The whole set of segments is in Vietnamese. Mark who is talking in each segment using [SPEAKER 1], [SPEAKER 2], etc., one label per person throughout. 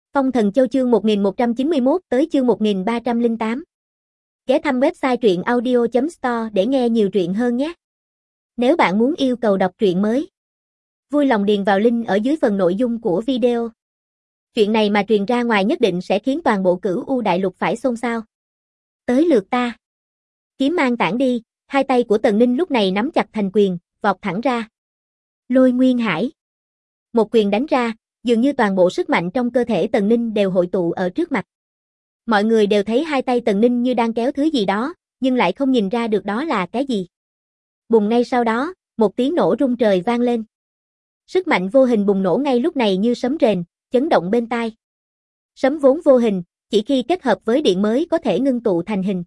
[SPEAKER 1] Phong Thần Châu chương 1191 tới chương 1308. Ghé thăm website truyện audio.store để nghe nhiều truyện hơn nhé. Nếu bạn muốn yêu cầu đọc truyện mới, vui lòng điền vào link ở dưới phần nội dung của video. Chuyện này mà truyền ra ngoài nhất định sẽ khiến toàn bộ Cửu U Đại Lục phải xôn xao. Tới lượt ta. Kiếm mang tản đi, hai tay của Tần Ninh lúc này nắm chặt thành quyền, vọt thẳng ra. Lôi Nguyên Hải. Một quyền đánh ra, dường như toàn bộ sức mạnh trong cơ thể Tần Ninh đều hội tụ ở trước mặt. Mọi người đều thấy hai tay Tần Ninh như đang kéo thứ gì đó, nhưng lại không nhìn ra được đó là cái gì. Bùng ngay sau đó, một tiếng nổ rung trời vang lên. Sức mạnh vô hình bùng nổ ngay lúc này như sấm rền, chấn động bên tai. Sấm vốn vô hình, chỉ khi kết hợp với điện mới có thể ngưng tụ thành hình.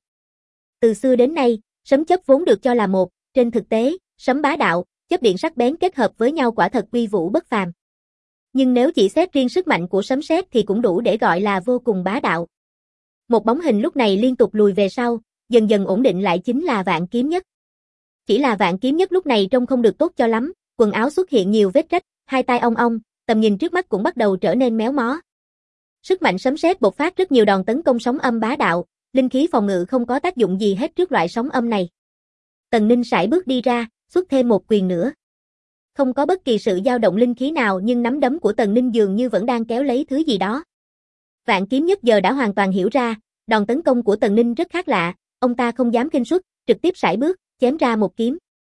[SPEAKER 1] Từ xưa đến nay, sấm chớp vốn được cho là một, trên thực tế, sấm bá đạo, chớp điện sắc bén kết hợp với nhau quả thật uy vũ bất phàm. Nhưng nếu chỉ xét riêng sức mạnh của sấm sét thì cũng đủ để gọi là vô cùng bá đạo. Một bóng hình lúc này liên tục lùi về sau, dần dần ổn định lại chính là Vạn Kiếm Nhất. Chỉ là Vạn Kiếm Nhất lúc này trông không được tốt cho lắm, quần áo xuất hiện nhiều vết rách, hai tay ong ong, tầm nhìn trước mắt cũng bắt đầu trở nên méo mó. Sức mạnh sấm sét bộc phát rất nhiều đòn tấn công sóng âm bá đạo, linh khí phòng ngự không có tác dụng gì hết trước loại sóng âm này. Tần Ninh sải bước đi ra, xuất thêm một quyền nữa. Không có bất kỳ sự dao động linh khí nào nhưng nắm đấm của Tần Ninh dường như vẫn đang kéo lấy thứ gì đó. Vạn Kiếm Nhất giờ đã hoàn toàn hiểu ra, đòn tấn công của Tần Ninh rất khác lạ, ông ta không dám khinh suất, trực tiếp sải bước, chém ra một kiếm.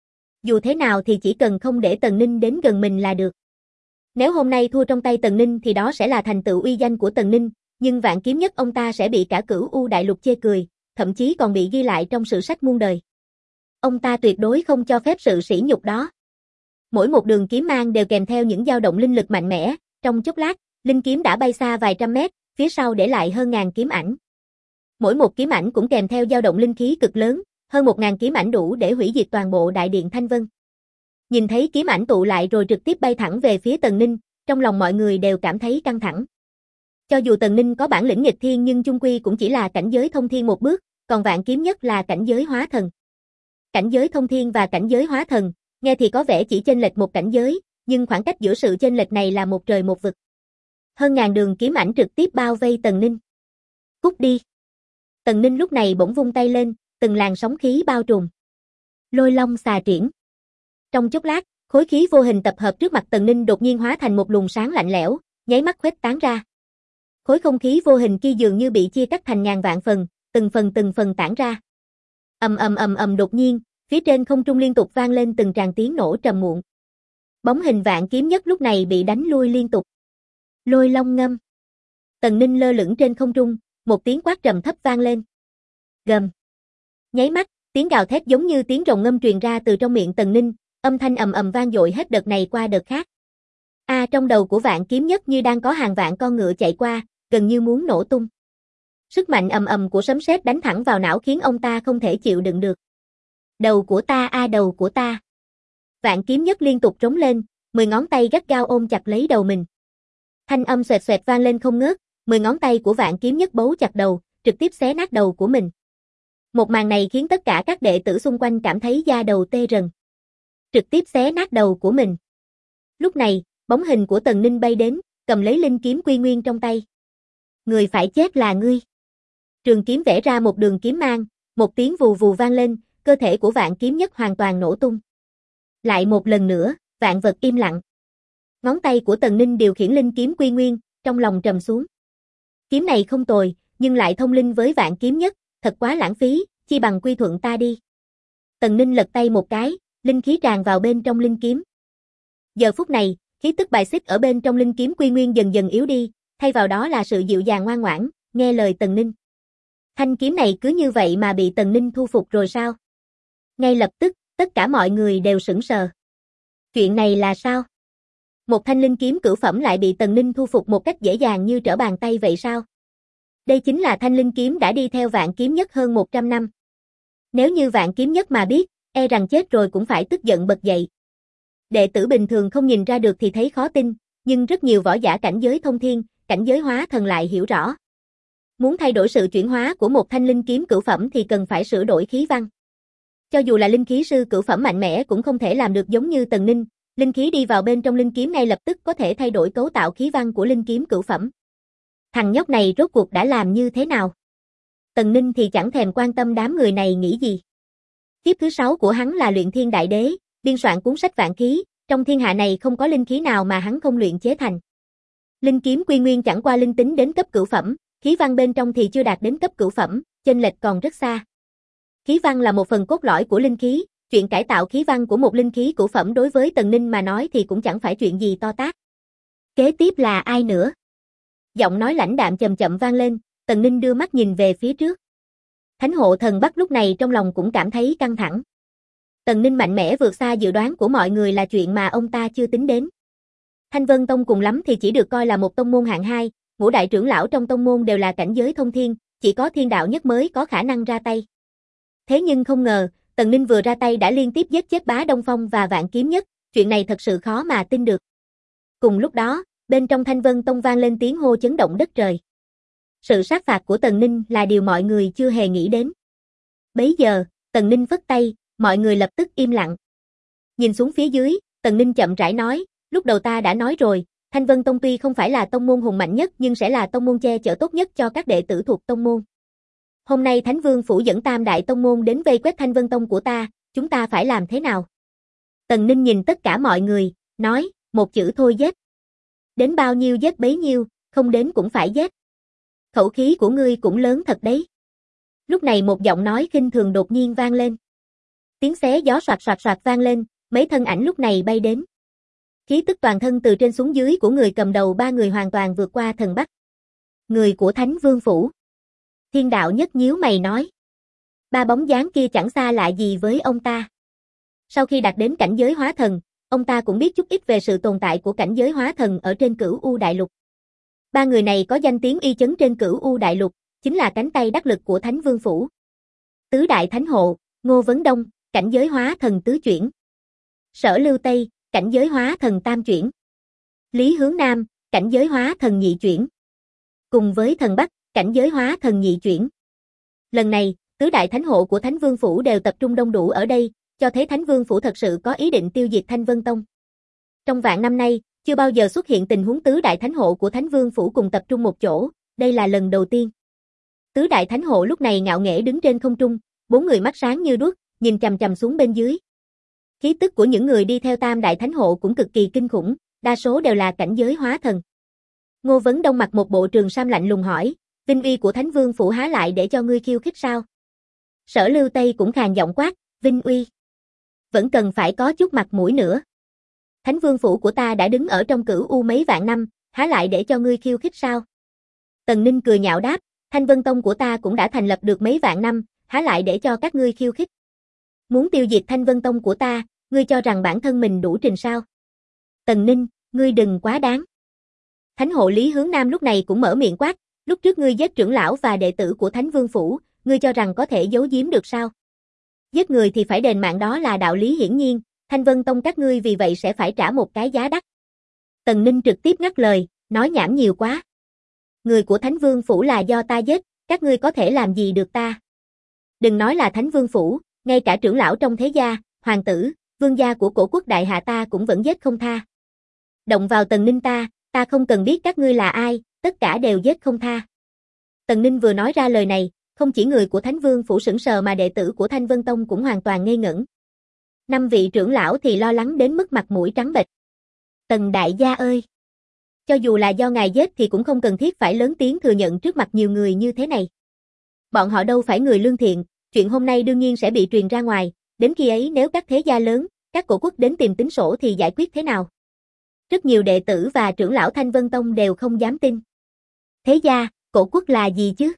[SPEAKER 1] Dù thế nào thì chỉ cần không để Tần Ninh đến gần mình là được. Nếu hôm nay thua trong tay Tần Ninh thì đó sẽ là thành tựu uy danh của Tần Ninh, nhưng Vạn Kiếm Nhất ông ta sẽ bị cả Cửu U Đại Lục chê cười, thậm chí còn bị ghi lại trong sử sách muôn đời. Ông ta tuyệt đối không cho phép sự sỉ nhục đó. Mỗi một đường kiếm mang đều kèm theo những dao động linh lực mạnh mẽ, trong chốc lát, linh kiếm đã bay xa vài trăm mét, phía sau để lại hơn ngàn kiếm ảnh. Mỗi một kiếm ảnh cũng kèm theo dao động linh khí cực lớn, hơn 1000 kiếm ảnh đủ để hủy diệt toàn bộ đại điện Thanh Vân. Nhìn thấy kiếm ảnh tụ lại rồi trực tiếp bay thẳng về phía Tần Ninh, trong lòng mọi người đều cảm thấy căng thẳng. Cho dù Tần Ninh có bản lĩnh nghịch thiên nhưng chung quy cũng chỉ là cảnh giới thông thiên một bước, còn Vạn Kiếm Nhất là cảnh giới hóa thần. Cảnh giới thông thiên và cảnh giới hóa thần, nghe thì có vẻ chỉ chênh lệch một cảnh giới, nhưng khoảng cách giữa sự chênh lệch này là một trời một vực. Hơn ngàn đường kiếm ảnh trực tiếp bao vây Tần Ninh. Cút đi. Tần Ninh lúc này bỗng vung tay lên, từng làn sóng khí bao trùm. Lôi Long xà triển. Trong chốc lát, khối khí vô hình tập hợp trước mặt Tần Ninh đột nhiên hóa thành một luồng sáng lạnh lẽo, nháy mắt khuếch tán ra. Khối không khí vô hình kia dường như bị chia cắt thành ngàn vạn phần từng phần tản ra. Ầm đột nhiên, phía trên không trung liên tục vang lên từng tràng tiếng nổ trầm muộn. Bóng hình Vạn Kiếm Nhất lúc này bị đánh lui liên tục. Lôi Long ngâm. Tần Ninh lơ lửng trên không trung, một tiếng quát trầm thấp vang lên. Gầm. Nháy mắt, tiếng gào thét giống như tiếng rồng ngâm truyền ra từ trong miệng Tần Ninh, âm thanh ầm vang dội hết đợt này qua đợt khác. Trong đầu của Vạn Kiếm Nhất như đang có hàng vạn con ngựa chạy qua, gần như muốn nổ tung. Sức mạnh ầm của sấm sét đánh thẳng vào não khiến ông ta không thể chịu đựng được. Đầu của ta đầu của ta. Vạn Kiếm Nhất liên tục trống lên, 10 ngón tay gắt gao ôm chặt lấy đầu mình. Thanh âm xoẹt xoẹt vang lên không ngớt, 10 ngón tay của Vạn Kiếm Nhất bấu chặt đầu, trực tiếp xé nát đầu của mình. Một màn này khiến tất cả các đệ tử xung quanh cảm thấy da đầu tê rần. Trực tiếp xé nát đầu của mình. Lúc này, bóng hình của Tần Ninh bay đến, cầm lấy linh kiếm quy nguyên trong tay. Người phải chết là ngươi. Trường kiếm vẽ ra một đường kiếm mang, một tiếng vù vù vang lên, cơ thể của Vạn Kiếm Nhất hoàn toàn nổ tung. Lại một lần nữa, vạn vật im lặng. Ngón tay của Tần Ninh điều khiển linh kiếm quy nguyên, trong lòng trầm xuống. Kiếm này không tồi, nhưng lại thông linh với Vạn Kiếm Nhất, thật quá lãng phí, chi bằng quy thuận ta đi. Tần Ninh lật tay một cái, linh khí tràn vào bên trong linh kiếm. Giờ phút này, khí tức bài xích ở bên trong linh kiếm quy nguyên dần dần yếu đi, thay vào đó là sự dịu dàng ngoan ngoãn, nghe lời Tần Ninh. Thanh kiếm này cứ như vậy mà bị Tần Ninh thu phục rồi sao? Ngay lập tức, tất cả mọi người đều sững sờ. Chuyện này là sao? Một thanh linh kiếm cửu phẩm lại bị Tần Ninh thu phục một cách dễ dàng như trở bàn tay vậy sao? Đây chính là thanh linh kiếm đã đi theo Vạn Kiếm Nhất hơn 100 năm. Nếu như Vạn Kiếm Nhất mà biết, e rằng chết rồi cũng phải tức giận bật dậy. Đệ tử bình thường không nhìn ra được thì thấy khó tin, nhưng rất nhiều võ giả cảnh giới thông thiên, cảnh giới hóa thần lại hiểu rõ. Muốn thay đổi sự chuyển hóa của một thanh linh kiếm cửu phẩm thì cần phải sửa đổi khí văn. Cho dù là linh khí sư cửu phẩm mạnh mẽ cũng không thể làm được giống như Tần Ninh, linh khí đi vào bên trong linh kiếm ngay lập tức có thể thay đổi cấu tạo khí văn của linh kiếm cửu phẩm. Thằng nhóc này rốt cuộc đã làm như thế nào? Tần Ninh thì chẳng thèm quan tâm đám người này nghĩ gì. Kiếp thứ 6 của hắn là luyện thiên đại đế, biên soạn cuốn sách vạn khí, trong thiên hạ này không có linh khí nào mà hắn không luyện chế thành. Linh kiếm quy nguyên chẳng qua linh tính đến cấp cửu phẩm, khí văn bên trong thì chưa đạt đến cấp cửu phẩm, chênh lệch còn rất xa. Khí văn là một phần cốt lõi của linh khí, chuyện cải tạo khí văn của một linh khí cửu phẩm đối với Tần Ninh mà nói thì cũng chẳng phải chuyện gì to tát. Kế tiếp là ai nữa? Giọng nói lãnh đạm chậm chậm vang lên, Tần Ninh đưa mắt nhìn về phía trước. Thánh hộ thần Bắc lúc này trong lòng cũng cảm thấy căng thẳng. Tần Ninh mạnh mẽ vượt xa dự đoán của mọi người là chuyện mà ông ta chưa tính đến. Thanh Vân Tông cùng lắm thì chỉ được coi là một tông môn hạng 2, ngũ đại trưởng lão trong tông môn đều là cảnh giới thông thiên, chỉ có thiên đạo nhất mới có khả năng ra tay. Thế nhưng không ngờ, Tần Ninh vừa ra tay đã liên tiếp giết chết Bá Đông Phong và Vạn Kiếm Nhất, chuyện này thật sự khó mà tin được. Cùng lúc đó, bên trong Thanh Vân Tông vang lên tiếng hô chấn động đất trời. Sự sát phạt của Tần Ninh là điều mọi người chưa hề nghĩ đến. Bấy giờ, Tần Ninh phất tay, mọi người lập tức im lặng. Nhìn xuống phía dưới, Tần Ninh chậm rãi nói, lúc đầu ta đã nói rồi, Thanh Vân Tông tuy không phải là tông môn hùng mạnh nhất nhưng sẽ là tông môn che chở tốt nhất cho các đệ tử thuộc tông môn. Hôm nay Thánh Vương Phủ dẫn Tam Đại Tông Môn đến vây quét Thanh Vân Tông của ta, chúng ta phải làm thế nào? Tần Ninh nhìn tất cả mọi người, nói, một chữ thôi giết. Đến bao nhiêu giết bấy nhiêu, không đến cũng phải giết. Khẩu khí của ngươi cũng lớn thật đấy. Lúc này một giọng nói khinh thường đột nhiên vang lên. Tiếng xé gió soạt soạt soạt vang lên, mấy thân ảnh lúc này bay đến. Khí tức toàn thân từ trên xuống dưới của người cầm đầu ba người hoàn toàn vượt qua thần Bắc. Người của Thánh Vương Phủ. Thiên đạo nhất nhíu mày nói. Ba bóng dáng kia chẳng xa lạ gì với ông ta. Sau khi đạt đến cảnh giới hóa thần, ông ta cũng biết chút ít về sự tồn tại của cảnh giới hóa thần ở trên Cửu U Đại Lục. Ba người này có danh tiếng uy chấn trên Cửu U Đại Lục, chính là cánh tay đắc lực của Thánh Vương Phủ. Tứ Đại Thánh Hộ, Ngô Vấn Đông, cảnh giới hóa thần tứ chuyển. Sở Lưu Tây, cảnh giới hóa thần tam chuyển. Lý Hướng Nam, cảnh giới hóa thần nhị chuyển. Cùng với thần Bắc, cảnh giới hóa thần nhị chuyển. Lần này, tứ đại thánh hộ của Thánh Vương Phủ đều tập trung đông đủ ở đây, cho thấy Thánh Vương Phủ thật sự có ý định tiêu diệt Thanh Vân Tông. Trong vạn năm nay, chưa bao giờ xuất hiện tình huống tứ đại thánh hộ của Thánh Vương Phủ cùng tập trung một chỗ, đây là lần đầu tiên. Tứ đại thánh hộ lúc này ngạo nghễ đứng trên không trung, bốn người mắt sáng như đuốc, nhìn chằm chằm xuống bên dưới. Khí tức của những người đi theo Tam Đại Thánh Hộ cũng cực kỳ kinh khủng, đa số đều là cảnh giới hóa thần. Ngô Vấn Đông mặc một bộ trường sam lạnh lùng hỏi, vinh uy của Thánh Vương Phủ há lại để cho ngươi khiêu khích sao? Sở Lưu Tây cũng khàn giọng quát, vinh uy. Vẫn cần phải có chút mặt mũi nữa. Thánh Vương Phủ của ta đã đứng ở trong Cửu U mấy vạn năm, há lại để cho ngươi khiêu khích sao? Tần Ninh cười nhạo đáp, Thanh Vân Tông của ta cũng đã thành lập được mấy vạn năm, há lại để cho các ngươi khiêu khích. Muốn tiêu diệt Thanh Vân Tông của ta, ngươi cho rằng bản thân mình đủ trình sao? Tần Ninh, ngươi đừng quá đáng. Thánh hộ Lý Hướng Nam lúc này cũng mở miệng quát, lúc trước ngươi giết trưởng lão và đệ tử của Thánh Vương Phủ, ngươi cho rằng có thể giấu giếm được sao? Giết người thì phải đền mạng, đó là đạo lý hiển nhiên, Thanh Vân Tông các ngươi vì vậy sẽ phải trả một cái giá đắt. Tần Ninh trực tiếp ngắt lời, nói nhảm nhiều quá. Người của Thánh Vương Phủ là do ta giết, các ngươi có thể làm gì được ta? Đừng nói là Thánh Vương Phủ, ngay cả trưởng lão trong thế gia, hoàng tử, vương gia của Cổ Quốc Đại Hạ ta cũng vẫn giết không tha. Động vào Tần Ninh ta không cần biết các ngươi là ai, tất cả đều giết không tha. Tần Ninh vừa nói ra lời này, không chỉ người của Thánh Vương Phủ sững sờ mà đệ tử của Thanh Vân Tông cũng hoàn toàn ngây ngẩn. 5 vị trưởng lão thì lo lắng đến mức mặt mũi trắng bệch. Tần đại gia ơi! Cho dù là do ngài giết thì cũng không cần thiết phải lớn tiếng thừa nhận trước mặt nhiều người như thế này. Bọn họ đâu phải người lương thiện, chuyện hôm nay đương nhiên sẽ bị truyền ra ngoài, đến khi ấy nếu các thế gia lớn, các cổ quốc đến tìm tính sổ thì giải quyết thế nào? Rất nhiều đệ tử và trưởng lão Thanh Vân Tông đều không dám tin. Thế gia, cổ quốc là gì chứ?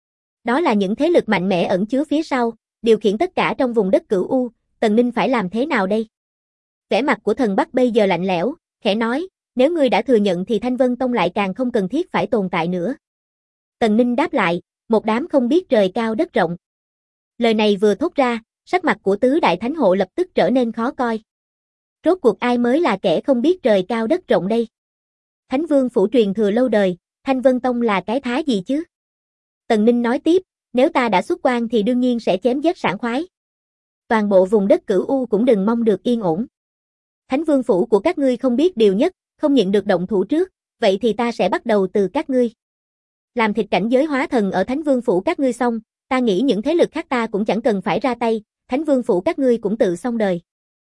[SPEAKER 1] Đó là những thế lực mạnh mẽ ẩn chứa phía sau, điều khiển tất cả trong vùng đất Cửu U, Tần Ninh phải làm thế nào đây? Vẻ mặt của thần Bắc bây giờ lạnh lẽo, khẽ nói, nếu ngươi đã thừa nhận thì Thanh Vân Tông lại càng không cần thiết phải tồn tại nữa. Tần Ninh đáp lại, một đám không biết trời cao đất rộng. Lời này vừa thốt ra, sắc mặt của tứ đại thánh hộ lập tức trở nên khó coi. Rốt cuộc ai mới là kẻ không biết trời cao đất rộng đây? Thánh Vương Phủ truyền thừa lâu đời, Thanh Vân Tông là cái thá gì chứ? Tần Ninh nói tiếp, nếu ta đã xuất quan thì đương nhiên sẽ chém giết sảng khoái. Toàn bộ vùng đất Cửu U cũng đừng mong được yên ổn. Thánh Vương Phủ của các ngươi không biết điều nhất, không nhịn được động thủ trước, vậy thì ta sẽ bắt đầu từ các ngươi. Làm thịt cảnh giới hóa thần ở Thánh Vương phủ các ngươi xong, ta nghĩ những thế lực khác ta cũng chẳng cần phải ra tay, Thánh Vương phủ các ngươi cũng tự xong đời.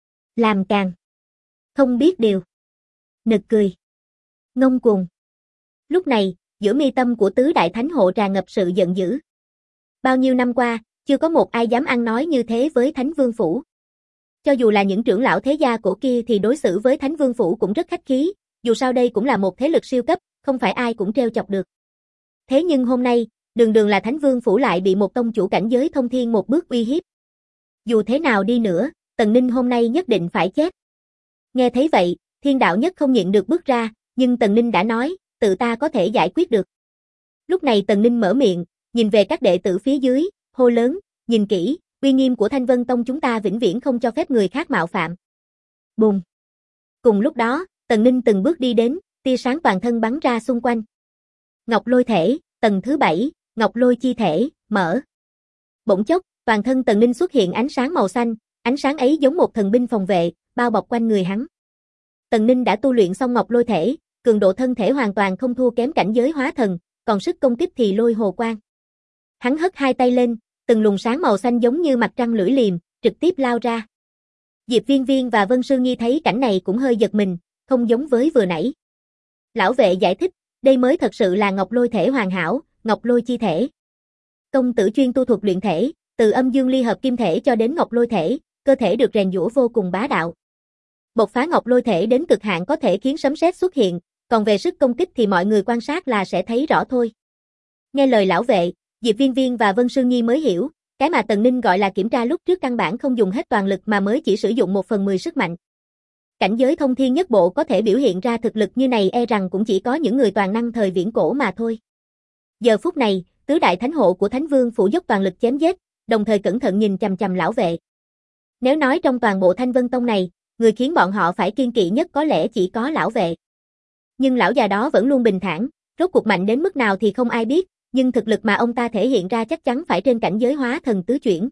[SPEAKER 1] Làm càng không biết điều. Nực cười. Ngông cuồng. Lúc này, giữa mi tâm của tứ đại thánh hộ tràn ngập sự giận dữ. Bao nhiêu năm qua, chưa có một ai dám ăn nói như thế với Thánh Vương phủ. Cho dù là những trưởng lão thế gia cổ kia thì đối xử với Thánh Vương phủ cũng rất khách khí, dù sao đây cũng là một thế lực siêu cấp, không phải ai cũng trêu chọc được. Thế nhưng hôm nay, đường đường là Thánh Vương phủ lại bị một tông chủ cảnh giới thông thiên một bước uy hiếp. Dù thế nào đi nữa, Tần Ninh hôm nay nhất định phải chết. Nghe thấy vậy, Thiên Đạo Nhất không nhịn được bước ra, nhưng Tần Ninh đã nói, tự ta có thể giải quyết được. Lúc này Tần Ninh mở miệng, nhìn về các đệ tử phía dưới, hô lớn, nhìn kỹ, uy nghiêm của Thanh Vân Tông chúng ta vĩnh viễn không cho phép người khác mạo phạm. Bùng. Cùng lúc đó, Tần Ninh từng bước đi đến, tia sáng toàn thân bắn ra xung quanh. Ngọc Lôi thể, tầng thứ 7, Ngọc Lôi chi thể, mở. Bỗng chốc, toàn thân Tần Ninh xuất hiện ánh sáng màu xanh, ánh sáng ấy giống một thần binh phòng vệ, bao bọc quanh người hắn. Tần Ninh đã tu luyện xong Ngọc Lôi thể, cường độ thân thể hoàn toàn không thua kém cảnh giới hóa thần, còn sức công kích thì lôi hồ quang. Hắn hất hai tay lên, từng luồng sáng màu xanh giống như mặt trăng lưỡi liềm, trực tiếp lao ra. Diệp Viên Viên và Vân Sư Nhi thấy cảnh này cũng hơi giật mình, không giống với vừa nãy. Lão vệ giải thích, đây mới thật sự là Ngọc Lôi thể hoàn hảo, Ngọc Lôi chi thể. Công tử chuyên tu thuật luyện thể, từ âm dương ly hợp kim thể cho đến Ngọc Lôi thể, cơ thể được rèn giũa vô cùng bá đạo. Bộc phá Ngọc Lôi thể đến cực hạn có thể khiến sấm sét xuất hiện, còn về sức công kích thì mọi người quan sát là sẽ thấy rõ thôi. Nghe lời lão vệ, Diệp Viên Viên và Vân Sư Nhi mới hiểu, cái mà Tần Ninh gọi là kiểm tra lúc trước căn bản không dùng hết toàn lực mà mới chỉ sử dụng 1/10 sức mạnh. Cảnh giới thông thiên nhất bộ có thể biểu hiện ra thực lực như này e rằng cũng chỉ có những người toàn năng thời viễn cổ mà thôi. Giờ phút này, tứ đại thánh hộ của Thánh Vương phủ dốc toàn lực chém giết, đồng thời cẩn thận nhìn chằm chằm lão vệ. Nếu nói trong toàn bộ Thanh Vân Tông này, người khiến bọn họ phải kiêng kỵ nhất có lẽ chỉ có lão vệ. Nhưng lão già đó vẫn luôn bình thản, rốt cuộc mạnh đến mức nào thì không ai biết, nhưng thực lực mà ông ta thể hiện ra chắc chắn phải trên cảnh giới hóa thần tứ chuyển.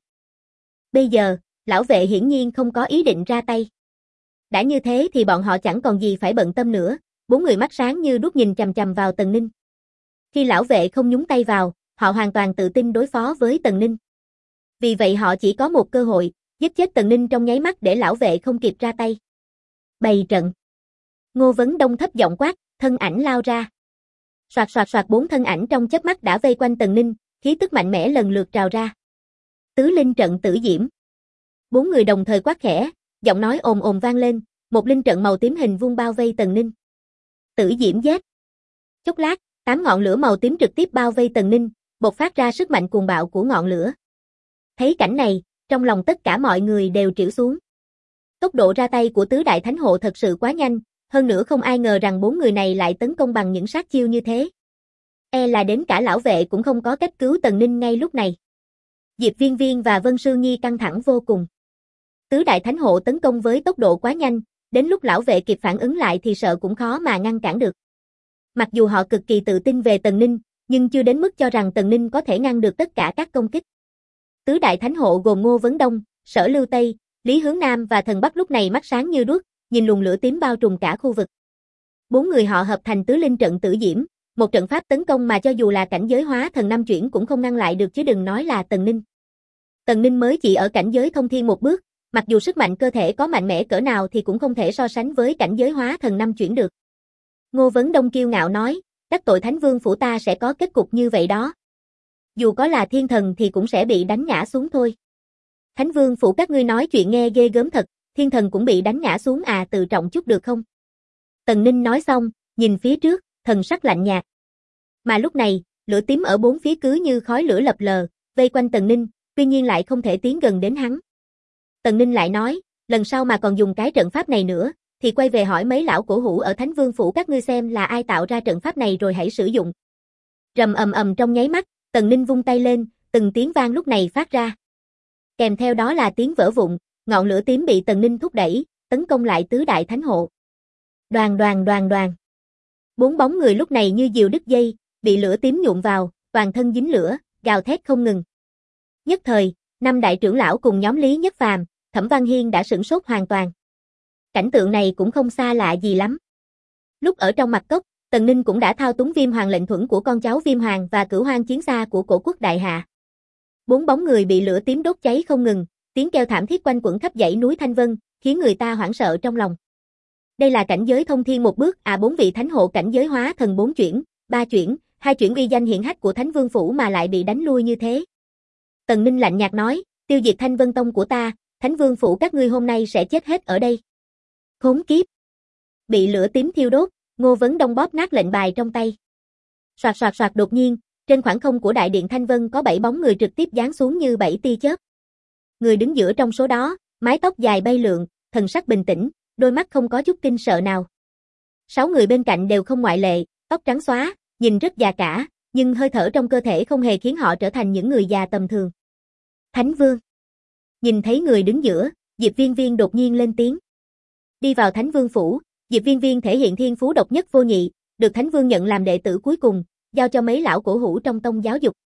[SPEAKER 1] Bây giờ, lão vệ hiển nhiên không có ý định ra tay. Đã như thế thì bọn họ chẳng còn gì phải bận tâm nữa, bốn người mắt sáng như đuốc nhìn chằm chằm vào Tần Ninh. Khi lão vệ không nhúng tay vào, họ hoàn toàn tự tin đối phó với Tần Ninh. Vì vậy họ chỉ có một cơ hội, giết chết Tần Ninh trong nháy mắt để lão vệ không kịp ra tay. Bày trận. Ngô Vấn Đông thấp giọng quát, thân ảnh lao ra. Soạt soạt soạt, bốn thân ảnh trong chớp mắt đã vây quanh Tần Ninh, khí tức mạnh mẽ lần lượt trào ra. Tứ linh trận tử diễm. Bốn người đồng thời quát khẽ, giọng nói ồm ồm vang lên, một linh trận màu tím hình vuông bao vây Tần Ninh. Tử diễm giết. Chốc lát, 8 ngọn lửa màu tím trực tiếp bao vây Tần Ninh, bộc phát ra sức mạnh cuồng bạo của ngọn lửa. Thấy cảnh này, trong lòng tất cả mọi người đều trĩu xuống. Tốc độ ra tay của tứ đại thánh hộ thật sự quá nhanh, hơn nữa không ai ngờ rằng bốn người này lại tấn công bằng những sát chiêu như thế. E là đến cả lão vệ cũng không có cách cứu Tần Ninh ngay lúc này. Diệp Viên Viên và Vân Sư Nhi căng thẳng vô cùng. Tứ đại thánh hộ tấn công với tốc độ quá nhanh, đến lúc lão vệ kịp phản ứng lại thì sợ cũng khó mà ngăn cản được. Mặc dù họ cực kỳ tự tin về Tần Ninh, nhưng chưa đến mức cho rằng Tần Ninh có thể ngăn được tất cả các công kích. Tứ đại thánh hộ gồm Ngô Vấn Đông, Sở Lưu Tây, Lý Hướng Nam và Thần Bắc lúc này mắt sáng như đuốc, nhìn luồng lửa tím bao trùm cả khu vực. Bốn người họ hợp thành tứ linh trận tử diễm, một trận pháp tấn công mà cho dù là cảnh giới hóa thần năm chuyển cũng không ngăn lại được chứ đừng nói là Tần Ninh. Tần Ninh mới chỉ ở cảnh giới thông thiên một bước, mặc dù sức mạnh cơ thể có mạnh mẽ cỡ nào thì cũng không thể so sánh với cảnh giới hóa thần năm chuyển được. Ngô Vấn Đông kiêu ngạo nói, đắc tội Thánh Vương phủ ta sẽ có kết cục như vậy đó. Dù có là thiên thần thì cũng sẽ bị đánh ngã xuống thôi. Thánh Vương phủ các ngươi nói chuyện nghe ghê gớm thật, thiên thần cũng bị đánh ngã xuống à, tự trọng chút được không? Tần Ninh nói xong, nhìn phía trước, thần sắc lạnh nhạt. Mà lúc này, lửa tím ở bốn phía cứ như khói lửa lập lờ, vây quanh Tần Ninh, tuy nhiên lại không thể tiến gần đến hắn. Tần Ninh lại nói, lần sau mà còn dùng cái trận pháp này nữa, thì quay về hỏi mấy lão cổ hủ ở Thánh Vương phủ các ngươi xem là ai tạo ra trận pháp này rồi hãy sử dụng. Rầm ầm ầm, trong nháy mắt, Tần Ninh vung tay lên, từng tiếng vang lúc này phát ra. Kèm theo đó là tiếng vỡ vụn, ngọn lửa tím bị Tần Ninh thúc đẩy, tấn công lại tứ đại thánh hộ. Đoàn đoàn đoàn đoàn. Bốn bóng người lúc này như diều đứt dây, bị lửa tím nhuộm vào, toàn thân dính lửa, gào thét không ngừng. Nhất thời, năm đại trưởng lão cùng nhóm Lý Nhất Phàm, Thẩm Văn Hiên đã sửng sốt hoàn toàn. Cảnh tượng này cũng không xa lạ gì lắm. Lúc ở trong mặt cốc, Tần Ninh cũng đã thao túng Viêm Hoàng lệnh thuẫn của con cháu Viêm Hoàng và Cửu Hoang chiến xa của Cổ Quốc Đại Hạ. 4 bóng người bị lửa tím đốt cháy không ngừng, tiếng kêu thảm thiết quanh quẩn khắp dãy núi Thanh Vân, khiến người ta hoảng sợ trong lòng. Đây là cảnh giới thông thiên một bước, 4 vị thánh hộ cảnh giới hóa thần 4 chuyển, 3 chuyển, 2 chuyển uy danh hiển hách của Thánh Vương phủ mà lại bị đánh lui như thế. Tần Ninh lạnh nhạt nói, tiêu diệt Thanh Vân tông của ta, Thánh Vương phủ các ngươi hôm nay sẽ chết hết ở đây. Khốn kiếp. Bị lửa tím thiêu đốt, Ngô Vấn Đông bóp nát lệnh bài trong tay. Soạt soạt soạt, đột nhiên, trên khoảng không của đại điện Thanh Vân có 7 bóng người trực tiếp giáng xuống như 7 tia chớp. Người đứng giữa trong số đó, mái tóc dài bay lượn, thần sắc bình tĩnh, đôi mắt không có chút kinh sợ nào. 6 người bên cạnh đều không ngoại lệ, tóc trắng xóa, nhìn rất già cả, nhưng hơi thở trong cơ thể không hề khiến họ trở thành những người già tầm thường. Thánh Vương. Nhìn thấy người đứng giữa, Diệp Viên Viên đột nhiên lên tiếng. Đi vào Thánh Vương phủ, Diệp Viên Viên thể hiện thiên phú độc nhất vô nhị, được Thánh Vương nhận làm đệ tử cuối cùng, giao cho mấy lão cổ hủ trong tông giáo dục.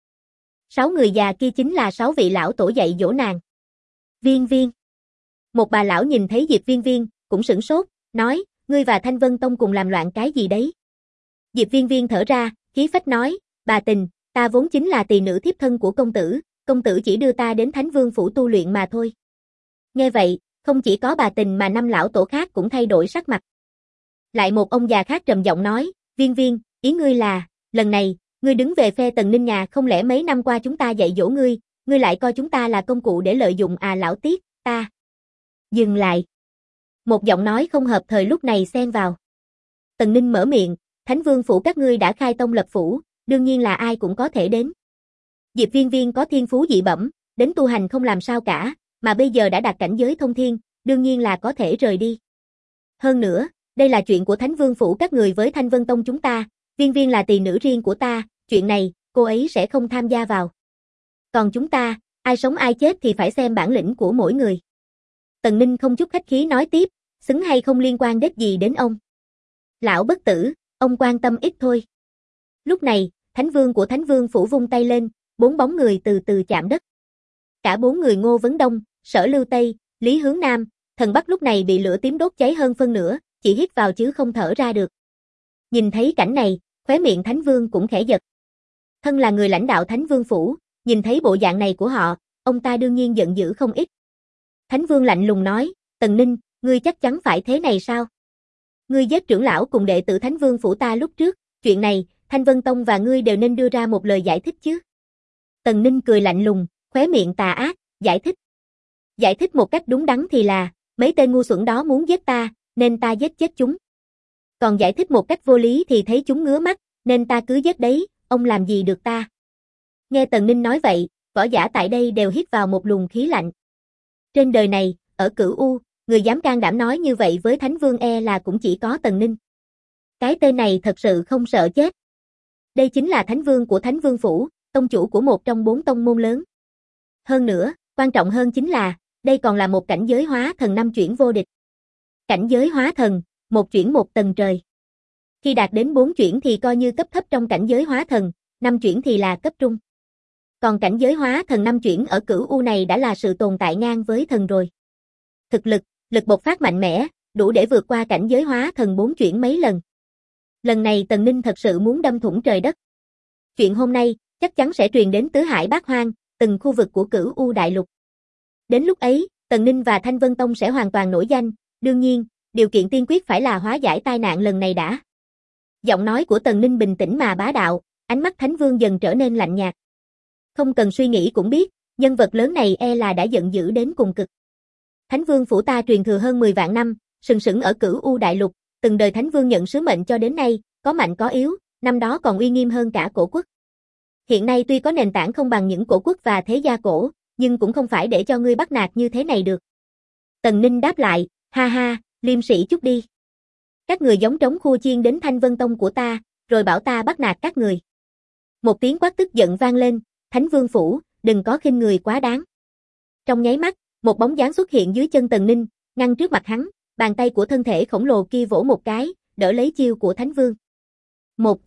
[SPEAKER 1] 6 người già kia chính là 6 vị lão tổ dạy dỗ nàng. Viên Viên. Một bà lão nhìn thấy Diệp Viên Viên, cũng sửng sốt, nói, ngươi và Thanh Vân tông cùng làm loạn cái gì đấy? Diệp Viên Viên thở ra, khí phách nói, bà Tình, ta vốn chính là tỳ nữ thiếp thân của công tử chỉ đưa ta đến Thánh Vương phủ tu luyện mà thôi. Nghe vậy, không chỉ có bà Tình mà 5 lão tổ khác cũng thay đổi sắc mặt. Lại một ông già khác trầm giọng nói, Viên Viên, ý ngươi là, lần này, ngươi đứng về phe Tần Ninh nhà, không lẽ mấy năm qua chúng ta dạy dỗ ngươi lại coi chúng ta là công cụ để lợi dụng lão Tiết, ta. Dừng lại. Một giọng nói không hợp thời lúc này xen vào. Tần Ninh mở miệng, Thánh Vương phủ các ngươi đã khai tông lập phủ, đương nhiên là ai cũng có thể đến. Diệp Viên Viên có thiên phú dị bẩm, đến tu hành không làm sao cả, mà bây giờ đã đạt cảnh giới thông thiên, đương nhiên là có thể rời đi. Hơn nữa, đây là chuyện của Thánh Vương phủ các người với Thanh Vân tông chúng ta, Viên Viên là tỳ nữ riêng của ta, chuyện này, cô ấy sẽ không tham gia vào. Còn chúng ta, ai sống ai chết thì phải xem bản lĩnh của mỗi người. Tần Ninh không chút khách khí nói tiếp, xứng hay không liên quan đến gì đến ông. Lão bất tử, ông quan tâm ít thôi. Lúc này, Thánh Vương của Thánh Vương phủ vung tay lên, 4 bóng người từ từ chạm đất. Cả 4 người Ngô Vấn Đông, Sở Lưu Tây, Lý Hướng Nam, Thần Bắc lúc này bị lửa tím đốt cháy hơn phân nửa, chỉ hít vào chứ không thở ra được. Nhìn thấy cảnh này, khóe miệng Thánh Vương cũng khẽ giật. Thân là người lãnh đạo Thánh Vương phủ, nhìn thấy bộ dạng này của họ, ông ta đương nhiên giận dữ không ít. Thánh Vương lạnh lùng nói, Tần Ninh, ngươi chắc chắn phải thế này sao? Ngươi giết trưởng lão cùng đệ tử Thánh Vương phủ ta lúc trước, chuyện này, Thanh Vân Tông và ngươi đều nên đưa ra một lời giải thích chứ. Tần Ninh cười lạnh lùng, khóe miệng tà ác, giải thích. Giải thích một cách đúng đắn thì là, mấy tên ngu xuẩn đó muốn giết ta, nên ta giết chết chúng. Còn giải thích một cách vô lý thì thấy chúng ngứa mắt, nên ta cứ giết đấy, ông làm gì được ta. Nghe Tần Ninh nói vậy, võ giả tại đây đều hít vào một luồng khí lạnh. Trên đời này, ở Cửu U, người dám can đảm nói như vậy với Thánh Vương là cũng chỉ có Tần Ninh. Cái tên này thật sự không sợ chết. Đây chính là Thánh Vương của Thánh Vương phủ, tông chủ của một trong 4 tông môn lớn. Hơn nữa, quan trọng hơn chính là, đây còn là một cảnh giới hóa thần 5 chuyển vô địch. Cảnh giới hóa thần, 1 chuyển 1 tầng trời. Khi đạt đến 4 chuyển thì coi như cấp thấp trong cảnh giới hóa thần, 5 chuyển thì là cấp trung. Còn cảnh giới hóa thần 5 chuyển ở Cửu U này đã là sự tồn tại ngang với thần rồi. Thực lực, lực bộc phát mạnh mẽ, đủ để vượt qua cảnh giới hóa thần 4 chuyển mấy lần. Lần này Tần Ninh thật sự muốn đâm thủng trời đất. Chuyện hôm nay, chắc chắn sẽ truyền đến tứ hải bát hoang, từng khu vực của Cửu U đại lục. Đến lúc ấy, Tần Ninh và Thanh Vân Tông sẽ hoàn toàn nổi danh, đương nhiên, điều kiện tiên quyết phải là hóa giải tai nạn lần này đã. Giọng nói của Tần Ninh bình tĩnh mà bá đạo, ánh mắt Thánh Vương dần trở nên lạnh nhạt. Không cần suy nghĩ cũng biết, nhân vật lớn này là đã giận dữ đến cùng cực. Thánh Vương phủ ta truyền thừa hơn 10 vạn năm, sừng sững ở Cửu U đại lục, từng đời Thánh Vương nhận sứ mệnh cho đến nay, có mạnh có yếu, năm đó còn uy nghiêm hơn cả cổ quốc. Hiện nay tuy có nền tảng không bằng những cổ quốc và thế gia cổ, nhưng cũng không phải để cho ngươi bắt nạt như thế này được. Tần Ninh đáp lại, ha ha, liêm sĩ chút đi. Các người giống trống khua chiên đến Thanh Vân Tông của ta, rồi bảo ta bắt nạt các người. Một tiếng quát tức giận vang lên, Thánh Vương phủ, đừng có khinh người quá đáng. Trong nháy mắt, một bóng dáng xuất hiện dưới chân Tần Ninh, ngăn trước mặt hắn, bàn tay của thân thể khổng lồ kia vỗ một cái, đỡ lấy chiêu của Thánh Vương. Một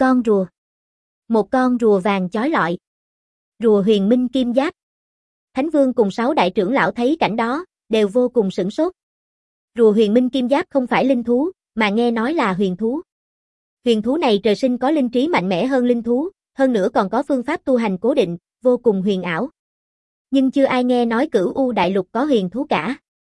[SPEAKER 1] con rùa vàng chói lọi. Rùa Huyền Minh Kim Giáp. Thánh Vương cùng 6 đại trưởng lão thấy cảnh đó, đều vô cùng sửng sốt. Rùa Huyền Minh Kim Giáp không phải linh thú, mà nghe nói là huyền thú. Huyền thú này trời sinh có linh trí mạnh mẽ hơn linh thú, hơn nữa còn có phương pháp tu hành cố định, vô cùng huyền ảo. Nhưng chưa ai nghe nói Cửu U Đại Lục có huyền thú cả.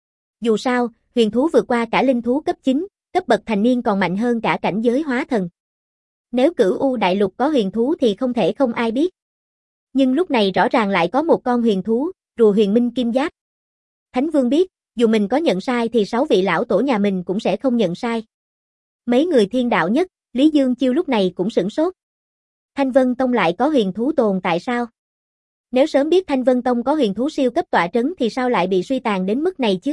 [SPEAKER 1] Dù sao, huyền thú vượt qua cả linh thú cấp 9, cấp bậc thành niên còn mạnh hơn cả cảnh giới hóa thần. Nếu Cửu U Đại Lục có huyền thú thì không thể không ai biết. Nhưng lúc này rõ ràng lại có một con huyền thú, rùa huyền minh kim giáp. Thánh Vương biết, dù mình có nhận sai thì 6 vị lão tổ nhà mình cũng sẽ không nhận sai. Mấy người thiên đạo nhất, Lý Dương Chiêu lúc này cũng sửng sốt. Thanh Vân Tông lại có huyền thú tồn tại sao? Nếu sớm biết Thanh Vân Tông có huyền thú siêu cấp tọa trấn thì sao lại bị suy tàn đến mức này chứ?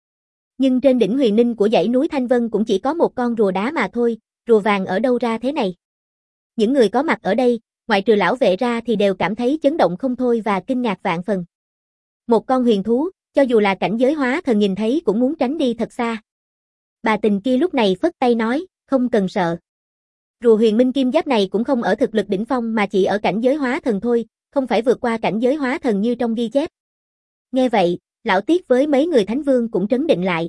[SPEAKER 1] Nhưng trên đỉnh huyền ninh của dãy núi Thanh Vân cũng chỉ có một con rùa đá mà thôi, rùa vàng ở đâu ra thế này? Những người có mặt ở đây, ngoại trừ lão vệ ra thì đều cảm thấy chấn động không thôi và kinh ngạc vạn phần. Một con huyền thú, cho dù là cảnh giới hóa thần nhìn thấy cũng muốn tránh đi thật xa. Bà Tình kia lúc này phất tay nói, không cần sợ. Rùa huyền minh kim giáp này cũng không ở thực lực đỉnh phong mà chỉ ở cảnh giới hóa thần thôi, không phải vượt qua cảnh giới hóa thần như trong ghi chép. Nghe vậy, lão Tiết với mấy người thánh vương cũng trấn định lại.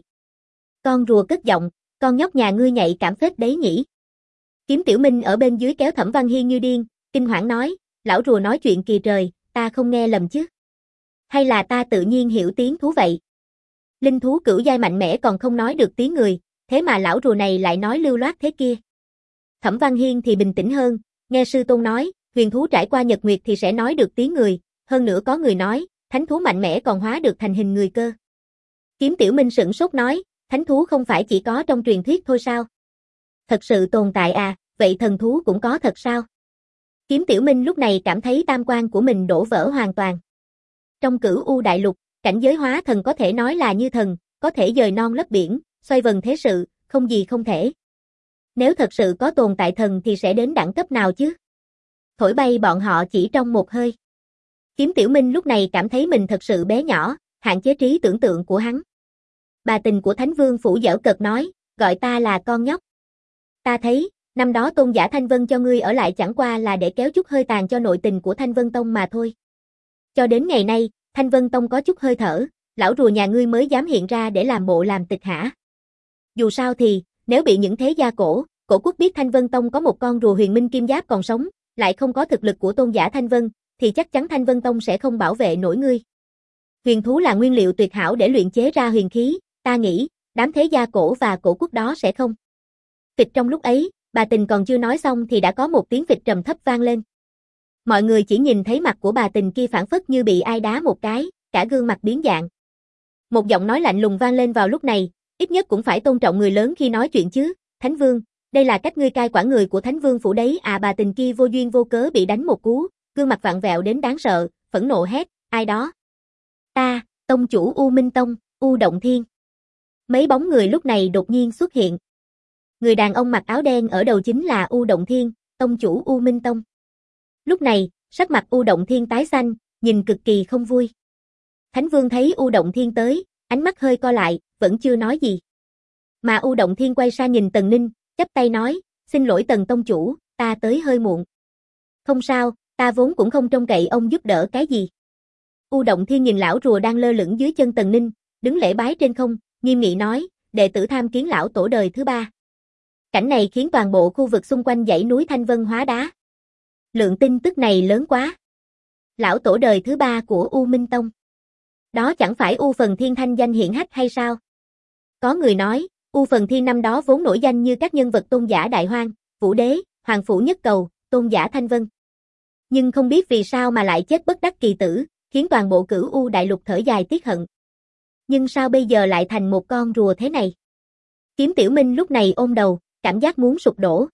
[SPEAKER 1] Con rùa cất giọng, con nhóc nhà ngươi nhạy cảm phết đấy nhỉ. Kiếm Tiểu Minh ở bên dưới kéo Thẩm Văn Hiên như điên, kinh hoảng nói, lão rùa nói chuyện kỳ trời, ta không nghe lầm chứ. Hay là ta tự nhiên hiểu tiếng thú vậy? Linh thú cửu giai mạnh mẽ còn không nói được tiếng người, thế mà lão rùa này lại nói lưu loát thế kia. Thẩm Văn Hiên thì bình tĩnh hơn, nghe sư tôn nói, huyền thú trải qua nhật nguyệt thì sẽ nói được tiếng người, hơn nữa có người nói, thánh thú mạnh mẽ còn hóa được thành hình người cơ. Kiếm Tiểu Minh sửng sốt nói, thánh thú không phải chỉ có trong truyền thuyết thôi sao? Thật sự tồn tại à, vậy thần thú cũng có thật sao? Kiếm Tiểu Minh lúc này cảm thấy tam quan của mình đổ vỡ hoàn toàn. Trong Cửu U Đại Lục, cảnh giới hóa thần có thể nói là như thần, có thể dời non lấp biển, xoay vần thế sự, không gì không thể. Nếu thật sự có tồn tại thần thì sẽ đến đẳng cấp nào chứ? Thổi bay bọn họ chỉ trong một hơi. Kiếm Tiểu Minh lúc này cảm thấy mình thật sự bé nhỏ, hạn chế trí tưởng tượng của hắn. Bà Tình của Thánh Vương Phủ giễu cợt nói, gọi ta là con nhóc. Ta thấy, năm đó Tôn giả Thanh Vân cho ngươi ở lại chẳng qua là để kéo chút hơi tàn cho nội tình của Thanh Vân Tông mà thôi. Cho đến ngày nay, Thanh Vân Tông có chút hơi thở, lão rùa nhà ngươi mới dám hiện ra để làm bộ làm tịch hả? Dù sao thì, nếu bị những thế gia cổ quốc biết Thanh Vân Tông có một con rùa huyền minh kim giáp còn sống, lại không có thực lực của Tôn giả Thanh Vân, thì chắc chắn Thanh Vân Tông sẽ không bảo vệ nổi ngươi. Huyền thú là nguyên liệu tuyệt hảo để luyện chế ra huyền khí, ta nghĩ, đám thế gia cổ và cổ quốc đó sẽ không. Phịch trong lúc ấy, bà Tình còn chưa nói xong thì đã có một tiếng phịch trầm thấp vang lên. Mọi người chỉ nhìn thấy mặt của bà Tình kia phảng phất như bị ai đá một cái, cả gương mặt biến dạng. Một giọng nói lạnh lùng vang lên vào lúc này, ít nhất cũng phải tôn trọng người lớn khi nói chuyện chứ, Thánh Vương, đây là cách ngươi cai quản người của Thánh Vương Phủ đấy à. Bà Tình kia vô duyên vô cớ bị đánh một cú, gương mặt vặn vẹo đến đáng sợ, phẫn nộ hét, ai đó? Ta, tông chủ U Minh Tông, U Động Thiên. Mấy bóng người lúc này đột nhiên xuất hiện. Người đàn ông mặc áo đen ở đầu chính là U Động Thiên, tông chủ U Minh Tông. Lúc này, sắc mặt U Động Thiên tái xanh, nhìn cực kỳ không vui. Thánh Vương thấy U Động Thiên tới, ánh mắt hơi co lại, vẫn chưa nói gì. Mà U Động Thiên quay sang nhìn Tần Ninh, chắp tay nói, xin lỗi Tần tông chủ, ta tới hơi muộn. Không sao, ta vốn cũng không trông cậy ông giúp đỡ cái gì. U Động Thiên nhìn lão rùa đang lơ lửng dưới chân Tần Ninh, đứng lễ bái trên không, nghiêm nghị nói, đệ tử tham kiến lão tổ đời thứ 3. Cảnh này khiến toàn bộ khu vực xung quanh dãy núi Thanh Vân hóa đá. Lượng tin tức này lớn quá. Lão tổ đời thứ 3 của U Minh Tông. Đó chẳng phải U Phần Thiên thanh danh hiển hách hay sao? Có người nói, U Phần Thiên năm đó vốn nổi danh như các nhân vật tôn giả đại hoang, Vũ Đế, Hoàng Phủ Nhất Cầu, tôn giả Thanh Vân. Nhưng không biết vì sao mà lại chết bất đắc kỳ tử, khiến toàn bộ Cửu U Đại Lục thở dài tiếc hận. Nhưng sao bây giờ lại thành một con rùa thế này? Kiếm Tiểu Minh lúc này ôm đầu, cảm giác muốn sụp đổ.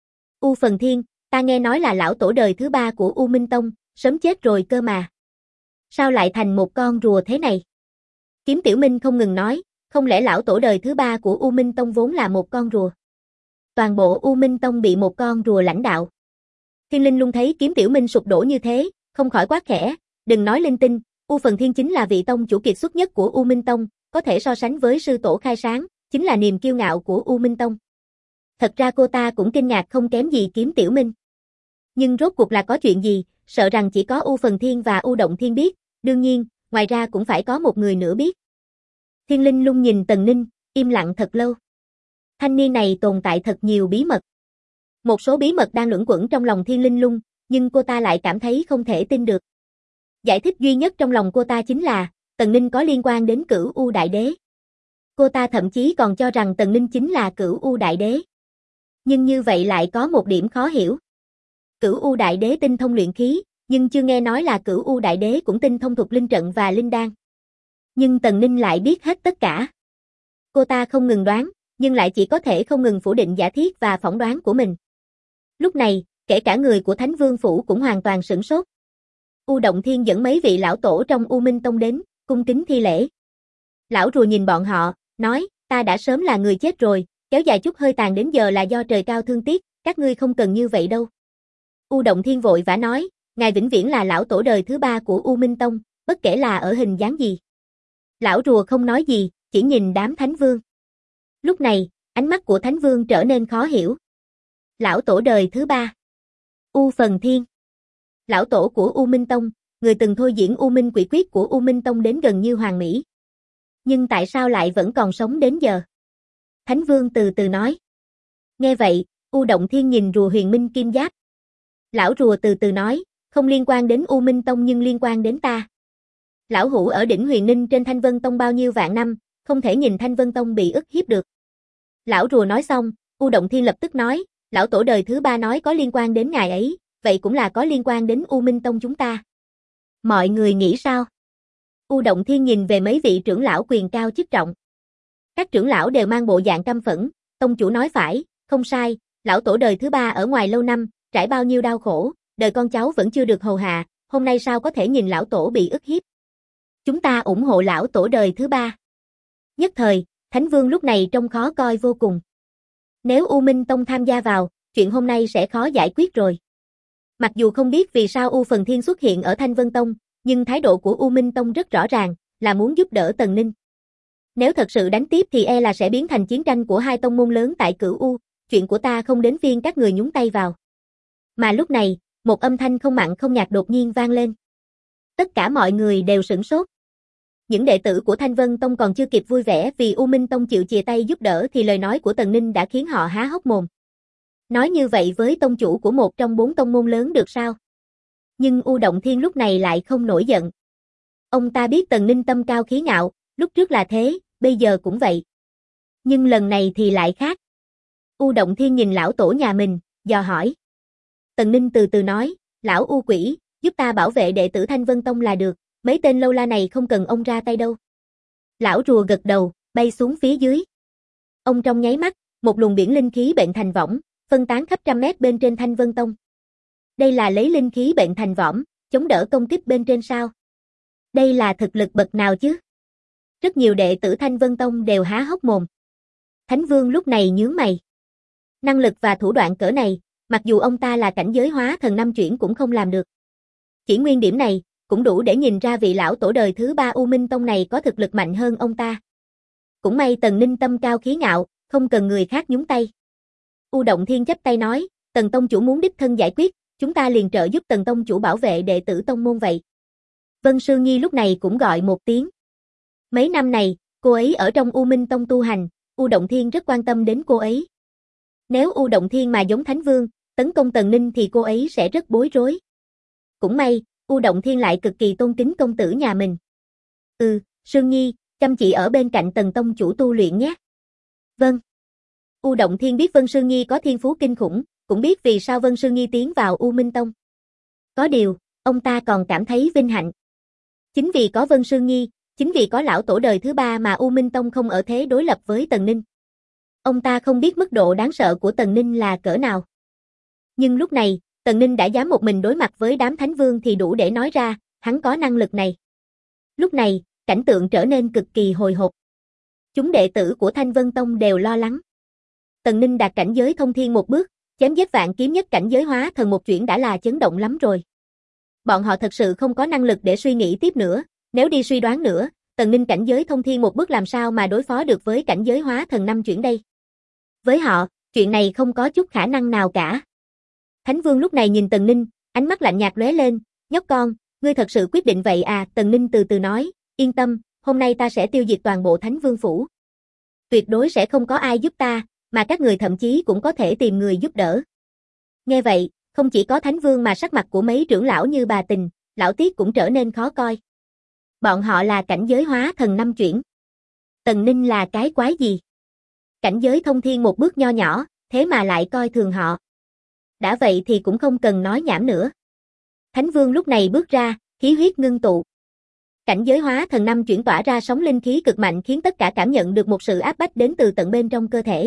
[SPEAKER 1] U Phần Thiên, ta nghe nói là lão tổ đời thứ 3 của U Minh Tông, sớm chết rồi cơ mà. Sao lại thành một con rùa thế này? Kiếm Tiểu Minh không ngừng nói, không lẽ lão tổ đời thứ 3 của U Minh Tông vốn là một con rùa? Toàn bộ U Minh Tông bị một con rùa lãnh đạo. Thiên Linh Lung thấy Kiếm Tiểu Minh sụp đổ như thế, không khỏi quát khẽ, đừng nói linh tinh, U Phần Thiên chính là vị tông chủ kiệt xuất nhất của U Minh Tông, có thể so sánh với sư tổ khai sáng, chính là niềm kiêu ngạo của U Minh Tông. Thật ra cô ta cũng kinh ngạc không kém gì Kiếm Tiểu Minh. Nhưng rốt cuộc là có chuyện gì, sợ rằng chỉ có U Phần Thiên và U Động Thiên biết, đương nhiên, ngoài ra cũng phải có một người nữa biết. Thiên Linh Lung nhìn Tần Ninh, im lặng thật lâu. Thanh niên này tồn tại thật nhiều bí mật. Một số bí mật đang luẩn quẩn trong lòng Thiên Linh Lung, nhưng cô ta lại cảm thấy không thể tin được. Giải thích duy nhất trong lòng cô ta chính là, Tần Ninh có liên quan đến Cửu U Đại Đế. Cô ta thậm chí còn cho rằng Tần Ninh chính là Cửu U Đại Đế. Nhưng như vậy lại có một điểm khó hiểu. Cửu U Đại Đế tinh thông luyện khí, nhưng chưa nghe nói là Cửu U Đại Đế cũng tinh thông thuộc linh trận và linh đan. Nhưng Tần Ninh lại biết hết tất cả. Cô ta không ngừng đoán, nhưng lại chỉ có thể không ngừng phủ định giả thiết và phỏng đoán của mình. Lúc này, kể cả người của Thánh Vương Phủ cũng hoàn toàn sửng sốt. U Động Thiên dẫn mấy vị lão tổ trong U Minh Tông đến, cung kính thi lễ. Lão rùa nhìn bọn họ, nói, ta đã sớm là người chết rồi, kéo dài chút hơi tàn đến giờ là do trời cao thương tiếc, các ngươi không cần như vậy đâu. U Động Thiên vội vã nói, ngài vĩnh viễn là lão tổ đời thứ 3 của U Minh Tông, bất kể là ở hình dáng gì. Lão rùa không nói gì, chỉ nhìn đám Thánh Vương. Lúc này, ánh mắt của Thánh Vương trở nên khó hiểu. Lão tổ đời thứ 3. U Phần Thiên. Lão tổ của U Minh Tông, người từng thôi diễn U Minh Quỷ Quyết của U Minh Tông đến gần như hoàn mỹ. Nhưng tại sao lại vẫn còn sống đến giờ? Thánh Vương từ từ nói. Nghe vậy, U Động Thiên nhìn rùa Huyền Minh Kim Giáp. Lão rùa từ từ nói, không liên quan đến U Minh Tông nhưng liên quan đến ta. Lão hủ ở đỉnh Huyền Ninh trên Thanh Vân Tông bao nhiêu vạn năm, không thể nhìn Thanh Vân Tông bị ức hiếp được. Lão rùa nói xong, U Động Thiên lập tức nói, lão tổ đời thứ 3 nói có liên quan đến ngài ấy, vậy cũng là có liên quan đến U Minh Tông chúng ta. Mọi người nghĩ sao? U Động Thiên nhìn về mấy vị trưởng lão quyền cao chức trọng. Các trưởng lão đều mang bộ dạng căm phẫn, tông chủ nói phải, không sai, lão tổ đời thứ 3 ở ngoài lâu năm, trải bao nhiêu đau khổ, đời con cháu vẫn chưa được hầu hạ, hôm nay sao có thể nhìn lão tổ bị ức hiếp. Chúng ta ủng hộ lão tổ đời thứ 3. Nhất thời, Thánh Vương lúc này trông khó coi vô cùng. Nếu U Minh Tông tham gia vào, chuyện hôm nay sẽ khó giải quyết rồi. Mặc dù không biết vì sao U Phần Thiên xuất hiện ở Thanh Vân Tông, nhưng thái độ của U Minh Tông rất rõ ràng, là muốn giúp đỡ Tần Ninh. Nếu thật sự đánh tiếp thì là sẽ biến thành chiến tranh của hai tông môn lớn tại Cửu U, chuyện của ta không đến phiên các người nhúng tay vào. Mà lúc này, một âm thanh không mặn không nhạt đột nhiên vang lên. Tất cả mọi người đều sửng sốt. Những đệ tử của Thanh Vân Tông còn chưa kịp vui vẻ vì U Minh Tông chịu chìa tay giúp đỡ thì lời nói của Tần Ninh đã khiến họ há hốc mồm. Nói như vậy với tông chủ của một trong 4 tông môn lớn được sao? Nhưng U Động Thiên lúc này lại không nổi giận. Ông ta biết Tần Ninh tâm cao khí ngạo, lúc trước là thế, bây giờ cũng vậy. Nhưng lần này thì lại khác. U Động Thiên nhìn lão tổ nhà mình, dò hỏi. Tần Ninh từ từ nói, lão U Quỷ, giúp ta bảo vệ đệ tử Thanh Vân Tông là được, mấy tên lâu la này không cần ông ra tay đâu. Lão rùa gật đầu, bay xuống phía dưới. Ông trong nháy mắt, một luồng biển linh khí bệnh thành võng, phân tán khắp trăm mét bên trên Thanh Vân Tông. Đây là lấy linh khí bệnh thành võng, chống đỡ công kích bên trên sao? Đây là thực lực bậc nào chứ? Rất nhiều đệ tử Thanh Vân Tông đều há hốc mồm. Thánh Vương lúc này nhướng mày. Năng lực và thủ đoạn cỡ này, mặc dù ông ta là cảnh giới hóa thần 5 chuyển cũng không làm được. Chỉ nguyên điểm này, cũng đủ để nhìn ra vị lão tổ đời thứ 3 U Minh Tông này có thực lực mạnh hơn ông ta. Cũng may Tần Ninh tâm cao khí ngạo, không cần người khác nhúng tay. U Động Thiên chắp tay nói, Tần Tông chủ muốn đích thân giải quyết, chúng ta liền trợ giúp Tần Tông chủ bảo vệ đệ tử tông môn vậy. Vân Sư Nhi lúc này cũng gọi một tiếng. Mấy năm này, cô ấy ở trong U Minh Tông tu hành, U Động Thiên rất quan tâm đến cô ấy. Nếu U Động Thiên mà giống Thánh Vương, tấn công Tần Ninh thì cô ấy sẽ rất bối rối. Cũng may, U Động Thiên lại cực kỳ tôn kính công tử nhà mình. Sương Nhi, chăm chỉ ở bên cạnh Tần Tông chủ tu luyện nhé. Vâng. U Động Thiên biết Vân Sương Nhi có thiên phú kinh khủng, cũng biết vì sao Vân Sương Nhi tiến vào U Minh Tông. Có điều, ông ta còn cảm thấy vinh hạnh. Chính vì có Vân Sương Nhi, chính vì có lão tổ đời thứ 3 mà U Minh Tông không ở thế đối lập với Tần Ninh. Ông ta không biết mức độ đáng sợ của Tần Ninh là cỡ nào. Nhưng lúc này, Tần Ninh đã dám một mình đối mặt với đám Thánh Vương thì đủ để nói ra, hắn có năng lực này. Lúc này, cảnh tượng trở nên cực kỳ hồi hộp. Chúng đệ tử của Thanh Vân Tông đều lo lắng. Tần Ninh đạt cảnh giới thông thiên một bước, chém giết vạn kiếm nhất cảnh giới hóa thần một chuyển đã là chấn động lắm rồi. Bọn họ thật sự không có năng lực để suy nghĩ tiếp nữa, nếu đi suy đoán nữa, Tần Ninh cảnh giới thông thiên một bước làm sao mà đối phó được với cảnh giới hóa thần 5 chuyển đây. Với họ, chuyện này không có chút khả năng nào cả. Thánh Vương lúc này nhìn Tần Ninh, ánh mắt lạnh nhạt lóe lên, nhóc con, ngươi thật sự quyết định vậy à? Tần Ninh từ từ nói, yên tâm, hôm nay ta sẽ tiêu diệt toàn bộ Thánh Vương phủ. Tuyệt đối sẽ không có ai giúp ta, mà các người thậm chí cũng có thể tìm người giúp đỡ. Nghe vậy, không chỉ có Thánh Vương mà sắc mặt của mấy trưởng lão như bà Tình, lão Tiết cũng trở nên khó coi. Bọn họ là cảnh giới hóa thần 5 chuyển. Tần Ninh là cái quái gì? Cảnh giới thông thiên một bước nho nhỏ, thế mà lại coi thường họ. Đã vậy thì cũng không cần nói nhảm nữa. Thánh Vương lúc này bước ra, khí huyết ngưng tụ. Cảnh giới hóa thần 5 chuyển tỏa ra sóng linh khí cực mạnh khiến tất cả cảm nhận được một sự áp bách đến từ tận bên trong cơ thể.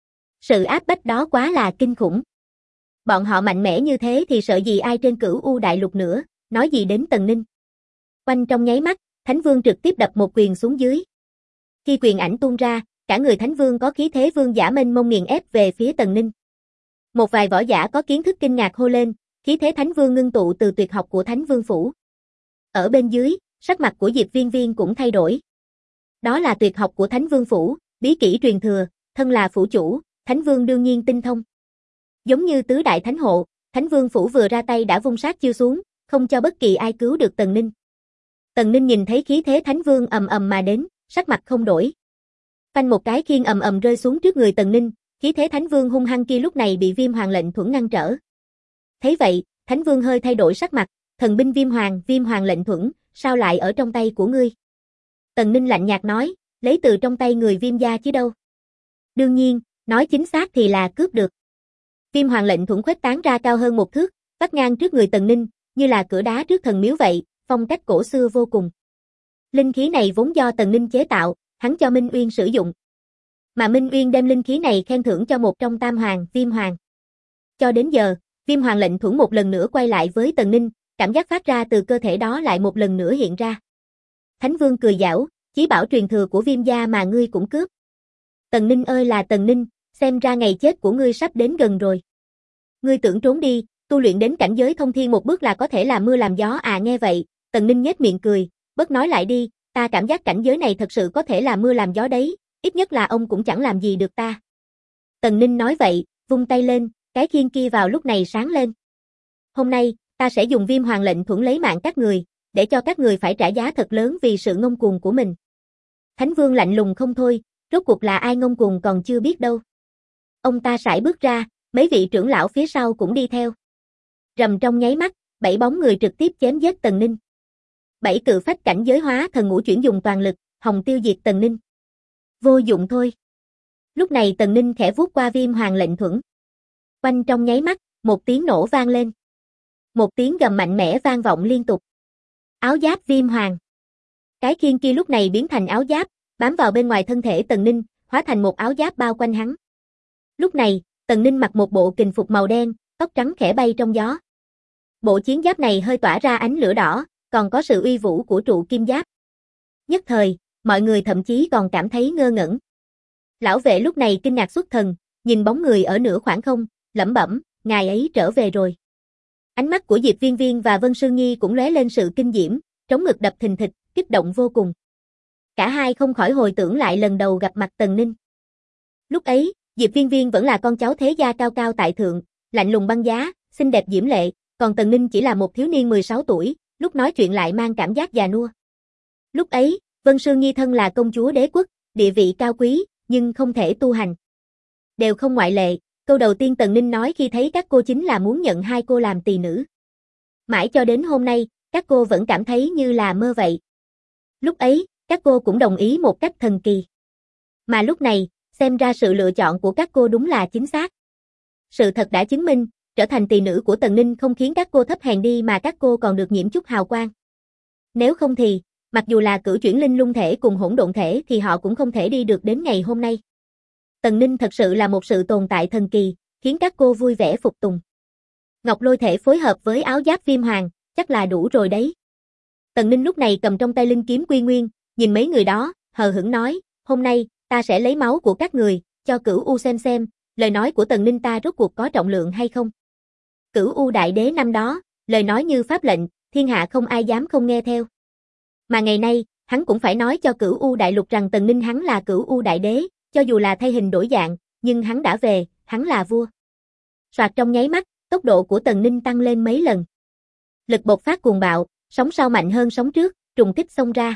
[SPEAKER 1] Sự áp bách đó quá là kinh khủng. Bọn họ mạnh mẽ như thế thì sợ gì ai trên Cửu U Đại Lục nữa, nói gì đến Tần Ninh. Quanh trong nháy mắt, Thánh Vương trực tiếp đập một quyền xuống dưới. Khi quyền ảnh tuôn ra, cả người Thánh Vương có khí thế vương giả mênh mông nghiền ép về phía Tần Ninh. Một vài võ giả có kiến thức kinh ngạc hô lên, khí thế Thánh Vương ngưng tụ từ tuyệt học của Thánh Vương Phủ. Ở bên dưới, sắc mặt của Diệp Viên Viên cũng thay đổi. Đó là tuyệt học của Thánh Vương Phủ, bí kỹ truyền thừa, thân là phủ chủ, Thánh Vương đương nhiên tinh thông. Giống như tứ đại thánh hộ, Thánh Vương Phủ vừa ra tay đã vung sát chiêu xuống, không cho bất kỳ ai cứu được Tần Ninh. Tần Ninh nhìn thấy khí thế Thánh Vương ầm ầm mà đến, sắc mặt không đổi. Phanh một cái khiên ầm ầm rơi xuống trước người Tần Ninh, khí thế Thánh Vương hung hăng kia lúc này bị Viêm Hoàng lệnh thuẫn ngăn trở. Thấy vậy, Thánh Vương hơi thay đổi sắc mặt, thần binh Viêm Hoàng lệnh thuẫn, sao lại ở trong tay của ngươi? Tần Ninh lạnh nhạt nói, lấy từ trong tay người Viêm gia chứ đâu. Đương nhiên, nói chính xác thì là cướp được. Viêm Hoàng lệnh thuẫn khuếch tán ra cao hơn một thước, vắt ngang trước người Tần Ninh, như là cửa đá trước thần miếu vậy, phong cách cổ xưa vô cùng. Linh khí này vốn do Tần Ninh chế tạo, hắn cho Minh Uyên sử dụng. Mà Minh Uyên đem linh khí này khen thưởng cho một trong tam hoàng, Viêm Hoàng. Cho đến giờ, Viêm Hoàng lệnh thuẫn một lần nữa quay lại với Tần Ninh, cảm giác phát ra từ cơ thể đó lại một lần nữa hiện ra. Thánh Vương cười giảo, chí bảo truyền thừa của Viêm gia mà ngươi cũng cướp. Tần Ninh ơi là Tần Ninh, xem ra ngày chết của ngươi sắp đến gần rồi. Ngươi tưởng trốn đi, tu luyện đến cảnh giới thông thiên một bước là có thể làm mưa làm gió à? Nghe vậy, Tần Ninh nhếch miệng cười, bớt nói lại đi, ta cảm giác cảnh giới này thật sự có thể làm mưa làm gió đấy, ít nhất là ông cũng chẳng làm gì được ta. Tần Ninh nói vậy, vung tay lên, cái khiên kia vào lúc này sáng lên. Hôm nay, ta sẽ dùng Viêm Hoàng lệnh thuẫn lấy mạng các người, để cho các người phải trả giá thật lớn vì sự ngông cuồng của mình. Thánh Vương lạnh lùng không thôi, rốt cuộc là ai ngông cuồng còn chưa biết đâu. Ông ta sải bước ra, mấy vị trưởng lão phía sau cũng đi theo. Rầm trong nháy mắt, 7 bóng người trực tiếp chém giết Tần Ninh. 7 cự phách cảnh giới hóa thần ngũ chuyển dùng toàn lực, hòng tiêu diệt Tần Ninh. Vô dụng thôi. Lúc này Tần Ninh khẽ vuốt qua Viêm Hoàng lệnh thuẫn. Quanh trong nháy mắt, một tiếng nổ vang lên. Một tiếng gầm mạnh mẽ vang vọng liên tục. Áo giáp Viêm Hoàng. Cái khiên kia lúc này biến thành áo giáp, bám vào bên ngoài thân thể Tần Ninh, hóa thành một áo giáp bao quanh hắn. Lúc này, Tần Ninh mặc một bộ kình phục màu đen, tóc trắng khẽ bay trong gió. Bộ chiến giáp này hơi tỏa ra ánh lửa đỏ, còn có sự uy vũ của trụ kim giáp. Nhất thời, mọi người thậm chí còn cảm thấy ngơ ngẩn. Lão vệ lúc này kinh ngạc xuất thần, nhìn bóng người ở nửa khoảng không, lẩm bẩm, ngài ấy trở về rồi. Ánh mắt của Diệp Viên Viên và Vân Sương Nhi cũng lóe lên sự kinh diễm, trống ngực đập thình thịch, kích động vô cùng. Cả hai không khỏi hồi tưởng lại lần đầu gặp mặt Tần Ninh. Lúc ấy, Diệp Viên Viên vẫn là con cháu thế gia cao cao tại thượng, lạnh lùng băng giá, xinh đẹp diễm lệ, còn Tần Ninh chỉ là một thiếu niên 16 tuổi, lúc nói chuyện lại mang cảm giác già nua. Lúc ấy, Vân Sương Nhi thân là công chúa đế quốc, địa vị cao quý, nhưng không thể tu hành. Đều không ngoại lệ, câu đầu tiên Tần Ninh nói khi thấy các cô chính là muốn nhận hai cô làm tỳ nữ. Mãi cho đến hôm nay, các cô vẫn cảm thấy như là mơ vậy. Lúc ấy, các cô cũng đồng ý một cách thần kỳ. Mà lúc này, xem ra sự lựa chọn của các cô đúng là chính xác. Sự thật đã chứng minh, trở thành tỳ nữ của Tần Ninh không khiến các cô thấp hèn đi mà các cô còn được nhiễm chút hào quang. Nếu không thì, mặc dù là cửu chuyển linh lung thể cùng hỗn độn thể thì họ cũng không thể đi được đến ngày hôm nay. Tần Ninh thật sự là một sự tồn tại thần kỳ, khiến các cô vui vẻ phục tùng. Ngọc lôi thể phối hợp với áo giáp Viêm Hoàng, chắc là đủ rồi đấy. Tần Ninh lúc này cầm trong tay linh kiếm Quy Nguyên, nhìn mấy người đó, hờ hững nói, hôm nay, ta sẽ lấy máu của các người, cho Cửu U xem, lời nói của Tần Ninh ta rốt cuộc có trọng lượng hay không. Cửu U đại đế năm đó, lời nói như pháp lệnh, thiên hạ không ai dám không nghe theo. Mà ngày nay, hắn cũng phải nói cho Cửu U đại lục rằng Tần Ninh hắn là Cửu U đại đế, cho dù là thay hình đổi dạng, nhưng hắn đã về, hắn là vua. Soạt trong nháy mắt, tốc độ của Tần Ninh tăng lên mấy lần. Lực bộc phát cuồng bạo, sóng sau mạnh hơn sóng trước, trùng kích xông ra.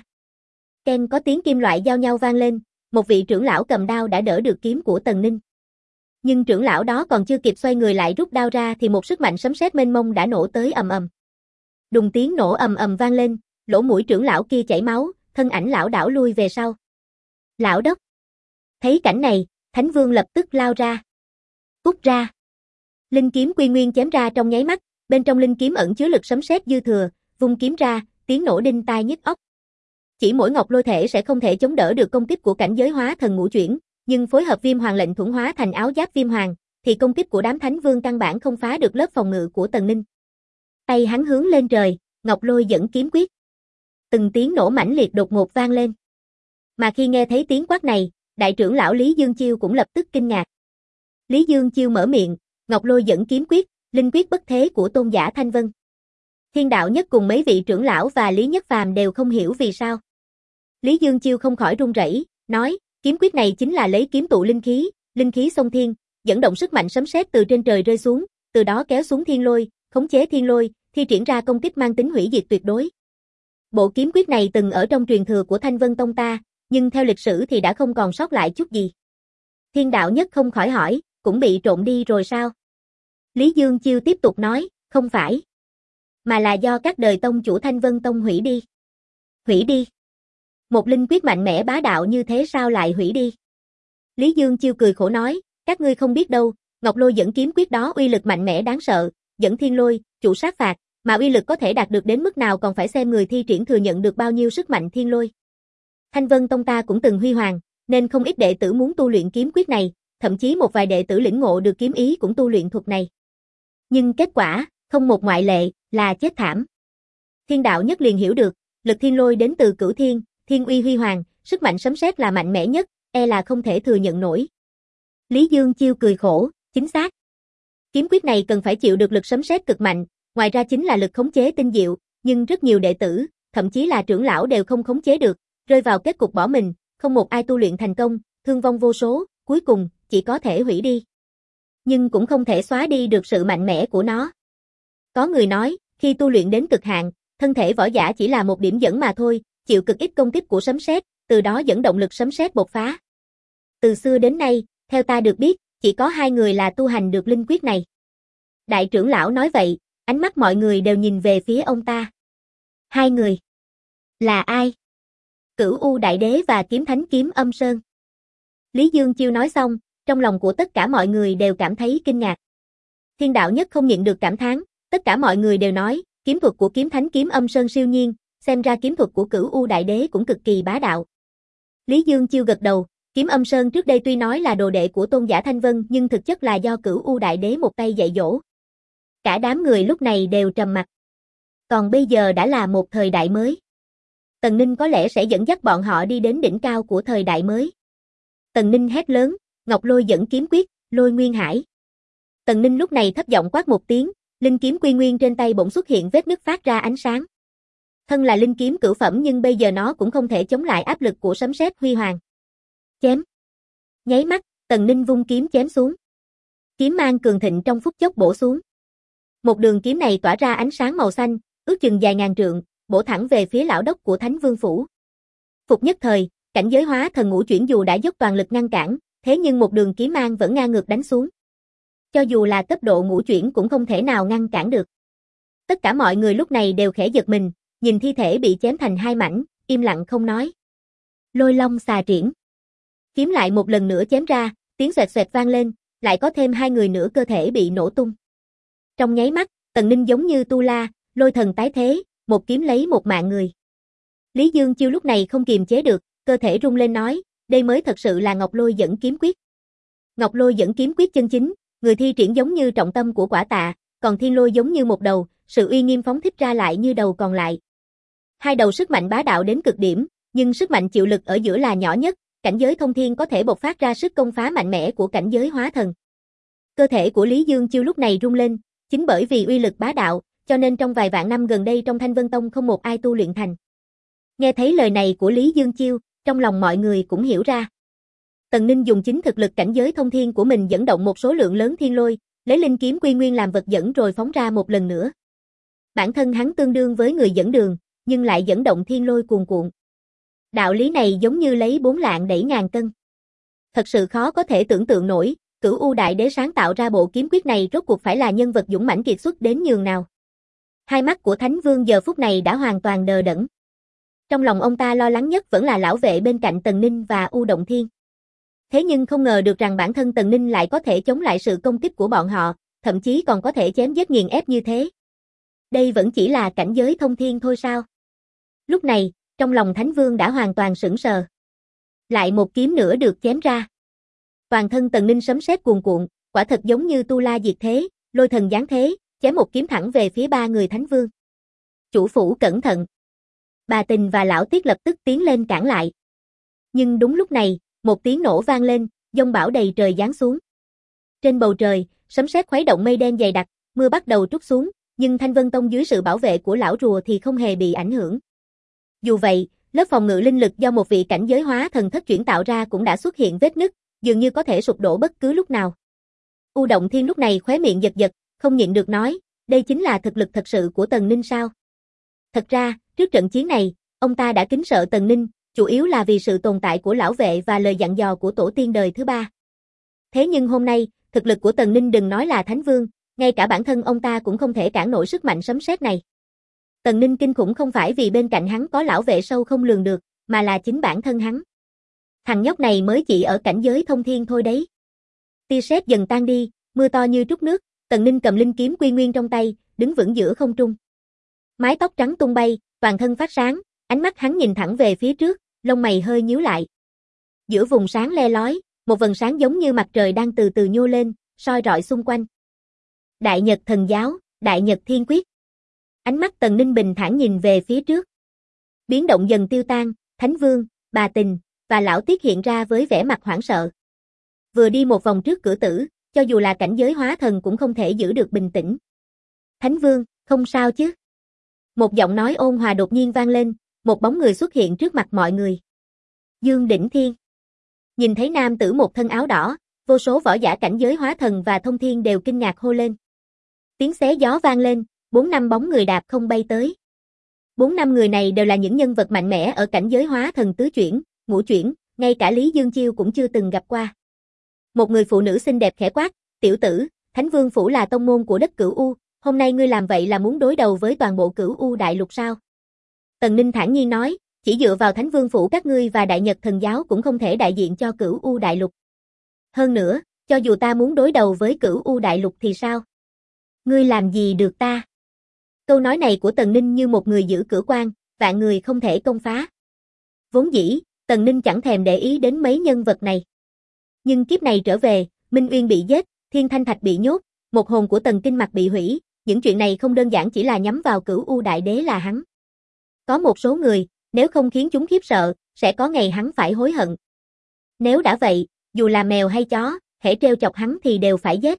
[SPEAKER 1] Ken có tiếng kim loại giao nhau vang lên, một vị trưởng lão cầm đao đã đỡ được kiếm của Tần Ninh. Nhưng trưởng lão đó còn chưa kịp xoay người lại rút đao ra thì một sức mạnh sấm sét mênh mông đã nổ tới ầm ầm. Đùng tiếng nổ ầm ầm vang lên, lỗ mũi trưởng lão kia chảy máu, thân ảnh lão đảo lui về sau. Lão đốc. Thấy cảnh này, Thánh Vương lập tức lao ra. Cút ra. Linh kiếm quy nguyên chém ra trong nháy mắt, bên trong linh kiếm ẩn chứa lực sấm sét dư thừa, vung kiếm ra, tiếng nổ đinh tai nhức óc. Chỉ mỗi Ngọc Lôi thể sẽ không thể chống đỡ được công kích của cảnh giới hóa thần ngũ chuyển, nhưng phối hợp Viêm Hoàng lệnh thuẫn hóa thành áo giáp Viêm Hoàng, thì công kích của đám Thánh Vương căn bản không phá được lớp phòng ngự của Tần Ninh. Tay hắn hướng lên trời, Ngọc Lôi dẫn kiếm quyết. Từng tiếng nổ mãnh liệt đột ngột vang lên. Mà khi nghe thấy tiếng quát này, đại trưởng lão Lý Dương Chiêu cũng lập tức kinh ngạc. Lý Dương Chiêu mở miệng, Ngọc Lôi dẫn kiếm quyết, linh quyết bất thế của tôn giả Thanh Vân. Thiên Đạo Nhất cùng mấy vị trưởng lão và Lý Nhất Phàm đều không hiểu vì sao. Lý Dương Chiêu không khỏi run rẩy, nói, kiếm quyết này chính là lấy kiếm tụ linh khí xông thiên, dẫn động sức mạnh sấm sét từ trên trời rơi xuống, từ đó kéo xuống thiên lôi, khống chế thiên lôi, thi triển ra công kích mang tính hủy diệt tuyệt đối. Bộ kiếm quyết này từng ở trong truyền thừa của Thanh Vân Tông ta, nhưng theo lịch sử thì đã không còn sót lại chút gì. Thiên Đạo Nhất không khỏi hỏi, cũng bị trộn đi rồi sao? Lý Dương Chiêu tiếp tục nói, không phải, mà là do các đời tông chủ Thanh Vân Tông hủy đi. Hủy đi? Một linh quyết mạnh mẽ bá đạo như thế sao lại hủy đi? Lý Dương Chiêu cười khổ nói, các ngươi không biết đâu, Ngọc Lôi dẫn kiếm quyết đó uy lực mạnh mẽ đáng sợ, dẫn thiên lôi, chủ sát phạt, mà uy lực có thể đạt được đến mức nào còn phải xem người thi triển thừa nhận được bao nhiêu sức mạnh thiên lôi. Thanh Vân Tông ta cũng từng huy hoàng, nên không ít đệ tử muốn tu luyện kiếm quyết này, thậm chí một vài đệ tử lĩnh ngộ được kiếm ý cũng tu luyện thuật này. Nhưng kết quả, không một ngoại lệ, là chết thảm. Thiên Đạo Nhất liền hiểu được, lực thiên lôi đến từ cửu thiên, thiên uy huy hoàng, sức mạnh sấm sét là mạnh mẽ nhất, e là không thể thừa nhận nổi. Lý Dương Chiêu cười khổ, chính xác. Kiếm quyết này cần phải chịu được lực sấm sét cực mạnh, ngoài ra chính là lực khống chế tinh diệu, nhưng rất nhiều đệ tử, thậm chí là trưởng lão đều không khống chế được, rơi vào kết cục bỏ mình, không một ai tu luyện thành công, thương vong vô số, cuối cùng chỉ có thể hủy đi. Nhưng cũng không thể xóa đi được sự mạnh mẽ của nó. Có người nói, khi tu luyện đến cực hạn, thân thể võ giả chỉ là một điểm dẫn mà thôi, chịu cực ít công kích của sấm sét, từ đó dẫn động lực sấm sét bộc phá. Từ xưa đến nay, theo ta được biết, chỉ có 2 người là tu hành được linh quyết này. Đại trưởng lão nói vậy, ánh mắt mọi người đều nhìn về phía ông ta. 2 người? Là ai? Cửu U Đại Đế và Kiếm Thánh Kiếm Âm Sơn. Lý Dương Chiêu nói xong, trong lòng của tất cả mọi người đều cảm thấy kinh ngạc. Thiên Đạo Nhất không nhịn được cảm thán, tất cả mọi người đều nói, kiếm thuật của Kiếm Thánh Kiếm Âm Sơn siêu nhiên, xem ra kiếm thuật của Cửu U Đại Đế cũng cực kỳ bá đạo. Lý Dương Chiêu gật đầu, Kiếm Âm Sơn trước đây tuy nói là đồ đệ của tôn giả Thanh Vân nhưng thực chất là do Cửu U Đại Đế một tay dạy dỗ. Cả đám người lúc này đều trầm mặc. Còn bây giờ đã là một thời đại mới. Tần Ninh có lẽ sẽ dẫn dắt bọn họ đi đến đỉnh cao của thời đại mới. Tần Ninh hét lớn, Ngọc Lôi dẫn kiếm quyết, Lôi Nguyên Hải. Tần Ninh lúc này thấp giọng quát một tiếng, linh kiếm quy nguyên trên tay bỗng xuất hiện vết nứt phát ra ánh sáng. Thân là linh kiếm cửu phẩm nhưng bây giờ nó cũng không thể chống lại áp lực của sấm sét huy hoàng. Chém. Nháy mắt, Tần Ninh vung kiếm chém xuống. Kiếm mang cường thịnh trong phút chốc bổ xuống. Một đường kiếm này tỏa ra ánh sáng màu xanh, ước chừng dài ngàn trượng, bổ thẳng về phía lão đốc của Thánh Vương phủ. Phục nhất thời, cảnh giới hóa thần ngũ chuyển dù đã dốc toàn lực ngăn cản, thế nhưng một đường kiếm mang vẫn ngang ngược đánh xuống. Cho dù là cấp độ ngũ chuyển cũng không thể nào ngăn cản được. Tất cả mọi người lúc này đều khẽ giật mình, nhìn thi thể bị chém thành 2 mảnh, im lặng không nói. Lôi Long xà triển. Kiếm lại một lần nữa chém ra, tiếng xoẹt xoẹt vang lên, lại có thêm 2 người nữa cơ thể bị nổ tung. Trong nháy mắt, Tần Ninh giống như Tu La, lôi thần tái thế, một kiếm lấy một mạng người. Lý Dương Chiêu lúc này không kiềm chế được, cơ thể rung lên nói, đây mới thật sự là Ngọc Lôi dẫn kiếm quyết. Ngọc Lôi dẫn kiếm quyết chân chính, người thi triển giống như trọng tâm của quả tạ, còn thiên lôi giống như một đầu, sự uy nghiêm phóng thích ra lại như đầu còn lại. 2 đầu sức mạnh bá đạo đến cực điểm, nhưng sức mạnh chịu lực ở giữa là nhỏ nhất, cảnh giới thông thiên có thể bộc phát ra sức công phá mạnh mẽ của cảnh giới hóa thần. Cơ thể của Lý Dương Chiêu lúc này rung lên, chính bởi vì uy lực bá đạo, cho nên trong vài vạn năm gần đây trong Thanh Vân Tông không một ai tu luyện thành. Nghe thấy lời này của Lý Dương Chiêu, trong lòng mọi người cũng hiểu ra. Tần Ninh dùng chính thực lực cảnh giới thông thiên của mình dẫn động một số lượng lớn thiên lôi, lấy linh kiếm quy nguyên làm vật dẫn rồi phóng ra một lần nữa. Bản thân hắn tương đương với người dẫn đường, nhưng lại dẫn động thiên lôi cuồn cuộn. Đạo lý này giống như lấy 4 lạng đẩy ngàn cân. Thật sự khó có thể tưởng tượng nổi, Cửu U Đại Đế sáng tạo ra bộ kiếm quyết này rốt cuộc phải là nhân vật dũng mãnh kiệt xuất đến nhường nào. Hai mắt của Thánh Vương giờ phút này đã hoàn toàn đờ đẫn. Trong lòng ông ta lo lắng nhất vẫn là lão vệ bên cạnh Tần Ninh và U Động Thiên. Thế nhưng không ngờ được rằng bản thân Tần Ninh lại có thể chống lại sự công kích của bọn họ, thậm chí còn có thể chém giết nghiền ép như thế. Đây vẫn chỉ là cảnh giới thông thiên thôi sao? Lúc này, trong lòng Thánh Vương đã hoàn toàn sững sờ. Lại một kiếm nữa được chém ra. Toàn thân Tần Ninh sấm sét cuồn cuộn, quả thật giống như tu la diệt thế, lôi thần giáng thế, chém một kiếm thẳng về phía ba người Thánh Vương. Chủ phủ cẩn thận. Bà Tình và Lão Tiết lập tức tiến lên cản lại. Nhưng đúng lúc này, một tiếng nổ vang lên, giông bão đầy trời giáng xuống. Trên bầu trời, sấm sét khuấy động mây đen dày đặc, mưa bắt đầu trút xuống, nhưng Thanh Vân Tông dưới sự bảo vệ của lão rùa thì không hề bị ảnh hưởng. Dù vậy, lớp phòng ngự linh lực do một vị cảnh giới hóa thần thất chuyển tạo ra cũng đã xuất hiện vết nứt, dường như có thể sụp đổ bất cứ lúc nào. U Động Thiên lúc này khóe miệng giật giật, không nhịn được nói, đây chính là thực lực thật sự của Tần Ninh sao? Thật ra, trước trận chiến này, ông ta đã kính sợ Tần Ninh, chủ yếu là vì sự tồn tại của lão vệ và lời dặn dò của tổ tiên đời thứ ba. Thế nhưng hôm nay, thực lực của Tần Ninh đừng nói là Thánh Vương, ngay cả bản thân ông ta cũng không thể cản nổi sức mạnh sấm sét này. Tần Ninh kinh khủng không phải vì bên cạnh hắn có lão vệ sâu không lường được, mà là chính bản thân hắn. Thằng nhóc này mới chỉ ở cảnh giới thông thiên thôi đấy. Tia sét dần tan đi, mưa to như trút nước, Tần Ninh cầm linh kiếm Quy Nguyên trong tay, đứng vững giữa không trung. Mái tóc trắng tung bay, toàn thân phát sáng, ánh mắt hắn nhìn thẳng về phía trước, lông mày hơi nhíu lại. Giữa vùng sáng le lói, một vầng sáng giống như mặt trời đang từ từ nhô lên, soi rọi xung quanh. Đại Nhật Thần Giáo, Đại Nhật Thiên Quyết. Ánh mắt Tần Ninh bình thản nhìn về phía trước. Biến động dần tiêu tan, Thánh Vương, Bà Tình và Lão Tiết hiện ra với vẻ mặt hoảng sợ. Vừa đi một vòng trước cửa tử, cho dù là cảnh giới hóa thần cũng không thể giữ được bình tĩnh. Thánh Vương, không sao chứ? Một giọng nói ôn hòa đột nhiên vang lên, một bóng người xuất hiện trước mặt mọi người. Dương Đỉnh Thiên. Nhìn thấy nam tử một thân áo đỏ, vô số võ giả cảnh giới hóa thần và thông thiên đều kinh ngạc hô lên. Tiếng xé gió vang lên, 4-5 bóng người đạp không bay tới. 4-5 người này đều là những nhân vật mạnh mẽ ở cảnh giới hóa thần tứ chuyển, ngũ chuyển, ngay cả Lý Dương Chiêu cũng chưa từng gặp qua. Một người phụ nữ xinh đẹp khẽ quát, tiểu tử, Thánh Vương Phủ là tông môn của đất Cửu U, hôm nay ngươi làm vậy là muốn đối đầu với toàn bộ Cửu U Đại Lục sao? Tần Ninh thản nhiên nói, chỉ dựa vào Thánh Vương Phủ các ngươi và Đại Nhật Thần Giáo cũng không thể đại diện cho Cửu U Đại Lục. Hơn nữa, cho dù ta muốn đối đầu với Cửu U Đại Lục thì sao? Ngươi làm gì được ta? Câu nói này của Tần Ninh như một người giữ cửa quan, vạn người không thể công phá. Vốn dĩ, Tần Ninh chẳng thèm để ý đến mấy nhân vật này. Nhưng kiếp này trở về, Minh Uyên bị giết, Thiên Thanh Thạch bị nhốt, một hồn của Tần Kinh Mặc bị hủy, những chuyện này không đơn giản chỉ là nhắm vào Cửu U Đại Đế là hắn. Có một số người, nếu không khiến chúng khiếp sợ, sẽ có ngày hắn phải hối hận. Nếu đã vậy, dù là mèo hay chó, hễ trêu chọc hắn thì đều phải giết.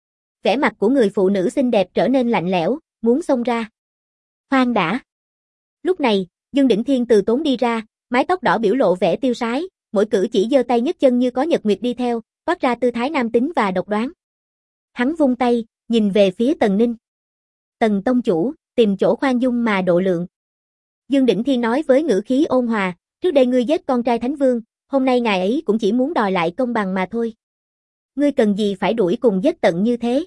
[SPEAKER 1] Vẻ mặt của người phụ nữ xinh đẹp trở nên lạnh lẽo, muốn xông ra. Khoan đã. Lúc này, Dương Đỉnh Thiên từ tốn đi ra, mái tóc đỏ biểu lộ vẻ tiêu sái, mỗi cử chỉ giơ tay nhấc chân như có nhật nguyệt đi theo, toát ra tư thái nam tính và độc đoán. Hắn vung tay, nhìn về phía Tần Ninh. Tần tông chủ, tìm chỗ khoan dung mà độ lượng. Dương Đỉnh Thiên nói với ngữ khí ôn hòa, trước đây ngươi giết con trai Thánh Vương, hôm nay ngài ấy cũng chỉ muốn đòi lại công bằng mà thôi. Ngươi cần gì phải đuổi cùng giết tận như thế?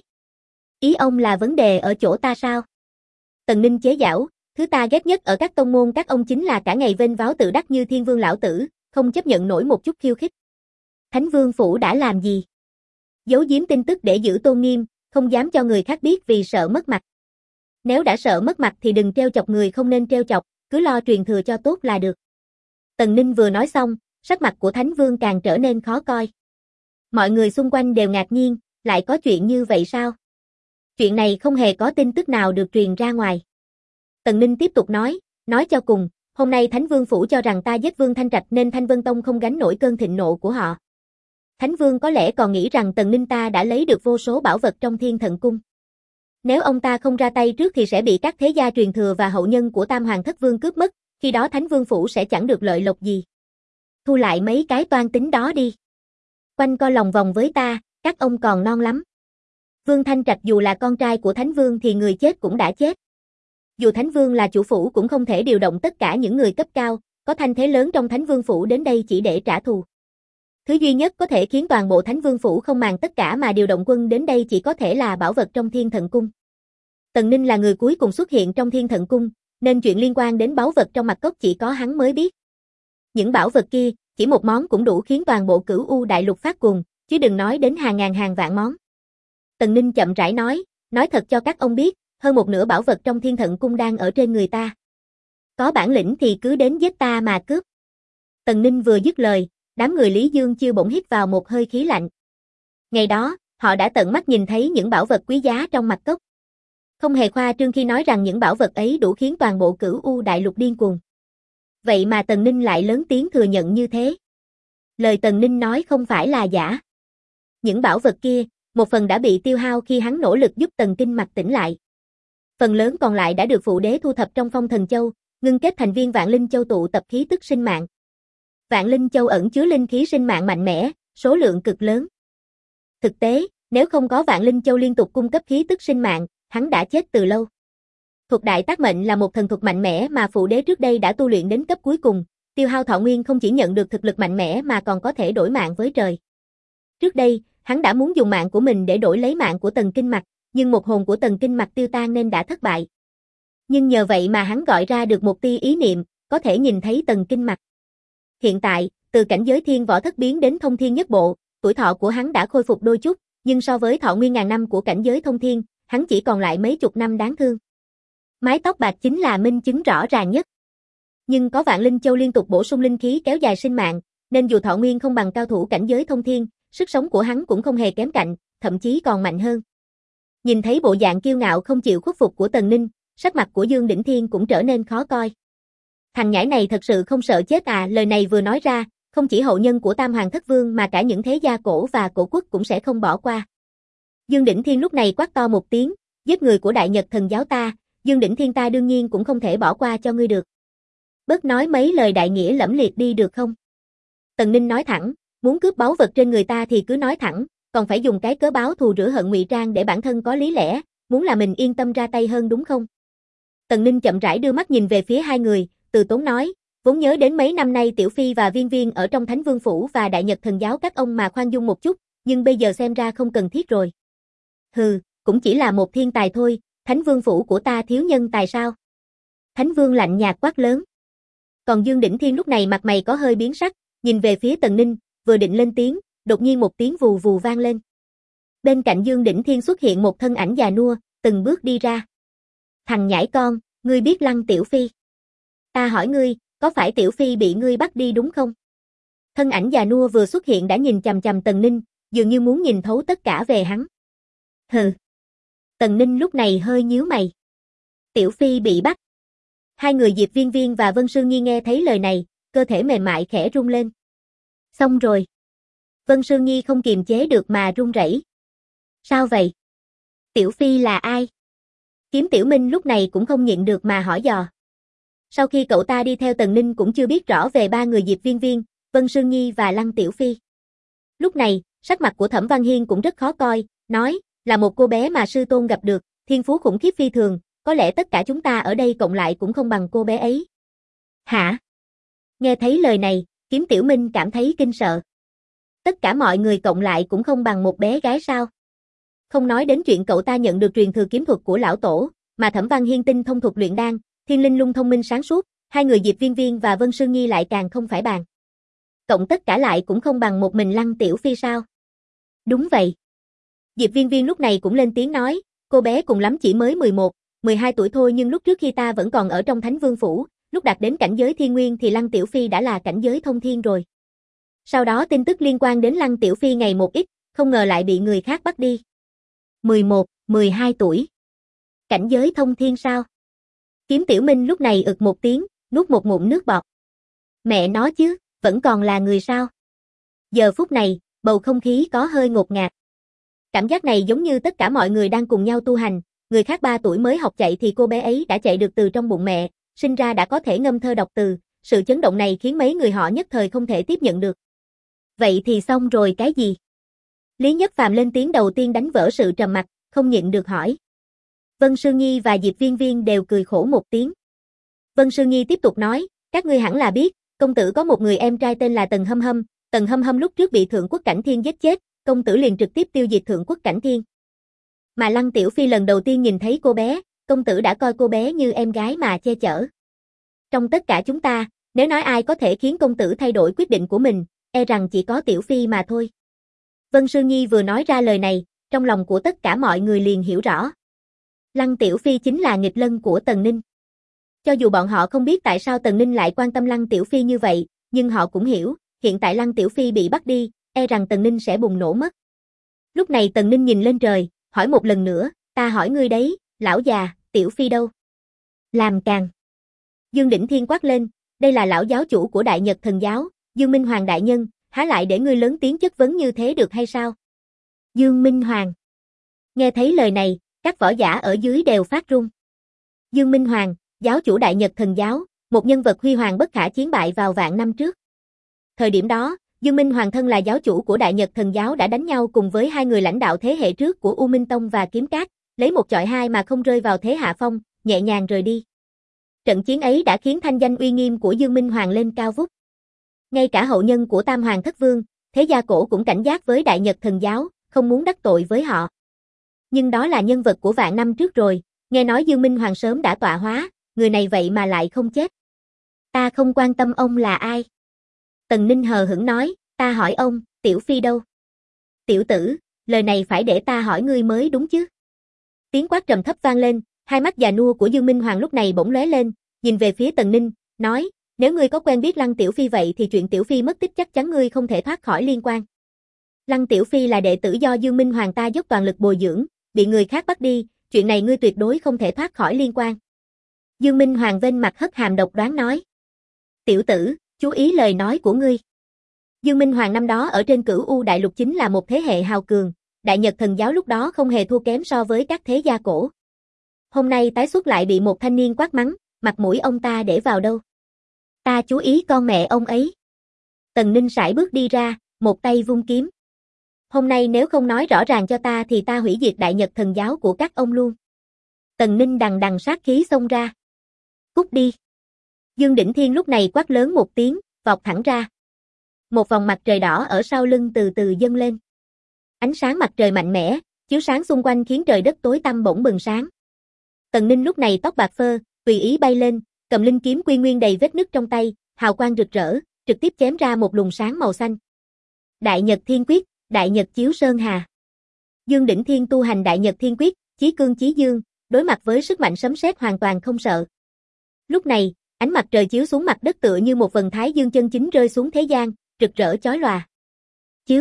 [SPEAKER 1] Ý ông là vấn đề ở chỗ ta sao? Tần Ninh chế giảo, thứ ta ghét nhất ở các tông môn các ông chính là cả ngày vênh váo tự đắc như Thiên Vương lão tử, không chấp nhận nổi một chút khiêu khích. Thánh Vương Phủ đã làm gì? Giấu giếm tin tức để giữ tôn nghiêm, không dám cho người khác biết vì sợ mất mặt. Nếu đã sợ mất mặt thì đừng trêu chọc người không nên trêu chọc, cứ lo truyền thừa cho tốt là được. Tần Ninh vừa nói xong, sắc mặt của Thánh Vương càng trở nên khó coi. Mọi người xung quanh đều ngạc nhiên, lại có chuyện như vậy sao? Chuyện này không hề có tin tức nào được truyền ra ngoài. Tần Ninh tiếp tục nói cho cùng, hôm nay Thánh Vương Phủ cho rằng ta giết Vương Thanh Trạch nên Thanh Vân Tông không gánh nổi cơn thịnh nộ của họ. Thánh Vương có lẽ còn nghĩ rằng Tần Ninh ta đã lấy được vô số bảo vật trong Thiên Thần Cung. Nếu ông ta không ra tay trước thì sẽ bị các thế gia truyền thừa và hậu nhân của Tam Hoàng Thất Vương cướp mất, khi đó Thánh Vương Phủ sẽ chẳng được lợi lộc gì. Thu lại mấy cái toan tính đó đi. Quanh co lòng vòng với ta, các ông còn non lắm. Vương Thanh Trạch dù là con trai của Thánh Vương thì người chết cũng đã chết. Dù Thánh Vương là chủ phủ cũng không thể điều động tất cả những người cấp cao, có thanh thế lớn trong Thánh Vương Phủ đến đây chỉ để trả thù. Thứ duy nhất có thể khiến toàn bộ Thánh Vương Phủ không màng tất cả mà điều động quân đến đây chỉ có thể là bảo vật trong Thiên Thận Cung. Tần Ninh là người cuối cùng xuất hiện trong Thiên Thận Cung, nên chuyện liên quan đến báu vật trong mặt cốc chỉ có hắn mới biết. Những bảo vật kia, chỉ một món cũng đủ khiến toàn bộ Cửu U đại lục phát cuồng, chứ đừng nói đến hàng ngàn hàng vạn món. Tần Ninh chậm rãi nói thật cho các ông biết, hơn một nửa bảo vật trong Thiên Thận Cung đang ở trên người ta. Có bản lĩnh thì cứ đến giết ta mà cướp. Tần Ninh vừa dứt lời, đám người Lý Dương Chiêu bỗng hít vào một hơi khí lạnh. Ngày đó, họ đã tận mắt nhìn thấy những bảo vật quý giá trong mặt cốc. Không hề khoa trương khi nói rằng những bảo vật ấy đủ khiến toàn bộ Cửu U đại lục điên cuồng. Vậy mà Tần Ninh lại lớn tiếng thừa nhận như thế. Lời Tần Ninh nói không phải là giả. Những bảo vật kia, một phần đã bị tiêu hao khi hắn nỗ lực giúp Tần Kinh Mạch tỉnh lại. Phần lớn còn lại đã được Phụ Đế thu thập trong Phong Thần Châu, ngưng kết thành viên Vạn Linh Châu tụ tập khí tức sinh mạng. Vạn Linh Châu ẩn chứa linh khí sinh mạng mạnh mẽ, số lượng cực lớn. Thực tế, nếu không có Vạn Linh Châu liên tục cung cấp khí tức sinh mạng, hắn đã chết từ lâu. Thuật Đại Tác Mệnh là một thần thuật mạnh mẽ mà Phụ Đế trước đây đã tu luyện đến cấp cuối cùng, tiêu hao thọ nguyên không chỉ nhận được thực lực mạnh mẽ mà còn có thể đổi mạng với trời. Trước đây, hắn đã muốn dùng mạng của mình để đổi lấy mạng của Tần Kinh Mạch, nhưng một hồn của Tần Kinh Mạch tiêu tan nên đã thất bại. Nhưng nhờ vậy mà hắn gọi ra được một tia ý niệm, có thể nhìn thấy Tần Kinh Mạch. Hiện tại, từ cảnh giới thiên võ thất biến đến thông thiên nhất bộ, tuổi thọ của hắn đã khôi phục đôi chút, nhưng so với thọ nguyên ngàn năm của cảnh giới thông thiên, hắn chỉ còn lại mấy chục năm đáng thương. Mái tóc bạc chính là minh chứng rõ ràng nhất. Nhưng có Vạn Linh Châu liên tục bổ sung linh khí kéo dài sinh mạng, nên dù thọ nguyên không bằng cao thủ cảnh giới thông thiên, sức sống của hắn cũng không hề kém cạnh, thậm chí còn mạnh hơn. Nhìn thấy bộ dạng kiêu ngạo không chịu khuất phục của Tần Ninh, sắc mặt của Dương Đỉnh Thiên cũng trở nên khó coi. Thằng nhãi này thật sự không sợ chết à? Lời này vừa nói ra, không chỉ hậu nhân của Tam Hoàng Thất Vương mà cả những thế gia cổ và cổ quốc cũng sẽ không bỏ qua. Dương Đỉnh Thiên lúc này quát to một tiếng, giết người của Đại Nhật Thần giáo ta, Dương Đỉnh Thiên ta đương nhiên cũng không thể bỏ qua cho ngươi được. Bớt nói mấy lời đại nghĩa lẫm liệt đi được không? Tần Ninh nói thẳng, muốn cướp báu vật trên người ta thì cứ nói thẳng, còn phải dùng cái cớ báo thù rửa hận ngụy trang để bản thân có lý lẽ, muốn là mình yên tâm ra tay hơn đúng không? Tần Ninh chậm rãi đưa mắt nhìn về phía hai người, từ tốn nói, vốn nhớ đến mấy năm nay Tiểu Phi và Viên Viên ở trong Thánh Vương Phủ và Đại Nhật Thần giáo các ông mà khoan dung một chút, nhưng bây giờ xem ra không cần thiết rồi. Hừ, cũng chỉ là một thiên tài thôi, Thánh Vương Phủ của ta thiếu nhân tài sao? Thánh Vương lạnh nhạt quát lớn. Còn Dương Đỉnh Thiên lúc này mặt mày có hơi biến sắc, nhìn về phía Tần Ninh, vừa định lên tiếng, đột nhiên một tiếng vù vù vang lên. Bên cạnh Dương Đỉnh Thiên xuất hiện một thân ảnh già nua, từng bước đi ra. Thằng nhãi con, ngươi biết Lăng Tiểu Phi? Ta hỏi ngươi, có phải Tiểu Phi bị ngươi bắt đi đúng không? Thân ảnh già nua vừa xuất hiện đã nhìn chằm chằm Tần Ninh, dường như muốn nhìn thấu tất cả về hắn. Hừ. Tần Ninh lúc này hơi nhíu mày. Tiểu Phi bị bắt. Hai người Diệp Viên Viên và Vân Sương Nhi nghe thấy lời này, cơ thể mềm mại khẽ rung lên. Xong rồi. Vân Sương Nhi không kiềm chế được mà run rẩy. Sao vậy? Tiểu Phi là ai? Kiếm Tiểu Minh lúc này cũng không nhịn được mà hỏi dò. Sau khi cậu ta đi theo Tần Ninh cũng chưa biết rõ về ba người Diệp Viên Viên, Vân Sương Nhi và Lăng Tiểu Phi. Lúc này, sắc mặt của Thẩm Văn Hiên cũng rất khó coi, nói, là một cô bé mà sư tôn gặp được, thiên phú khủng khiếp phi thường, có lẽ tất cả chúng ta ở đây cộng lại cũng không bằng cô bé ấy. Hả? Nghe thấy lời này, Kiếm Tiểu Minh cảm thấy kinh sợ. Tất cả mọi người cộng lại cũng không bằng một bé gái sao? Không nói đến chuyện cậu ta nhận được truyền thừa kiếm thuật của lão tổ, mà Thẩm Văn Hiên tinh thông thuật luyện đan, Thiên Linh Lung thông minh sáng suốt, hai người Diệp Viên Viên và Vân Sương Nhi lại càng không phải bàn. Cộng tất cả lại cũng không bằng một mình Lăng Tiểu Phi sao? Đúng vậy. Diệp Viên Viên lúc này cũng lên tiếng nói, cô bé cùng lắm chỉ mới 11, 12 tuổi thôi nhưng lúc trước khi ta vẫn còn ở trong Thánh Vương Phủ, lúc đạt đến cảnh giới thiên nguyên thì Lăng Tiểu Phi đã là cảnh giới thông thiên rồi. Sau đó tin tức liên quan đến Lăng Tiểu Phi ngày một ít, không ngờ lại bị người khác bắt đi. 11, 12 tuổi. Cảnh giới thông thiên sao? Kiếm Tiểu Minh lúc này ực một tiếng, nuốt một ngụm nước bọt. Mẹ nó chứ, vẫn còn là người sao? Giờ phút này, bầu không khí có hơi ngột ngạt. Cảm giác này giống như tất cả mọi người đang cùng nhau tu hành, người khác 3 tuổi mới học chạy thì cô bé ấy đã chạy được từ trong bụng mẹ, sinh ra đã có thể ngâm thơ đọc từ, sự chấn động này khiến mấy người họ nhất thời không thể tiếp nhận được. Vậy thì xong rồi cái gì? Lý Nhất Phàm lên tiếng đầu tiên đánh vỡ sự trầm mặc, không nhịn được hỏi. Vân Sương Nhi và Diệp Viên Viên đều cười khổ một tiếng. Vân Sương Nhi tiếp tục nói, các ngươi hẳn là biết, công tử có một người em trai tên là Tần Hâm Hâm, Tần Hâm Hâm lúc trước bị Thượng Quốc Cảnh Thiên giết chết, công tử liền trực tiếp tiêu diệt Thượng Quốc Cảnh Thiên. Mà Lăng Tiểu Phi lần đầu tiên nhìn thấy cô bé, công tử đã coi cô bé như em gái mà che chở. Trong tất cả chúng ta, nếu nói ai có thể khiến công tử thay đổi quyết định của mình, e rằng chỉ có Tiểu Phi mà thôi. Vân Sương Nhi vừa nói ra lời này, trong lòng của tất cả mọi người liền hiểu rõ. Lăng Tiểu Phi chính là nghịch lân của Tần Ninh. Cho dù bọn họ không biết tại sao Tần Ninh lại quan tâm Lăng Tiểu Phi như vậy, nhưng họ cũng hiểu, hiện tại Lăng Tiểu Phi bị bắt đi, e rằng Tần Ninh sẽ bùng nổ mất. Lúc này Tần Ninh nhìn lên trời, hỏi một lần nữa, ta hỏi ngươi đấy, lão già, Tiểu Phi đâu? Làm càn. Dương Đỉnh Thiên quát lên, đây là lão giáo chủ của Đại Nhật Thần Giáo, Dương Minh Hoàng đại nhân, há lại để ngươi lớn tiếng chất vấn như thế được hay sao? Dương Minh Hoàng. Nghe thấy lời này, các võ giả ở dưới đều phát run. Dương Minh Hoàng, giáo chủ Đại Nhật Thần Giáo, một nhân vật huy hoàng bất khả chiến bại vào vạn năm trước. Thời điểm đó, Dương Minh Hoàng thân là giáo chủ của Đại Nhật Thần Giáo đã đánh nhau cùng với hai người lãnh đạo thế hệ trước của U Minh Tông và Kiếm Cát, lấy một chọi hai mà không rơi vào thế hạ phong, nhẹ nhàng rời đi. Trận chiến ấy đã khiến thanh danh uy nghiêm của Dương Minh Hoàng lên cao vút. Ngay cả hậu nhân của Tam Hoàng Thất Vương, Thế Gia Cổ cũng cảnh giác với Đại Nhật Thần Giáo, không muốn đắc tội với họ. Nhưng đó là nhân vật của vạn năm trước rồi, nghe nói Dương Minh Hoàng sớm đã tọa hóa, người này vậy mà lại không chết. Ta không quan tâm ông là ai. Tần Ninh hờ hững nói, ta hỏi ông, Tiểu Phi đâu? Tiểu tử, lời này phải để ta hỏi ngươi mới đúng chứ. Tiếng quát trầm thấp vang lên, hai mắt già nua của Dương Minh Hoàng lúc này bỗng lóe lên, nhìn về phía Tần Ninh, nói, nếu ngươi có quen biết Lăng Tiểu Phi vậy thì chuyện Tiểu Phi mất tích chắc chắn ngươi không thể thoát khỏi liên quan. Lăng Tiểu Phi là đệ tử do Dương Minh Hoàng ta dốc toàn lực bồi dưỡng, bị người khác bắt đi, chuyện này ngươi tuyệt đối không thể thoát khỏi liên quan. Dương Minh Hoàng vênh mặt hất hàm độc đoán nói. Tiểu tử, chú ý lời nói của ngươi. Dương Minh Hoàng năm đó ở trên Cửu U Đại Lục chính là một thế hệ hào cường, Đại Nhật Thần Giáo lúc đó không hề thua kém so với các thế gia cổ. Hôm nay tái xuất lại bị một thanh niên quát mắng, mặt mũi ông ta để vào đâu? Ta chú ý con mẹ ông ấy. Tần Ninh sải bước đi ra, một tay vung kiếm. Hôm nay nếu không nói rõ ràng cho ta thì ta hủy diệt Đại Nhật Thần Giáo của các ông luôn. Tần Ninh đằng đằng sát khí xông ra. Cút đi. Dương Đỉnh Thiên lúc này quát lớn một tiếng, vọt thẳng ra. Một vòng mặt trời đỏ ở sau lưng từ từ dâng lên. Ánh sáng mặt trời mạnh mẽ, chiếu sáng xung quanh khiến trời đất tối tăm bỗng bừng sáng. Tần Ninh lúc này tóc bạc phơ, tùy ý bay lên, cầm linh kiếm quy nguyên đầy vết nứt trong tay, hào quang rực rỡ, trực tiếp chém ra một luồng sáng màu xanh. Đại Nhật Thiên Quyết, Đại Nhật Chiếu Sơn Hà. Dương Đỉnh Thiên tu hành Đại Nhật Thiên Quyết, chí cương chí dương, đối mặt với sức mạnh sấm sét hoàn toàn không sợ. Lúc này, ánh mặt trời chiếu xuống mặt đất tựa như một vầng thái dương chân chính rơi xuống thế gian, rực rỡ chói lòa. Chiếu.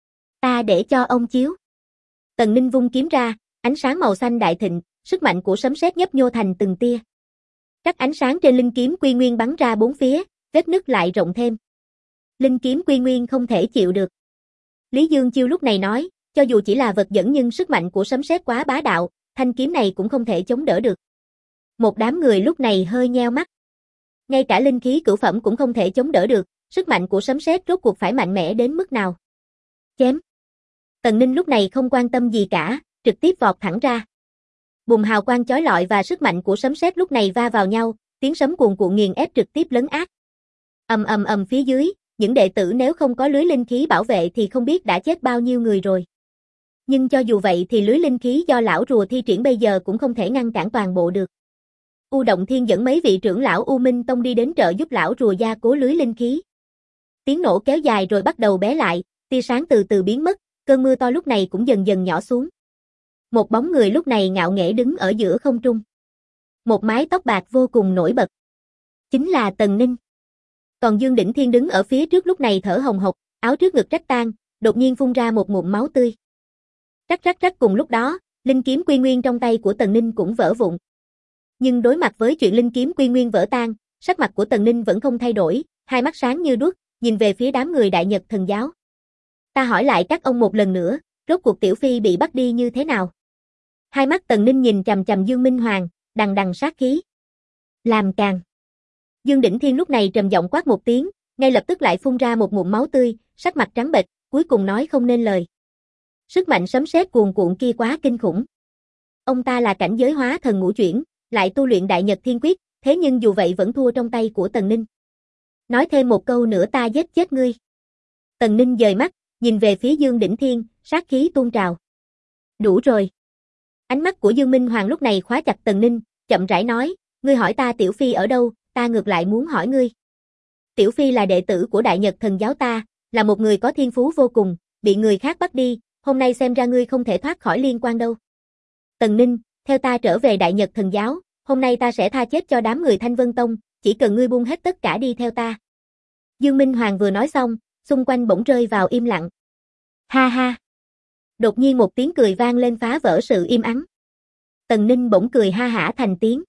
[SPEAKER 1] Ta để cho ông chiếu. Tần Ninh vung kiếm ra, ánh sáng màu xanh đại thịnh, sức mạnh của sấm sét nhấp nhô thành từng tia. Các ánh sáng trên linh kiếm quy nguyên bắn ra bốn phía, vết nứt lại rộng thêm. Linh kiếm quy nguyên không thể chịu được. Lý Dương Chiêu lúc này nói, cho dù chỉ là vật dẫn nhưng sức mạnh của sấm sét quá bá đạo, thanh kiếm này cũng không thể chống đỡ được. Một đám người lúc này hơi nheo mắt. Ngay cả linh khí cửu phẩm cũng không thể chống đỡ được, sức mạnh của sấm sét rốt cuộc phải mạnh mẽ đến mức nào. Chém. Tần Ninh lúc này không quan tâm gì cả, trực tiếp vọt thẳng ra. Bùm hào quang chói lọi và sức mạnh của sấm sét lúc này va vào nhau, tiếng sấm cuồn cuộn nghiền ép trực tiếp lấn át. Ầm ầm ầm phía dưới, những đệ tử nếu không có lưới linh khí bảo vệ thì không biết đã chết bao nhiêu người rồi. Nhưng cho dù vậy thì lưới linh khí do lão rùa thi triển bây giờ cũng không thể ngăn cản toàn bộ được. U Động Thiên dẫn mấy vị trưởng lão U Minh Tông đi đến trợ giúp lão rùa gia cố lưới linh khí. Tiếng nổ kéo dài rồi bắt đầu bé lại, tia sáng từ từ biến mất, cơn mưa to lúc này cũng dần dần nhỏ xuống. Một bóng người lúc này ngạo nghễ đứng ở giữa không trung. Một mái tóc bạc vô cùng nổi bật. Chính là Tần Ninh. Còn Dương Đỉnh Thiên đứng ở phía trước lúc này thở hồng hộc, áo trước ngực rách tan, đột nhiên phun ra một ngụm máu tươi. Rắc rắc rắc cùng lúc đó, linh kiếm quy nguyên trong tay của Tần Ninh cũng vỡ vụn. Nhưng đối mặt với chuyện linh kiếm quy nguyên vỡ tan, sắc mặt của Tần Ninh vẫn không thay đổi, hai mắt sáng như đuốc, nhìn về phía đám người Đại Nhật Thần Giáo. Ta hỏi lại các ông một lần nữa, rốt cuộc Tiểu Phi bị bắt đi như thế nào? Hai mắt Tần Ninh nhìn chằm chằm Dương Minh Hoàng, đằng đằng sát khí. Làm càn. Dương Đỉnh Thiên lúc này trầm giọng quát một tiếng, ngay lập tức lại phun ra một ngụm máu tươi, sắc mặt trắng bệch, cuối cùng nói không nên lời. Sức mạnh sấm sét cuồn cuộn kia quá kinh khủng. Ông ta là cảnh giới hóa thần ngũ chuyển, lại tu luyện Đại Nhật Thiên Quyết, thế nhưng dù vậy vẫn thua trong tay của Tần Ninh. Nói thêm một câu nữa ta giết chết ngươi. Tần Ninh dời mắt, nhìn về phía Dương Đỉnh Thiên, sát khí tuôn trào. Đủ rồi. Ánh mắt của Dương Minh Hoàng lúc này khóa chặt Tần Ninh, chậm rãi nói, ngươi hỏi ta Tiểu Phi ở đâu, ta ngược lại muốn hỏi ngươi. Tiểu Phi là đệ tử của Đại Nhật Thần Giáo ta, là một người có thiên phú vô cùng, bị người khác bắt đi, hôm nay xem ra ngươi không thể thoát khỏi liên quan đâu. Tần Ninh, theo ta trở về Đại Nhật Thần Giáo, hôm nay ta sẽ tha chết cho đám người Thanh Vân Tông, chỉ cần ngươi buông hết tất cả đi theo ta. Dương Minh Hoàng vừa nói xong, xung quanh bỗng rơi vào im lặng. Ha ha. Đột nhiên một tiếng cười vang lên phá vỡ sự im ắng. Tần Ninh bỗng cười ha hả thành tiếng.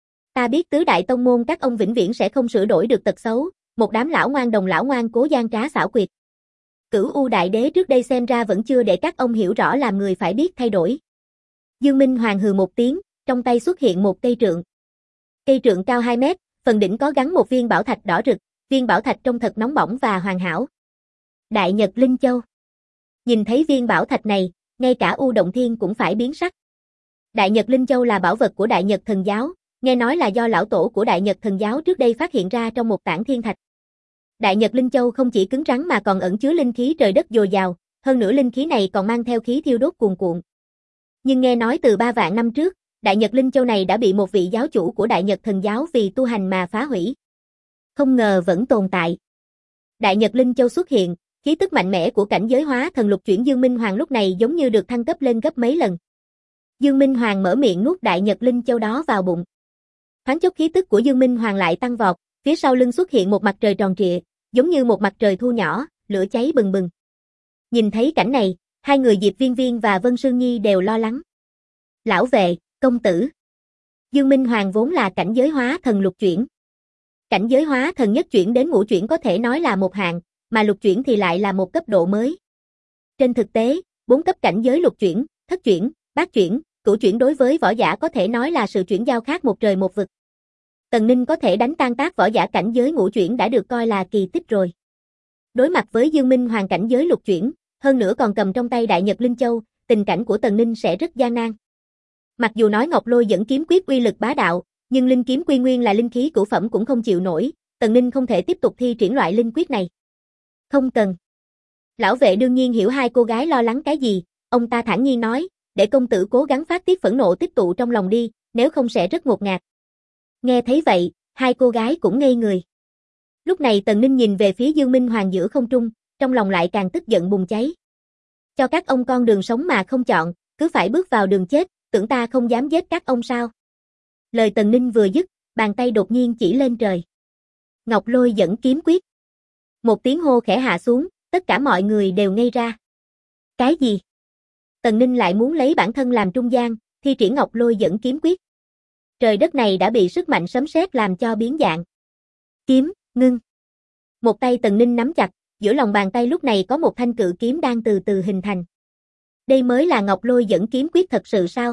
[SPEAKER 1] Ta biết tứ đại tông môn các ông vĩnh viễn sẽ không sửa đổi được tật xấu, một đám lão ngoan đồng lão ngoan cố gian trá xảo quyệt. Cửu U Đại Đế trước đây xem ra vẫn chưa để các ông hiểu rõ làm người phải biết thay đổi. Dương Minh Hoàng hừ một tiếng, trong tay xuất hiện một cây trượng. Cây trượng cao 2 mét, phần đỉnh có gắn một viên bảo thạch đỏ rực, viên bảo thạch trông thật nóng bỏng và hoàn hảo. Đại Nhật Linh Châu. Nhìn thấy viên bảo thạch này, ngay cả U Động Thiên cũng phải biến sắc. Đại Nhật Linh Châu là bảo vật của Đại Nhật Thần Giáo, nghe nói là do lão tổ của Đại Nhật Thần Giáo trước đây phát hiện ra trong một tảng thiên thạch. Đại Nhật Linh Châu không chỉ cứng rắn mà còn ẩn chứa linh khí trời đất dồi dào, hơn nữa linh khí này còn mang theo khí thiêu đốt cuồn cuộn. Nhưng nghe nói từ 3 vạn năm trước, Đại Nhật Linh Châu này đã bị một vị giáo chủ của Đại Nhật Thần Giáo vì tu hành mà phá hủy. Không ngờ vẫn tồn tại. Đại Nhật Linh Châu xuất hiện, khí tức mạnh mẽ của cảnh giới hóa thần lục chuyển Dương Minh Hoàng lúc này giống như được thăng cấp lên gấp mấy lần. Dương Minh Hoàng mở miệng nuốt Đại Nhật Linh Châu đó vào bụng. Thoáng chốc khí tức của Dương Minh Hoàng lại tăng vọt, phía sau lưng xuất hiện một mặt trời tròn trịa, giống như một mặt trời thu nhỏ, lửa cháy bừng bừng. Nhìn thấy cảnh này, hai người Diệp Viên Viên và Vân Sương Nhi đều lo lắng. Lão vệ, công tử. Dương Minh Hoàng vốn là cảnh giới hóa thần lục chuyển. Cảnh giới hóa thần nhất chuyển đến ngũ chuyển có thể nói là một hạng, mà lục chuyển thì lại là một cấp độ mới. Trên thực tế, 4 cấp cảnh giới lục chuyển, thất chuyển, bát chuyển, cửu chuyển đối với võ giả có thể nói là sự chuyển giao khác một trời một vực. Tần Ninh có thể đánh tan tác võ giả cảnh giới ngũ chuyển đã được coi là kỳ tích rồi. Đối mặt với Dương Minh Hoàng cảnh giới lục chuyển, hơn nữa còn cầm trong tay Đại Nhật Linh Châu, tình cảnh của Tần Ninh sẽ rất gian nan. Mặc dù nói Ngọc Lôi dẫn kiếm quyết uy lực bá đạo, nhưng linh kiếm quy nguyên là linh khí cửu phẩm cũng không chịu nổi, Tần Ninh không thể tiếp tục thi triển loại linh quyết này. Không cần. Lão vệ đương nhiên hiểu hai cô gái lo lắng cái gì, ông ta thản nhiên nói, để công tử cố gắng phát tiết phẫn nộ tích tụ trong lòng đi, nếu không sẽ rất ngột ngạt. Nghe thấy vậy, hai cô gái cũng ngây người. Lúc này Tần Ninh nhìn về phía Dương Minh Hoàng giữa không trung, trong lòng lại càng tức giận bùng cháy. Cho các ông con đường sống mà không chọn, cứ phải bước vào đường chết, tưởng ta không dám giết các ông sao? Lời Tần Ninh vừa dứt, bàn tay đột nhiên chỉ lên trời. Ngọc Lôi dẫn kiếm quyết. Một tiếng hô khẽ hạ xuống, tất cả mọi người đều ngây ra. Cái gì? Tần Ninh lại muốn lấy bản thân làm trung gian, thi triển Ngọc Lôi dẫn kiếm quyết. Trời đất này đã bị sức mạnh sấm sét làm cho biến dạng. Kiếm, ngưng. Một tay Tần Ninh nắm chặt, giữa lòng bàn tay lúc này có một thanh cự kiếm đang từ từ hình thành. Đây mới là Ngọc Lôi dẫn kiếm quyết thật sự sao?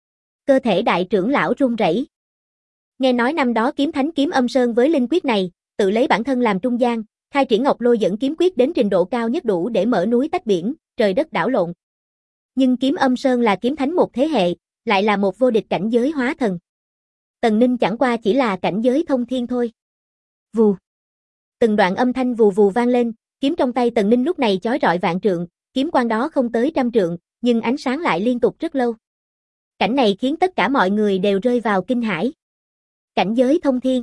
[SPEAKER 1] Cơ thể đại trưởng lão run rẩy. Nghe nói năm đó kiếm thánh kiếm âm sơn với linh quyết này, tự lấy bản thân làm trung gian, khai triển Ngọc Lôi dẫn kiếm quyết đến trình độ cao nhất đủ để mở núi tách biển, trời đất đảo lộn. Nhưng kiếm âm sơn là kiếm thánh một thế hệ, lại là một vô địch cảnh giới hóa thần. Tần Ninh chẳng qua chỉ là cảnh giới thông thiên thôi. Vù. Từng đoạn âm thanh vù vù vang lên, kiếm trong tay Tần Ninh lúc này chói rọi vạn trượng, kiếm quang đó không tới 100 trượng, nhưng ánh sáng lại liên tục rất lâu. Cảnh này khiến tất cả mọi người đều rơi vào kinh hãi. Cảnh giới thông thiên.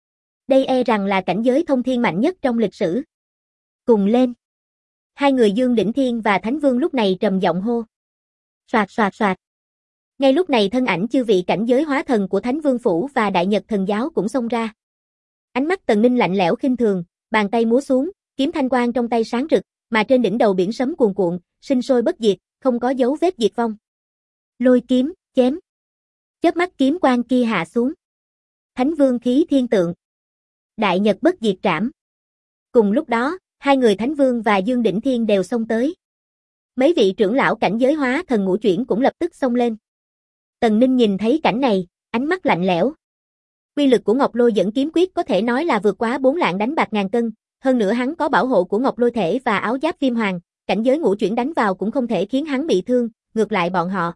[SPEAKER 1] Đây e rằng là cảnh giới thông thiên mạnh nhất trong lịch sử. Cùng lên. Hai người Dương Đỉnh Thiên và Thánh Vương lúc này trầm giọng hô. Soạt soạt soạt. Ngay lúc này thân ảnh chư vị cảnh giới hóa thần của Thánh Vương Phủ và Đại Nhật Thần Giáo cũng xông ra. Ánh mắt Tần Ninh lạnh lẽo khinh thường, bàn tay múa xuống, kiếm thanh quang trong tay sáng rực, mà trên đỉnh đầu biển sấm cuồn cuộn, sinh sôi bất diệt, không có dấu vết diệt vong. Lôi kiếm, chém. Chớp mắt kiếm quang kia hạ xuống. Thánh Vương khí thiên tượng. Đại Nhật bất diệt trảm. Cùng lúc đó, hai người Thánh Vương và Dương Đỉnh Thiên đều xông tới. Mấy vị trưởng lão cảnh giới hóa thần ngũ chuyển cũng lập tức xông lên. Tần Ninh nhìn thấy cảnh này, ánh mắt lạnh lẽo. Uy lực của Ngọc Lôi dẫn kiếm quyết có thể nói là vượt quá 4 lạng đánh bạc ngàn cân, hơn nữa hắn có bảo hộ của Ngọc Lôi thể và áo giáp viêm hoàng, cảnh giới ngũ chuyển đánh vào cũng không thể khiến hắn bị thương, ngược lại bọn họ.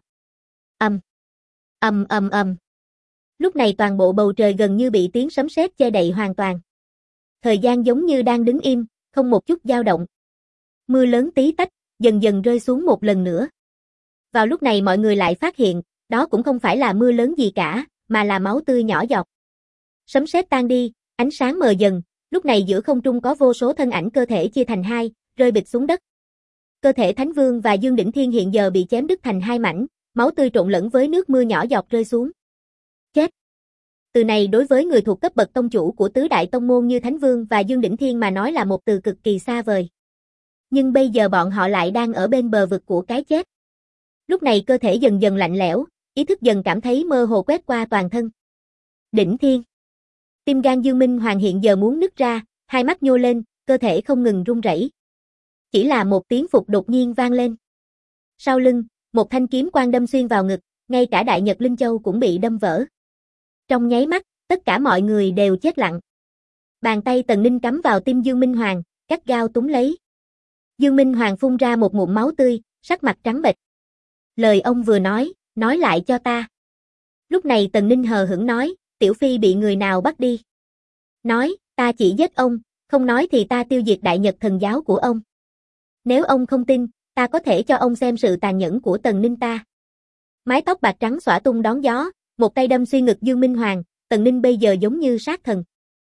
[SPEAKER 1] Ầm. Lúc này toàn bộ bầu trời gần như bị tiếng sấm sét che đậy hoàn toàn. Thời gian giống như đang đứng im, không một chút dao động. Mưa lớn tí tách, dần dần rơi xuống một lần nữa. Vào lúc này mọi người lại phát hiện, đó cũng không phải là mưa lớn gì cả, mà là máu tươi nhỏ giọt. Sấm sét tan đi, ánh sáng mờ dần, lúc này giữa không trung có vô số thân ảnh cơ thể chia thành hai, rơi bịch xuống đất. Cơ thể Thánh Vương và Dương Đỉnh Thiên hiện giờ bị chém đứt thành hai mảnh, máu tươi trộn lẫn với nước mưa nhỏ giọt rơi xuống. Chết. Từ này đối với người thuộc cấp bậc tông chủ của tứ đại tông môn như Thánh Vương và Dương Đỉnh Thiên mà nói là một từ cực kỳ xa vời. Nhưng bây giờ bọn họ lại đang ở bên bờ vực của cái chết. Lúc này cơ thể dần dần lạnh lẽo, ý thức dần cảm thấy mơ hồ quét qua toàn thân. Đỉnh Thiên. Tim gan Dương Minh Hoàng hiện giờ muốn nứt ra, hai mắt nhô lên, cơ thể không ngừng run rẩy. Chỉ là một tiếng phục đột nhiên vang lên. Sau lưng, một thanh kiếm quang đâm xuyên vào ngực, ngay cả Đại Nhật Linh Châu cũng bị đâm vỡ. Trong nháy mắt, tất cả mọi người đều chết lặng. Bàn tay Tần Ninh cắm vào tim Dương Minh Hoàng, cắt gao túm lấy. Dương Minh Hoàng phun ra một ngụm máu tươi, sắc mặt trắng bệch. Lời ông vừa nói lại cho ta. Lúc này Tần Ninh hờ hững nói, Tiểu Phi bị người nào bắt đi. Nói, ta chỉ giết ông, không nói thì ta tiêu diệt Đại Nhật Thần Giáo của ông. Nếu ông không tin, ta có thể cho ông xem sự tàn nhẫn của Tần Ninh ta. Mái tóc bạc trắng xõa tung đón gió, một tay đâm xuyên ngực Dương Minh Hoàng, Tần Ninh bây giờ giống như sát thần.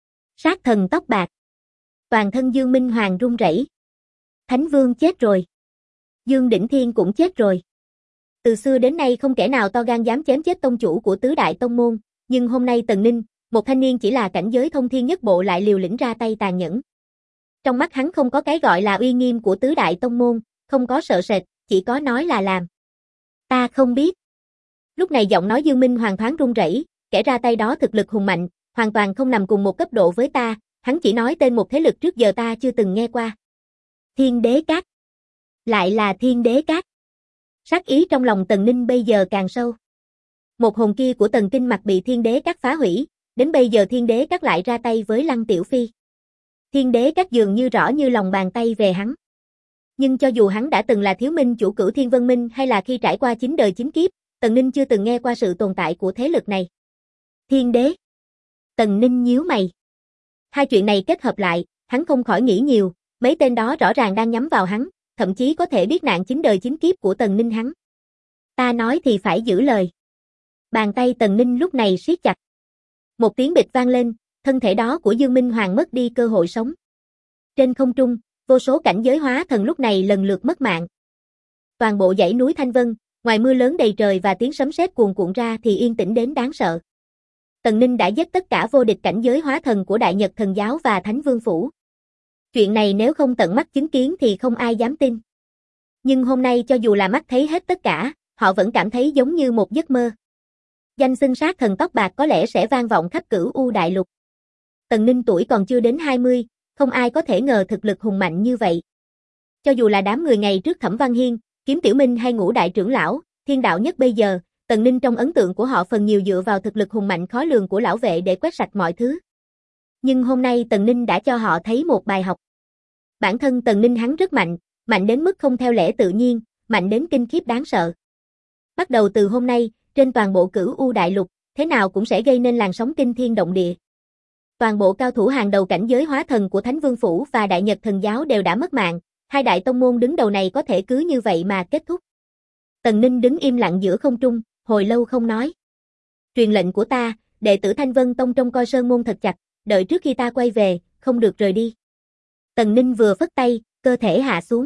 [SPEAKER 1] Sát thần tóc bạc. Toàn thân Dương Minh Hoàng run rẩy. Thánh Vương chết rồi. Dương Đỉnh Thiên cũng chết rồi. Từ xưa đến nay không kẻ nào to gan dám chém chết tông chủ của tứ đại tông môn, nhưng hôm nay Tần Ninh, một thanh niên chỉ là cảnh giới thông thiên nhất bộ lại liều lĩnh ra tay tàn nhẫn. Trong mắt hắn không có cái gọi là uy nghiêm của tứ đại tông môn, không có sợ sệt, chỉ có nói là làm. Ta không biết. Lúc này giọng nói Dương Minh Hoàng thoáng run rẩy, kẻ ra tay đó thực lực hùng mạnh, hoàn toàn không nằm cùng một cấp độ với ta, hắn chỉ nói tên một thế lực trước giờ ta chưa từng nghe qua. Thiên Đế Các. Lại là Thiên Đế Các. Sát ý trong lòng Tần Ninh bây giờ càng sâu. Một hồn kia của Tần Kinh Mặc bị Thiên Đế Các phá hủy, đến bây giờ Thiên Đế Các lại ra tay với Lăng Tiểu Phi. Thiên Đế Các dường như rõ như lòng bàn tay về hắn. Nhưng cho dù hắn đã từng là thiếu minh chủ Cửu Thiên Vân Minh hay là khi trải qua 9 đời 9 kiếp, Tần Ninh chưa từng nghe qua sự tồn tại của thế lực này. Thiên Đế. Tần Ninh nhíu mày. Hai chuyện này kết hợp lại, hắn không khỏi nghĩ nhiều, mấy tên đó rõ ràng đang nhắm vào hắn, thậm chí có thể biết nạn 9 đời 9 kiếp của Tần Ninh hắn. Ta nói thì phải giữ lời. Bàn tay Tần Ninh lúc này siết chặt. Một tiếng bịch vang lên, thân thể đó của Dương Minh Hoàng mất đi cơ hội sống. Trên không trung, vô số cảnh giới hóa thần lúc này lần lượt mất mạng. Toàn bộ dãy núi Thanh Vân, ngoài mưa lớn đầy trời và tiếng sấm sét cuồn cuộn ra thì yên tĩnh đến đáng sợ. Tần Ninh đã giết tất cả vô địch cảnh giới hóa thần của Đại Nhật Thần Giáo và Thánh Vương Phủ. Chuyện này nếu không tận mắt chứng kiến thì không ai dám tin. Nhưng hôm nay cho dù là mắt thấy hết tất cả, họ vẫn cảm thấy giống như một giấc mơ. Danh xưng sát thần tóc bạc có lẽ sẽ vang vọng khắp Cửu U Đại Lục. Tần Ninh tuổi còn chưa đến 20, không ai có thể ngờ thực lực hùng mạnh như vậy. Cho dù là đám người ngày trước Thẩm Văn Hiên, Kiếm Tiểu Minh hay Ngũ Đại trưởng lão, Thiên Đạo Nhất bây giờ, Tần Ninh trong ấn tượng của họ phần nhiều dựa vào thực lực hùng mạnh khó lường của lão vệ để quét sạch mọi thứ. Nhưng hôm nay Tần Ninh đã cho họ thấy một bài học. Bản thân Tần Ninh hắn rất mạnh, mạnh đến mức không theo lẽ tự nhiên, mạnh đến kinh khiếp đáng sợ. Bắt đầu từ hôm nay, trên toàn bộ Cửu U Đại Lục, thế nào cũng sẽ gây nên làn sóng kinh thiên động địa. Toàn bộ cao thủ hàng đầu cảnh giới hóa thần của Thánh Vương Phủ và Đại Nhật Thần Giáo đều đã mất mạng, hai đại tông môn đứng đầu này có thể cứ như vậy mà kết thúc. Tần Ninh đứng im lặng giữa không trung, hồi lâu không nói. Truyền lệnh của ta, đệ tử Thanh Vân Tông trông coi sơn môn thật chặt, đợi trước khi ta quay về, không được rời đi. Tần Ninh vừa phất tay, cơ thể hạ xuống.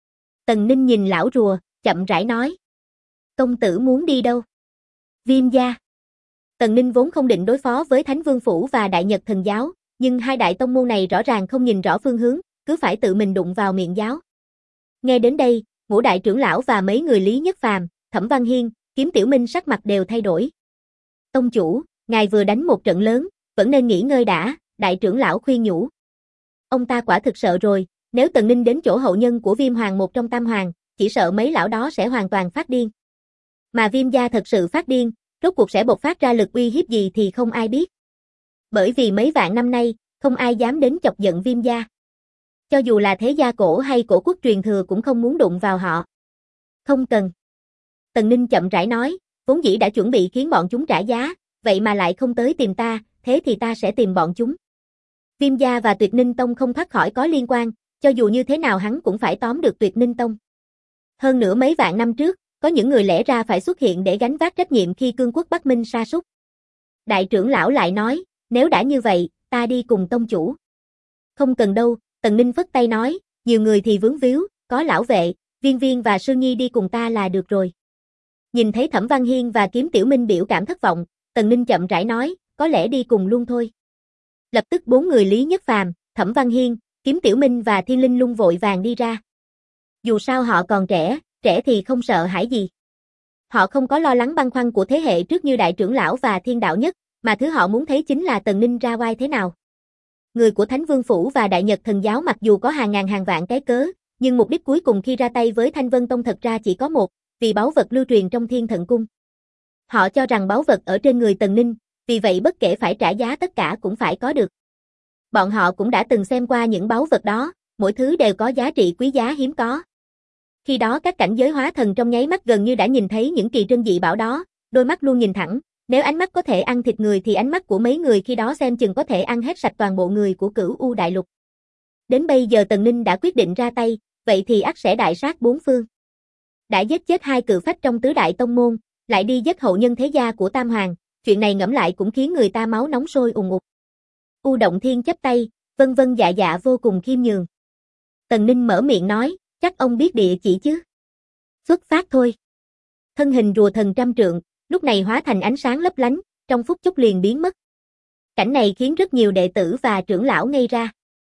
[SPEAKER 1] Tần Ninh nhìn lão rùa, chậm rãi nói. Công tử muốn đi đâu? Viêm gia. Tần Ninh vốn không định đối phó với Thánh Vương Phủ và Đại Nhật Thần Giáo, nhưng hai đại tông môn này rõ ràng không nhìn rõ phương hướng, cứ phải tự mình đụng vào miệng giáo. Nghe đến đây, Ngũ Đại trưởng lão và mấy người Lý Nhất Phàm, Thẩm Văn Hiên, Kiếm Tiểu Minh sắc mặt đều thay đổi. Tông chủ, ngài vừa đánh một trận lớn, vẫn nên nghỉ ngơi đã, đại trưởng lão khuyên nhủ. Ông ta quả thực sợ rồi, nếu Tần Ninh đến chỗ hậu nhân của Viêm Hoàng một trong tam hoàng, chỉ sợ mấy lão đó sẽ hoàn toàn phát điên. Mà Viêm gia thật sự phát điên, rốt cuộc sẽ bộc phát ra lực uy hiếp gì thì không ai biết. Bởi vì mấy vạn năm nay, không ai dám đến chọc giận Viêm gia. Cho dù là thế gia cổ hay cổ quốc truyền thừa cũng không muốn đụng vào họ. Không cần. Tần Ninh chậm rãi nói, vốn dĩ đã chuẩn bị khiến bọn chúng trả giá, vậy mà lại không tới tìm ta, thế thì ta sẽ tìm bọn chúng. Viêm gia và Tuyệt Ninh Tông không thoát khỏi có liên quan, cho dù như thế nào hắn cũng phải tóm được Tuyệt Ninh Tông. Hơn nữa mấy vạn năm trước, có những người lẽ ra phải xuất hiện để gánh vác trách nhiệm khi cương quốc Bắc Minh sa sút. Đại trưởng lão lại nói, nếu đã như vậy, ta đi cùng tông chủ. Không cần đâu, Tần Ninh phất tay nói, nhiều người thì vướng víu, có lão vệ, Viên Viên và Sương Nhi đi cùng ta là được rồi. Nhìn thấy Thẩm Văn Hiên và Kiếm Tiểu Minh biểu cảm thất vọng, Tần Ninh chậm rãi nói, có lẽ đi cùng luôn thôi. Lập tức 4 người Lý Nhất Phàm, Thẩm Văn Hiên, Kiếm Tiểu Minh và Thiên Linh Lung vội vàng đi ra. Dù sao họ còn trẻ thì không sợ hãi gì. Họ không có lo lắng băn khoăn của thế hệ trước như đại trưởng lão và thiên đạo nhất, mà thứ họ muốn thấy chính là Tần Ninh ra oai thế nào. Người của Thánh Vương Phủ và Đại Nhật Thần Giáo mặc dù có hàng ngàn hàng vạn cái cớ, nhưng mục đích cuối cùng khi ra tay với Thanh Vân Tông thật ra chỉ có một, vì báu vật lưu truyền trong Thiên Thận Cung. Họ cho rằng báu vật ở trên người Tần Ninh, vì vậy bất kể phải trả giá tất cả cũng phải có được. Bọn họ cũng đã từng xem qua những báu vật đó, mỗi thứ đều có giá trị quý giá hiếm có. Khi đó các cảnh giới hóa thần trong nháy mắt gần như đã nhìn thấy những kỳ trân dị bảo đó, đôi mắt luôn nhìn thẳng, nếu ánh mắt có thể ăn thịt người thì ánh mắt của mấy người khi đó xem chừng có thể ăn hết sạch toàn bộ người của Cửu U Đại Lục. Đến bây giờ Tần Ninh đã quyết định ra tay, vậy thì ắt sẽ đại sát bốn phương. Đã giết chết 2 cự phách trong tứ đại tông môn, lại đi giết hậu nhân thế gia của Tam Hoàng, chuyện này ngẫm lại cũng khiến người ta máu nóng sôi ùn ùn. U Động Thiên chắp tay, vân vân dạ dạ vô cùng khiêm nhường. Tần Ninh mở miệng nói, chắc ông biết địa chỉ chứ? Xuất phát thôi. Thân hình rùa thần trăm trượng, lúc này hóa thành ánh sáng lấp lánh, trong phút chốc liền biến mất. Cảnh này khiến rất nhiều đệ tử và trưởng lão ngây ra.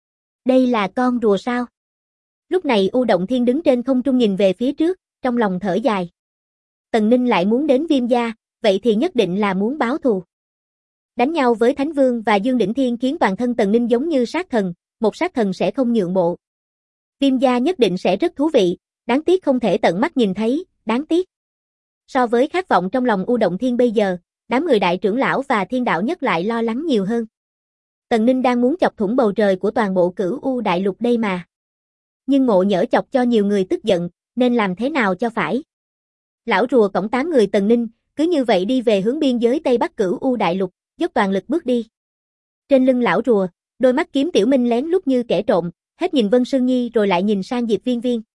[SPEAKER 1] Đây là con rùa sao? Lúc này U Động Thiên đứng trên không trung nhìn về phía trước, trong lòng thở dài. Tần Ninh lại muốn đến Viêm gia, vậy thì nhất định là muốn báo thù. Đánh nhau với Thánh Vương và Dương Đỉnh Thiên khiến toàn thân Tần Ninh giống như sát thần, một sát thần sẽ không nhượng bộ. Viêm gia nhất định sẽ rất thú vị, đáng tiếc không thể tận mắt nhìn thấy, đáng tiếc. So với khát vọng trong lòng U Động Thiên bây giờ, đám người đại trưởng lão và thiên đạo nhất lại lo lắng nhiều hơn. Tần Ninh đang muốn chọc thủng bầu trời của toàn bộ Cửu U Đại Lục đây mà. Nhưng ngộ nhỡ chọc cho nhiều người tức giận, nên làm thế nào cho phải. Lão rùa cõng 8 người Tần Ninh, cứ như vậy đi về hướng biên giới Tây Bắc Cửu U Đại Lục, dốc toàn lực bước đi. Trên lưng lão rùa, đôi mắt Kiếm Tiểu Minh lén lút như kẻ trộm, hết nhìn Vân Sương Nhi rồi lại nhìn sang Diệp Viên Viên.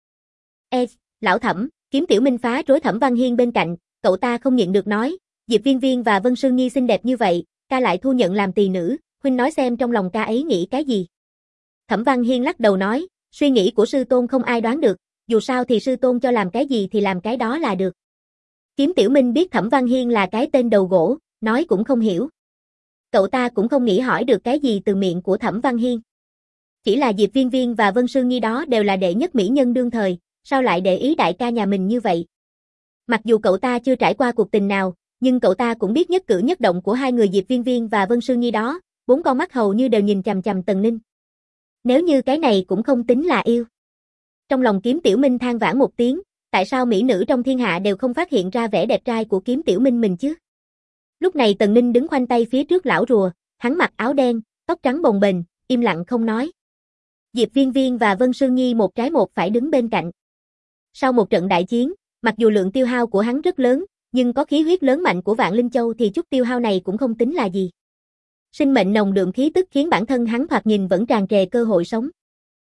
[SPEAKER 1] Lão Thẩm, Kiếm Tiểu Minh phá rối Thẩm Văn Hiên bên cạnh, cậu ta không nhịn được nói, Diệp Viên Viên và Vân Sương Nhi xinh đẹp như vậy, ca lại thu nhận làm tỳ nữ, huynh nói xem trong lòng ca ấy nghĩ cái gì. Thẩm Văn Hiên lắc đầu nói, suy nghĩ của sư tôn không ai đoán được, dù sao thì sư tôn cho làm cái gì thì làm cái đó là được. Kiếm Tiểu Minh biết Thẩm Văn Hiên là cái tên đầu gỗ, nói cũng không hiểu. Cậu ta cũng không nghĩ hỏi được cái gì từ miệng của Thẩm Văn Hiên. Chỉ là Diệp Viên Viên và Vân Sương Nhi đó đều là đệ nhất mỹ nhân đương thời, sao lại để ý đại ca nhà mình như vậy? Mặc dù cậu ta chưa trải qua cuộc tình nào, nhưng cậu ta cũng biết nhất cử nhất động của hai người Diệp Viên Viên và Vân Sương Nhi đó, 4 con mắt hầu như đều nhìn chằm chằm Tần Ninh. Nếu như cái này cũng không tính là yêu. Trong lòng Kiếm Tiểu Minh than vãn một tiếng, tại sao mỹ nữ trong thiên hạ đều không phát hiện ra vẻ đẹp trai của Kiếm Tiểu Minh mình chứ? Lúc này Tần Ninh đứng khoanh tay phía trước lão rùa, hắn mặc áo đen, tóc trắng bồng bềnh, im lặng không nói. Diệp Viên Viên và Vân Sương Nhi một trái một phải đứng bên cạnh. Sau một trận đại chiến, mặc dù lượng tiêu hao của hắn rất lớn, nhưng có khí huyết lớn mạnh của Vạn Linh Châu thì chút tiêu hao này cũng không tính là gì. Sinh mệnh nồng đượm khí tức khiến bản thân hắn thoạt nhìn vẫn tràn trề cơ hội sống.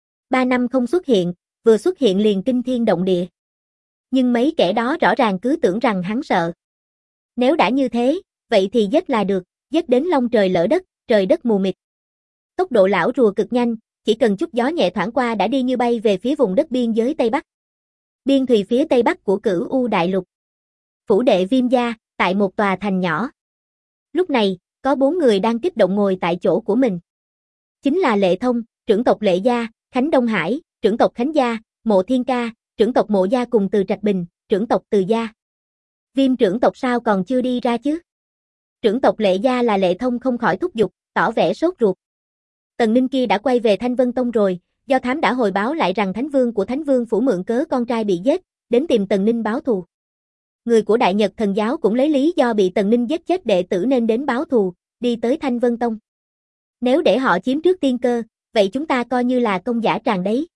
[SPEAKER 1] 3 năm không xuất hiện, vừa xuất hiện liền kinh thiên động địa. Nhưng mấy kẻ đó rõ ràng cứ tưởng rằng hắn sợ. Nếu đã như thế, vậy thì giết là được, giết đến long trời lỡ đất, trời đất mù mịt. Tốc độ lão rùa cực nhanh, chỉ cần chút gió nhẹ thoảng qua đã đi như bay về phía vùng đất biên giới Tây Bắc. Biên thùy phía Tây Bắc của Cửu U Đại Lục. Phủ đệ Viêm gia, tại một tòa thành nhỏ. Lúc này, có 4 người đang kích động ngồi tại chỗ của mình. Chính là Lệ Thông, trưởng tộc Lệ gia, Khánh Đông Hải, trưởng tộc Khánh gia, Mộ Thiên Ca, trưởng tộc Mộ gia cùng Từ Trạch Bình, trưởng tộc Từ gia. Viêm trưởng tộc sao còn chưa đi ra chứ? Trưởng tộc Lệ gia là Lệ Thông không khỏi thúc giục, tỏ vẻ sốt ruột. Tần Ninh kia đã quay về Thanh Vân Tông rồi, do thám đã hồi báo lại rằng Thánh Vương của Thánh Vương phủ mượn cớ con trai bị giết, đến tìm Tần Ninh báo thù. Người của Đại Nhật Thần Giáo cũng lấy lý do bị Tần Ninh giết chết đệ tử nên đến báo thù, đi tới Thanh Vân Tông. Nếu để họ chiếm trước tiên cơ, vậy chúng ta coi như là công giả tràng đấy.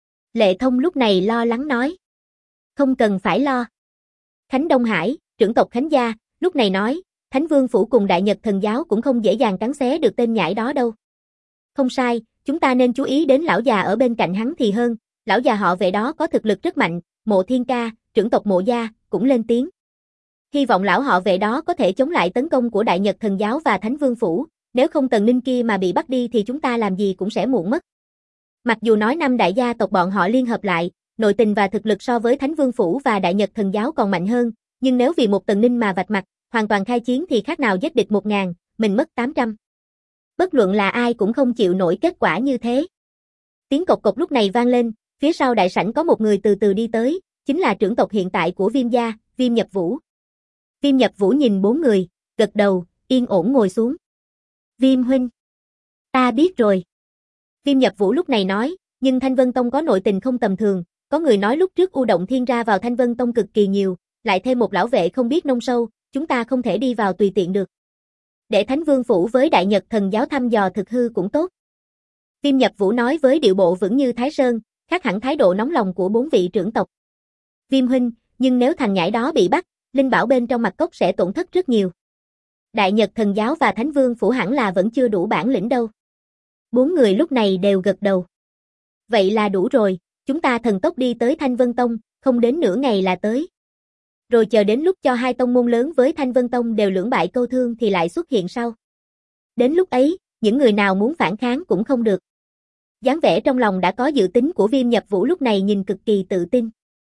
[SPEAKER 1] Lệ Thông lúc này lo lắng nói. Không cần phải lo. Khánh Đông Hải, trưởng tộc Khánh gia, lúc này nói, Thánh Vương phủ cùng Đại Nhật Thần Giáo cũng không dễ dàng cắn xé được tên nhãi đó đâu. Không sai, chúng ta nên chú ý đến lão già ở bên cạnh hắn thì hơn, lão già họ Vệ đó có thực lực rất mạnh, Mộ Thiên Ca, trưởng tộc Mộ gia, cũng lên tiếng. Hy vọng lão họ Vệ đó có thể chống lại tấn công của Đại Nhật Thần giáo và Thánh Vương phủ, nếu không Tần Ninh kia mà bị bắt đi thì chúng ta làm gì cũng sẽ muộn mất. Mặc dù nói năm đại gia tộc bọn họ liên hợp lại, nội tình và thực lực so với Thánh Vương phủ và Đại Nhật Thần giáo còn mạnh hơn, nhưng nếu vì một Tần Ninh mà vạch mặt, hoàn toàn khai chiến thì khác nào giết địch 1000, mình mất 800. Bất luận là ai cũng không chịu nổi kết quả như thế. Tiếng cộc cộc lúc này vang lên, phía sau đại sảnh có một người từ từ đi tới, chính là trưởng tộc hiện tại của Viêm gia, Viêm Nhập Vũ. Viêm Nhập Vũ nhìn 4 người, gật đầu, yên ổn ngồi xuống. Viêm huynh, ta biết rồi. Viêm Nhập Vũ lúc này nói, nhưng Thanh Vân Tông có nội tình không tầm thường, có người nói lúc trước U Động Thiên ra vào Thanh Vân Tông cực kỳ nhiều, lại thêm một lão vệ không biết nông sâu, chúng ta không thể đi vào tùy tiện được. Để Thánh Vương phủ với Đại Nhật Thần giáo thăm dò thực hư cũng tốt. Viêm Nhập Vũ nói với điệu bộ vững như Thái Sơn, khác hẳn thái độ nóng lòng của 4 vị trưởng tộc. Viêm huynh, nhưng nếu thằng nhãi đó bị bắt, linh bảo bên trong mặt cốc sẽ tổn thất rất nhiều. Đại Nhật Thần giáo và Thánh Vương phủ hẳn là vẫn chưa đủ bản lĩnh đâu. 4 người lúc này đều gật đầu. Vậy là đủ rồi, chúng ta thần tốc đi tới Thanh Vân Tông, không đến nửa ngày là tới. Rồi chờ đến lúc cho hai tông môn lớn với Thanh Vân Tông đều lưỡng bại câu thương thì lại xuất hiện sau. Đến lúc ấy, những người nào muốn phản kháng cũng không được. Dáng vẻ trong lòng đã có dự tính của Viêm Nhập Vũ lúc này nhìn cực kỳ tự tin.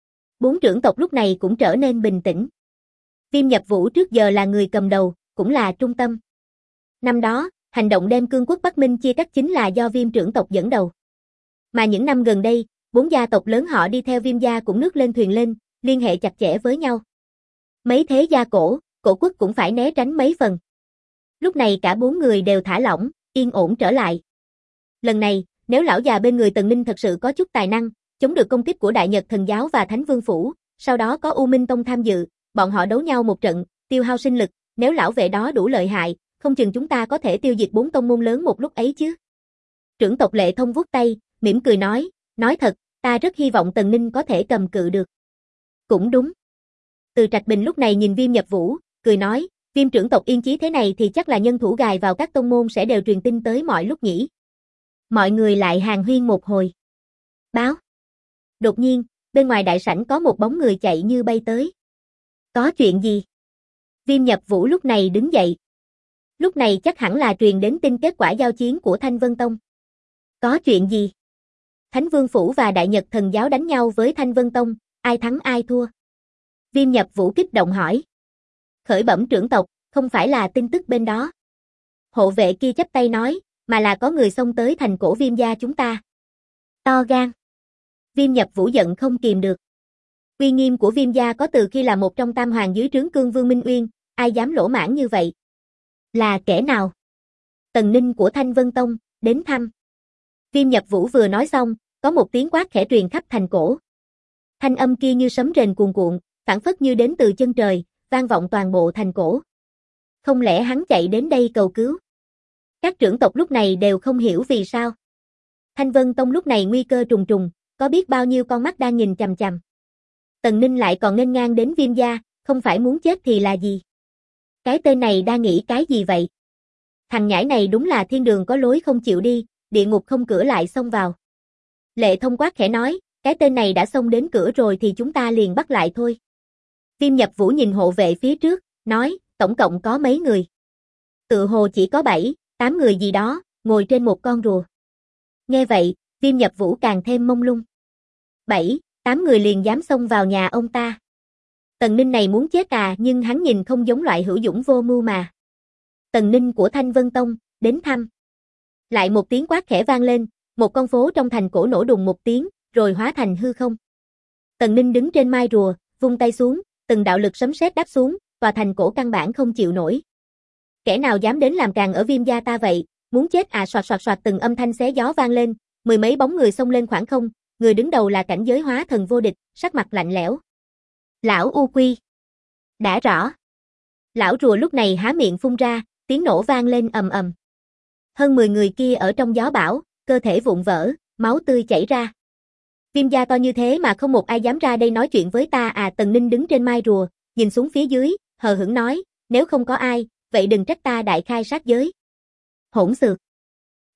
[SPEAKER 1] 4 trưởng tộc lúc này cũng trở nên bình tĩnh. Viêm Nhập Vũ trước giờ là người cầm đầu, cũng là trung tâm. Năm đó, hành động đem cương quốc Bắc Minh chia cắt chính là do Viêm trưởng tộc dẫn đầu. Mà những năm gần đây, 4 gia tộc lớn họ đi theo Viêm gia cũng nước lên thuyền lên, liên hệ chặt chẽ với nhau. Mấy thế gia cổ quốc cũng phải né tránh mấy phần. Lúc này cả 4 người đều thả lỏng, yên ổn trở lại. Lần này, nếu lão già bên người Tần Ninh thật sự có chút tài năng, chống được công kích của Đại Nhật Thần giáo và Thánh Vương phủ, sau đó có U Minh Tông tham dự, bọn họ đấu nhau một trận, tiêu hao sinh lực, nếu lão vệ đó đủ lợi hại, không chừng chúng ta có thể tiêu diệt 4 tông môn lớn một lúc ấy chứ. Trưởng tộc Lệ Thông vuốt tay, mỉm cười nói thật, ta rất hy vọng Tần Ninh có thể cầm cự được. Cũng đúng. Từ Trạch Bình lúc này nhìn Viêm Nhập Vũ, cười nói, Viêm trưởng tộc yên chí thế này thì chắc là nhân thủ gài vào các tông môn sẽ đều truyền tin tới mọi lúc nhỉ. Mọi người lại hàn huyên một hồi. Báo. Đột nhiên, bên ngoài đại sảnh có một bóng người chạy như bay tới. Có chuyện gì? Viêm Nhập Vũ lúc này đứng dậy. Lúc này chắc hẳn là truyền đến tin kết quả giao chiến của Thanh Vân Tông. Có chuyện gì? Thánh Vương phủ và Đại Nhật Thần giáo đánh nhau với Thanh Vân Tông, ai thắng ai thua? Viêm Nhập Vũ kích động hỏi. Khởi bẩm trưởng tộc, không phải là tin tức bên đó. Hộ vệ kia chắp tay nói, mà là có người xông tới thành cổ Viêm gia chúng ta. To gan. Viêm Nhập Vũ giận không kìm được. Uy nghiêm của Viêm gia có từ khi là một trong tam hoàng dưới trướng Cương Vương Minh Uyên, ai dám lỗ mãng như vậy? Là kẻ nào? Tần Ninh của Thanh Vân Tông, đến thăm. Viêm Nhập Vũ vừa nói xong, có một tiếng quát khẽ truyền khắp thành cổ. Thanh âm kia như sấm rền cuồn cuộn, phảng phất như đến từ chân trời, vang vọng toàn bộ thành cổ. Không lẽ hắn chạy đến đây cầu cứu? Các trưởng tộc lúc này đều không hiểu vì sao. Thanh Vân Tông lúc này nguy cơ trùng trùng, có biết bao nhiêu con mắt đang nhìn chằm chằm. Tần Ninh lại còn nghênh ngang đến Viêm gia, không phải muốn chết thì là gì? Cái tên này đang nghĩ cái gì vậy? Thằng nhãi này đúng là thiên đường có lối không chịu đi, địa ngục không cửa lại xông vào. Lệ Thông quát khẽ nói, cái tên này đã xông đến cửa rồi thì chúng ta liền bắt lại thôi. Viêm Nhập Vũ nhìn hộ vệ phía trước, nói, tổng cộng có mấy người? Tự hồ chỉ có 7, 8 người gì đó, ngồi trên một con rùa. Nghe vậy, Viêm Nhập Vũ càng thêm mông lung. 7, 8 người liền dám xông vào nhà ông ta. Tần Ninh này muốn chết à, nhưng hắn nhìn không giống loại hữu dũng vô mưu mà. Tần Ninh của Thanh Vân Tông, đến thăm. Lại một tiếng quát khẽ vang lên, một con phố trong thành cổ nổ đùng một tiếng, rồi hóa thành hư không. Tần Ninh đứng trên mai rùa, vung tay xuống, từng đạo lực sấm sét đáp xuống, tòa thành cổ căn bản không chịu nổi. Kẻ nào dám đến làm càng ở Viêm gia ta vậy, muốn chết à? Soạt soạt soạt, từng âm thanh xé gió vang lên, 10 mấy bóng người xông lên khoảng không, người đứng đầu là cảnh giới hóa thần vô địch, sắc mặt lạnh lẽo. Lão U Quy. Đã rõ. Lão rùa lúc này há miệng phun ra, tiếng nổ vang lên ầm ầm. Hơn 10 người kia ở trong gió bão, cơ thể vụn vỡ, máu tươi chảy ra. Viêm gia to như thế mà không một ai dám ra đây nói chuyện với ta à? Tần Ninh đứng trên mai rùa, nhìn xuống phía dưới, hờ hững nói, nếu không có ai, vậy đừng trách ta đại khai sát giới. Hỗn xược.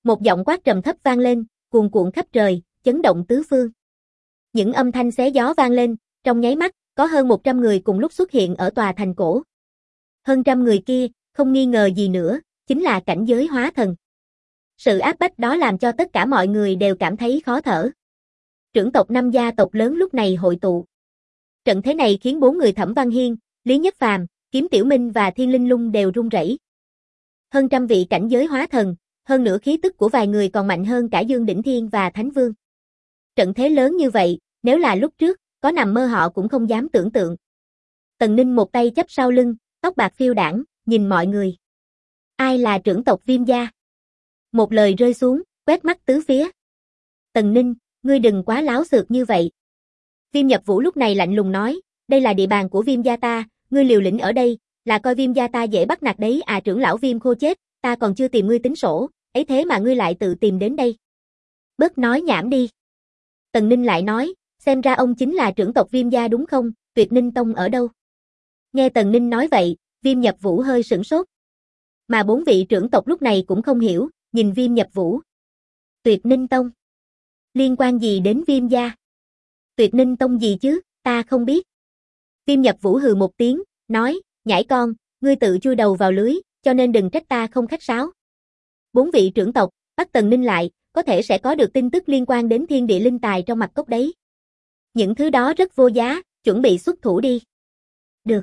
[SPEAKER 1] Một giọng quát trầm thấp vang lên, cuồn cuộn khắp trời, chấn động tứ phương. Những âm thanh xé gió vang lên, trong nháy mắt, có hơn 100 người cùng lúc xuất hiện ở tòa thành cổ. Hơn trăm người kia, không nghi ngờ gì nữa, chính là cảnh giới hóa thần. Sự áp bách đó làm cho tất cả mọi người đều cảm thấy khó thở. Trưởng tộc 5 gia tộc lớn lúc này hội tụ. Trận thế này khiến 4 người Thẩm Văn Hiên, Lý Nhất Phàm, Kiếm Tiểu Minh và Thiên Linh Lung đều run rẩy. Hơn trăm vị cảnh giới hóa thần, hơn nữa khí tức của vài người còn mạnh hơn cả Dương Đỉnh Thiên và Thánh Vương. Trận thế lớn như vậy, nếu là lúc trước, có nằm mơ họ cũng không dám tưởng tượng. Tần Ninh một tay chắp sau lưng, tóc bạc phiêu đãng, nhìn mọi người. Ai là trưởng tộc Viêm gia? Một lời rơi xuống, quét mắt tứ phía. Tần Ninh, ngươi đừng quá láo xược như vậy. Viêm Nhập Vũ lúc này lạnh lùng nói, đây là địa bàn của Viêm gia ta, ngươi liều lĩnh ở đây, là coi Viêm gia ta dễ bắt nạt đấy à. Trưởng lão Viêm khô chết, ta còn chưa tìm ngươi tính sổ, ấy thế mà ngươi lại tự tìm đến đây. Bớt nói nhảm đi. Tần Ninh lại nói, xem ra ông chính là trưởng tộc Viêm gia đúng không, Tuyệt Ninh Tông ở đâu? Nghe Tần Ninh nói vậy, Viêm Nhập Vũ hơi sửng sốt. Mà 4 vị trưởng tộc lúc này cũng không hiểu, nhìn Viêm Nhập Vũ. Tuyệt Ninh Tông? Liên quan gì đến Viêm gia? Tuyệt Ninh Tông gì chứ, ta không biết. Viêm Nhập Vũ hừ một tiếng, nói, nhãi con, ngươi tự chui đầu vào lưới, cho nên đừng trách ta không khách sáo. 4 vị trưởng tộc, bắt Tần Ninh lại, có thể sẽ có được tin tức liên quan đến thiên địa linh tài trong mặt cốc đấy. Những thứ đó rất vô giá, chuẩn bị xuất thủ đi. Được.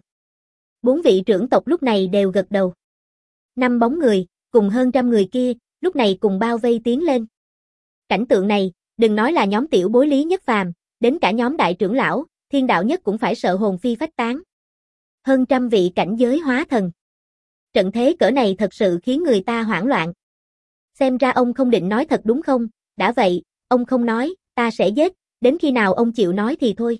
[SPEAKER 1] 4 vị trưởng tộc lúc này đều gật đầu. 5 bóng người, cùng hơn trăm người kia, lúc này cùng bao vây tiến lên. Cảnh tượng này, đừng nói là nhóm tiểu bối Lý Nhất Phàm, đến cả nhóm đại trưởng lão, Thiên Đạo Nhất cũng phải sợ hồn phi phách tán. Hơn trăm vị cảnh giới hóa thần. Trận thế cỡ này thật sự khiến người ta hoảng loạn. Xem ra ông không định nói thật đúng không? Đã vậy, ông không nói, ta sẽ giết, đến khi nào ông chịu nói thì thôi.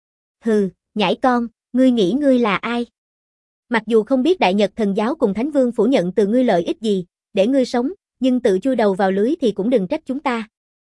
[SPEAKER 1] Hừ, nhãi con, ngươi nghĩ ngươi là ai? Mặc dù không biết Đại Nhật Thần Giáo cùng Thánh Vương phủ nhận từ ngươi lợi ích gì, để ngươi sống, nhưng tự chui đầu vào lưới thì cũng đừng trách chúng ta.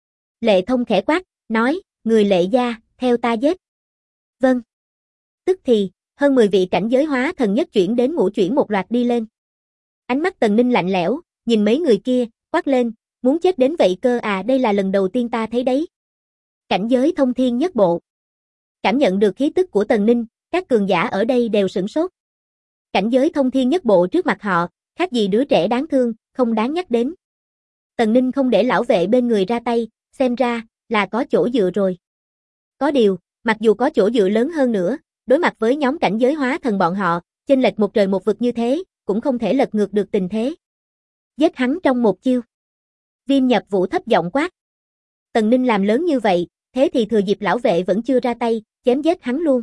[SPEAKER 1] Lệ Thông khẽ quát, nói, người Lệ gia, theo ta giết. Vâng. Tức thì, hơn 10 vị cảnh giới hóa thần nhất chuyển đến ngũ chuyển một loạt đi lên. Ánh mắt Tần Ninh lạnh lẽo, nhìn mấy người kia, quát lên, muốn chết đến vậy cơ à, đây là lần đầu tiên ta thấy đấy. Cảnh giới thông thiên nhất bộ. Cảm nhận được khí tức của Tần Ninh, các cường giả ở đây đều sửng sốt. Cảnh giới thông thiên nhất bộ trước mặt họ, khác gì đứa trẻ đáng thương, không đáng nhắc đến. Tần Ninh không để lão vệ bên người ra tay, xem ra, là có chỗ dựa rồi. Có điều, mặc dù có chỗ dựa lớn hơn nữa, đối mặt với nhóm cảnh giới hóa thần bọn họ, chênh lệch một trời một vực như thế, cũng không thể lật ngược được tình thế. Giết hắn trong một chiêu. Viêm Nhập Vũ thấp giọng quát. Tần Ninh làm lớn như vậy, thế thì thừa dịp lão vệ vẫn chưa ra tay, chém giết hắn luôn.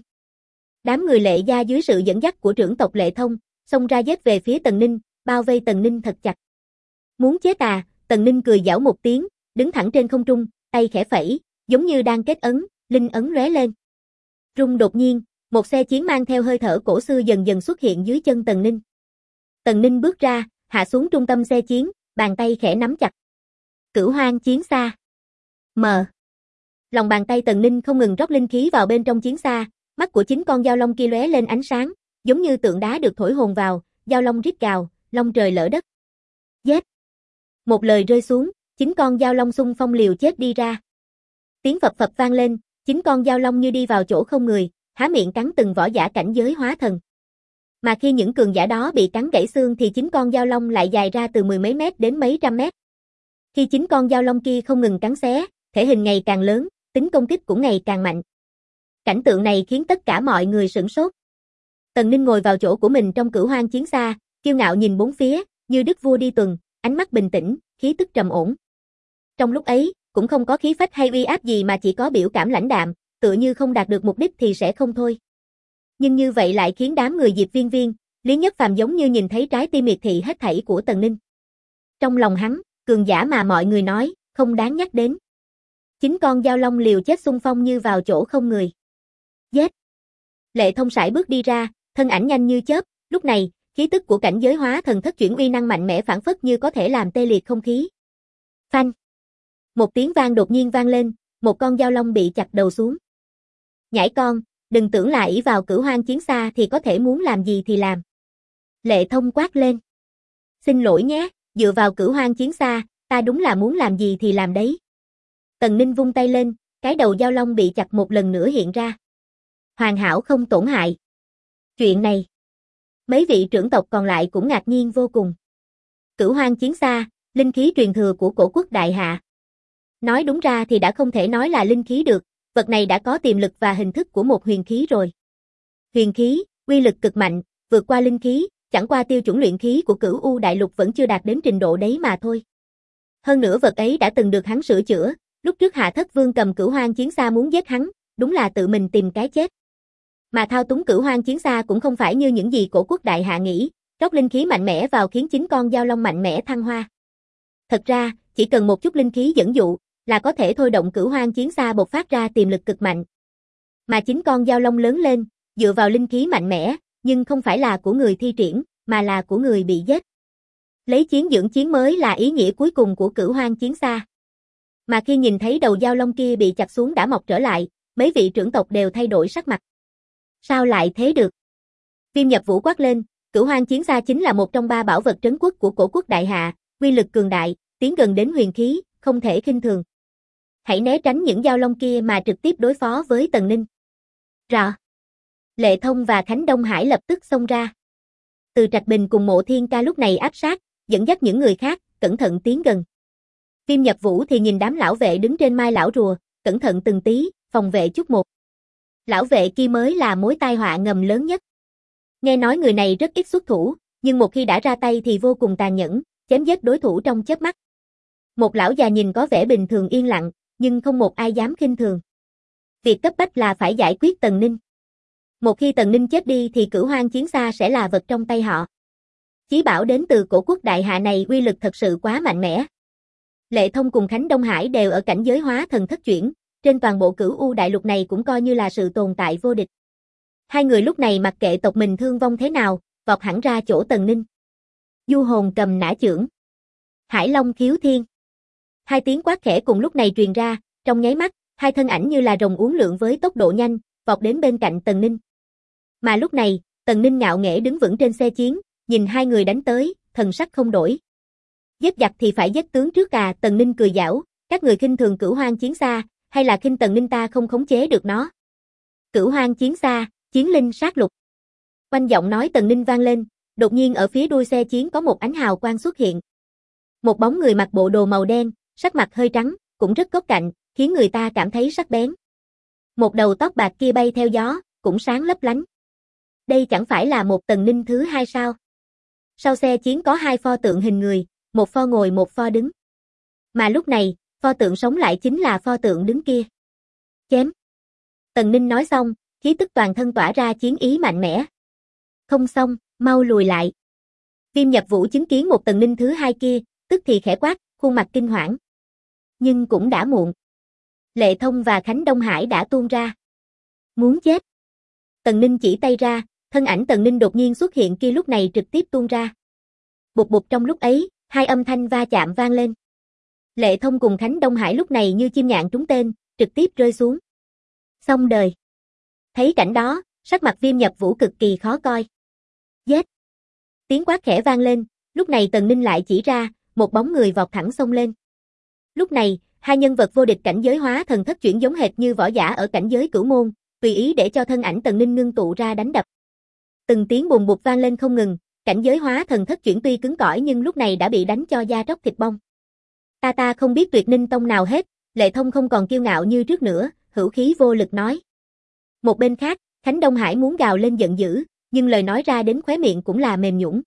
[SPEAKER 1] Đám người Lệ gia dưới sự dẫn dắt của trưởng tộc Lệ Thông, xông ra giết về phía Tần Ninh, bao vây Tần Ninh thật chặt. Muốn chết à? Tần Ninh cười giảo một tiếng, đứng thẳng trên không trung, tay khẽ phẩy, giống như đang kết ấn, linh ấn lóe lên. Rung đột nhiên, một xe chiến mang theo hơi thở cổ xưa dần dần xuất hiện dưới chân Tần Ninh. Tần Ninh bước ra, hạ xuống trung tâm xe chiến, bàn tay khẽ nắm chặt. Cửu Hoang chiến xa. Mờ. Lòng bàn tay Tần Ninh không ngừng rót linh khí vào bên trong chiến xa, mắt của chính con dao long kia lóe lên ánh sáng, giống như tượng đá được thổi hồn vào, dao long rít gào, long trời lở đất. Giết. Một lời rơi xuống, chính con dao long xung phong liều chết đi ra. Tiếng phập phập vang lên, chính con dao long như đi vào chỗ không người, há miệng cắn từng võ giả cảnh giới hóa thần. Mà khi những cường giả đó bị cắn gãy xương thì chính con dao long lại dài ra từ mười mấy mét đến mấy trăm mét. Khi chính con dao long kia không ngừng cắn xé, thể hình ngày càng lớn, tính công kích cũng ngày càng mạnh. Cảnh tượng này khiến tất cả mọi người sửng sốt. Tần Ninh ngồi vào chỗ của mình trong Cửu Hoang chiến xa, kiêu ngạo nhìn bốn phía, như đức vua đi tuần, ánh mắt bình tĩnh, khí tức trầm ổn. Trong lúc ấy, cũng không có khí phách hay uy áp gì mà chỉ có biểu cảm lãnh đạm, tựa như không đạt được mục đích thì sẽ không thôi. Nhưng như vậy lại khiến đám người Diệp Viên Viên, Lý Nhất Phàm giống như nhìn thấy trái tim miệt thị hết thảy của Tần Ninh. Trong lòng hắn, cường giả mà mọi người nói, không đáng nhắc đến. Chính con dao long liều chết xung phong như vào chỗ không người. Giết! Lệ Thông sải bước đi ra, thân ảnh nhanh như chớp, lúc này, khí tức của cảnh giới hóa thần thất chuyển uy năng mạnh mẽ phảng phất như có thể làm tê liệt không khí. Phanh! Một tiếng vang đột nhiên vang lên, một con dao long bị chặt đầu xuống. Nhãi con, đừng tưởng là ỷ vào Cửu Hoang chiến xa thì có thể muốn làm gì thì làm. Lệ Thông quát lên. Xin lỗi nhé, dựa vào Cửu Hoang chiến xa, ta đúng là muốn làm gì thì làm đấy. Tần Ninh vung tay lên, cái đầu dao long bị chặt một lần nữa hiện ra. Hoàn hảo không tổn hại. Chuyện này, mấy vị trưởng tộc còn lại cũng ngạc nhiên vô cùng. Cửu Hoang Chiến Xa, linh khí truyền thừa của Cổ Quốc Đại Hạ. Nói đúng ra thì đã không thể nói là linh khí được, vật này đã có tiềm lực và hình thức của một huyền khí rồi. Huyền khí, uy lực cực mạnh, vượt qua linh khí, chẳng qua tiêu chuẩn luyện khí của Cửu U Đại Lục vẫn chưa đạt đến trình độ đấy mà thôi. Hơn nữa vật ấy đã từng được hắn sửa chữa, lúc trước Hạ Thất Vương cầm Cửu Hoang Chiến Xa muốn giết hắn, đúng là tự mình tìm cái chết. Mà thao túng Cửu Hoang Chiến Xa cũng không phải như những gì Cổ Quốc Đại Hạ nghĩ, rót linh khí mạnh mẽ vào khiến chính con dao long mạnh mẽ thăng hoa. Thật ra, chỉ cần một chút linh khí dẫn dụ, là có thể thôi động Cửu Hoang Chiến Xa bộc phát ra tiềm lực cực mạnh. Mà chính con dao long lớn lên, dựa vào linh khí mạnh mẽ, nhưng không phải là của người thi triển, mà là của người bị giết. Lấy chiến dưỡng chiến mới là ý nghĩa cuối cùng của Cửu Hoang Chiến Xa. Mà khi nhìn thấy đầu dao long kia bị chặt xuống đã mọc trở lại, mấy vị trưởng tộc đều thay đổi sắc mặt. Sao lại thế được? Viêm Nhập Vũ quát lên, Cửu Hoang Chiến Xa chính là một trong 3 bảo vật trấn quốc của Cổ Quốc Đại Hạ, uy lực cường đại, tiến gần đến huyền khí, không thể khinh thường. Hãy né tránh những dao long kia mà trực tiếp đối phó với Tần Ninh. Rõ. Lệ Thông và Khánh Đông Hải lập tức xông ra. Từ Trạch Bình cùng Mộ Thiên Ca lúc này áp sát, dẫn dắt những người khác, cẩn thận tiến gần. Viêm Nhập Vũ thì nhìn đám lão vệ đứng trên mai lão rùa, cẩn thận từng tí, phòng vệ chút một. Lão vệ kia mới là mối tai họa ngầm lớn nhất. Nghe nói người này rất ít xuất thủ, nhưng một khi đã ra tay thì vô cùng tàn nhẫn, chém giết đối thủ trong chớp mắt. Một lão già nhìn có vẻ bình thường yên lặng, nhưng không một ai dám khinh thường. Việc cấp bách là phải giải quyết Tần Ninh. Một khi Tần Ninh chết đi thì Cửu Hoang Chiến Xa sẽ là vật trong tay họ. Chí bảo đến từ Cổ Quốc Đại Hạ này uy lực thật sự quá mạnh mẽ. Lệ Thông cùng Khánh Đông Hải đều ở cảnh giới hóa thần thất chuyển, trên toàn bộ Cửu U Đại Lục này cũng coi như là sự tồn tại vô địch. Hai người lúc này mặc kệ tộc mình thương vong thế nào, vọt hẳn ra chỗ Tần Ninh. Du hồn cầm nã chưởng. Hải Long khiếu thiên. Hai tiếng quát khẽ cùng lúc này truyền ra, trong nháy mắt, hai thân ảnh như là rồng uốn lượn với tốc độ nhanh, vọt đến bên cạnh Tần Ninh. Mà lúc này, Tần Ninh ngạo nghễ đứng vững trên xe chiến, nhìn hai người đánh tới, thần sắc không đổi. Giết giặc thì phải giết tướng trước à, Tần Ninh cười giảo, các người khinh thường Cửu Hoang Chiến Xa, hay là khinh Tần Ninh ta không khống chế được nó. Cửu Hoang Chiến Xa, chiến linh sát lục. Quanh giọng nói Tần Ninh vang lên, đột nhiên ở phía đuôi xe chiến có một ánh hào quang xuất hiện. Một bóng người mặc bộ đồ màu đen, sắc mặt hơi trắng, cũng rất góc cạnh, khiến người ta cảm thấy sắc bén. Một đầu tóc bạc kia bay theo gió, cũng sáng lấp lánh. Đây chẳng phải là một Tần Ninh thứ hai sao? Sau xe chiến có hai pho tượng hình người, một pho ngồi một pho đứng. Mà lúc này, pho tượng sống lại chính là pho tượng đứng kia. Chém. Tần Ninh nói xong, khí tức toàn thân tỏa ra chiến ý mạnh mẽ. Không xong, mau lùi lại. Viêm Nhập Vũ chứng kiến một Tần Ninh thứ hai kia, tức thì khẽ quát, khuôn mặt kinh hoảng. Nhưng cũng đã muộn. Lệ Thông và Khánh Đông Hải đã tuôn ra. Muốn chết. Tần Ninh chỉ tay ra, thân ảnh Tần Ninh đột nhiên xuất hiện kia lúc này trực tiếp tuôn ra. Bụt bụt trong lúc ấy, hai âm thanh va chạm vang lên. Lệ Thông cùng Khánh Đông Hải lúc này như chim nhạn trúng tên, trực tiếp rơi xuống. Xong đời. Thấy cảnh đó, sắc mặt Viêm Nhập Vũ cực kỳ khó coi. Giết. Tiếng quát khẽ vang lên, lúc này Tần Ninh lại chỉ ra, một bóng người vọt thẳng xông lên. Lúc này, hai nhân vật vô địch cảnh giới hóa thần thất chuyển giống hệt như võ giả ở cảnh giới cửu môn, tùy ý để cho thân ảnh Tần Ninh ngưng tụ ra đánh đập. Từng tiếng bùng bụt vang lên không ngừng, cảnh giới hóa thần thất chuyển tuy cứng cỏi nhưng lúc này đã bị đánh cho da tróc thịt bong. Ta không biết Tuyệt Ninh tông nào hết, Lệ Thông không còn kiêu ngạo như trước nữa, hữu khí vô lực nói. Một bên khác, Khánh Đông Hải muốn gào lên giận dữ, nhưng lời nói ra đến khóe miệng cũng là mềm nhũn.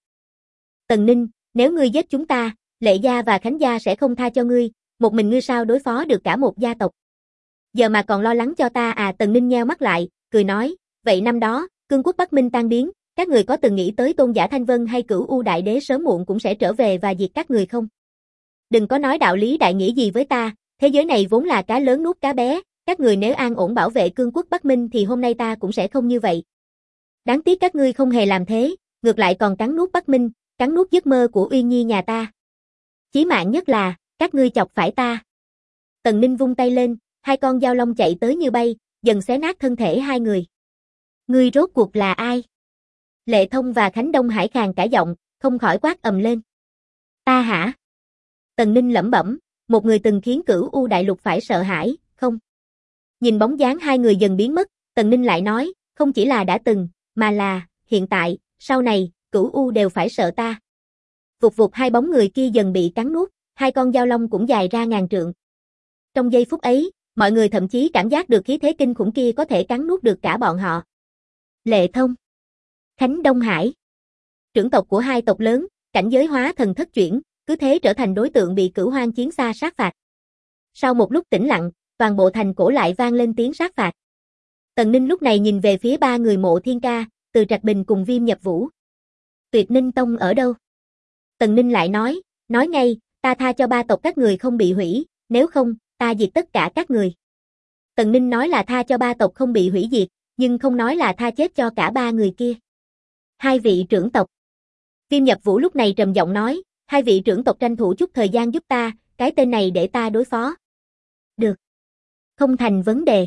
[SPEAKER 1] Tần Ninh, nếu ngươi giết chúng ta, Lệ gia và Khánh gia sẽ không tha cho ngươi, một mình ngươi sao đối phó được cả một gia tộc. Giờ mà còn lo lắng cho ta à? Tần Ninh nheo mắt lại, cười nói, vậy năm đó, cương quốc Bắc Minh tan biến, các người có từng nghĩ tới Tôn giả Thanh Vân hay Cửu U Đại Đế sớm muộn cũng sẽ trở về và diệt các người không? Đừng có nói đạo lý đại nghĩa gì với ta, thế giới này vốn là cá lớn nuốt cá bé, các người nếu an ổn bảo vệ cương quốc Bắc Minh thì hôm nay ta cũng sẽ không như vậy. Đáng tiếc các ngươi không hề làm thế, ngược lại còn cắn nuốt Bắc Minh, cắn nuốt giấc mơ của Uyên Nhi nhà ta. Chí mạng nhất là, các ngươi chọc phải ta. Tần Ninh vung tay lên, hai con dao long chạy tới như bay, dần xé nát thân thể hai người. Ngươi rốt cuộc là ai? Lệ Thông và Khánh Đông Hải khàn cả giọng, không khỏi quát ầm lên. Ta hả? Tần Ninh lẩm bẩm, một người từng khiến Cửu U Đại Lục phải sợ hãi, không? Nhìn bóng dáng hai người dần biến mất, Tần Ninh lại nói, không chỉ là đã từng, mà là, hiện tại, sau này, Cửu U đều phải sợ ta. Vụt vụt hai bóng người kia dần bị cắn nuốt, hai con dao long cũng dài ra ngàn trượng. Trong giây phút ấy, mọi người thậm chí cảm giác được khí thế kinh khủng kia có thể cắn nuốt được cả bọn họ. Lệ Thông, Khánh Đông Hải, trưởng tộc của hai tộc lớn, cảnh giới hóa thần thất chuyển, cứ thế trở thành đối tượng bị Cửu Hoang Chiến Xa sát phạt. Sau một lúc tĩnh lặng, toàn bộ thành cổ lại vang lên tiếng sát phạt. Tần Ninh lúc này nhìn về phía ba người Mộ Thiên Ca, Từ Trạch Bình cùng Viêm Nhập Vũ. Tuyệt Ninh Tông ở đâu? Tần Ninh lại nói ngay, ta tha cho ba tộc các người không bị hủy, nếu không, ta diệt tất cả các người. Tần Ninh nói là tha cho ba tộc không bị hủy diệt, nhưng không nói là tha chết cho cả ba người kia. Hai vị trưởng tộc. Viêm Nhập Vũ lúc này trầm giọng nói, hai vị trưởng tộc tranh thủ chút thời gian giúp ta, cái tên này để ta đối phó. Được. Không thành vấn đề.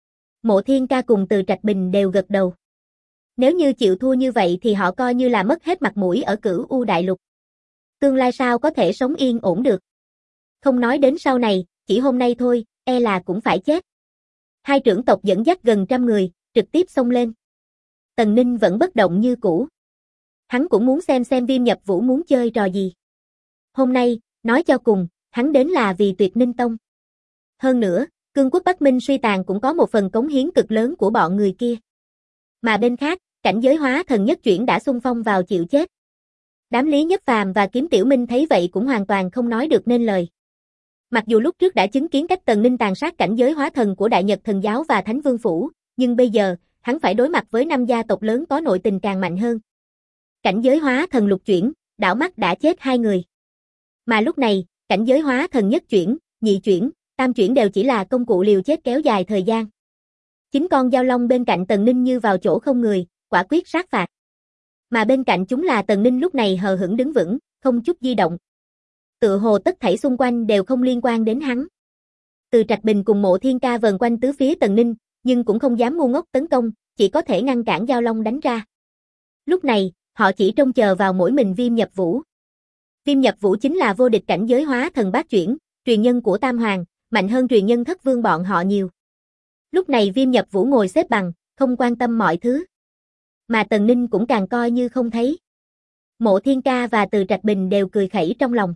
[SPEAKER 1] Mộ Thiên Ca cùng Từ Trạch Bình đều gật đầu. Nếu như chịu thua như vậy thì họ coi như là mất hết mặt mũi ở Cửu U Đại Lục. Tương lai sao có thể sống yên ổn được. Không nói đến sau này, chỉ hôm nay thôi, e là cũng phải chết. Hai trưởng tộc dẫn dắt gần 100 người, trực tiếp xông lên. Tần Ninh vẫn bất động như cũ. Hắn cũng muốn xem Viêm Nhập Vũ muốn chơi trò gì. Hôm nay, nói cho cùng, hắn đến là vì Tuyệt Ninh Tông. Hơn nữa, cương quốc Bắc Minh suy tàn cũng có một phần cống hiến cực lớn của bọn người kia. Mà bên khác, cảnh giới hóa thần nhất chuyển đã xung phong vào chịu chết. Đám Lý Nhất Phàm và Kiếm Tiểu Minh thấy vậy cũng hoàn toàn không nói được nên lời. Mặc dù lúc trước đã chứng kiến cách Tần Ninh tàn sát cảnh giới hóa thần của Đại Nhật Thần Giáo và Thánh Vương Phủ, nhưng bây giờ, hắn phải đối mặt với 5 gia tộc lớn có nội tình càng mạnh hơn. Cảnh giới hóa thần lục chuyển, đảo mắt đã chết 2 người. Mà lúc này, cảnh giới hóa thần nhất chuyển, nhị chuyển, tam chuyển đều chỉ là công cụ liều chết kéo dài thời gian. 9 con dao long bên cạnh Tần Ninh như vào chỗ không người, quả quyết sát phạt. Mà bên cạnh chúng là Tần Ninh lúc này hờ hững đứng vững, không chút di động. Tựa hồ tất thảy xung quanh đều không liên quan đến hắn. Từ Trạch Bình cùng Mộ Thiên Ca vờn quanh tứ phía Tần Ninh, nhưng cũng không dám ngu ngốc tấn công, chỉ có thể ngăn cản dao long đánh ra. Lúc này, họ chỉ trông chờ vào mỗi mình Viêm Nhập Vũ. Viêm Nhập Vũ chính là vô địch cảnh giới hóa thần bát chuyển, truyền nhân của Tam Hoàng, mạnh hơn truyền nhân Thất Vương bọn họ nhiều. Lúc này Viêm Nhập Vũ ngồi xếp bằng, không quan tâm mọi thứ. Mà Tần Ninh cũng càng coi như không thấy. Mộ Thiên Ca và Từ Trạch Bình đều cười khẩy trong lòng.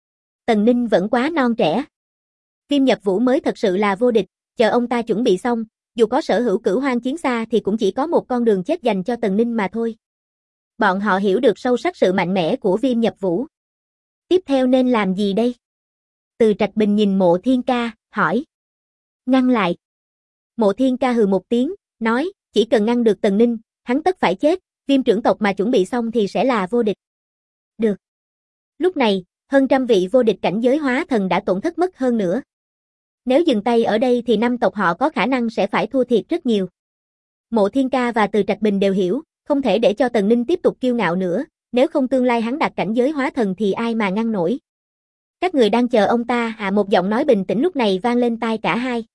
[SPEAKER 1] Tần Ninh vẫn quá non trẻ. Viêm Nhập Vũ mới thật sự là vô địch, chờ ông ta chuẩn bị xong, dù có sở hữu Cửu Hoang Chiến Xa thì cũng chỉ có một con đường chết dành cho Tần Ninh mà thôi. Bọn họ hiểu được sâu sắc sự mạnh mẽ của Viêm Nhập Vũ. Tiếp theo nên làm gì đây? Từ Trạch Bình nhìn Mộ Thiên Ca, hỏi. Ngăn lại. Mộ Thiên Ca hừ một tiếng, nói, chỉ cần ngăn được Tần Ninh, hắn tất phải chết, Viêm trưởng tộc mà chuẩn bị xong thì sẽ là vô địch. Được. Lúc này, hơn 100 vị vô địch cảnh giới hóa thần đã tổn thất mất hơn nữa. Nếu dừng tay ở đây thì 5 tộc họ có khả năng sẽ phải thua thiệt rất nhiều. Mộ Thiên Ca và Từ Trạch Bình đều hiểu, không thể để cho Tần Ninh tiếp tục kiêu ngạo nữa, nếu không tương lai hắn đạt cảnh giới hóa thần thì ai mà ngăn nổi. Các người đang chờ ông ta một giọng nói bình tĩnh lúc này vang lên tai cả hai.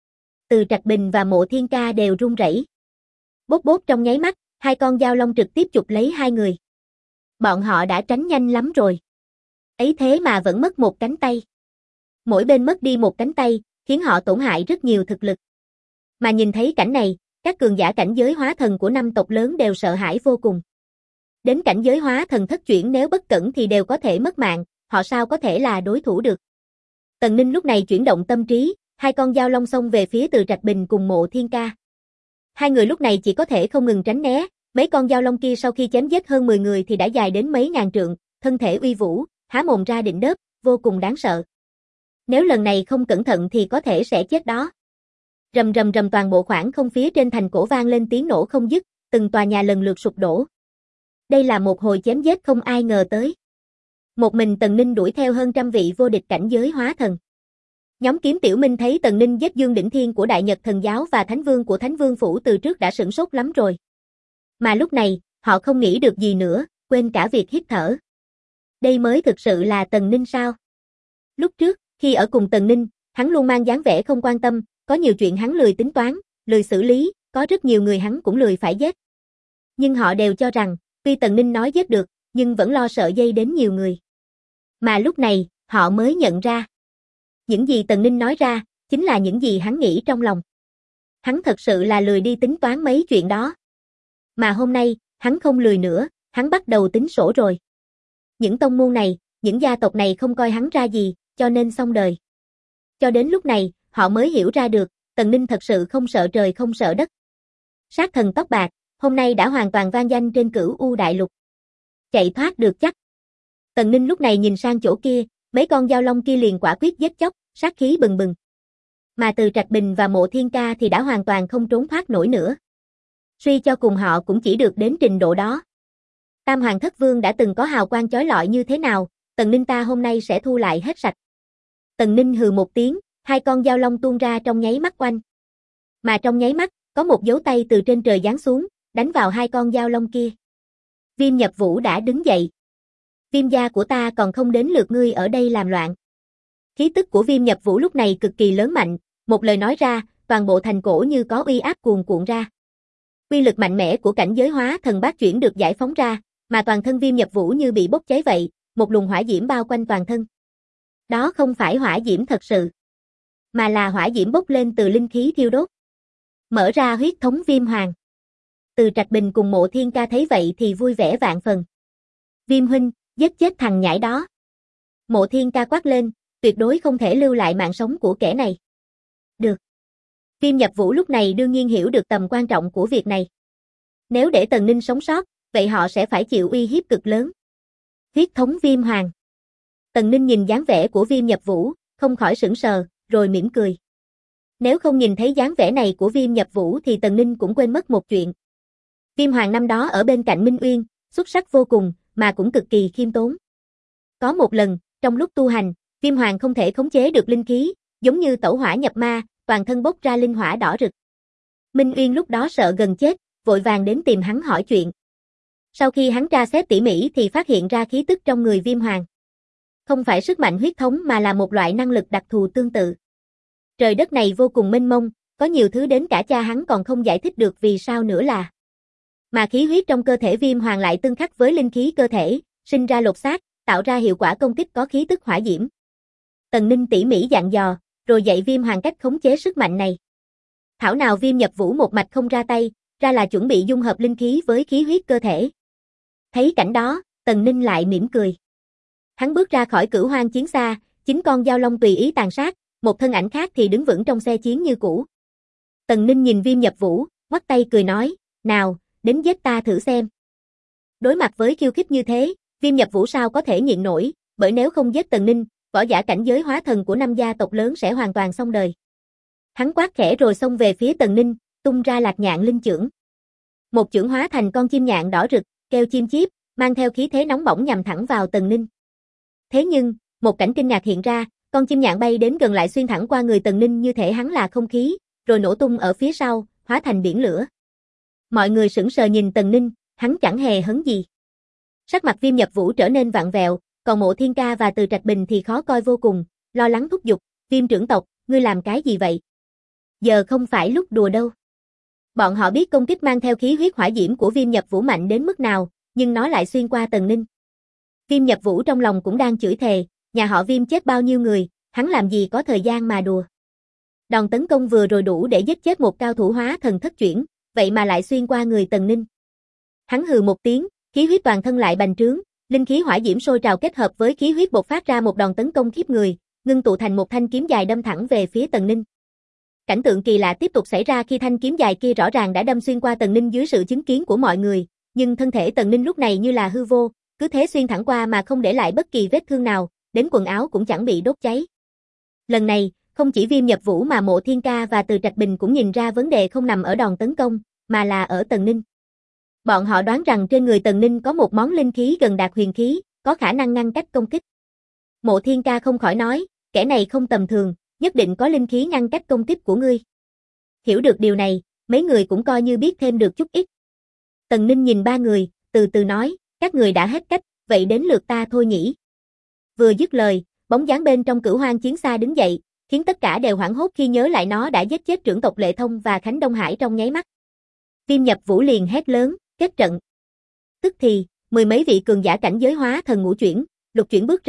[SPEAKER 1] Từ Trạch Bình và Mộ Thiên Ca đều run rẩy. Bốp bốp trong nháy mắt, hai con dao long trực tiếp chụp lấy hai người. Bọn họ đã tránh nhanh lắm rồi. Ấy thế mà vẫn mất một cánh tay. Mỗi bên mất đi một cánh tay, khiến họ tổn hại rất nhiều thực lực. Mà nhìn thấy cảnh này, các cường giả cảnh giới hóa thần của 5 tộc lớn đều sợ hãi vô cùng. Đến cảnh giới hóa thần thất chuyển nếu bất cẩn thì đều có thể mất mạng, họ sao có thể là đối thủ được. Tần Ninh lúc này chuyển động tâm trí, hai con dao long xông về phía Từ Trạch Bình cùng Mộ Thiên Ca. Hai người lúc này chỉ có thể không ngừng tránh né, mấy con dao long kia sau khi chém giết hơn 10 người thì đã dài đến mấy ngàn trượng, thân thể uy vũ, há mồm ra định đớp, vô cùng đáng sợ. Nếu lần này không cẩn thận thì có thể sẽ chết đó. Rầm rầm rầm, toàn bộ khoảng không phía trên thành cổ vang lên tiếng nổ không dứt, từng tòa nhà lần lượt sụp đổ. Đây là một hồi chém giết không ai ngờ tới. Một mình Tần Ninh đuổi theo hơn 100 vị vô địch cảnh giới hóa thần. Nhóm Kiếm Tiểu Minh thấy Tần Ninh giết Dương Đỉnh Thiên của Đại Nhật Thần Giáo và Thánh Vương của Thánh Vương Phủ từ trước đã sửng sốt lắm rồi. Mà lúc này, họ không nghĩ được gì nữa, quên cả việc hít thở. Đây mới thực sự là Tần Ninh sao? Lúc trước, khi ở cùng Tần Ninh, hắn luôn mang dáng vẻ không quan tâm, có nhiều chuyện hắn lười tính toán, lười xử lý, có rất nhiều người hắn cũng lười phải giết. Nhưng họ đều cho rằng, tuy Tần Ninh nói giết được, nhưng vẫn lo sợ dây đến nhiều người. Mà lúc này, họ mới nhận ra. Những gì Tần Ninh nói ra, chính là những gì hắn nghĩ trong lòng. Hắn thật sự là lười đi tính toán mấy chuyện đó. Mà hôm nay, hắn không lười nữa, hắn bắt đầu tính sổ rồi. Những tông môn này, những gia tộc này không coi hắn ra gì, cho nên xong đời. Cho đến lúc này, họ mới hiểu ra được, Tần Ninh thật sự không sợ trời không sợ đất. Sát thần tóc bạc, hôm nay đã hoàn toàn vang danh trên Cửu U Đại Lục. Chạy thoát được chắc. Tần Ninh lúc này nhìn sang chỗ kia, mấy con dao long kia liền quả quyết giết chóc, sát khí bừng bừng. Mà Từ Trạch Bình và Mộ Thiên Ca thì đã hoàn toàn không trốn thoát nổi nữa. Suy cho cùng họ cũng chỉ được đến trình độ đó. Tam Hoàng Thất Vương đã từng có hào quang chói lọi như thế nào, Tần Ninh ta hôm nay sẽ thu lại hết sạch. Tần Ninh hừ một tiếng, hai con dao long tuôn ra trong nháy mắt quanh. Mà trong nháy mắt, có một dấu tay từ trên trời giáng xuống, đánh vào hai con dao long kia. Viêm Nhập Vũ đã đứng dậy. Viêm gia của ta còn không đến lượt ngươi ở đây làm loạn. Khí tức của Viêm Nhập Vũ lúc này cực kỳ lớn mạnh, một lời nói ra, toàn bộ thành cổ như có uy áp cuồn cuộn ra. Uy lực mạnh mẽ của cảnh giới hóa thần bát chuyển được giải phóng ra, mà toàn thân Viêm Nhập Vũ như bị bốc cháy vậy, một luồng hỏa diễm bao quanh toàn thân. Đó không phải hỏa diễm thật sự, mà là hỏa diễm bốc lên từ linh khí thiêu đốt. Mở ra huyết thống Viêm Hoàng. Từ Trạch Bình cùng Mộ Thiên Ca thấy vậy thì vui vẻ vạn phần. Viêm huynh, giết chết thằng nhãi đó. Mộ Thiên Ca quát lên, tuyệt đối không thể lưu lại mạng sống của kẻ này. Được. Viêm Nhập Vũ lúc này đương nhiên hiểu được tầm quan trọng của việc này. Nếu để Tần Ninh sống sót, vậy họ sẽ phải chịu uy hiếp cực lớn. Huyết thống Viêm Hoàng. Tần Ninh nhìn dáng vẻ của Viêm Nhập Vũ, không khỏi sững sờ, rồi mỉm cười. Nếu không nhìn thấy dáng vẻ này của Viêm Nhập Vũ thì Tần Ninh cũng quên mất một chuyện. Viêm Hoàng năm đó ở bên cạnh Minh Uyên, xuất sắc vô cùng, mà cũng cực kỳ khiêm tốn. Có một lần, trong lúc tu hành, Viêm Hoàng không thể khống chế được linh khí, giống như tẩu hỏa nhập ma, toàn thân bốc ra linh hỏa đỏ rực. Minh Uyên lúc đó sợ gần chết, vội vàng đến tìm hắn hỏi chuyện. Sau khi hắn tra xét tỉ mỉ thì phát hiện ra khí tức trong người Viêm Hoàng. Không phải sức mạnh huyết thống mà là một loại năng lực đặc thù tương tự. Trời đất này vô cùng mênh mông, có nhiều thứ đến cả cha hắn còn không giải thích được vì sao nữa là. Mà khí huyết trong cơ thể Viêm Hoàng lại tương khắc với linh khí cơ thể, sinh ra lột xác, tạo ra hiệu quả công kích có khí tức hỏa diễm. Tần Ninh tỉ mỉ dặn dò, rồi dạy Viêm Hoàng cách khống chế sức mạnh này. Thảo nào Viêm Nhập Vũ một mạch không ra tay, ra là chuẩn bị dung hợp linh khí với khí huyết cơ thể. Thấy cảnh đó, Tần Ninh lại mỉm cười. Hắn bước ra khỏi Cửu Hoang chiến xa, 9 con dao long tùy ý tàn sát, một thân ảnh khác thì đứng vững trong xe chiến như cũ. Tần Ninh nhìn Viêm Nhập Vũ, ngoắc tay cười nói, nào, đến giết ta thử xem. Đối mặt với khiêu khích như thế, Viêm Nhập Vũ sao có thể nhịn nổi, bởi nếu không giết Tần Ninh, võ giả cảnh giới hóa thần của 5 gia tộc lớn sẽ hoàn toàn xong đời. Hắn quát khẽ rồi xông về phía Tần Ninh, tung ra Lạc Nhạn linh chưởng. Một chưởng hóa thành con chim nhạn đỏ rực, kêu chim chíp, mang theo khí thế nóng bỏng nhằm thẳng vào Tần Ninh. Thế nhưng, một cảnh kinh ngạc hiện ra, con chim nhạn bay đến gần lại xuyên thẳng qua người Tần Ninh như thể hắn là không khí, rồi nổ tung ở phía sau, hóa thành biển lửa. Mọi người sững sờ nhìn Tần Ninh, hắn chẳng hề hấn gì. Sắc mặt Viêm Nhập Vũ trở nên vặn vẹo, còn Mộ Thiên Ca và Từ Trạch Bình thì khó coi vô cùng, lo lắng thúc giục, Viêm trưởng tộc, ngươi làm cái gì vậy? Giờ không phải lúc đùa đâu. Bọn họ biết công kích mang theo khí huyết hỏa diễm của Viêm Nhập Vũ mạnh đến mức nào, nhưng nó lại xuyên qua Tần Ninh. Viêm Nhập Vũ trong lòng cũng đang chửi thề, nhà họ Viêm chết bao nhiêu người, hắn làm gì có thời gian mà đùa. Đòn tấn công vừa rồi đủ để giết chết một cao thủ hóa thần thất chuyển, vậy mà lại xuyên qua người Tần Ninh. Hắn hừ một tiếng, khí huyết toàn thân lại bành trướng, linh khí hỏa diễm sôi trào kết hợp với khí huyết bộc phát ra một đòn tấn công khiếp người, ngưng tụ thành một thanh kiếm dài đâm thẳng về phía Tần Ninh. Cảnh tượng kỳ lạ tiếp tục xảy ra khi thanh kiếm dài kia rõ ràng đã đâm xuyên qua Tần Ninh dưới sự chứng kiến của mọi người, nhưng thân thể Tần Ninh lúc này như là hư vô, cứ thế xuyên thẳng qua mà không để lại bất kỳ vết thương nào, đến quần áo cũng chẳng bị đốt cháy. Lần này, không chỉ Viêm Nhập Vũ mà Mộ Thiên Ca và Từ Trạch Bình cũng nhìn ra vấn đề không nằm ở đòn tấn công, mà là ở Tần Ninh. Bọn họ đoán rằng trên người Tần Ninh có một món linh khí gần đạt huyền khí, có khả năng ngăn cách công kích. Mộ Thiên Ca không khỏi nói, kẻ này không tầm thường, nhất định có linh khí ngăn cách công kích của ngươi. Hiểu được điều này, mấy người cũng coi như biết thêm được chút ít. Tần Ninh nhìn ba người, từ từ nói, các người đã hết cách, vậy đến lượt ta thôi nhỉ. Vừa dứt lời, bóng dáng bên trong Cửu Hoang chiến xa đứng dậy, khiến tất cả đều hoảng hốt khi nhớ lại nó đã giết chết trưởng tộc Lệ Thông và Khánh Đông Hải trong nháy mắt. Viêm Nhập Vũ liền hét lớn, kết trận. Tức thì, mười mấy vị cường giả cảnh giới hóa thần ngũ chuyển, lục chuyển bước ra,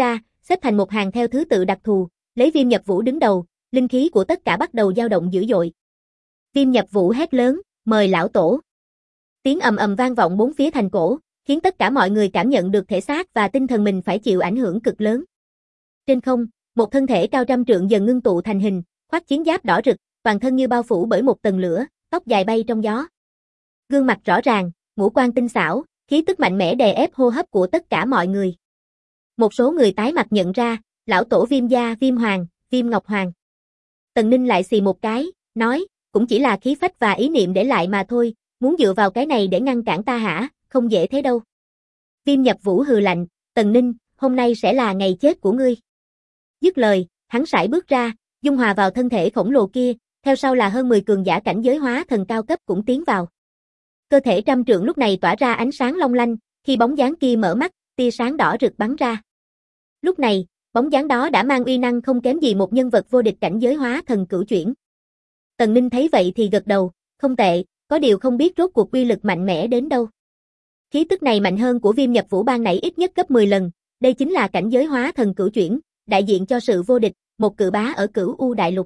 [SPEAKER 1] xếp thành một hàng theo thứ tự đặc thù, lấy Viêm Nhập Vũ đứng đầu, linh khí của tất cả bắt đầu dao động dữ dội. Viêm Nhập Vũ hét lớn, mời lão tổ. Tiếng ầm ầm vang vọng bốn phía thành cổ, khiến tất cả mọi người cảm nhận được thể xác và tinh thần mình phải chịu ảnh hưởng cực lớn. Trên không, một thân thể cao trăm trượng dần ngưng tụ thành hình, khoác chiến giáp đỏ rực, toàn thân như bao phủ bởi một tầng lửa, tóc dài bay trong gió. Gương mặt rõ ràng, ngũ quan tinh xảo, khí tức mạnh mẽ đè ép hô hấp của tất cả mọi người. Một số người tái mặt nhận ra, lão tổ Viêm gia, Viêm Hoàng, Viêm Ngọc Hoàng. Tần Ninh lại xì một cái, nói, cũng chỉ là khí phách và ý niệm để lại mà thôi, muốn dựa vào cái này để ngăn cản ta hả, không dễ thế đâu. Viêm Nhập Vũ hừ lạnh, Tần Ninh, hôm nay sẽ là ngày chết của ngươi. Dứt lời, hắn sải bước ra, dung hòa vào thân thể khổng lồ kia, theo sau là hơn 10 cường giả cảnh giới hóa thần cao cấp cũng tiến vào. Cơ thể trăm trượng lúc này tỏa ra ánh sáng long lanh, khi bóng dáng kia mở mắt, tia sáng đỏ rực bắn ra. Lúc này, bóng dáng đó đã mang uy năng không kém gì một nhân vật vô địch cảnh giới hóa thần cửu chuyển. Tần Ninh thấy vậy thì gật đầu, không tệ, có điều không biết rốt cuộc uy lực mạnh mẽ đến đâu. Khí tức này mạnh hơn của Viêm Nhập Vũ ban nãy ít nhất gấp 10 lần, đây chính là cảnh giới hóa thần cửu chuyển, đại diện cho sự vô địch, một cự bá ở Cửu U đại lục.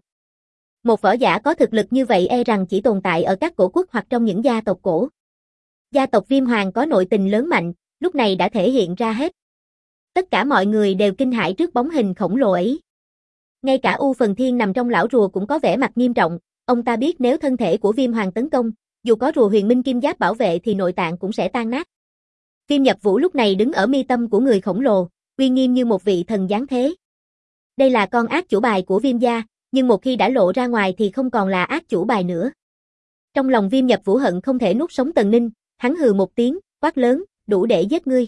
[SPEAKER 1] Một võ giả có thực lực như vậy e rằng chỉ tồn tại ở các cổ quốc hoặc trong những gia tộc cổ. Gia tộc Viêm Hoàng có nội tình lớn mạnh, lúc này đã thể hiện ra hết. Tất cả mọi người đều kinh hãi trước bóng hình khổng lồ ấy. Ngay cả U Phần Thiên nằm trong lão rùa cũng có vẻ mặt nghiêm trọng, ông ta biết nếu thân thể của Viêm Hoàng tấn công, dù có rùa huyền minh kim giáp bảo vệ thì nội tạng cũng sẽ tan nát. Viêm Nhập Vũ lúc này đứng ở mi tâm của người khổng lồ, uy nghiêm như một vị thần giáng thế. Đây là con ác chủ bài của Viêm gia, nhưng một khi đã lộ ra ngoài thì không còn là ác chủ bài nữa. Trong lòng Viêm Nhập Vũ hận không thể nuốt sống Tần Ninh, hắn hừ một tiếng, quát lớn, đủ để giết ngươi.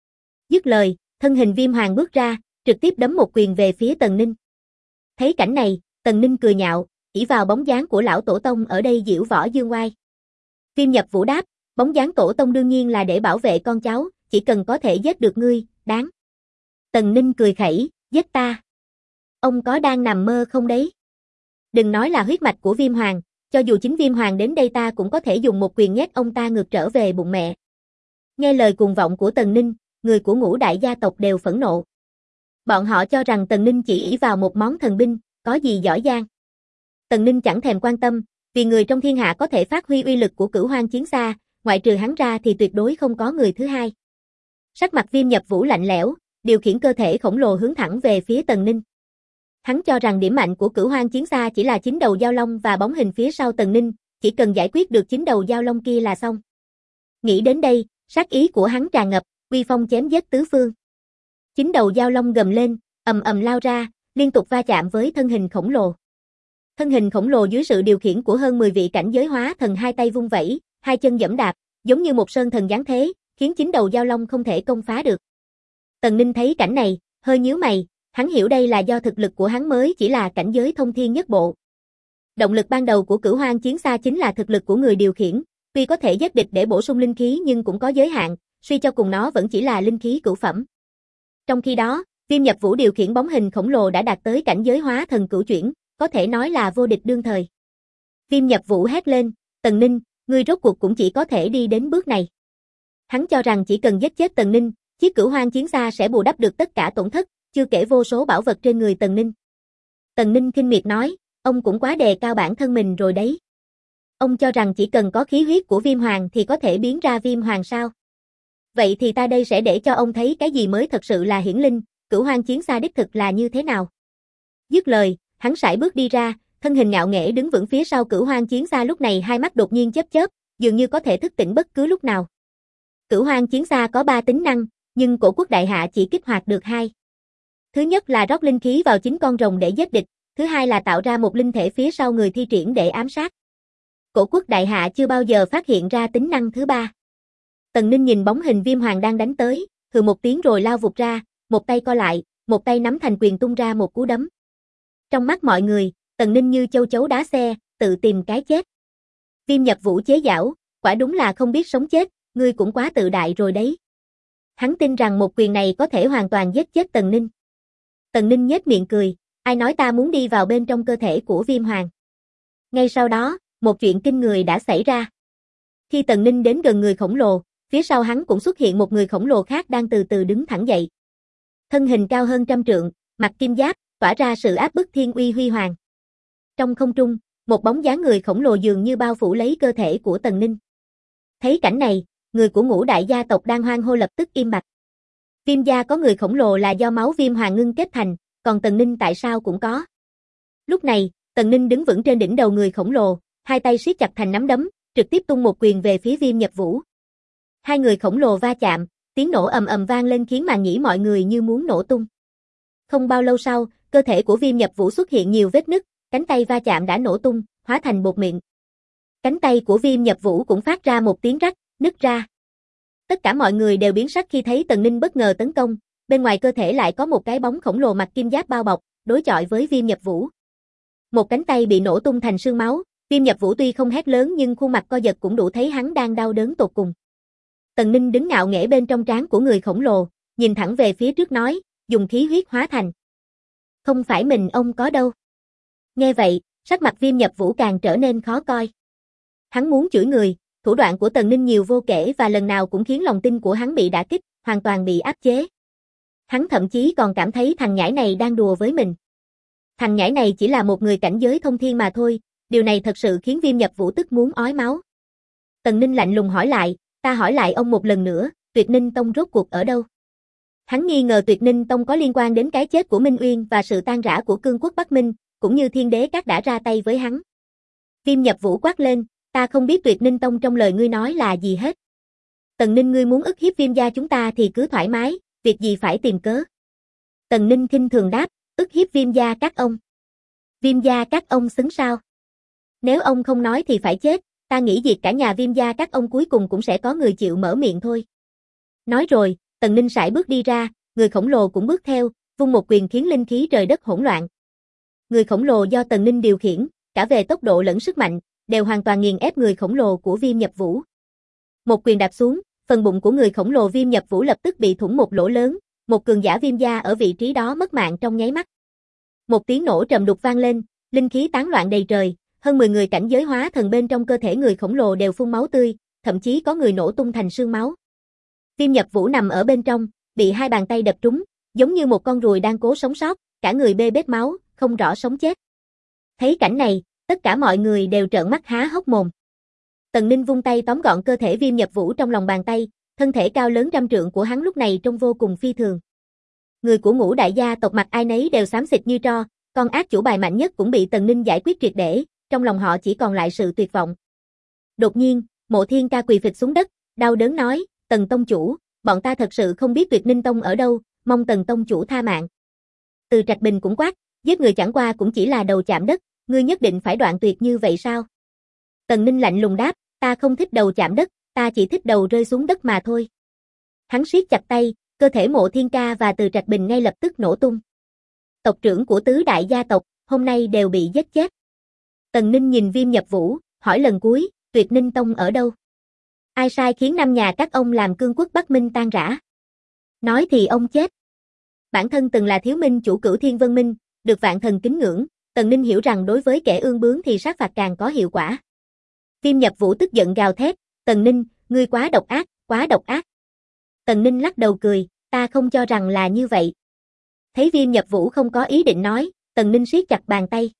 [SPEAKER 1] Dứt lời, thân hình Viêm Hoàng bước ra, trực tiếp đấm một quyền về phía Tần Ninh. Thấy cảnh này, Tần Ninh cười nhạo, chỉ vào bóng dáng của lão tổ tông ở đây diễu võ dương oai. Viêm Nhập Vũ đáp, bóng dáng tổ tông đương nhiên là để bảo vệ con cháu, chỉ cần có thể giết được ngươi, đáng. Tần Ninh cười khẩy, giết ta. Ông có đang nằm mơ không đấy? Đừng nói là huyết mạch của Viêm Hoàng, cho dù chính Viêm Hoàng đến đây ta cũng có thể dùng một quyền nhét ông ta ngược trở về bụng mẹ. Nghe lời cuồng vọng của Tần Ninh, người của ngũ đại gia tộc đều phẫn nộ. Bọn họ cho rằng Tần Ninh chỉ ỷ vào một món thần binh, có gì giỏi giang. Tần Ninh chẳng thèm quan tâm, vì người trong thiên hạ có thể phát huy uy lực của Cửu Hoang Chiến Xa, ngoại trừ hắn ra thì tuyệt đối không có người thứ hai. Sắc mặt Viêm Nhập Vũ lạnh lẽo, điều khiển cơ thể khổng lồ hướng thẳng về phía Tần Ninh. Hắn cho rằng điểm mạnh của Cửu Hoang Chiến Xa chỉ là chính đầu giao long và bóng hình phía sau Tần Ninh, chỉ cần giải quyết được chính đầu giao long kia là xong. Nghĩ đến đây, sát ý của hắn tràn ngập, uy phong chém giết tứ phương. Chính đầu giao long gầm lên, ầm ầm lao ra, liên tục va chạm với thân hình khổng lồ. Thân hình khổng lồ dưới sự điều khiển của hơn 10 vị cảnh giới hóa thần hai tay vung vẩy, hai chân giẫm đạp, giống như một sơn thần giáng thế, khiến chính đầu giao long không thể công phá được. Tần Ninh thấy cảnh này, hơi nhíu mày, hắn hiểu đây là do thực lực của hắn mới chỉ là cảnh giới thông thiên nhất bộ. Động lực ban đầu của Cửu Hoang Chiến Xa chính là thực lực của người điều khiển, tuy có thể giết địch để bổ sung linh khí nhưng cũng có giới hạn, suy cho cùng nó vẫn chỉ là linh khí cửu phẩm. Trong khi đó, Viêm Nhập Vũ điều khiển bóng hình khổng lồ đã đạt tới cảnh giới hóa thần cửu chuyển, có thể nói là vô địch đương thời. Viêm Nhập Vũ hét lên, Tần Ninh, ngươi rốt cuộc cũng chỉ có thể đi đến bước này. Hắn cho rằng chỉ cần giết chết Tần Ninh, chiếc Cửu Hoang Chiến Xa sẽ bù đắp được tất cả tổn thất, chưa kể vô số bảo vật trên người Tần Ninh. Tần Ninh khinh miệt nói, ông cũng quá đề cao bản thân mình rồi đấy. Ông cho rằng chỉ cần có khí huyết của Viêm Hoàng thì có thể biến ra Viêm Hoàng sao? Vậy thì ta đây sẽ để cho ông thấy cái gì mới thật sự là hiển linh, Cửu Hoang Chiến Xa đích thực là như thế nào. Dứt lời, hắn sải bước đi ra, thân hình ngạo nghễ đứng vững phía sau Cửu Hoang Chiến Xa lúc này hai mắt đột nhiên chớp chớp, dường như có thể thức tỉnh bất cứ lúc nào. Cửu Hoang Chiến Xa có 3 tính năng, nhưng Cổ Quốc Đại Hạ chỉ kích hoạt được 2. Thứ nhất là rót linh khí vào chính con rồng để giết địch, thứ hai là tạo ra một linh thể phía sau người thi triển để ám sát. Cổ Quốc Đại Hạ chưa bao giờ phát hiện ra tính năng thứ 3. Tần Ninh nhìn bóng hình Viêm Hoàng đang đánh tới, hừ một tiếng rồi lao vụt ra, một tay co lại, một tay nắm thành quyền tung ra một cú đấm. Trong mắt mọi người, Tần Ninh như châu chấu đá xe, tự tìm cái chết. Viêm Nhập Vũ chế giễu, quả đúng là không biết sống chết, ngươi cũng quá tự đại rồi đấy. Hắn tin rằng một quyền này có thể hoàn toàn giết chết Tần Ninh. Tần Ninh nhếch miệng cười, ai nói ta muốn đi vào bên trong cơ thể của Viêm Hoàng. Ngay sau đó, một chuyện kinh người đã xảy ra. Khi Tần Ninh đến gần người khổng lồ, phía sau hắn cũng xuất hiện một người khổng lồ khác đang từ từ đứng thẳng dậy. Thân hình cao hơn trăm trượng, mặc kim giáp, tỏa ra sự áp bức thiên uy huy hoàng. Trong không trung, một bóng dáng người khổng lồ dường như bao phủ lấy cơ thể của Tần Ninh. Thấy cảnh này, người của Ngũ đại gia tộc đang hoan hô lập tức im bặt. Viêm gia có người khổng lồ là do máu viêm hoàng ngưng kết thành, còn Tần Ninh tại sao cũng có. Lúc này, Tần Ninh đứng vững trên đỉnh đầu người khổng lồ, hai tay siết chặt thành nắm đấm, trực tiếp tung một quyền về phía Viêm Nhập Vũ. Hai người khổng lồ va chạm, tiếng nổ ầm ầm vang lên khiến màng nhĩ mọi người như muốn nổ tung. Không bao lâu sau, cơ thể của Viêm Nhập Vũ xuất hiện nhiều vết nứt, cánh tay va chạm đã nổ tung, hóa thành bột mịn. Cánh tay của Viêm Nhập Vũ cũng phát ra một tiếng rắc, nứt ra. Tất cả mọi người đều biến sắc khi thấy Tần Ninh bất ngờ tấn công, bên ngoài cơ thể lại có một cái bóng khổng lồ mặc kim giáp bao bọc, đối chọi với Viêm Nhập Vũ. Một cánh tay bị nổ tung thành sương máu, Viêm Nhập Vũ tuy không hét lớn nhưng khuôn mặt co giật cũng đủ thấy hắn đang đau đớn tột cùng. Tần Ninh đứng ngạo nghễ bên trong trán của người khổng lồ, nhìn thẳng về phía trước nói, dùng khí huyết hóa thành. Không phải mình ông có đâu. Nghe vậy, sắc mặt Viêm Nhập Vũ càng trở nên khó coi. Hắn muốn chửi người, thủ đoạn của Tần Ninh nhiều vô kể và lần nào cũng khiến lòng tin của hắn bị đả kích, hoàn toàn bị áp chế. Hắn thậm chí còn cảm thấy thằng nhãi này đang đùa với mình. Thằng nhãi này chỉ là một người cảnh giới thông thiên mà thôi, điều này thật sự khiến Viêm Nhập Vũ tức muốn ói máu. Tần Ninh lạnh lùng hỏi lại, ta hỏi lại ông một lần nữa, Tuyệt Ninh Tông rốt cuộc ở đâu? Hắn nghi ngờ Tuyệt Ninh Tông có liên quan đến cái chết của Minh Uyên và sự tan rã của cương quốc Bắc Minh, cũng như Thiên Đế Các đã ra tay với hắn. Viêm Nhập Vũ quát lên, ta không biết Tuyệt Ninh Tông trong lời ngươi nói là gì hết. Tần Ninh ngươi muốn ức hiếp Viêm gia chúng ta thì cứ thoải mái, việc gì phải tìm cớ. Tần Ninh khinh thường đáp, ức hiếp Viêm gia các ông. Viêm gia các ông xứng sao? Nếu ông không nói thì phải chết, ta nghĩ diệt cả nhà Viêm gia các ông cuối cùng cũng sẽ có người chịu mở miệng thôi. Nói rồi, Tần Ninh sải bước đi ra, người khổng lồ cũng bước theo, vung một quyền khiến linh khí trời đất hỗn loạn. Người khổng lồ do Tần Ninh điều khiển, cả về tốc độ lẫn sức mạnh, đều hoàn toàn nghiền ép người khổng lồ của Viêm Nhập Vũ. Một quyền đạp xuống, phần bụng của người khổng lồ Viêm Nhập Vũ lập tức bị thủng một lỗ lớn, một cường giả Viêm gia ở vị trí đó mất mạng trong nháy mắt. Một tiếng nổ trầm đục vang lên, linh khí tán loạn đầy trời, hơn 10 người cảnh giới hóa thần bên trong cơ thể người khổng lồ đều phun máu tươi, thậm chí có người nổ tung thành sương máu. Viêm Nhập Vũ nằm ở bên trong, bị hai bàn tay đập trúng, giống như một con ruồi đang cố sống sót, cả người bê bết máu, không rõ sống chết. Thấy cảnh này, tất cả mọi người đều trợn mắt há hốc mồm. Tần Ninh vung tay tóm gọn cơ thể Viêm Nhập Vũ trong lòng bàn tay, thân thể cao lớn trăm trượng của hắn lúc này trông vô cùng phi thường. Người của Ngũ đại gia tộc mặt ai nấy đều xám xịt như tro, con ác chủ bài mạnh nhất cũng bị Tần Ninh giải quyết triệt để, trong lòng họ chỉ còn lại sự tuyệt vọng. Đột nhiên, Mộ Thiên Ca quỳ phịch xuống đất, đau đớn nói, Tần tông chủ, bọn ta thật sự không biết Tuyệt Ninh Tông ở đâu, mong Tần tông chủ tha mạng. Từ Trạch Bình cũng quát, giết người chẳng qua cũng chỉ là đầu chạm đất, ngươi nhất định phải đoạn tuyệt như vậy sao? Tần Ninh lạnh lùng đáp, ta không thích đầu chạm đất, ta chỉ thích đầu rơi xuống đất mà thôi. Hắn siết chặt tay, cơ thể Mộ Thiên Ca và Từ Trạch Bình ngay lập tức nổ tung. Tộc trưởng của tứ đại gia tộc, hôm nay đều bị giết chết. Tần Ninh nhìn Viêm Nhập Vũ, hỏi lần cuối, Tuyệt Ninh Tông ở đâu? Ai sai khiến năm nhà các ông làm cương quốc Bắc Minh tan rã? Nói thì ông chết. Bản thân từng là thiếu minh chủ Cửu Thiên Vân Minh, được vạn thần kính ngưỡng, Tần Ninh hiểu rằng đối với kẻ ương bướng thì sát phạt càng có hiệu quả. Viêm Nhập Vũ tức giận gào thét, Tần Ninh, ngươi quá độc ác, quá độc ác. Tần Ninh lắc đầu cười, ta không cho rằng là như vậy. Thấy Viêm Nhập Vũ không có ý định nói, Tần Ninh siết chặt bàn tay.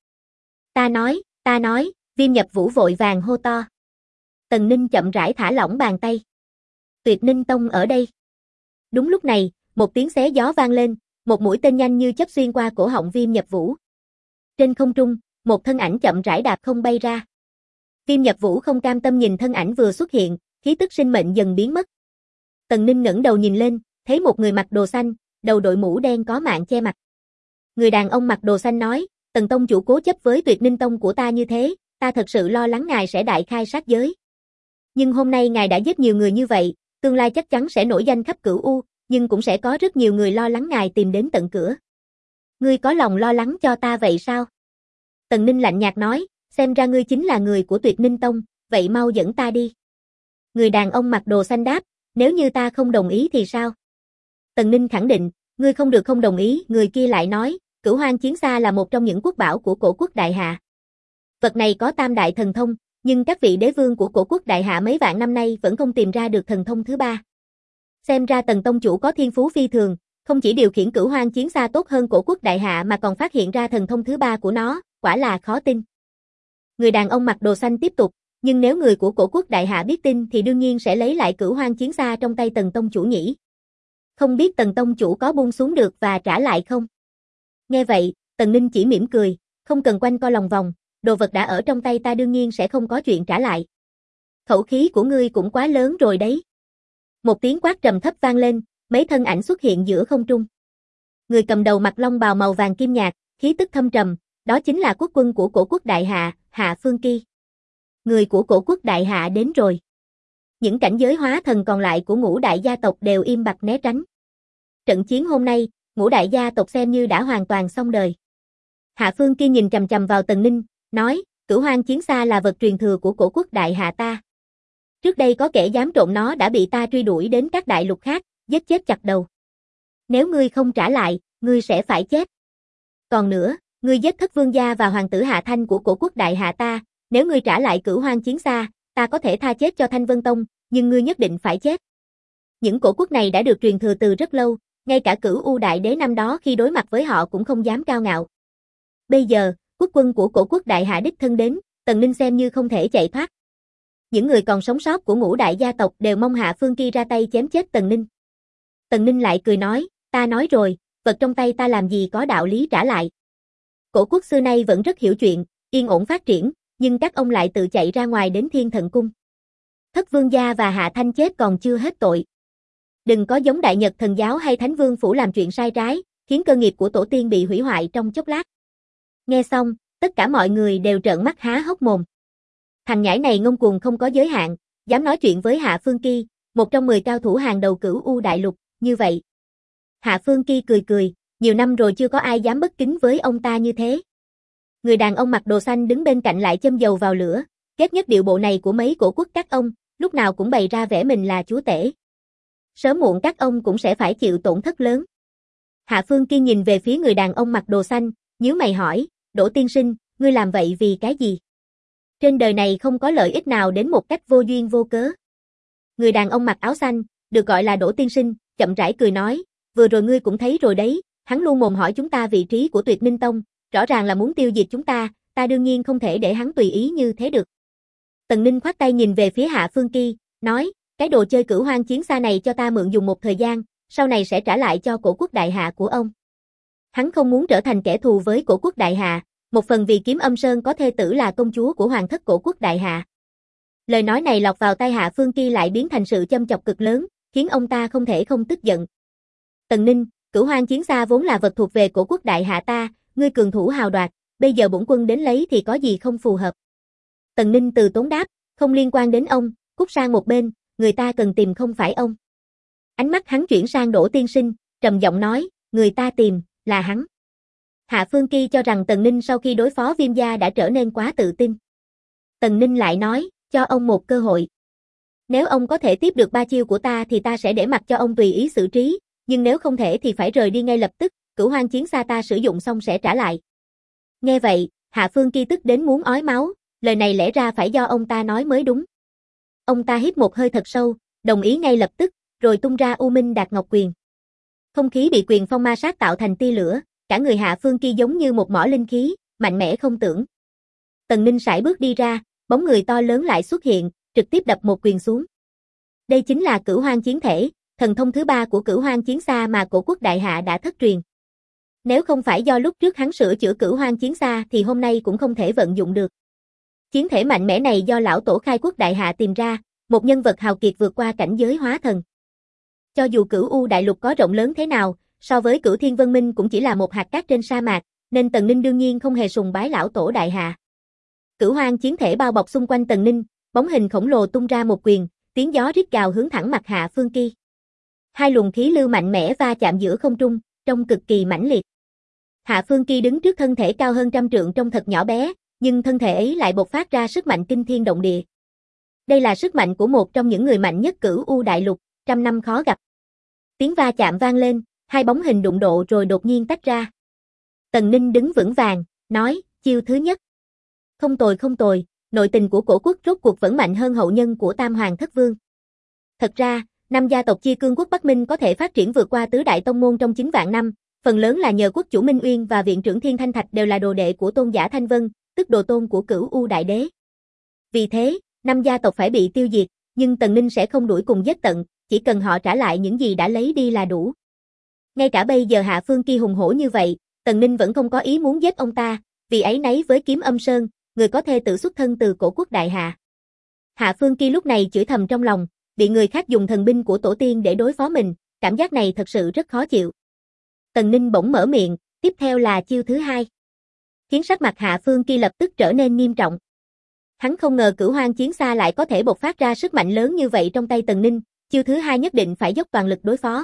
[SPEAKER 1] Ta nói, Viêm Nhập Vũ vội vàng hô to. Tần Ninh chậm rãi thả lỏng bàn tay. Tuyệt Ninh Tông ở đây. Đúng lúc này, một tiếng xé gió vang lên, một mũi tên nhanh như chớp xuyên qua cổ họng Viêm Nhập Vũ. Trên không trung, một thân ảnh chậm rãi đạp không bay ra. Viêm Nhập Vũ không cam tâm nhìn thân ảnh vừa xuất hiện, khí tức sinh mệnh dần biến mất. Tần Ninh ngẩng đầu nhìn lên, thấy một người mặc đồ xanh, đầu đội mũ đen có mạng che mặt. Người đàn ông mặc đồ xanh nói, Tần tông chủ cố chấp với Tuyệt Ninh Tông của ta như thế, ta thật sự lo lắng ngài sẽ đại khai sát giới. Nhưng hôm nay ngài đã giết nhiều người như vậy, tương lai chắc chắn sẽ nổi danh khắp Cửu U, nhưng cũng sẽ có rất nhiều người lo lắng ngài tìm đến tận cửa. Ngươi có lòng lo lắng cho ta vậy sao? Tần Ninh lạnh nhạt nói, xem ra ngươi chính là người của Tuyệt Ninh Tông, vậy mau dẫn ta đi. Người đàn ông mặc đồ xanh đáp, nếu như ta không đồng ý thì sao? Tần Ninh khẳng định, ngươi không được không đồng ý, người kia lại nói, Cửu Hoang Chiến Xa là một trong những quốc bảo của Cổ Quốc Đại Hạ. Vật này có tam đại thần thông, nhưng các vị đế vương của Cổ Quốc Đại Hạ mấy vạn năm nay vẫn không tìm ra được thần thông thứ ba. Xem ra Tần tông chủ có thiên phú phi thường, Không chỉ điều khiển Cửu Hoang Chiến Xa tốt hơn Cổ Quốc Đại Hạ mà còn phát hiện ra thần thông thứ ba của nó, quả là khó tin. Người đàn ông mặc đồ xanh tiếp tục, nhưng nếu người của Cổ Quốc Đại Hạ biết tin thì đương nhiên sẽ lấy lại Cửu Hoang Chiến Xa trong tay Tần tông chủ nhỉ. Không biết Tần tông chủ có buông xuống được và trả lại không? Nghe vậy, Tần Ninh chỉ mỉm cười, không cần quanh co lòng vòng, đồ vật đã ở trong tay ta đương nhiên sẽ không có chuyện trả lại. Khẩu khí của ngươi cũng quá lớn rồi đấy. Một tiếng quát trầm thấp vang lên, mấy thân ảnh xuất hiện giữa không trung. Người cầm đầu mặc long bào màu vàng kim nhạt, khí tức thâm trầm, đó chính là quốc quân của Cổ Quốc Đại Hạ, Hạ Phương Kỳ. Người của Cổ Quốc Đại Hạ đến rồi. Những cảnh giới hóa thần còn lại của Ngũ đại gia tộc đều im bặt né tránh. Trận chiến hôm nay, Ngũ đại gia tộc xem như đã hoàn toàn xong đời. Hạ Phương Kỳ nhìn chằm chằm vào Tần Ninh, nói, Cửu Hoang Chiến Xa là vật truyền thừa của Cổ Quốc Đại Hạ ta. Trước đây có kẻ dám trộm nó đã bị ta truy đuổi đến các đại lục khác, giết chết chặt đầu. Nếu ngươi không trả lại, ngươi sẽ phải chết. Còn nữa, ngươi giết Thất Vương gia và hoàng tử Hạ Thanh của Cổ Quốc Đại Hạ ta, nếu ngươi trả lại Cửu Hoang Chiến Xa, ta có thể tha chết cho Thanh Vân Tông, nhưng ngươi nhất định phải chết. Những cổ quốc này đã được truyền thừa từ rất lâu, ngay cả Cửu U Đại Đế năm đó khi đối mặt với họ cũng không dám cao ngạo. Bây giờ, quốc quân của Cổ Quốc Đại Hạ đích thân đến, Tần Ninh xem như không thể chạy thoát. Những người còn sống sót của Ngũ đại gia tộc đều mong Hạ Phương Kỳ ra tay chém chết Tần Ninh. Tần Ninh lại cười nói, ta nói rồi, vật trong tay ta làm gì có đạo lý trả lại. Cổ quốc xưa nay vẫn rất hiểu chuyện, yên ổn phát triển, nhưng các ông lại tự chạy ra ngoài đến Thiên Thần Cung. Thất Vương gia và Hạ Thanh chết còn chưa hết tội. Đừng có giống Đại Nhật Thần giáo hay Thánh Vương phủ làm chuyện sai trái, khiến cơ nghiệp của tổ tiên bị hủy hoại trong chốc lát. Nghe xong, tất cả mọi người đều trợn mắt há hốc mồm. Thằng nhãi này ngông cuồng không có giới hạn, dám nói chuyện với Hạ Phương Kỳ, một trong 10 cao thủ hàng đầu Cửu U đại lục, như vậy. Hạ Phương Kỳ cười cười, nhiều năm rồi chưa có ai dám bất kính với ông ta như thế. Người đàn ông mặc đồ xanh đứng bên cạnh lại châm dầu vào lửa, ghét nhất điệu bộ này của mấy cổ quốc các ông, lúc nào cũng bày ra vẻ mình là chúa tể. Sớm muộn các ông cũng sẽ phải chịu tổn thất lớn. Hạ Phương Kỳ nhìn về phía người đàn ông mặc đồ xanh, nhíu mày hỏi, Đỗ tiên sinh, ngươi làm vậy vì cái gì? Trên đời này không có lợi ích nào đến một cách vô duyên vô cớ. Người đàn ông mặc áo xanh, được gọi là Đỗ tiên sinh, chậm rãi cười nói, vừa rồi ngươi cũng thấy rồi đấy, hắn luôn mồm hỏi chúng ta vị trí của Tuyệt Ninh Tông, rõ ràng là muốn tiêu diệt chúng ta đương nhiên không thể để hắn tùy ý như thế được. Tần Ninh khoát tay nhìn về phía Hạ Phương Kỳ, nói, cái đồ chơi Cửu Hoang Chiến Xa này cho ta mượn dùng một thời gian, sau này sẽ trả lại cho Cổ Quốc Đại Hạ của ông. Hắn không muốn trở thành kẻ thù với Cổ Quốc Đại Hạ, một phần vì Kiếm Âm Sơn có thê tử là công chúa của Hoàng thất Cổ Quốc Đại Hạ. Lời nói này lọt vào tai Hạ Phương Kỳ lại biến thành sự châm chọc cực lớn, khiến ông ta không thể không tức giận. Tần Ninh, Cửu Hoang Chiến Xa vốn là vật thuộc về Cổ Quốc Đại Hạ ta, ngươi cường thủ hào đoạt, bây giờ bổn quân đến lấy thì có gì không phù hợp. Tần Ninh từ tốn đáp, không liên quan đến ông, cút sang một bên, người ta cần tìm không phải ông. Ánh mắt hắn chuyển sang Đỗ tiên sinh, trầm giọng nói, người ta tìm, là hắn. Hạ Phương Kỳ cho rằng Tần Ninh sau khi đối phó Viêm gia đã trở nên quá tự tin. Tần Ninh lại nói, cho ông một cơ hội. Nếu ông có thể tiếp được 3 chiêu của ta thì ta sẽ để mặc cho ông tùy ý xử trí, nhưng nếu không thể thì phải rời đi ngay lập tức, Cửu Hoang Chiến Xa ta sử dụng xong sẽ trả lại. Nghe vậy, Hạ Phương Kỳ tức đến muốn ói máu, lời này lẽ ra phải do ông ta nói mới đúng. Ông ta hít một hơi thật sâu, đồng ý ngay lập tức, rồi tung ra U Minh Đạt Ngọc Quyền. Không khí bị quyền phong ma sát tạo thành tia lửa, cả người Hạ Phương Kỳ giống như một mỏ linh khí, mạnh mẽ không tưởng. Tần Ninh sải bước đi ra, bóng người to lớn lại xuất hiện, trực tiếp đập một quyền xuống. Đây chính là Cửu Hoang Chiến Thể, thần thông thứ 3 của Cửu Hoang Chiến Xa mà Cổ Quốc Đại Hạ đã thất truyền. Nếu không phải do lúc trước hắn sửa chữa Cửu Hoang Chiến Xa thì hôm nay cũng không thể vận dụng được. Chiến thể mạnh mẽ này do lão tổ Khai Quốc Đại Hạ tìm ra, một nhân vật hào kiệt vượt qua cảnh giới hóa thần. Cho dù Cửu U đại lục có rộng lớn thế nào, so với Cửu Thiên Vân Minh cũng chỉ là một hạt cát trên sa mạc, nên Tần Ninh đương nhiên không hề sùng bái lão tổ Đại Hạ. Cửu Hoang Chiến Thể bao bọc xung quanh Tần Ninh, bóng hình khổng lồ tung ra một quyền, tiếng gió rít gào hướng thẳng mặt Hạ Phương Kỳ. Hai luồng khí lưu mạnh mẽ va chạm giữa không trung, trông cực kỳ mãnh liệt. Hạ Phương Kỳ đứng trước thân thể cao hơn 100 trượng trông thật nhỏ bé, nhưng thân thể ấy lại bộc phát ra sức mạnh kinh thiên động địa. Đây là sức mạnh của một trong những người mạnh nhất Cửu U đại lục, 100 năm khó gặp. Tiếng va chạm vang lên, hai bóng hình đụng độ rồi đột nhiên tách ra. Tần Ninh đứng vững vàng, nói, chiêu thứ nhất. Không tồi, nội tình của Cổ Quốc rốt cuộc vẫn mạnh hơn hậu nhân của Tam Hoàng Thất Vương. Thật ra, Năm gia tộc Chi Cương quốc Bắc Minh có thể phát triển vượt qua tứ đại tông môn trong 9 vạn năm, phần lớn là nhờ quốc chủ Minh Uyên và viện trưởng Thiên Thanh Thạch đều là đồ đệ của tôn giả Thanh Vân, tức đồ tôn của Cửu U Đại Đế. Vì thế, năm gia tộc phải bị tiêu diệt, nhưng Tần Ninh sẽ không đuổi cùng giết tận, chỉ cần họ trả lại những gì đã lấy đi là đủ. Ngay cả bây giờ Hạ Phương Ki hùng hổ như vậy, Tần Ninh vẫn không có ý muốn giết ông ta, vì áy náy với Kiếm Âm Sơn, người có thê tử xuất thân từ cổ quốc Đại Hạ. Hạ Phương Ki lúc này chửi thầm trong lòng, bị người khác dùng thần binh của tổ tiên để đối phó mình, cảm giác này thật sự rất khó chịu. Tần Ninh bỗng mở miệng, tiếp theo là chiêu thứ hai. Khiến sắc mặt Hạ Phương Ki lập tức trở nên nghiêm trọng. Hắn không ngờ Cửu Hoang Chiến Xa lại có thể bộc phát ra sức mạnh lớn như vậy trong tay Tần Ninh, chiêu thứ hai nhất định phải dốc toàn lực đối phó.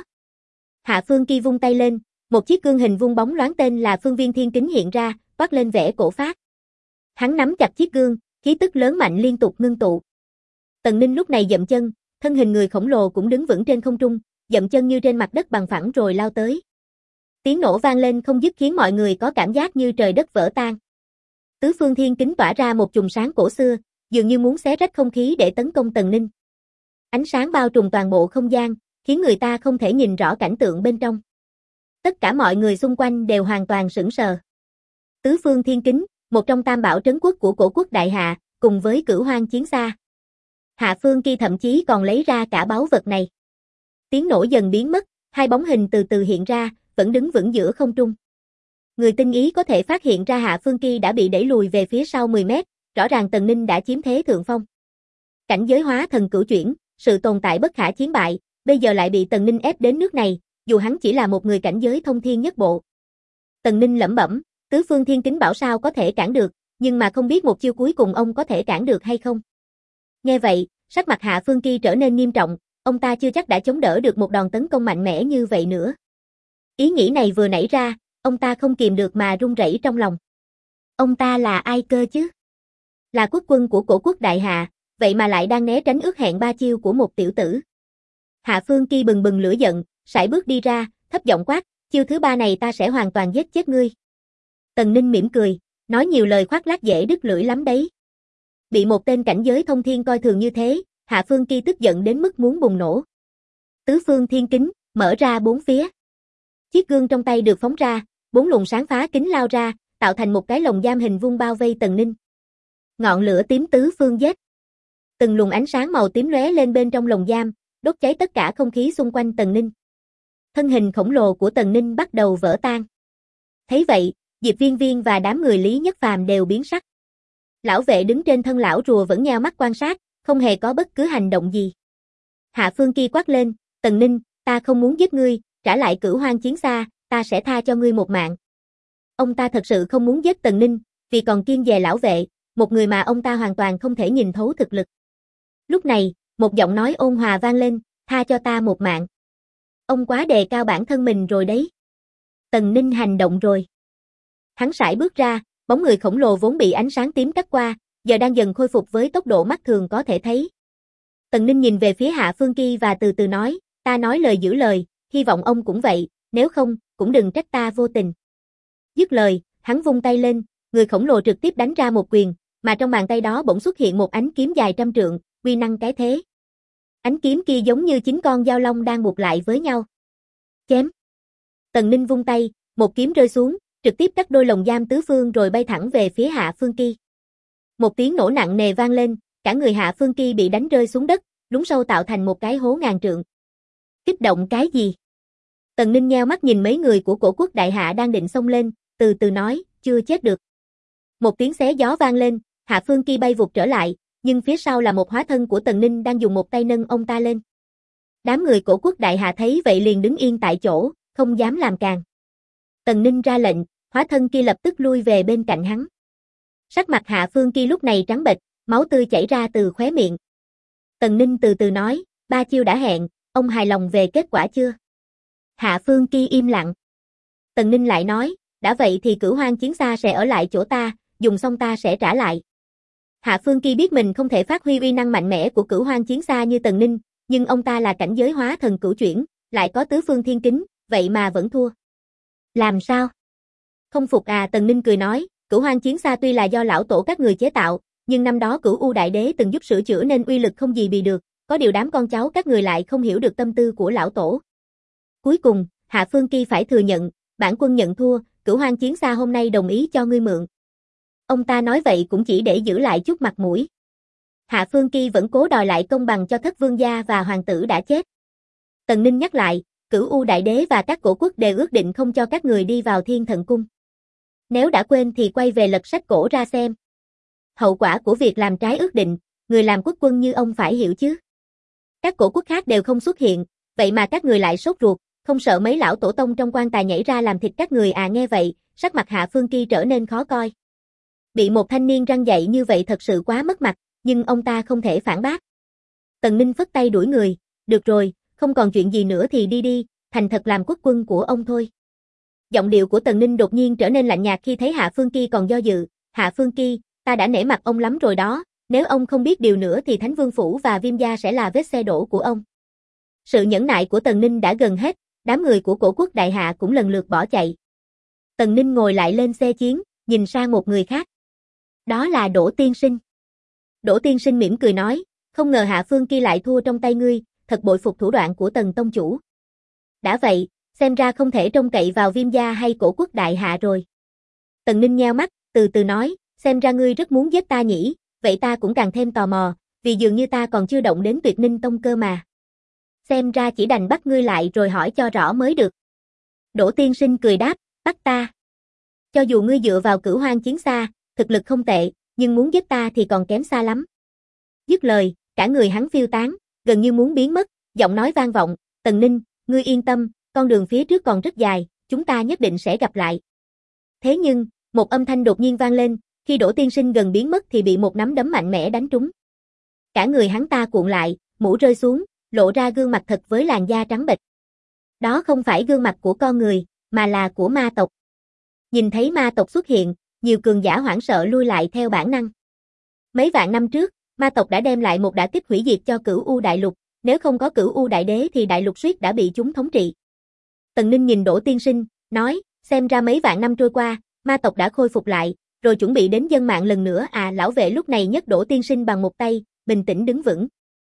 [SPEAKER 1] Hạ Phương Ki vung tay lên, một chiếc gương hình vuông bóng loáng tên là Phương Viên Thiên Kính hiện ra, toát lên vẻ cổ phác. Hắn nắm chặt chiếc gương, khí tức lớn mạnh liên tục ngưng tụ. Tần Ninh lúc này dậm chân, thân hình người khổng lồ cũng đứng vững trên không trung, dậm chân như trên mặt đất bằng phẳng rồi lao tới. Tiếng nổ vang lên không dứt khiến mọi người có cảm giác như trời đất vỡ tan. Tứ phương thiên kính tỏa ra một chùm sáng cổ xưa, dường như muốn xé rách không khí để tấn công Tần Ninh. Ánh sáng bao trùm toàn bộ không gian, khiến người ta không thể nhìn rõ cảnh tượng bên trong. Tất cả mọi người xung quanh đều hoàn toàn sững sờ. Tứ phương thiên kính, một trong tam bảo trấn quốc của cổ quốc Đại Hạ, cùng với Cửu Hoang Chiến Xa. Hạ Phương Ki thậm chí còn lấy ra cả báu vật này. Tiếng nổ dần biến mất, hai bóng hình từ từ hiện ra, vẫn đứng vững giữa không trung. Người tinh ý có thể phát hiện ra Hạ Phương Ki đã bị đẩy lùi về phía sau 10 mét, rõ ràng Tần Ninh đã chiếm thế thượng phong. Cảnh giới hóa thần cửu chuyển, sự tồn tại bất khả chiến bại, bây giờ lại bị Tần Ninh ép đến nước này, dù hắn chỉ là một người cảnh giới thông thiên nhất bộ. Tần Ninh lẩm bẩm, tứ phương thiên kính bảo sao có thể cản được, nhưng mà không biết một chiêu cuối cùng ông có thể cản được hay không. Nghe vậy, sắc mặt Hạ Phương Ki trở nên nghiêm trọng, ông ta chưa chắc đã chống đỡ được một đòn tấn công mạnh mẽ như vậy nữa. Ý nghĩ này vừa nảy ra, ông ta không kìm được mà run rẩy trong lòng. Ông ta là ai cơ chứ? Là quốc quân của cổ quốc Đại Hạ, vậy mà lại đang né tránh ước hẹn 3 chiêu của một tiểu tử. Hạ Phương Ki bừng bừng lửa giận, sải bước đi ra, thấp giọng quát, chiêu thứ 3 này ta sẽ hoàn toàn giết chết ngươi. Tần Ninh mỉm cười, nói nhiều lời khoác lác dễ đứt lưỡi lắm đấy. Bị một tên cảnh giới thông thiên coi thường như thế, Hạ Phương Ki tức giận đến mức muốn bùng nổ. Tứ phương thiên kính, mở ra bốn phía. Chiếc gương trong tay được phóng ra, 4 luồng sáng phá kính lao ra, tạo thành một cái lồng giam hình vuông bao vây Tần Ninh. Ngọn lửa tím tứ phương giết. Từng luồng ánh sáng màu tím lóe lên bên trong lồng giam, đốt cháy tất cả không khí xung quanh Tần Ninh. Thân hình khổng lồ của Tần Ninh bắt đầu vỡ tan. Thấy vậy, Diệp Viên Viên và đám người Lý Nhất Phàm đều biến sắc. Lão vệ đứng trên thân lão rùa vẫn nheo mắt quan sát, không hề có bất cứ hành động gì. Hạ Phương Ki quát lên, Tần Ninh, ta không muốn giết ngươi, trả lại Cửu Hoang Chiến Xa, ta sẽ tha cho ngươi một mạng. Ông ta thật sự không muốn giết Tần Ninh, vì còn kiêng dè lão vệ, một người mà ông ta hoàn toàn không thể nhìn thấu thực lực. Lúc này, một giọng nói ôn hòa vang lên, tha cho ta một mạng. Ông quá đề cao bản thân mình rồi đấy. Tần Ninh hành động rồi. Hắn sải bước ra, bóng người khổng lồ vốn bị ánh sáng tím cắt qua, giờ đang dần khôi phục với tốc độ mắt thường có thể thấy. Tần Ninh nhìn về phía Hạ Phương Ki và từ từ nói, ta nói lời giữ lời, hy vọng ông cũng vậy, nếu không, cũng đừng trách ta vô tình. Dứt lời, hắn vung tay lên, người khổng lồ trực tiếp đánh ra một quyền, mà trong bàn tay đó bỗng xuất hiện một ánh kiếm dài trăm trượng, uy năng cái thế. Ánh kiếm kia giống như 9 con dao long đang buộc lại với nhau. Chém. Tần Ninh vung tay, một kiếm rơi xuống, trực tiếp cắt đôi lồng giam tứ phương rồi bay thẳng về phía Hạ Phương Ki. Một tiếng nổ nặng nề vang lên, cả người Hạ Phương Ki bị đánh rơi xuống đất, lún sâu tạo thành một cái hố ngàn trượng. Kích động cái gì? Tần Ninh nheo mắt nhìn mấy người của cổ quốc Đại Hạ đang định xông lên, từ từ nói, chưa chết được. Một tiếng xé gió vang lên, Hạ Phương Ki bay vụt trở lại, nhưng phía sau là một hóa thân của Tần Ninh đang dùng một tay nâng ông ta lên. Đám người cổ quốc Đại Hạ thấy vậy liền đứng yên tại chỗ, không dám làm càng. Tần Ninh ra lệnh, hóa thân kia lập tức lui về bên cạnh hắn. Sắc mặt Hạ Phương Ki lúc này trắng bệch, máu tươi chảy ra từ khóe miệng. Tần Ninh từ từ nói, 3 chiêu đã hẹn, ông hài lòng về kết quả chưa? Hạ Phương Ki im lặng. Tần Ninh lại nói, đã vậy thì Cửu Hoang Chiến Xa sẽ ở lại chỗ ta, dùng xong ta sẽ trả lại. Hạ Phương Ki biết mình không thể phát huy uy năng mạnh mẽ của Cửu Hoang Chiến Xa như Tần Ninh, nhưng ông ta là cảnh giới hóa thần cửu chuyển, lại có tứ phương thiên kính, vậy mà vẫn thua. Làm sao? Không phục à? Tần Ninh cười nói, Cửu Hoang Chiến Xa tuy là do lão tổ các người chế tạo, nhưng năm đó Cửu U Đại Đế từng giúp sửa chữa nên uy lực không gì bì được, có điều đám con cháu các người lại không hiểu được tâm tư của lão tổ. Cuối cùng, Hạ Phương Ki phải thừa nhận, bản quân nhận thua, Cửu Hoang Chiến Xa hôm nay đồng ý cho ngươi mượn. Ông ta nói vậy cũng chỉ để giữ lại chút mặt mũi. Hạ Phương Ki vẫn cố đòi lại công bằng cho Thất Vương gia và hoàng tử đã chết. Tần Ninh nhắc lại, Cửu U Đại Đế và các cổ quốc đều ước định không cho các người đi vào Thiên Thần Cung. Nếu đã quên thì quay về lật sách cổ ra xem. Hậu quả của việc làm trái ước định, người làm quốc quân như ông phải hiểu chứ. Các cổ quốc khác đều không xuất hiện, vậy mà các người lại sốt ruột, không sợ mấy lão tổ tông trong quan tài nhảy ra làm thịt các người à? Nghe vậy, sắc mặt Hạ Phương Ki trở nên khó coi. Bị một thanh niên răn dạy như vậy thật sự quá mất mặt, nhưng ông ta không thể phản bác. Tần Ninh phất tay đuổi người, được rồi, không còn chuyện gì nữa thì đi đi, thành thật làm quốc quân của ông thôi. Giọng điệu của Tần Ninh đột nhiên trở nên lạnh nhạt khi thấy Hạ Phương Ki còn do dự. Hạ Phương Ki, ta đã nể mặt ông lắm rồi đó, nếu ông không biết điều nữa thì Thánh Vương Phủ và Viêm Gia sẽ là vết xe đổ của ông. Sự nhẫn nại của Tần Ninh đã gần hết, đám người của cổ quốc đại hạ cũng lần lượt bỏ chạy. Tần Ninh ngồi lại lên xe chiến, nhìn sang một người khác. Đó là Đỗ Tiên Sinh. Đỗ Tiên Sinh mỉm cười nói, không ngờ Hạ Phương Ki lại thua trong tay ngươi, thật bội phục thủ đoạn của Tần tông chủ. Đã vậy, xem ra không thể trông cậy vào Viêm Gia hay cổ quốc đại hạ rồi. Tần Ninh nheo mắt, từ từ nói, xem ra ngươi rất muốn giết ta nhỉ, vậy ta cũng càng thêm tò mò, vì dường như ta còn chưa động đến Tuyệt Ninh Tông cơ mà. Xem ra chỉ đành bắt ngươi lại rồi hỏi cho rõ mới được. Đỗ Tiên Sinh cười đáp, bắt ta. Cho dù ngươi dựa vào Cửu Hoang Chiến Xa, thực lực không tệ, nhưng muốn giết ta thì còn kém xa lắm. Dứt lời, cả người hắn phiêu tán, gần như muốn biến mất, giọng nói vang vọng, Tần Ninh, ngươi yên tâm, con đường phía trước còn rất dài, chúng ta nhất định sẽ gặp lại. Thế nhưng, một âm thanh đột nhiên vang lên, khi Đỗ Tiên Sinh gần biến mất thì bị một nắm đấm mạnh mẽ đánh trúng. Cả người hắn ta cuộn lại, mũ rơi xuống, lộ ra gương mặt thật với làn da trắng bệch. Đó không phải gương mặt của con người, mà là của ma tộc. Nhìn thấy ma tộc xuất hiện, nhiều cường giả hoảng sợ lui lại theo bản năng. Mấy vạn năm trước, ma tộc đã đem lại một đả kích hủy diệt cho Cửu U Đại Lục, nếu không có Cửu U Đại Đế thì Đại Lục suýt đã bị chúng thống trị. Tần Ninh nhìn Đỗ Tiên Sinh, nói, xem ra mấy vạn năm trôi qua, ma tộc đã khôi phục lại, rồi chuẩn bị đến dân mạng lần nữa à? Lão vệ lúc này nhấc Đỗ Tiên Sinh bằng một tay, bình tĩnh đứng vững.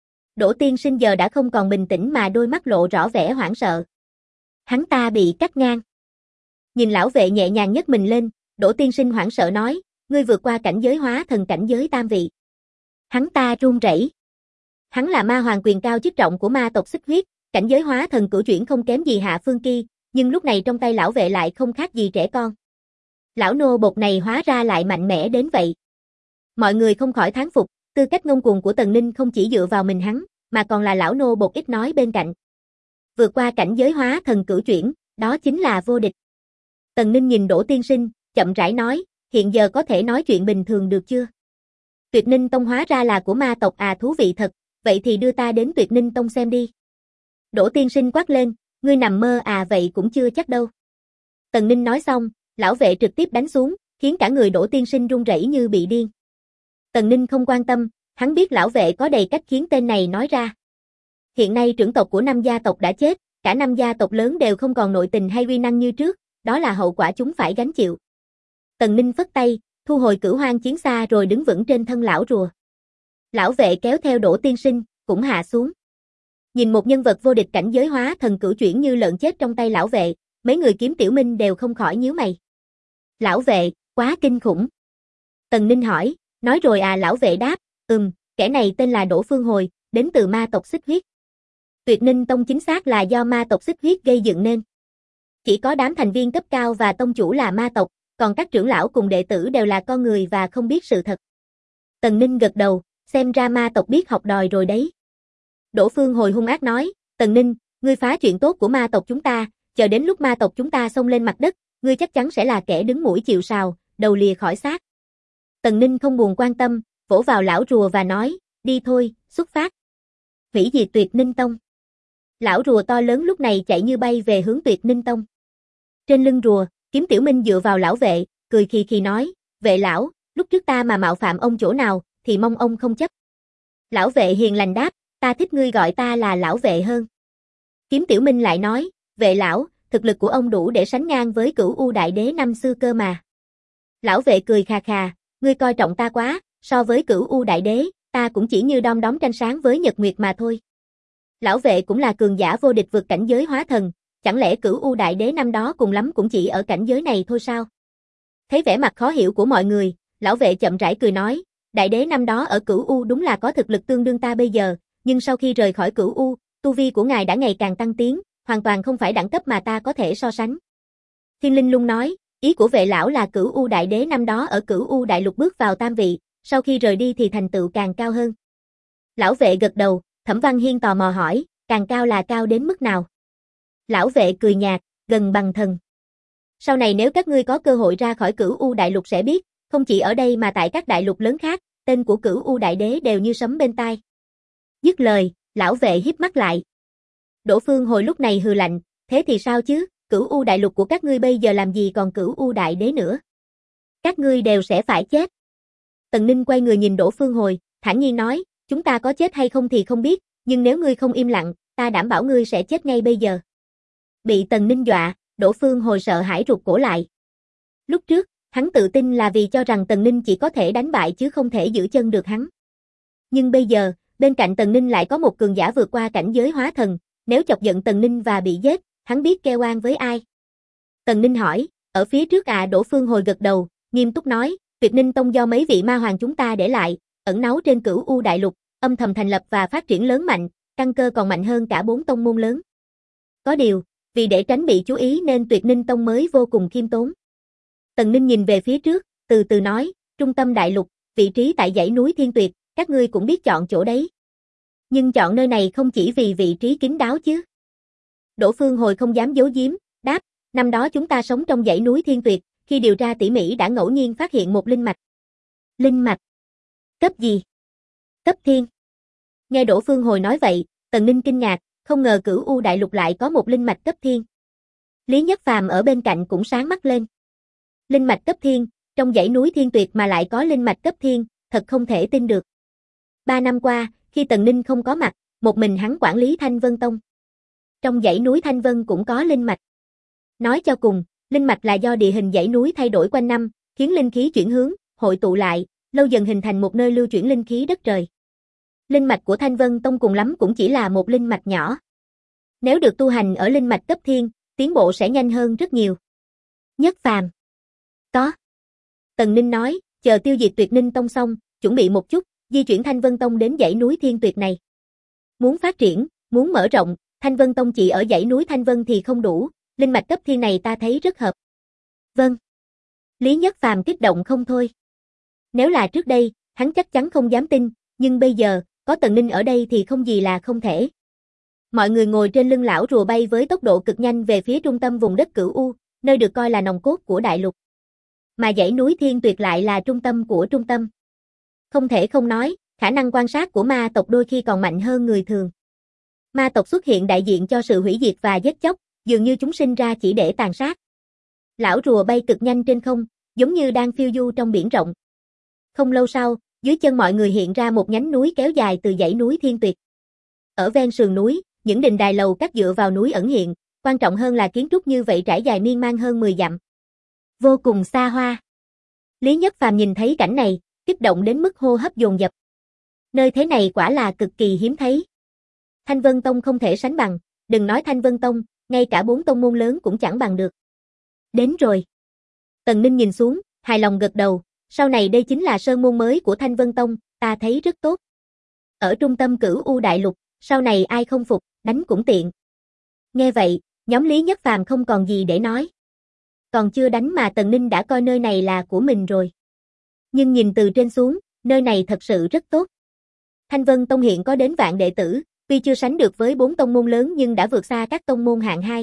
[SPEAKER 1] Đỗ Tiên Sinh giờ đã không còn bình tĩnh mà đôi mắt lộ rõ vẻ hoảng sợ. Hắn ta bị cắt ngang. Nhìn lão vệ nhẹ nhàng nhấc mình lên, Đỗ Tiên Sinh hoảng sợ nói, ngươi vượt qua cảnh giới hóa thần cảnh giới tam vị. Hắn ta run rẩy. Hắn là ma hoàng quyền cao chức trọng của ma tộc Xích Huyết, cảnh giới hóa thần cửu chuyển không kém gì Hạ Phương Ki, nhưng lúc này trong tay lão vệ lại không khác gì trẻ con. Lão nô bộc này hóa ra lại mạnh mẽ đến vậy. Mọi người không khỏi thán phục, tư cách ngông cuồng của Tần Ninh không chỉ dựa vào mình hắn, mà còn là lão nô bộc ít nói bên cạnh. Vượt qua cảnh giới hóa thần cửu chuyển, đó chính là vô địch. Tần Ninh nhìn Đỗ Tiên Sinh, chậm rãi nói, hiện giờ có thể nói chuyện bình thường được chưa? Tuyệt Ninh Tông hóa ra là của ma tộc à, thú vị thật, vậy thì đưa ta đến Tuyệt Ninh Tông xem đi. Đỗ Tiên Sinh quát lên, ngươi nằm mơ à? Vậy cũng chưa chắc đâu. Tần Ninh nói xong, lão vệ trực tiếp đánh xuống, khiến cả người Đỗ Tiên Sinh run rẩy như bị điên. Tần Ninh không quan tâm, hắn biết lão vệ có đầy cách khiến tên này nói ra. Hiện nay trưởng tộc của 5 gia tộc đã chết, cả 5 gia tộc lớn đều không còn nội tình hay uy năng như trước, đó là hậu quả chúng phải gánh chịu. Tần Ninh phất tay, thu hồi Cửu Hoang Chiến Xa rồi đứng vững trên thân lão rùa. Lão vệ kéo theo Đỗ Tiên Sinh, cũng hạ xuống. Nhìn một nhân vật vô địch cảnh giới hóa thần cửu chuyển như lợn chết trong tay lão vệ, mấy người Kiếm Tiểu Minh đều không khỏi nhíu mày. Lão vệ, quá kinh khủng. Tần Ninh hỏi, nói rồi à? Lão vệ đáp, kẻ này tên là Đỗ Phương Hồi, đến từ ma tộc Xích Huyết. Tuyệt Ninh Tông chính xác là do ma tộc Xích Huyết gây dựng nên. Chỉ có đám thành viên cấp cao và tông chủ là ma tộc, còn các trưởng lão cùng đệ tử đều là con người và không biết sự thật. Tần Ninh gật đầu, xem ra ma tộc biết học đòi rồi đấy. Đỗ Phương Hồi hung ác nói, Tần Ninh, ngươi phá chuyện tốt của ma tộc chúng ta, chờ đến lúc ma tộc chúng ta xông lên mặt đất, ngươi chắc chắn sẽ là kẻ đứng mũi chịu sào, đầu lìa khỏi xác. Tần Ninh không buồn quan tâm, vỗ vào lão rùa và nói, đi thôi, xuất phát. Hủy diệt Tuyệt Ninh Tông. Lão rùa to lớn lúc này chạy như bay về hướng Tuyệt Ninh Tông. Trên lưng rùa, Kiếm Tiểu Minh dựa vào lão vệ, cười khì khì nói, vệ lão, lúc trước ta mà mạo phạm ông chỗ nào, thì mong ông không chấp. Lão vệ hiền lành đáp, ta thích ngươi gọi ta là lão vệ hơn. Kiếm Tiểu Minh lại nói, vệ lão, thực lực của ông đủ để sánh ngang với Cửu U Đại Đế năm xưa cơ mà. Lão vệ cười khà khà, ngươi coi trọng ta quá, so với Cửu U Đại Đế, ta cũng chỉ như đom đóm tranh sáng với nhật nguyệt mà thôi. Lão vệ cũng là cường giả vô địch vượt cảnh giới hóa thần, chẳng lẽ Cửu U Đại Đế năm đó cùng lắm cũng chỉ ở cảnh giới này thôi sao? Thấy vẻ mặt khó hiểu của mọi người, lão vệ chậm rãi cười nói, Đại Đế năm đó ở Cửu U đúng là có thực lực tương đương ta bây giờ, nhưng sau khi rời khỏi Cửu U, tu vi của ngài đã ngày càng tăng tiến, hoàn toàn không phải đẳng cấp mà ta có thể so sánh. Thiên Linh Lung nói, ý của vệ lão là Cửu U Đại Đế năm đó ở Cửu U Đại Lục bước vào tam vị, sau khi rời đi thì thành tựu càng cao hơn. Lão vệ gật đầu, Thẩm Văn Hiên tò mò hỏi, càng cao là cao đến mức nào? Lão vệ cười nhạt, gần bằng thần. Sau này nếu các ngươi có cơ hội ra khỏi Cửu U Đại Lục sẽ biết, không chỉ ở đây mà tại các đại lục lớn khác, tên của Cửu U Đại Đế đều như sấm bên tai. Dứt lời, lão vệ híp mắt lại. Đỗ Phương Hồi lúc này hừ lạnh, thế thì sao chứ, Cửu U Đại Lục của các ngươi bây giờ làm gì còn Cửu U Đại Đế nữa. Các ngươi đều sẽ phải chết. Tần Ninh quay người nhìn Đỗ Phương Hồi, thản nhiên nói, chúng ta có chết hay không thì không biết, nhưng nếu ngươi không im lặng, ta đảm bảo ngươi sẽ chết ngay bây giờ. Bị Tần Ninh dọa, Đỗ Phương Hồi sợ hãi rụt cổ lại. Lúc trước, hắn tự tin là vì cho rằng Tần Ninh chỉ có thể đánh bại chứ không thể giữ chân được hắn. Nhưng bây giờ, bên cạnh Tần Ninh lại có một cường giả vượt qua cảnh giới hóa thần, nếu chọc giận Tần Ninh và bị giết, hắn biết kêu oan với ai? Tần Ninh hỏi, ở phía trước Đỗ Phương Hồi gật đầu, nghiêm túc nói, Tuyệt Ninh Tông do mấy vị ma hoàng chúng ta để lại, ẩn náu trên Cửu U Đại Lục, âm thầm thành lập và phát triển lớn mạnh, căn cơ còn mạnh hơn cả 4 tông môn lớn. Có điều, vì để tránh bị chú ý nên Tuyệt Ninh Tông mới vô cùng khiêm tốn. Tần Ninh nhìn về phía trước, từ từ nói, trung tâm đại lục, vị trí tại dãy núi Thiên Tuyệt, các ngươi cũng biết chọn chỗ đấy. Nhưng chọn nơi này không chỉ vì vị trí kín đáo chứ. Đỗ Phương Hồi không dám giấu giếm, đáp, năm đó chúng ta sống trong dãy núi Thiên Tuyệt, khi điều tra tỉ mỉ đã ngẫu nhiên phát hiện một linh mạch. Linh mạch? Cấp gì? Cấp thiên. Nghe Đỗ Phương Hồi nói vậy, Tần Ninh kinh ngạc, không ngờ Cửu U Đại Lục lại có một linh mạch cấp thiên. Lý Nhất Phàm ở bên cạnh cũng sáng mắt lên. Linh mạch cấp thiên, trong dãy núi Thiên Tuyệt mà lại có linh mạch cấp thiên, thật không thể tin được. 3 năm qua, khi Tần Ninh không có mặt, một mình hắn quản lý Thanh Vân Tông. Trong dãy núi Thanh Vân cũng có linh mạch. Nói cho cùng, linh mạch là do địa hình dãy núi thay đổi quanh năm, khiến linh khí chuyển hướng, hội tụ lại, lâu dần hình thành một nơi lưu chuyển linh khí đất trời. Linh mạch của Thanh Vân Tông cùng lắm cũng chỉ là một linh mạch nhỏ. Nếu được tu hành ở linh mạch cấp thiên, tiến bộ sẽ nhanh hơn rất nhiều. Nhất Phàm. Có. Tần Ninh nói, chờ tiêu diệt Tuyệt Ninh Tông xong, chuẩn bị một chút, di chuyển Thanh Vân Tông đến dãy núi Thiên Tuyệt này. Muốn phát triển, muốn mở rộng, Thanh Vân Tông chỉ ở dãy núi Thanh Vân thì không đủ, linh mạch cấp thiên này ta thấy rất hợp. Vâng. Lý Nhất Phàm kích động không thôi. Nếu là trước đây, hắn chắc chắn không dám tin, nhưng bây giờ, có Tần Ninh ở đây thì không gì là không thể. Mọi người ngồi trên lưng lão rùa bay với tốc độ cực nhanh về phía trung tâm vùng đất Cửu U, nơi được coi là nòng cốt của đại lục. Mà dãy núi Thiên Tuyệt lại là trung tâm của trung tâm. Không thể không nói, khả năng quan sát của ma tộc đôi khi còn mạnh hơn người thường. Ma tộc xuất hiện đại diện cho sự hủy diệt và giết chóc, dường như chúng sinh ra chỉ để tàn sát. Lão rùa bay cực nhanh trên không, giống như đang phiêu du trong biển rộng. Không lâu sau, dưới chân mọi người hiện ra một nhánh núi kéo dài từ dãy núi Thiên Tuyệt. Ở ven sườn núi, những đình đài lầu các dựa vào núi ẩn hiện, quan trọng hơn là kiến trúc như vậy trải dài miên man hơn 10 dặm. Vô cùng xa hoa. Lý Nhất Phàm nhìn thấy cảnh này, kích động đến mức hô hấp dồn dập. Nơi thế này quả là cực kỳ hiếm thấy. Thanh Vân Tông không thể sánh bằng, đừng nói Thanh Vân Tông, ngay cả 4 tông môn lớn cũng chẳng bằng được. Đến rồi. Tần Ninh nhìn xuống, hài lòng gật đầu, sau này đây chính là sơn môn mới của Thanh Vân Tông, ta thấy rất tốt. Ở trung tâm Cửu U Đại Lục, sau này ai không phục, đánh cũng tiện. Nghe vậy, nhóm Lý Nhất Phàm không còn gì để nói. Còn chưa đánh mà Tần Ninh đã coi nơi này là của mình rồi. Nhưng nhìn từ trên xuống, nơi này thật sự rất tốt. Thanh Vân Tông hiện có đến vạn đệ tử, tuy chưa sánh được với 4 tông môn lớn nhưng đã vượt xa các tông môn hạng 2.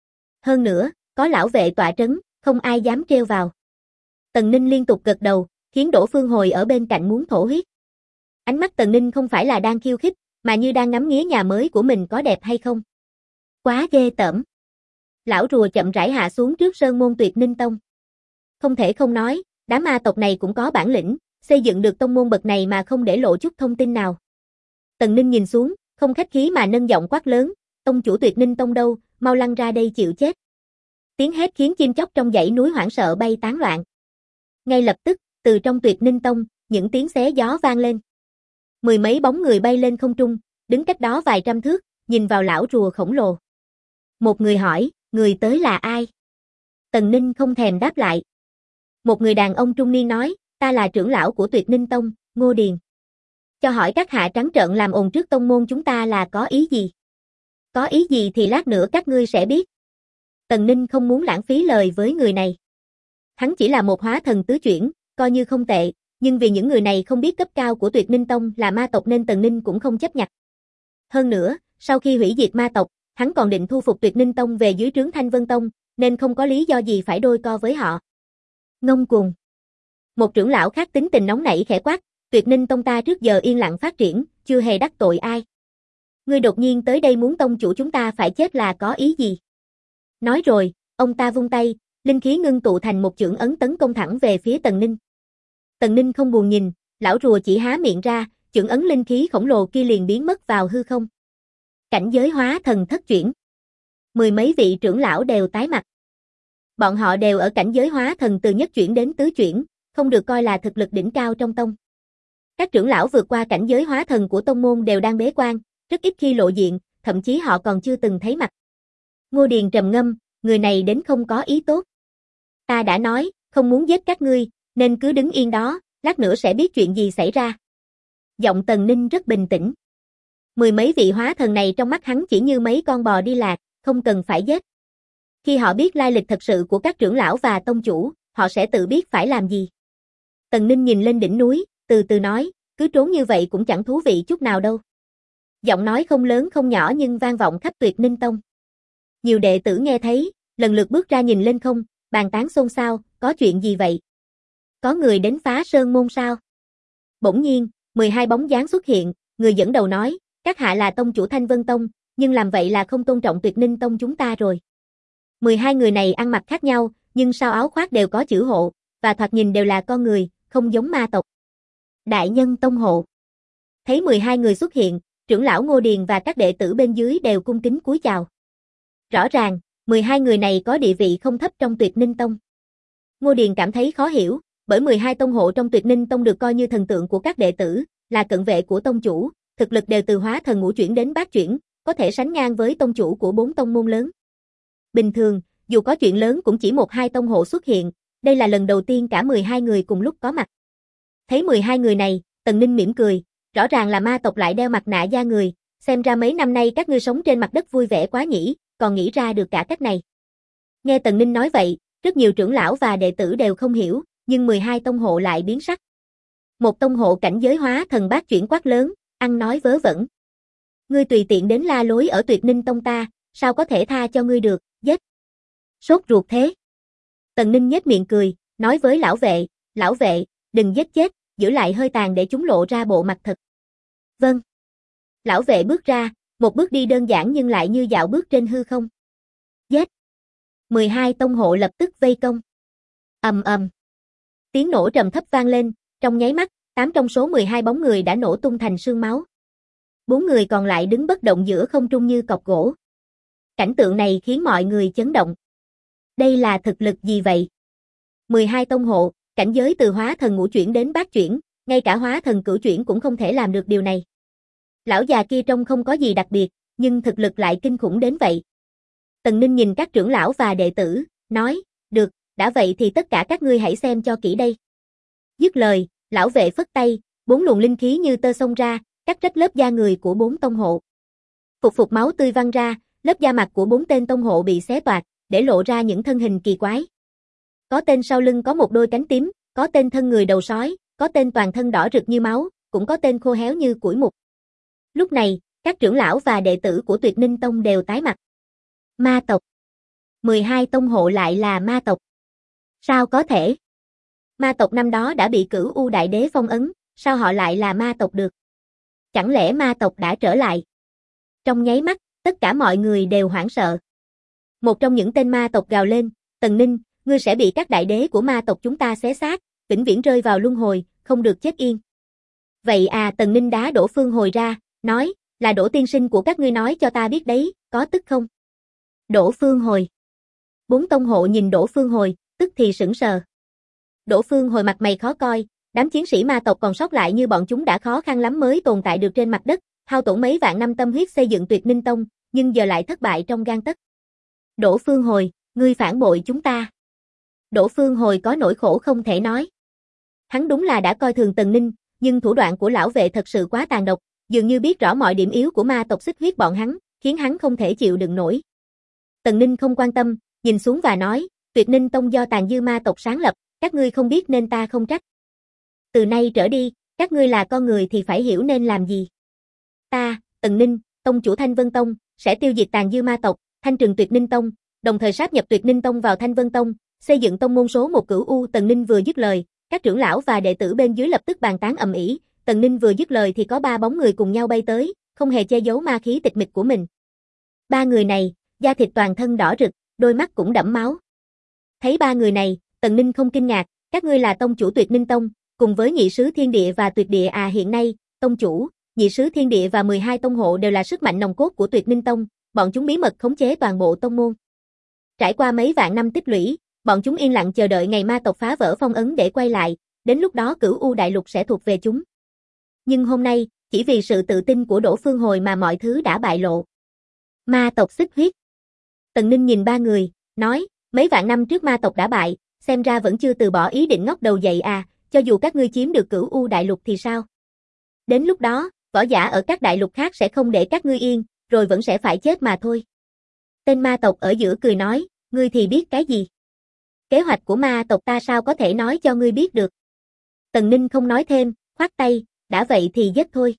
[SPEAKER 1] Hơn nữa, có lão vệ tọa trấn, không ai dám trêu vào. Tần Ninh liên tục gật đầu, khiến Đỗ Phương Hồi ở bên cạnh muốn thổ huyết. Ánh mắt Tần Ninh không phải là đang khiêu khích, mà như đang ngắm nghía nhà mới của mình có đẹp hay không. Quá ghê tởm. Lão rùa chậm rãi hạ xuống trước sơn môn Tuyệt Ninh Tông. Không thể không nói, đám ma tộc này cũng có bản lĩnh, xây dựng được tông môn bậc này mà không để lộ chút thông tin nào. Tần Ninh nhìn xuống, không khách khí mà nâng giọng quát lớn, tông chủ Tuyệt Ninh Tông đâu, mau lăn ra đây chịu chết. Tiếng hét khiến chim chóc trong dãy núi hoảng sợ bay tán loạn. Ngay lập tức, từ trong Tuyệt Ninh Tông, những tiếng xé gió vang lên. Mười mấy bóng người bay lên không trung, đứng cách đó vài trăm thước, nhìn vào lão rùa khổng lồ. Một người hỏi, người tới là ai? Tần Ninh không thèm đáp lại. Một người đàn ông trung niên nói, ta là trưởng lão của Tuyệt Ninh Tông, Ngô Điền. Cho hỏi các hạ trắng trợn làm ồn trước tông môn chúng ta là có ý gì? Có ý gì thì lát nữa các ngươi sẽ biết. Tần Ninh không muốn lãng phí lời với người này. Hắn chỉ là một hóa thần tứ chuyển, coi như không tệ, nhưng vì những người này không biết cấp cao của Tuyệt Ninh Tông là ma tộc nên Tần Ninh cũng không chấp nhận. Hơn nữa, sau khi hủy diệt ma tộc, hắn còn định thu phục Tuyệt Ninh Tông về dưới trướng Thanh Vân Tông, nên không có lý do gì phải đôi co với họ. Ngông cuồng. Một trưởng lão khác tính tình nóng nảy khẽ quát, Tuyệt Ninh Tông ta trước giờ yên lặng phát triển, chưa hề đắc tội ai. Ngươi đột nhiên tới đây muốn tông chủ chúng ta phải chết là có ý gì? Nói rồi, ông ta vung tay, linh khí ngưng tụ thành một chưởng ấn tấn công thẳng về phía Tần Ninh. Tần Ninh không buồn nhìn, lão rùa chỉ há miệng ra, chưởng ấn linh khí khổng lồ kia liền biến mất vào hư không. Cảnh giới hóa thần thất chuyển. Mười mấy vị trưởng lão đều tái mặt. Bọn họ đều ở cảnh giới hóa thần từ nhất chuyển đến tứ chuyển, không được coi là thực lực đỉnh cao trong tông. Các trưởng lão vượt qua cảnh giới hóa thần của tông môn đều đang bế quan, rất ít khi lộ diện, thậm chí họ còn chưa từng thấy mặt. Ngô Điền trầm ngâm, người này đến không có ý tốt. Ta đã nói, không muốn giết các ngươi, nên cứ đứng yên đó, lát nữa sẽ biết chuyện gì xảy ra. Giọng Tần Ninh rất bình tĩnh. Mười mấy vị hóa thần này trong mắt hắn chỉ như mấy con bò đi lạc, không cần phải giết. Khi họ biết lai lịch thật sự của các trưởng lão và tông chủ, họ sẽ tự biết phải làm gì. Tần Ninh nhìn lên đỉnh núi, từ từ nói, cứ trốn như vậy cũng chẳng thú vị chút nào đâu. Giọng nói không lớn không nhỏ nhưng vang vọng khắp Tuyệt Ninh Tông. Nhiều đệ tử nghe thấy, lần lượt bước ra nhìn lên không, bàn tán xôn xao, có chuyện gì vậy? Có người đến phá sơn môn sao? Bỗng nhiên, 12 bóng dáng xuất hiện, người dẫn đầu nói, các hạ là tông chủ Thanh Vân Tông, nhưng làm vậy là không tôn trọng Tuyệt Ninh Tông chúng ta rồi. 12 người này ăn mặc khác nhau, nhưng sau áo khoác đều có chữ hộ, và thoạt nhìn đều là con người, không giống ma tộc. Đại nhân tông hộ. Thấy 12 người xuất hiện, trưởng lão Ngô Điền và các đệ tử bên dưới đều cung kính cúi chào. Rõ ràng, 12 người này có địa vị không thấp trong Tuyệt Ninh Tông. Ngô Điền cảm thấy khó hiểu, bởi 12 tông hộ trong Tuyệt Ninh Tông được coi như thần tượng của các đệ tử, là cận vệ của tông chủ, thực lực đều từ hóa thần ngũ chuyển đến bát chuyển, có thể sánh ngang với tông chủ của 4 tông môn lớn. Bình thường, dù có chuyện lớn cũng chỉ 1-2 tông hộ xuất hiện, đây là lần đầu tiên cả 12 người cùng lúc có mặt. Thấy 12 người này, Tần Ninh mỉm cười, rõ ràng là ma tộc lại đeo mặt nạ da người, xem ra mấy năm nay các ngươi sống trên mặt đất vui vẻ quá nhỉ, còn nghĩ ra được cả cách này. Nghe Tần Ninh nói vậy, rất nhiều trưởng lão và đệ tử đều không hiểu, nhưng 12 tông hộ lại biến sắc. Một tông hộ cảnh giới hóa thần bát chuyển quát lớn, ăn nói vớ vẩn. Ngươi tùy tiện đến la lối ở Tuyệt Ninh Tông ta, sao có thể tha cho ngươi được, giết. Sốt ruột thế. Tần Ninh nhếch miệng cười, nói với lão vệ, đừng giết chết, giữ lại hơi tàn để chúng lộ ra bộ mặt thật. Vâng. Lão vệ bước ra, một bước đi đơn giản nhưng lại như dạo bước trên hư không. Giết. 12 tông hộ lập tức vây công. Ầm ầm. Tiếng nổ trầm thấp vang lên, trong nháy mắt, 8 trong số 12 bóng người đã nổ tung thành sương máu. 4 người còn lại đứng bất động giữa không trung như cọc gỗ. Cảnh tượng này khiến mọi người chấn động. Đây là thực lực gì vậy? 12 tông hộ, cảnh giới từ hóa thần ngũ chuyển đến bát chuyển, ngay cả hóa thần cửu chuyển cũng không thể làm được điều này. Lão già kia trông không có gì đặc biệt, nhưng thực lực lại kinh khủng đến vậy. Tần Ninh nhìn các trưởng lão và đệ tử, nói, được, đã vậy thì tất cả các ngươi hãy xem cho kỹ đây. Dứt lời, lão vệ phất tay, 4 luồng linh khí như tơ xông ra, cắt rách lớp da người của 4 tông hộ. Phục máu tươi văng ra, lớp da mặt của 4 tên tông hộ bị xé toạc, để lộ ra những thân hình kỳ quái. Có tên sau lưng có một đôi cánh tím, có tên thân người đầu sói, có tên toàn thân đỏ rực như máu, cũng có tên khô héo như củi mục. Lúc này, các trưởng lão và đệ tử của Tuyệt Ninh Tông đều tái mặt. Ma tộc. 12 tông hộ lại là ma tộc. Sao có thể? Ma tộc năm đó đã bị Cửu U Đại Đế phong ấn, sao họ lại là ma tộc được? Chẳng lẽ ma tộc đã trở lại? Trong nháy mắt, tất cả mọi người đều hoảng sợ. Một trong những tên ma tộc gào lên, Tần Ninh, ngươi sẽ bị các đại đế của ma tộc chúng ta xé xác, vĩnh viễn rơi vào luân hồi, không được chết yên. Vậy à, Tần Ninh đá Đỗ Phương Hồi ra, nói, là Đỗ tiên sinh của các ngươi nói cho ta biết đấy, có tức không? Đỗ Phương Hồi. 4 tông hộ nhìn Đỗ Phương Hồi, tức thì sững sờ. Đỗ Phương Hồi mặt mày khó coi, Đám chiến sĩ ma tộc còn sót lại như bọn chúng đã khó khăn lắm mới tồn tại được trên mặt đất, hao tổn mấy vạn năm tâm huyết xây dựng Tuyệt Ninh Tông, nhưng giờ lại thất bại trong gang tấc. Đỗ Phương Hồi, ngươi phản bội chúng ta. Đỗ Phương Hồi có nỗi khổ không thể nói. Hắn đúng là đã coi thường Tần Ninh, nhưng thủ đoạn của lão vệ thật sự quá tàn độc, dường như biết rõ mọi điểm yếu của ma tộc xích huyết bọn hắn, khiến hắn không thể chịu đựng nổi. Tần Ninh không quan tâm, nhìn xuống và nói, Tuyệt Ninh Tông do tàn dư ma tộc sáng lập, các ngươi không biết nên ta không trách. Từ nay trở đi, các ngươi là con người thì phải hiểu nên làm gì. Ta, Tần Ninh, tông chủ Thanh Vân Tông, sẽ tiêu diệt tàn dư ma tộc, thanh trừng Tuyệt Ninh Tông, đồng thời sáp nhập Tuyệt Ninh Tông vào Thanh Vân Tông, xây dựng tông môn số 1 Cửu U. Tần Ninh vừa dứt lời, các trưởng lão và đệ tử bên dưới lập tức bàn tán ầm ĩ. Tần Ninh vừa dứt lời thì có 3 bóng người cùng nhau bay tới, không hề che giấu ma khí tịch mịch của mình. 3 người này, da thịt toàn thân đỏ rực, đôi mắt cũng đẫm máu. Thấy 3 người này, Tần Ninh không kinh ngạc, các ngươi là tông chủ Tuyệt Ninh Tông, cùng với nhị sứ thiên địa và tuyệt địa à. Hiện nay, tông chủ, nhị sứ thiên địa và 12 tông hộ đều là sức mạnh nòng cốt của Tuyệt Ninh Tông, bọn chúng bí mật khống chế toàn bộ tông môn. Trải qua mấy vạn năm tích lũy, bọn chúng yên lặng chờ đợi ngày ma tộc phá vỡ phong ấn để quay lại, đến lúc đó Cửu U đại lục sẽ thuộc về chúng. Nhưng hôm nay, chỉ vì sự tự tin của Đỗ Phương Hồi mà mọi thứ đã bại lộ. Ma tộc xích huyết. Tần Ninh nhìn 3 người, nói, mấy vạn năm trước ma tộc đã bại, xem ra vẫn chưa từ bỏ ý định ngóc đầu dậy à, cho dù các ngươi chiếm được Cửu U đại lục thì sao? Đến lúc đó, võ giả ở các đại lục khác sẽ không để các ngươi yên, rồi vẫn sẽ phải chết mà thôi. Tên ma tộc ở giữa cười nói, ngươi thì biết cái gì? Kế hoạch của ma tộc ta sao có thể nói cho ngươi biết được? Tần Ninh không nói thêm, khoát tay, đã vậy thì giết thôi.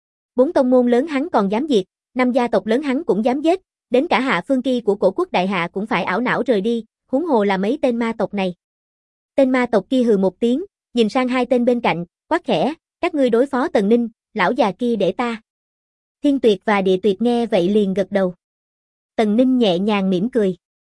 [SPEAKER 1] 4 tông môn lớn hắn còn dám diệt, 5 gia tộc lớn hắn cũng dám giết, đến cả Hạ Phương Kỳ của Cổ Quốc Đại Hạ cũng phải ảo não rời đi, huống hồ là mấy tên ma tộc này. Tên ma tộc kia hừ một tiếng, nhìn sang 2 tên bên cạnh, quát khẽ, các ngươi đối phó Tần Ninh, lão già kia để ta. Thiên Tuyệt và Địa Tuyệt nghe vậy liền gật đầu. Tần Ninh nhẹ nhàng mỉm cười.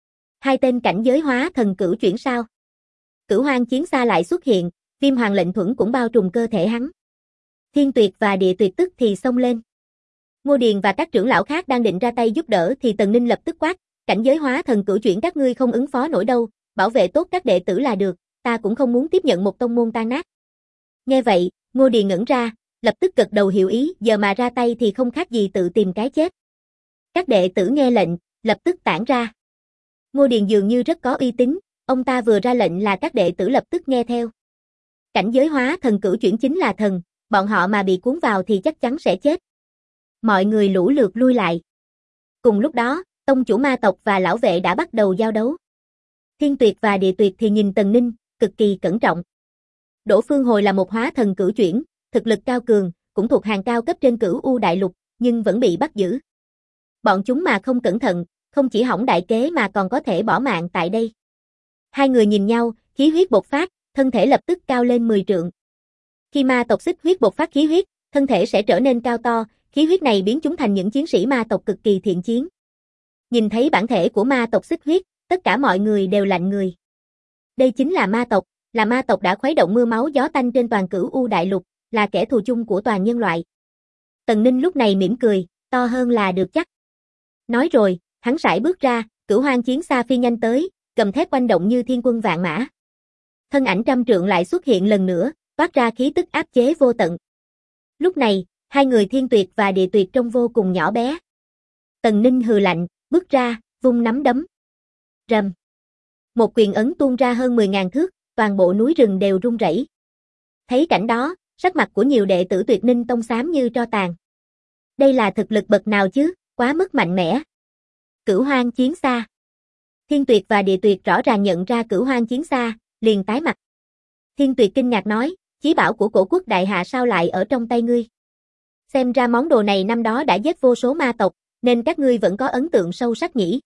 [SPEAKER 1] 2 tên cảnh giới hóa thần cửu chuyển sao? Cửu Hoang Chiến Xa lại xuất hiện, Viêm Hoàng lệnh thuẫn cũng bao trùm cơ thể hắn. Thiên Tuyệt và Địa Tuyệt tức thì xông lên. Ngô Điền và các trưởng lão khác đang định ra tay giúp đỡ thì Tần Ninh lập tức quát, cảnh giới hóa thần cửu chuyển các ngươi không ứng phó nổi đâu, bảo vệ tốt các đệ tử là được, ta cũng không muốn tiếp nhận một tông môn tan nát. Nghe vậy, Ngô Điền ngẩn ra, lập tức gật đầu hiểu ý, giờ mà ra tay thì không khác gì tự tìm cái chết. Các đệ tử nghe lệnh, lập tức tản ra. Ngô Điền dường như rất có uy tín, ông ta vừa ra lệnh là các đệ tử lập tức nghe theo. Cảnh giới hóa thần cửu chuyển chính là thần, bọn họ mà bị cuốn vào thì chắc chắn sẽ chết. Mọi người lũ lượt lui lại. Cùng lúc đó, tông chủ ma tộc và lão vệ đã bắt đầu giao đấu. Thiên Tuyệt và Địa Tuyệt thì nhìn Tần Ninh, cực kỳ cẩn trọng. Đỗ Phương Hồi là một hóa thần cửu chuyển, thực lực cao cường, cũng thuộc hàng cao cấp trên Cửu U đại lục, nhưng vẫn bị bắt giữ. Bọn chúng mà không cẩn thận, không chỉ hỏng đại kế mà còn có thể bỏ mạng tại đây. 2 người nhìn nhau, khí huyết bộc phát, thân thể lập tức cao lên 10 trượng. Khi ma tộc xích huyết bộc phát khí huyết, thân thể sẽ trở nên cao to, khí huyết này biến chúng thành những chiến sĩ ma tộc cực kỳ thiện chiến. Nhìn thấy bản thể của ma tộc xích huyết, tất cả mọi người đều lạnh người. Đây chính là ma tộc đã khuấy động mưa máu gió tanh trên toàn Cửu U đại lục, là kẻ thù chung của toàn nhân loại. Tần Ninh lúc này mỉm cười, to hơn là được chắc. Nói rồi, hắn sải bước ra, Cửu Hoang Chiến Xa phi nhanh tới, gầm thét oanh động như thiên quân vạn mã. Thân ảnh trăm trượng lại xuất hiện lần nữa, toát ra khí tức áp chế vô tận. Lúc này, 2 người Thiên Tuyệt và Địa Tuyệt trông vô cùng nhỏ bé. Tần Ninh hừ lạnh, bước ra, vung nắm đấm. Rầm. Một quyền ấn tuôn ra hơn 10.000 thước, toàn bộ núi rừng đều rung rẩy. Thấy cảnh đó, sắc mặt của nhiều đệ tử Tuyệt Ninh Tông xám như tro tàn. Đây là thực lực bậc nào chứ, quá mức mạnh mẽ. Cửu Hoang Chiến Xa. Thiên Tuyệt và Địa Tuyệt rõ ràng nhận ra Cửu Hoang Chiến Xa, liền tái mặt. Thiên Tuyệt kinh ngạc nói, chí bảo của Cổ Quốc Đại Hạ sao lại ở trong tay ngươi? Xem ra món đồ này năm đó đã giết vô số ma tộc, nên các ngươi vẫn có ấn tượng sâu sắc nhỉ.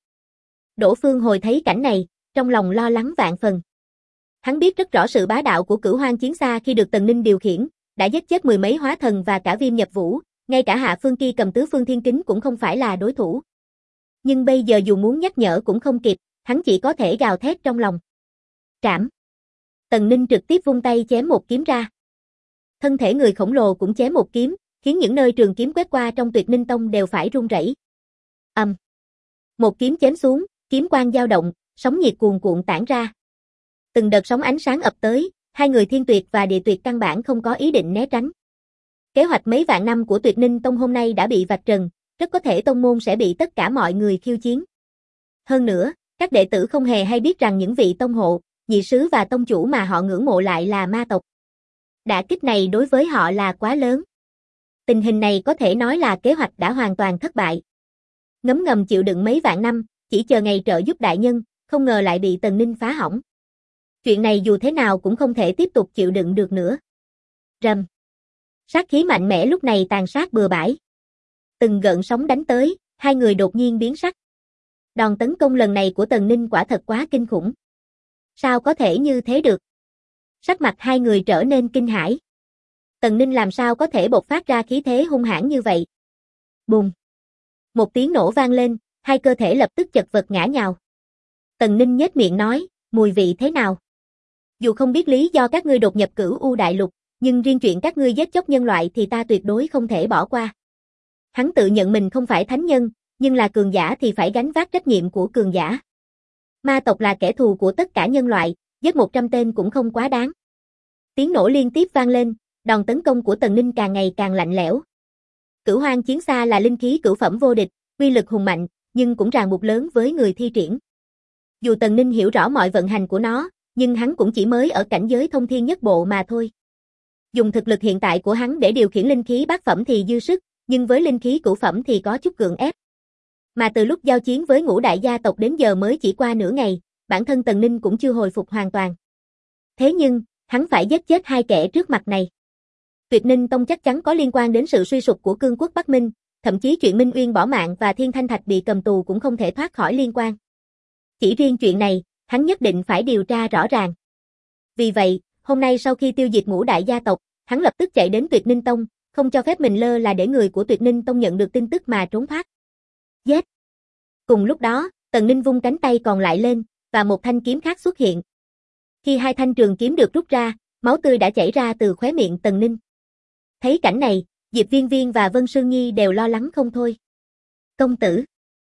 [SPEAKER 1] Đỗ Phương Hồi thấy cảnh này, trong lòng lo lắng vạn phần. Hắn biết rất rõ sự bá đạo của Cửu Hoang Chiến Xa khi được Tần Ninh điều khiển, đã giết chết 10 mấy hóa thần và cả Viêm Nhập Vũ, ngay cả Hạ Phương Kỳ cầm Tứ Phương Thiên Kính cũng không phải là đối thủ. Nhưng bây giờ dù muốn nhắc nhở cũng không kịp, hắn chỉ có thể gào thét trong lòng. Trảm. Tần Ninh trực tiếp vung tay chém một kiếm ra. Thân thể người khổng lồ cũng chém một kiếm, khiến những nơi trường kiếm quét qua trong Tuyệt Ninh Tông đều phải run rẩy. Một kiếm chém xuống, kiếm quang dao động, sóng nhiệt cuồn cuộn tản ra. Từng đợt sóng ánh sáng ập tới, hai người Thiên Tuyệt và Địa Tuyệt căn bản không có ý định né tránh. Kế hoạch mấy vạn năm của Tuyệt Ninh Tông hôm nay đã bị vạch trần, rất có thể tông môn sẽ bị tất cả mọi người khiêu chiến. Hơn nữa, các đệ tử không hề hay biết rằng những vị tông hộ, nhị sứ và tông chủ mà họ ngưỡng mộ lại là ma tộc. Đả kích này đối với họ là quá lớn. Tình hình này có thể nói là kế hoạch đã hoàn toàn thất bại. Ngấm ngầm chịu đựng mấy vạn năm, chỉ chờ ngày trợ giúp đại nhân, không ngờ lại bị Tần Ninh phá hỏng. Chuyện này dù thế nào cũng không thể tiếp tục chịu đựng được nữa. Rầm. Sát khí mạnh mẽ lúc này tàn sát bừa bãi. Từng gợn sóng đánh tới, hai người đột nhiên biến sắc. Đòn tấn công lần này của Tần Ninh quả thật quá kinh khủng. Sao có thể như thế được? Sắc mặt hai người trở nên kinh hãi. Tần Ninh làm sao có thể bộc phát ra khí thế hung hãn như vậy? Bùng! Một tiếng nổ vang lên, hai cơ thể lập tức chật vật ngã nhào. Tần Ninh nhếch miệng nói, mùi vị thế nào? Dù không biết lý do các ngươi đột nhập Cửu U Đại Lục, nhưng riêng chuyện các ngươi giết chóc nhân loại thì ta tuyệt đối không thể bỏ qua. Hắn tự nhận mình không phải thánh nhân, nhưng là cường giả thì phải gánh vác trách nhiệm của cường giả. Ma tộc là kẻ thù của tất cả nhân loại, giết 100 tên cũng không quá đáng. Tiếng nổ liên tiếp vang lên, đòn tấn công của Tần Ninh càng ngày càng lạnh lẽo. Cửu Hoang Chiến Xa là linh khí cửu phẩm vô địch, uy lực hùng mạnh, nhưng cũng ràng buộc lớn với người thi triển. Dù Tần Ninh hiểu rõ mọi vận hành của nó, nhưng hắn cũng chỉ mới ở cảnh giới thông thiên nhất bộ mà thôi. Dùng thực lực hiện tại của hắn để điều khiển linh khí bát phẩm thì dư sức, nhưng với linh khí cửu phẩm thì có chút gượng ép. Mà từ lúc giao chiến với ngũ đại gia tộc đến giờ mới chỉ qua nửa ngày, bản thân Tần Ninh cũng chưa hồi phục hoàn toàn. Thế nhưng, hắn phải giết chết hai kẻ trước mặt này. Tuyệt Ninh Tông chắc chắn có liên quan đến sự suy sụp của cương quốc Bắc Minh, thậm chí chuyện Minh Uyên bỏ mạng và Thiên Thanh Thạch bị cầm tù cũng không thể thoát khỏi liên quan. Chỉ riêng chuyện này, hắn nhất định phải điều tra rõ ràng. Vì vậy, hôm nay sau khi tiêu diệt ngũ đại gia tộc, hắn lập tức chạy đến Tuyệt Ninh Tông, không cho phép mình lơ là để người của Tuyệt Ninh Tông nhận được tin tức mà trốn thoát. Giết! Cùng lúc đó, Tần Ninh vung cánh tay còn lại lên, và một thanh kiếm khác xuất hiện. Khi hai thanh trường kiếm được rút ra, máu tươi đã chảy ra từ khóe miệng Tần Ninh. Thấy cảnh này, Diệp Viên Viên và Vân Sương Nhi đều lo lắng không thôi. Công tử!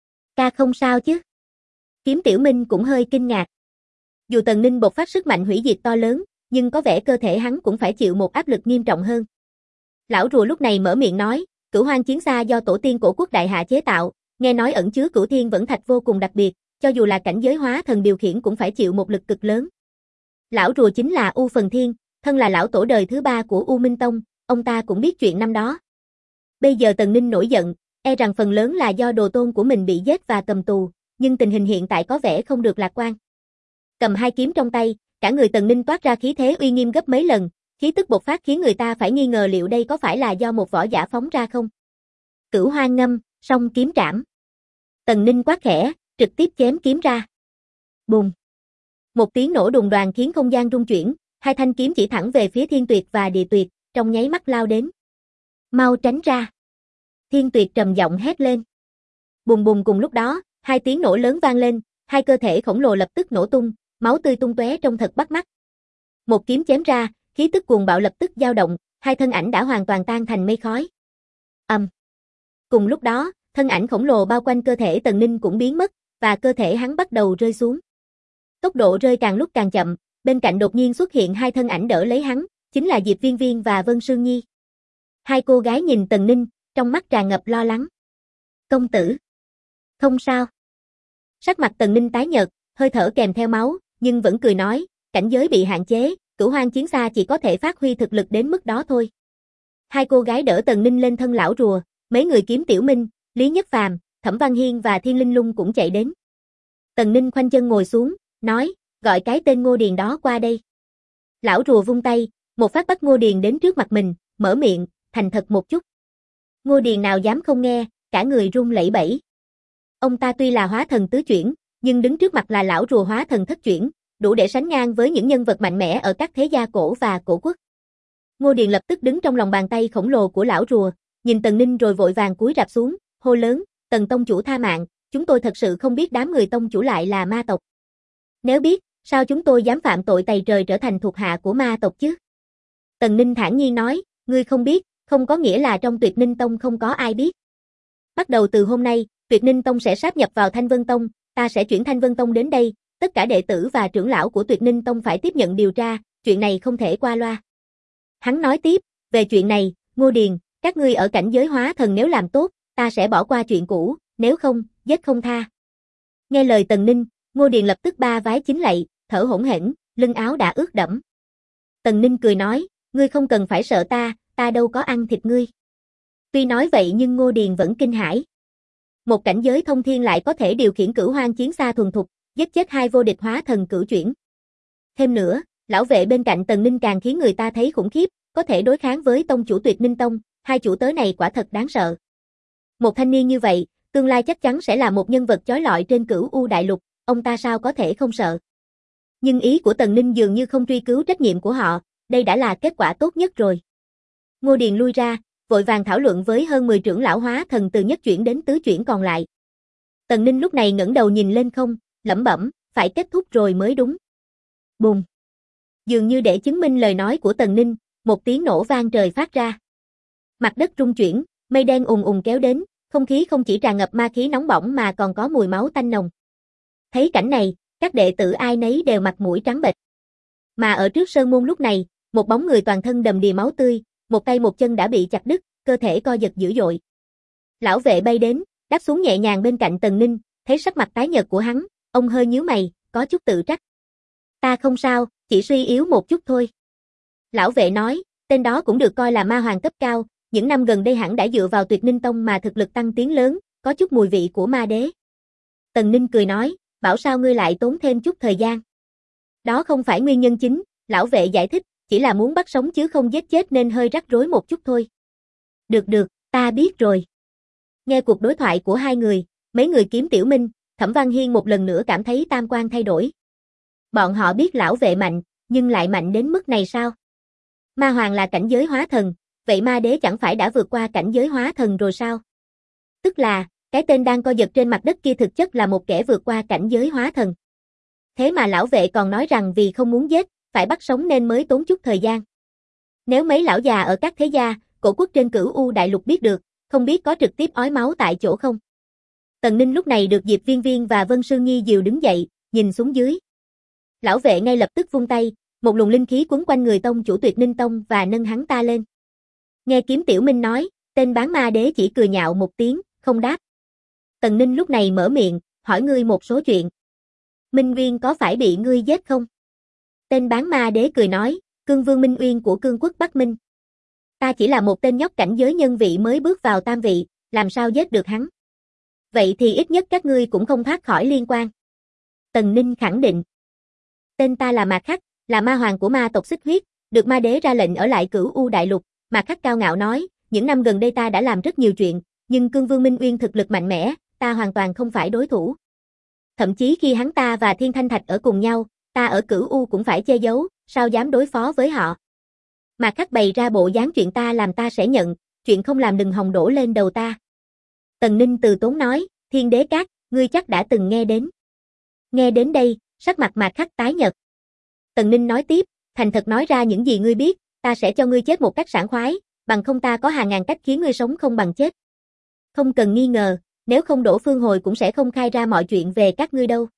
[SPEAKER 1] Ca không sao chứ? Kiếm Tiểu Minh cũng hơi kinh ngạc. Dù Tần Ninh bộc phát sức mạnh hủy diệt to lớn, nhưng có vẻ cơ thể hắn cũng phải chịu một áp lực nghiêm trọng hơn. Lão rùa lúc này mở miệng nói, Cửu Hoang Chiến Xa do tổ tiên cổ quốc đại hạ chế tạo, nghe nói ẩn chứa cửu thiên vẫn thạch vô cùng đặc biệt, cho dù là cảnh giới hóa thần điều khiển cũng phải chịu một lực cực lớn. Lão rùa chính là U Phần Thiên, thân là lão tổ đời thứ 3 của U Minh Tông, ông ta cũng biết chuyện năm đó. Bây giờ Tần Ninh nổi giận, e rằng phần lớn là do đồ tôn của mình bị giết và cầm tù, nhưng tình hình hiện tại có vẻ không được lạc quan. Cầm hai kiếm trong tay, cả người Tần Ninh toát ra khí thế uy nghiêm gấp mấy lần, khí tức bộc phát khiến người ta phải nghi ngờ liệu đây có phải là do một võ giả phóng ra không. Cửu Hoang Ngâm, song kiếm trảm. Tần Ninh quát khẽ, trực tiếp chém kiếm ra. Bùng! Một tiếng nổ đùng đoàng khiến không gian rung chuyển, hai thanh kiếm chỉ thẳng về phía Thiên Tuyệt và Địa Tuyệt, trong nháy mắt lao đến. Mau tránh ra! Thiên Tuyệt trầm giọng hét lên. Bùng bùng cùng lúc đó, hai tiếng nổ lớn vang lên, hai cơ thể khổng lồ lập tức nổ tung, máu tươi tung tóe trông thật bắt mắt. Một kiếm chém ra, khí tức cuồng bạo lập tức dao động, hai thân ảnh đã hoàn toàn tan thành mây khói. Cùng lúc đó, thân ảnh khổng lồ bao quanh cơ thể Tần Ninh cũng biến mất, và cơ thể hắn bắt đầu rơi xuống. Tốc độ rơi càng lúc càng chậm, bên cạnh đột nhiên xuất hiện hai thân ảnh đỡ lấy hắn, chính là Diệp Viên Viên và Vân Sương Nhi. Hai cô gái nhìn Tần Ninh, trong mắt tràn ngập lo lắng. Công tử! Không sao. Sắc mặt Tần Ninh tái nhợt, hơi thở kèm theo máu, nhưng vẫn cười nói, cảnh giới bị hạn chế, Cửu Hoang Chiến Xa chỉ có thể phát huy thực lực đến mức đó thôi. Hai cô gái đỡ Tần Ninh lên thân lão rùa, mấy người Kiếm Tiểu Minh, Lý Nhất Phàm, Thẩm Văn Hiên và Thiên Linh Lung cũng chạy đến. Tần Ninh khoanh chân ngồi xuống, nói, gọi cái tên Ngô Điền đó qua đây. Lão rùa vung tay, một phát bắt Ngô Điền đến trước mặt mình, mở miệng, thành thật một chút. Ngô Điền nào dám không nghe, cả người run lẩy bẩy. Ông ta tuy là hóa thần tứ chuyển, nhưng đứng trước mặt là lão rùa hóa thần thất chuyển, đủ để sánh ngang với những nhân vật mạnh mẽ ở các thế gia cổ và cổ quốc. Ngô Điền lập tức đứng trong lòng bàn tay khổng lồ của lão rùa, nhìn Tần Ninh rồi vội vàng cúi rạp xuống, hô lớn, Tần tông chủ tha mạng, chúng tôi thật sự không biết đám người tông chủ lại là ma tộc. Nếu biết, sao chúng tôi dám phạm tội tày trời trở thành thuộc hạ của ma tộc chứ? Tần Ninh thản nhiên nói, ngươi không biết, không có nghĩa là trong Tuyệt Ninh Tông không có ai biết. Bắt đầu từ hôm nay, Tuyệt Ninh Tông sẽ sáp nhập vào Thanh Vân Tông, ta sẽ chuyển Thanh Vân Tông đến đây, tất cả đệ tử và trưởng lão của Tuyệt Ninh Tông phải tiếp nhận điều tra, chuyện này không thể qua loa. Hắn nói tiếp, về chuyện này, Ngô Điền, các ngươi ở cảnh giới hóa thần nếu làm tốt, ta sẽ bỏ qua chuyện cũ, nếu không, giết không tha. Nghe lời Tần Ninh, Ngô Điền lập tức ba vái chính lạy, thở hổn hển, lưng áo đã ướt đẫm. Tần Ninh cười nói, ngươi không cần phải sợ ta đâu có ăn thịt ngươi. Tuy nói vậy nhưng Ngô Điền vẫn kinh hãi. Một cảnh giới thông thiên lại có thể điều khiển cửu hoang chiến xa thuần thục, giết chết hai vô địch hóa thần cửu chuyển. Thêm nữa, lão vệ bên cạnh Tần Ninh càng khiến người ta thấy khủng khiếp, có thể đối kháng với tông chủ Tuyệt Ninh Tông, hai chủ tớ này quả thật đáng sợ. Một thanh niên như vậy, tương lai chắc chắn sẽ là một nhân vật chói lọi trên Cửu U đại lục, ông ta sao có thể không sợ. Nhưng ý của Tần Ninh dường như không truy cứu trách nhiệm của họ, đây đã là kết quả tốt nhất rồi. Ngô Điền lui ra, vội vàng thảo luận với hơn 10 trưởng lão hóa thần từ nhất chuyển đến tứ chuyển còn lại. Tần Ninh lúc này ngẩng đầu nhìn lên không, lẩm bẩm, phải kết thúc rồi mới đúng. Bùng! Dường như để chứng minh lời nói của Tần Ninh, một tiếng nổ vang trời phát ra. Mặt đất rung chuyển, mây đen ùn ùn kéo đến, không khí không chỉ tràn ngập ma khí nóng bỏng mà còn có mùi máu tanh nồng. Thấy cảnh này, các đệ tử ai nấy đều mặt mũi trắng bệch. Mà ở trước sơn môn lúc này, một bóng người toàn thân đầm đìa máu tươi, một tay một chân đã bị chặt đứt, cơ thể co giật dữ dội. Lão vệ bay đến, đáp xuống nhẹ nhàng bên cạnh Tần Ninh, thấy sắc mặt tái nhợt của hắn, ông hơi nhíu mày, có chút tự trách. Ta không sao, chỉ suy yếu một chút thôi. Lão vệ nói, tên đó cũng được coi là ma hoàng cấp cao, những năm gần đây hẳn đã dựa vào Tuyệt Ninh Tông mà thực lực tăng tiến lớn, có chút mùi vị của ma đế. Tần Ninh cười nói, bảo sao ngươi lại tốn thêm chút thời gian. Đó không phải nguyên nhân chính, lão vệ giải thích, chỉ là muốn bắt sống chứ không giết chết nên hơi rắc rối một chút thôi. Được, ta biết rồi. Nghe cuộc đối thoại của hai người, mấy người Kiếm Tiểu Minh, Thẩm Văn Hiên một lần nữa cảm thấy tam quan thay đổi. Bọn họ biết lão vệ mạnh, nhưng lại mạnh đến mức này sao? Ma hoàng là cảnh giới hóa thần, vậy ma đế chẳng phải đã vượt qua cảnh giới hóa thần rồi sao? Tức là, cái tên đang co giật trên mặt đất kia thực chất là một kẻ vượt qua cảnh giới hóa thần. Thế mà lão vệ còn nói rằng vì không muốn giết, phải bắt sống nên mới tốn chút thời gian. Nếu mấy lão già ở các thế gia, cổ quốc trên Cửu U đại lục biết được, không biết có trực tiếp ói máu tại chỗ không? Tần Ninh lúc này được Diệp Viên Viên và Vân Sương Nhi dìu đứng dậy, nhìn xuống dưới. Lão vệ ngay lập tức vung tay, một luồng linh khí quấn quanh người tông chủ Tuyệt Ninh Tông và nâng hắn ta lên. Nghe Kiếm Tiểu Minh nói, tên bán ma đế chỉ cười nhạo một tiếng, không đáp. Tần Ninh lúc này mở miệng, hỏi ngươi một số chuyện. Minh Uyên có phải bị ngươi giết không? Tên bán ma đế cười nói, Cương Vương Minh Uyên của Cương quốc Bắc Minh. Ta chỉ là một tên nhóc cảnh giới nhân vị mới bước vào tam vị, làm sao giết được hắn? Vậy thì ít nhất các ngươi cũng không thoát khỏi liên quan. Tần Ninh khẳng định. Tên ta là Mạc Khắc, là ma hoàng của ma tộc Xích Huyết, được ma đế ra lệnh ở lại Cửu U đại lục. Mạc Khắc cao ngạo nói, những năm gần đây ta đã làm rất nhiều chuyện, nhưng Cương Vương Minh Uyên thực lực mạnh mẽ, ta hoàn toàn không phải đối thủ. Thậm chí khi hắn ta và Thiên Thanh Thạch ở cùng nhau, ta ở Cửu U cũng phải che giấu, sao dám đối phó với họ. Mạc Khắc bày ra bộ dáng chuyện ta làm ta sẽ nhận, chuyện không làm đừng hòng đổ lên đầu ta. Tần Ninh từ tốn nói, Thiên Đế Các, ngươi chắc đã từng nghe đến. Nghe đến đây, sắc mặt Mạc Khắc tái nhợt. Tần Ninh nói tiếp, thành thật nói ra những gì ngươi biết, ta sẽ cho ngươi chết một cách sảng khoái, bằng không ta có hàng ngàn cách khiến ngươi sống không bằng chết. Không cần nghi ngờ, nếu không Đỗ Phương Hồi cũng sẽ không khai ra mọi chuyện về các ngươi đâu.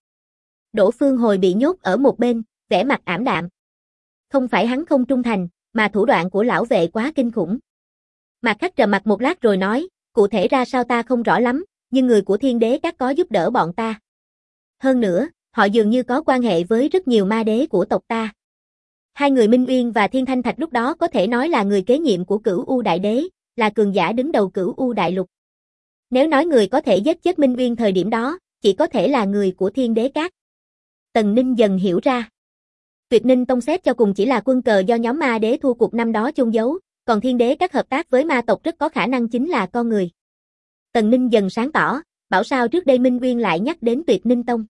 [SPEAKER 1] Đỗ Phương Hồi bị nhốt ở một bên, vẻ mặt ảm đạm. Không phải hắn không trung thành, mà thủ đoạn của lão vệ quá kinh khủng. Mạc Khắc trầm mặt một lát rồi nói, cụ thể ra sao ta không rõ lắm, nhưng người của Thiên Đế Các có giúp đỡ bọn ta. Hơn nữa, họ dường như có quan hệ với rất nhiều ma đế của tộc ta. Hai người Minh Uyên và Thiên Thanh Thạch lúc đó có thể nói là người kế nhiệm của Cửu U đại đế, là cường giả đứng đầu Cửu U đại lục. Nếu nói người có thể giết chết Minh Uyên thời điểm đó, chỉ có thể là người của Thiên Đế Các. Tần Ninh dần hiểu ra. Tuyệt Ninh Tông xét cho cùng chỉ là quân cờ do nhóm ma đế thua cuộc năm đó chôn giấu, còn Thiên Đế Các hợp tác với ma tộc rất có khả năng chính là con người. Tần Ninh dần sáng tỏ, bảo sao trước đây Minh Uyên lại nhắc đến Tuyệt Ninh Tông.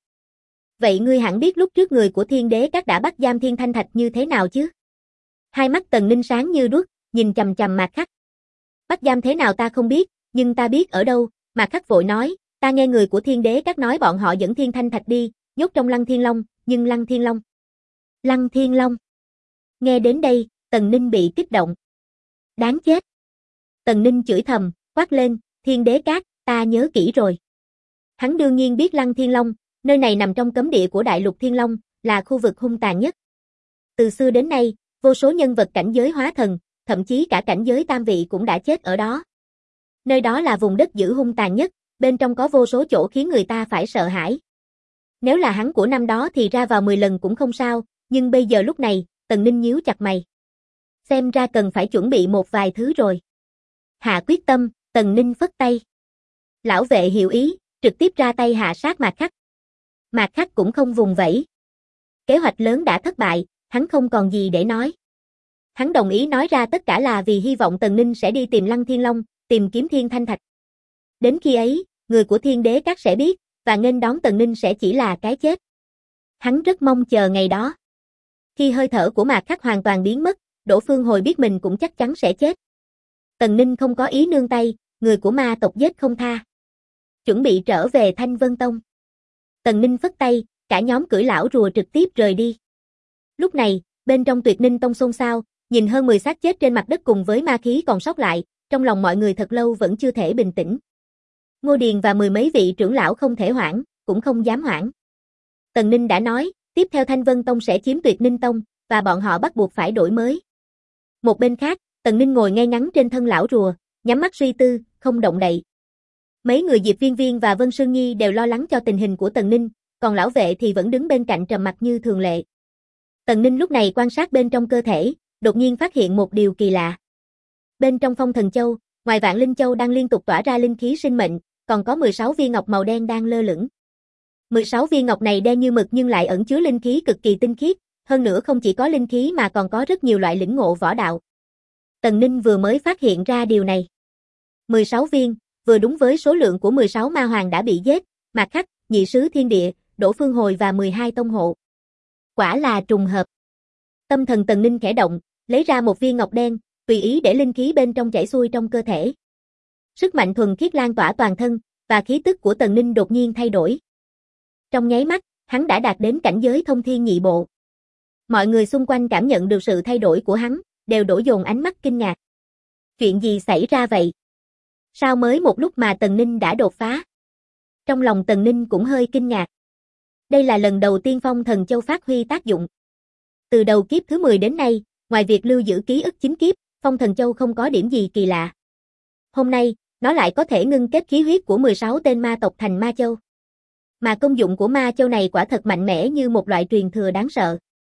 [SPEAKER 1] Vậy ngươi hẳn biết lúc trước người của Thiên Đế Các đã bắt giam Thiên Thanh Thạch như thế nào chứ? Hai mắt Tần Ninh sáng như đuốc, nhìn chằm chằm Mạc Khắc. Bắt giam thế nào ta không biết, nhưng ta biết ở đâu, Mạc Khắc vội nói, ta nghe người của Thiên Đế Các nói bọn họ dẫn Thiên Thanh Thạch đi, nhốt trong Lăng Thiên Long, nhưng Lăng Thiên Long. Nghe đến đây, Tần Ninh bị kích động. Đáng chết. Tần Ninh chửi thầm, quát lên, Thiên Đế Các, ta nhớ kỹ rồi. Hắn đương nhiên biết Lăng Thiên Long, nơi này nằm trong cấm địa của Đại lục Thiên Long, là khu vực hung tàn nhất. Từ xưa đến nay, vô số nhân vật cảnh giới hóa thần, thậm chí cả cảnh giới tam vị cũng đã chết ở đó. Nơi đó là vùng đất dữ hung tàn nhất, bên trong có vô số chỗ khiến người ta phải sợ hãi. Nếu là hắn của năm đó thì ra vào 10 lần cũng không sao, nhưng bây giờ lúc này, Tần Ninh nhíu chặt mày. Xem ra cần phải chuẩn bị một vài thứ rồi. Hạ quyết tâm, Tần Ninh phất tay. Lão vệ hiểu ý, trực tiếp ra tay hạ sát Mạc Khắc. Mạc Khắc cũng không vùng vẫy. Kế hoạch lớn đã thất bại, hắn không còn gì để nói. Hắn đồng ý nói ra tất cả là vì hy vọng Tần Ninh sẽ đi tìm Lăng Thiên Long, tìm kiếm Thiên Thanh Thạch. Đến khi ấy, người của Thiên Đế Các sẽ biết, và nghênh đón Tần Ninh sẽ chỉ là cái chết. Hắn rất mong chờ ngày đó. Khi hơi thở của Mạc Khắc hoàn toàn biến mất, Đỗ Phương Hồi biết mình cũng chắc chắn sẽ chết. Tần Ninh không có ý nương tay, người của ma tộc giết không tha. Chuẩn bị trở về Thanh Vân Tông. Tần Ninh phất tay, cả nhóm cưỡi lão rùa trực tiếp rời đi. Lúc này, bên trong Tuyệt Ninh Tông xôn xao, nhìn hơn 10 xác chết trên mặt đất cùng với ma khí còn sót lại, trong lòng mọi người thật lâu vẫn chưa thể bình tĩnh. Ngô Điền và 10 mấy vị trưởng lão không thể hoãn, cũng không dám hoãn. Tần Ninh đã nói, tiếp theo Thanh Vân Tông sẽ chiếm Tuyệt Ninh Tông, và bọn họ bắt buộc phải đổi mới. Một bên khác, Tần Ninh ngồi ngay ngắn trên thân lão rùa, nhắm mắt suy tư, không động đậy. Mấy người Diệp Viên Viên và Vân Sương Nhi đều lo lắng cho tình hình của Tần Ninh, còn lão vệ thì vẫn đứng bên cạnh trầm mặc như thường lệ. Tần Ninh lúc này quan sát bên trong cơ thể, đột nhiên phát hiện một điều kỳ lạ. Bên trong Phong Thần Châu, ngoài Vạn Linh Châu đang liên tục tỏa ra linh khí sinh mệnh, còn có 16 viên ngọc màu đen đang lơ lửng. 16 viên ngọc này đen như mực nhưng lại ẩn chứa linh khí cực kỳ tinh khiết, hơn nữa không chỉ có linh khí mà còn có rất nhiều loại lĩnh ngộ võ đạo. Tần Ninh vừa mới phát hiện ra điều này. 16 viên, vừa đúng với số lượng của 16 ma hoàng đã bị giết, Mạc Khắc, Nhị Sứ Thiên Địa, Đỗ Phương Hồi và 12 tông hộ. Quả là trùng hợp. Tâm thần Tần Ninh khẽ động, lấy ra một viên ngọc đen, tùy ý để linh khí bên trong chảy xuôi trong cơ thể. Sức mạnh thuần khiết lan tỏa toàn thân, và khí tức của Tần Ninh đột nhiên thay đổi. Trong nháy mắt, hắn đã đạt đến cảnh giới thông thiên nhị bộ. Mọi người xung quanh cảm nhận được sự thay đổi của hắn, đều đổ dồn ánh mắt kinh ngạc. Chuyện gì xảy ra vậy? Sao mới một lúc mà Tần Ninh đã đột phá? Trong lòng Tần Ninh cũng hơi kinh ngạc. Đây là lần đầu tiên Phong Thần Châu phát huy tác dụng. Từ đầu kiếp thứ 10 đến nay, ngoài việc lưu giữ ký ức chính kiếp, Phong Thần Châu không có điểm gì kỳ lạ. Hôm nay, nó lại có thể ngưng kết khí huyết của 16 tên ma tộc thành ma châu. Mà công dụng của ma châu này quả thật mạnh mẽ như một loại truyền thừa đáng sợ.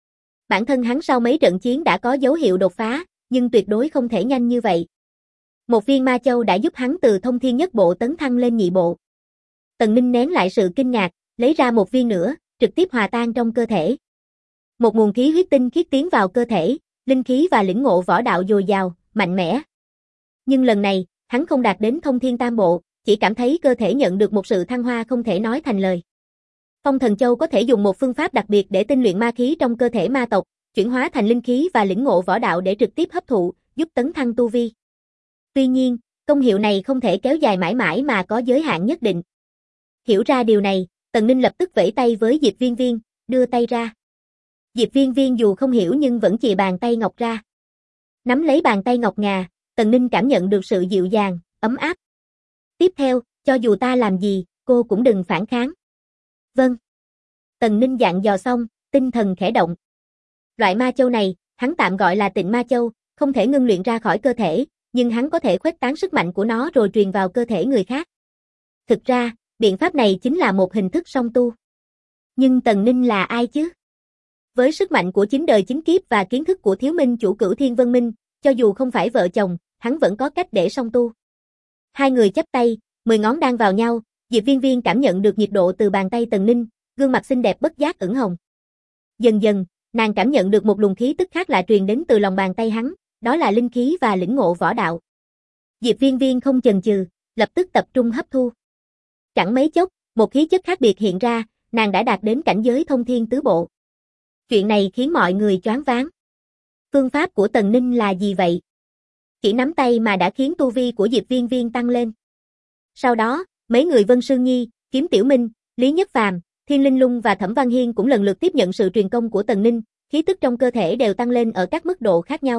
[SPEAKER 1] Bản thân hắn sau mấy trận chiến đã có dấu hiệu đột phá, nhưng tuyệt đối không thể nhanh như vậy. Một viên ma châu đã giúp hắn từ thông thiên nhất bộ tấn thăng lên nhị bộ. Tần Ninh nén lại sự kinh ngạc, lấy ra một viên nữa, trực tiếp hòa tan trong cơ thể. Một nguồn khí huyết tinh khiết tiến vào cơ thể, linh khí và lĩnh ngộ võ đạo dồi dào, mạnh mẽ. Nhưng lần này, hắn không đạt đến thông thiên tam bộ, chỉ cảm thấy cơ thể nhận được một sự thăng hoa không thể nói thành lời. Phong Thần Châu có thể dùng một phương pháp đặc biệt để tinh luyện ma khí trong cơ thể ma tộc, chuyển hóa thành linh khí và lĩnh ngộ võ đạo để trực tiếp hấp thụ, giúp tấn thăng tu vi. Tuy nhiên, công hiệu này không thể kéo dài mãi mãi mà có giới hạn nhất định. Hiểu ra điều này, Tần Ninh lập tức vẫy tay với Diệp Viên Viên, đưa tay ra. Diệp Viên Viên dù không hiểu nhưng vẫn chìa bàn tay ngọc ra. Nắm lấy bàn tay ngọc ngà, Tần Ninh cảm nhận được sự dịu dàng, ấm áp. Tiếp theo, cho dù ta làm gì, cô cũng đừng phản kháng. Vâng. Tần Ninh dặn dò xong, tinh thần khẽ động. Loại ma châu này, hắn tạm gọi là Tịnh Ma Châu, không thể ngưng luyện ra khỏi cơ thể, nhưng hắn có thể khuếch tán sức mạnh của nó rồi truyền vào cơ thể người khác. Thực ra, biện pháp này chính là một hình thức song tu. Nhưng Tần Ninh là ai chứ? Với sức mạnh của 9 đời 9 kiếp và kiến thức của Thiếu Minh chủ Cửu Thiên Vân Minh, cho dù không phải vợ chồng, hắn vẫn có cách để song tu. Hai người chắp tay, 10 ngón đan vào nhau, Diệp Viên Viên cảm nhận được nhiệt độ từ bàn tay Tần Ninh, gương mặt xinh đẹp bất giác ửng hồng. Dần dần, nàng cảm nhận được một luồng khí tức khác lạ truyền đến từ lòng bàn tay hắn, đó là linh khí và lĩnh ngộ võ đạo. Diệp Viên Viên không chần chừ, lập tức tập trung hấp thu. Chẳng mấy chốc, một khí chất khác biệt hiện ra, nàng đã đạt đến cảnh giới thông thiên tứ bộ. Chuyện này khiến mọi người choáng váng. Phương pháp của Tần Ninh là gì vậy? Chỉ nắm tay mà đã khiến tu vi của Diệp Viên Viên tăng lên. Sau đó, mấy người Vân Sương Nhi, Kiếm Tiểu Minh, Lý Nhất Phàm, Thiên Linh Lung và Thẩm Văn Hiên cũng lần lượt tiếp nhận sự truyền công của Tần Ninh, khí tức trong cơ thể đều tăng lên ở các mức độ khác nhau.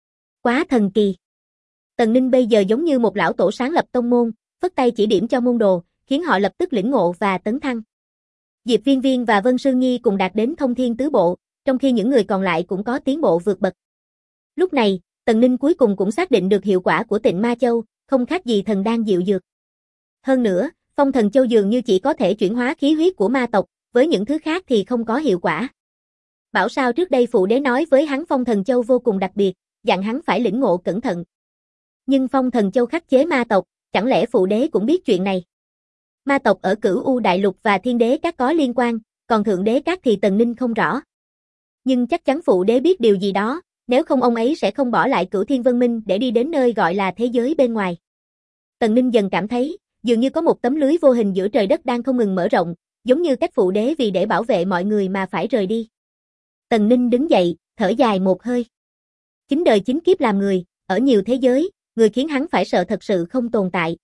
[SPEAKER 1] Quá thần kỳ. Tần Ninh bây giờ giống như một lão tổ sáng lập tông môn, phất tay chỉ điểm cho môn đồ, khiến họ lập tức lĩnh ngộ và tấn thăng. Diệp Viên Viên và Vân Sương Nhi cùng đạt đến thông thiên tứ bộ, trong khi những người còn lại cũng có tiến bộ vượt bậc. Lúc này, Tần Ninh cuối cùng cũng xác định được hiệu quả của Tịnh Ma Châu, không khác gì thần đan diệu dược. Hơn nữa, Phong Thần Châu dường như chỉ có thể chuyển hóa khí huyết của ma tộc, với những thứ khác thì không có hiệu quả. Bảo sao trước đây phụ đế nói với hắn Phong Thần Châu vô cùng đặc biệt, dặn hắn phải lĩnh ngộ cẩn thận. Nhưng Phong Thần Châu khắc chế ma tộc, chẳng lẽ phụ đế cũng biết chuyện này? Ma tộc ở Cửu U Đại Lục và Thiên Đế Các có liên quan, còn Thượng Đế Các thì Tần Ninh không rõ. Nhưng chắc chắn phụ đế biết điều gì đó, nếu không ông ấy sẽ không bỏ lại Cửu Thiên Vân Minh để đi đến nơi gọi là thế giới bên ngoài. Tần Ninh dần cảm thấy, dường như có một tấm lưới vô hình giữa trời đất đang không ngừng mở rộng, giống như cách phụ đế vì để bảo vệ mọi người mà phải rời đi. Tần Ninh đứng dậy, thở dài một hơi. 9 đời 9 kiếp làm người, ở nhiều thế giới, người khiến hắn phải sợ thật sự không tồn tại.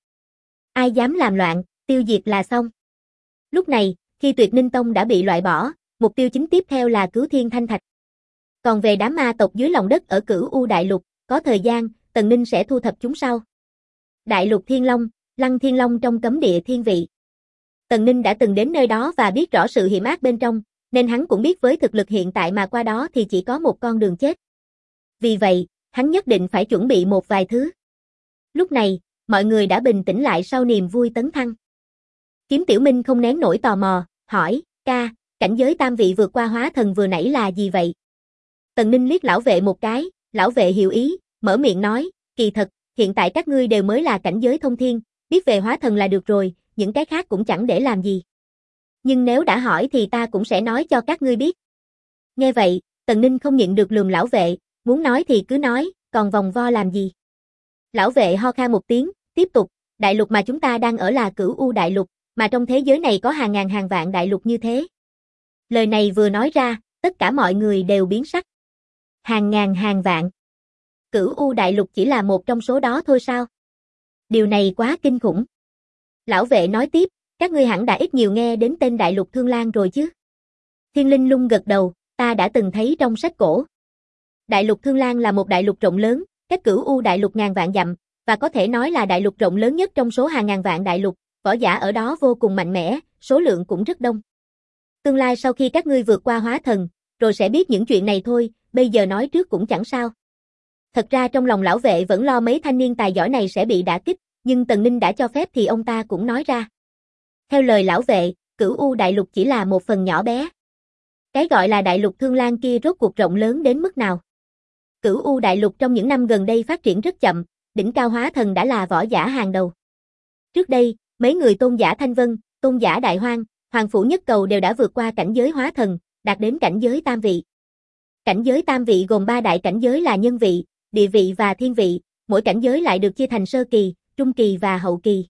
[SPEAKER 1] Ai dám làm loạn, tiêu diệt là xong. Lúc này, khi Tuyệt Ninh Tông đã bị loại bỏ, mục tiêu chính tiếp theo là cứu Thiên Thanh Thạch. Còn về đám ma tộc dưới lòng đất ở Cửu U Đại Lục, có thời gian, Tần Ninh sẽ thu thập chúng sau. Đại Lục Thiên Long, Lăng Thiên Long trong cấm địa thiên vị. Tần Ninh đã từng đến nơi đó và biết rõ sự hiểm ác bên trong, nên hắn cũng biết với thực lực hiện tại mà qua đó thì chỉ có một con đường chết. Vì vậy, hắn nhất định phải chuẩn bị một vài thứ. Lúc này, mọi người đã bình tĩnh lại sau niềm vui tấn thăng. Kiếm Tiểu Minh không nén nổi tò mò, hỏi, ca, cảnh giới tam vị vượt qua hóa thần vừa nãy là gì vậy? Tần Ninh liếc lão vệ một cái, lão vệ hiểu ý, mở miệng nói, kỳ thật, hiện tại các ngươi đều mới là cảnh giới thông thiên, biết về hóa thần là được rồi, những cái khác cũng chẳng để làm gì. Nhưng nếu đã hỏi thì ta cũng sẽ nói cho các ngươi biết. Nghe vậy, Tần Ninh không nhịn được lườm lão vệ, muốn nói thì cứ nói, còn vòng vo làm gì? Lão vệ ho khan một tiếng, tiếp tục, đại lục mà chúng ta đang ở là Cửu U Đại Lục, mà trong thế giới này có hàng ngàn hàng vạn đại lục như thế. Lời này vừa nói ra, tất cả mọi người đều biến sắc. Hàng ngàn hàng vạn. Cửu U Đại Lục chỉ là một trong số đó thôi sao? Điều này quá kinh khủng. Lão vệ nói tiếp, các ngươi hẳn đã ít nhiều nghe đến tên Đại Lục Thương Lan rồi chứ? Thiên Linh Lung gật đầu, ta đã từng thấy trong sách cổ. Đại Lục Thương Lan là một đại lục rộng lớn, cách Cửu U Đại Lục ngàn vạn dặm, và có thể nói là đại lục rộng lớn nhất trong số hàng ngàn vạn đại lục, võ giả ở đó vô cùng mạnh mẽ, số lượng cũng rất đông. Tương lai sau khi các ngươi vượt qua hóa thần, rồi sẽ biết những chuyện này thôi, bây giờ nói trước cũng chẳng sao. Thật ra trong lòng lão vệ vẫn lo mấy thanh niên tài giỏi này sẽ bị đả kích, nhưng Tần Ninh đã cho phép thì ông ta cũng nói ra. Theo lời lão vệ, Cửu U Đại Lục chỉ là một phần nhỏ bé. Cái gọi là Đại Lục Thương Lan kia rốt cuộc rộng lớn đến mức nào? Cửu U Đại Lục trong những năm gần đây phát triển rất chậm, đỉnh cao hóa thần đã là võ giả hàng đầu. Trước đây, mấy người tôn giả Thanh Vân, tôn giả Đại Hoang, Hoàng Phủ Nhất Cầu đều đã vượt qua cảnh giới hóa thần, đạt đến cảnh giới tam vị. Cảnh giới tam vị gồm 3 đại cảnh giới là nhân vị, địa vị và thiên vị, mỗi cảnh giới lại được chia thành sơ kỳ, trung kỳ và hậu kỳ.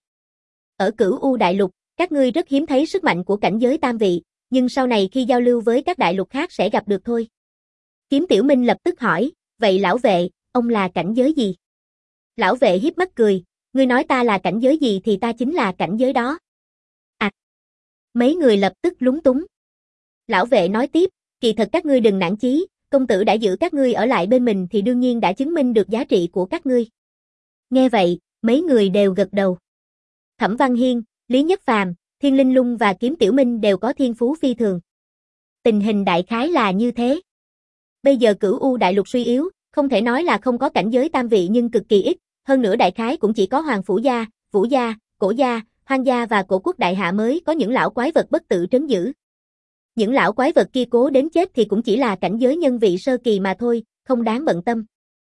[SPEAKER 1] Ở Cửu U Đại Lục, các ngươi rất hiếm thấy sức mạnh của cảnh giới tam vị, nhưng sau này khi giao lưu với các đại lục khác sẽ gặp được thôi. Kiếm Tiểu Minh lập tức hỏi, vậy lão vệ, ông là cảnh giới gì? Lão vệ hiếp mắt cười, ngươi nói ta là cảnh giới gì thì ta chính là cảnh giới đó. À! Mấy người lập tức lúng túng. Lão vệ nói tiếp, kỳ thật các ngươi đừng nản chí, công tử đã giữ các ngươi ở lại bên mình thì đương nhiên đã chứng minh được giá trị của các ngươi. Nghe vậy, mấy người đều gật đầu. Thẩm Văn Hiên, Lý Nhất Phàm, Thiên Linh Lung và Kiếm Tiểu Minh đều có thiên phú phi thường. Tình hình đại khái là như thế. Bây giờ Cửu U Đại Lục suy yếu, không thể nói là không có cảnh giới tam vị nhưng cực kỳ ít, hơn nữa đại khái cũng chỉ có Hoàng Phủ Gia, Vũ Gia, Cổ Gia, Hoang Gia và Cổ Quốc Đại Hạ mới có những lão quái vật bất tử trấn giữ. Những lão quái vật kia cố đến chết thì cũng chỉ là cảnh giới nhân vị sơ kỳ mà thôi, không đáng bận tâm.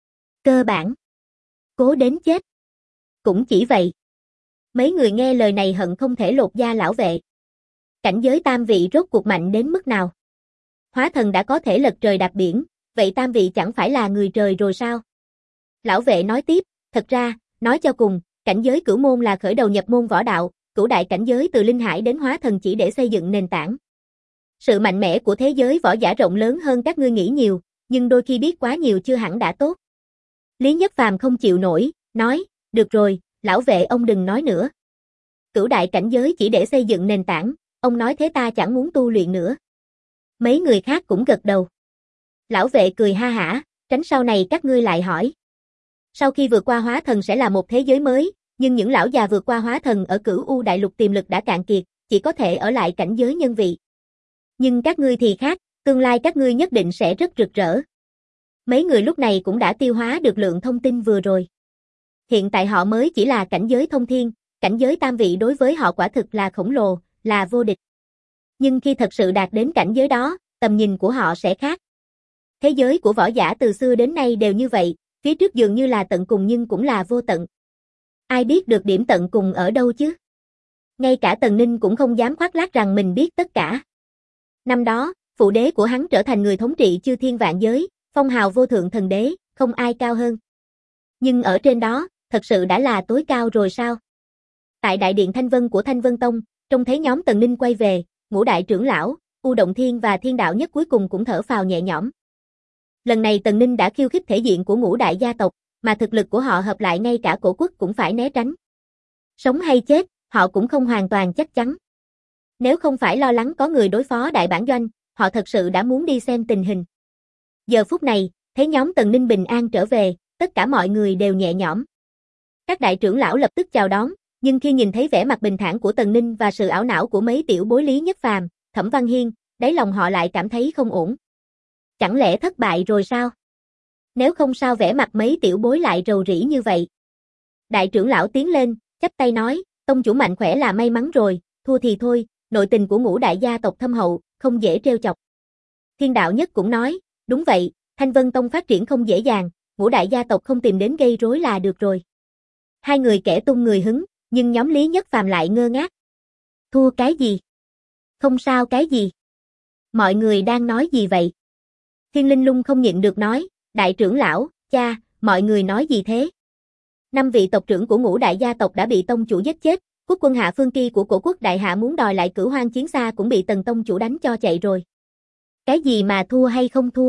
[SPEAKER 1] Cơ bản. Cố đến chết. Cũng chỉ vậy. Mấy người nghe lời này hận không thể lột da lão vệ. Cảnh giới tam vị rốt cuộc mạnh đến mức nào? Hóa thần đã có thể lật trời đạp biển, vậy tam vị chẳng phải là người trời rồi sao? Lão vệ nói tiếp, thật ra, nói cho cùng, cảnh giới cửu môn là khởi đầu nhập môn võ đạo, cửu đại cảnh giới từ linh hải đến hóa thần chỉ để xây dựng nền tảng. Sự mạnh mẽ của thế giới võ giả rộng lớn hơn các ngươi nghĩ nhiều, nhưng đôi khi biết quá nhiều chưa hẳn đã tốt. Lý Nhất Phàm không chịu nổi, nói, được rồi, lão vệ ông đừng nói nữa. Cửu đại cảnh giới chỉ để xây dựng nền tảng, ông nói thế ta chẳng muốn tu luyện nữa. Mấy người khác cũng gật đầu. Lão vệ cười ha hả, tránh sau này các ngươi lại hỏi. Sau khi vượt qua hóa thần sẽ là một thế giới mới, nhưng những lão già vượt qua hóa thần ở Cửu U Đại Lục tiềm lực đã cạn kiệt, chỉ có thể ở lại cảnh giới nhân vị. Nhưng các ngươi thì khác, Tương lai các ngươi nhất định sẽ rất rực rỡ. Mấy người lúc này cũng đã tiêu hóa được lượng thông tin vừa rồi. Hiện tại họ mới chỉ là cảnh giới thông thiên, cảnh giới tam vị đối với họ quả thực là khổng lồ, là vô địch. Nhưng khi thật sự đạt đến cảnh giới đó, tầm nhìn của họ sẽ khác. Thế giới của võ giả từ xưa đến nay đều như vậy, phía trước dường như là tận cùng nhưng cũng là vô tận. Ai biết được điểm tận cùng ở đâu chứ? Ngay cả Tần Ninh cũng không dám khoác lác rằng mình biết tất cả. Năm đó, phụ đế của hắn trở thành người thống trị chư thiên vạn giới, phong hào vô thượng thần đế, không ai cao hơn. Nhưng ở trên đó, thật sự đã là tối cao rồi sao? Tại đại điện Thanh Vân của Thanh Vân Tông, trông thấy nhóm Tần Ninh quay về, Ngũ đại trưởng lão, U Động Thiên và Thiên Đạo Nhất cuối cùng cũng thở phào nhẹ nhõm. Lần này Tần Ninh đã khiêu khích thể diện của ngũ đại gia tộc, mà thực lực của họ hợp lại ngay cả Cổ Quốc cũng phải né tránh. Sống hay chết, họ cũng không hoàn toàn chắc chắn. Nếu không phải lo lắng có người đối phó đại bản doanh, họ thật sự đã muốn đi xem tình hình. Giờ phút này, thấy nhóm Tần Ninh bình an trở về, tất cả mọi người đều nhẹ nhõm. Các đại trưởng lão lập tức chào đón, nhưng khi nhìn thấy vẻ mặt bình thản của Tần Ninh và sự ảo não của mấy tiểu bối Lý Nhất Phàm, Thẩm Văn Hiên, đáy lòng họ lại cảm thấy không ổn. Chẳng lẽ thất bại rồi sao? Nếu không sao vẻ mặt mấy tiểu bối lại rầu rĩ như vậy? Đại trưởng lão tiến lên, chắp tay nói, tông chủ mạnh khỏe là may mắn rồi, thua thì thôi, nội tình của ngũ đại gia tộc thâm hậu, không dễ trêu chọc. Thiên Đạo Nhất cũng nói, đúng vậy, Thanh Vân Tông phát triển không dễ dàng, ngũ đại gia tộc không tìm đến gây rối là được rồi. Hai người kẻ tung người hứng, nhưng nhóm Lý Nhất Phàm lại ngơ ngác. Thua cái gì? Không sao cái gì? Mọi người đang nói gì vậy? Thiên Linh Lung không nhịn được nói, đại trưởng lão, cha, mọi người nói gì thế? 5 vị tộc trưởng của ngũ đại gia tộc đã bị tông chủ giết chết, quốc quân Hạ Phương Kỳ của Cổ Quốc đại hạ muốn đòi lại Cửu Hoang Chiến Xa cũng bị Tần tông chủ đánh cho chạy rồi. Cái gì mà thua hay không thua?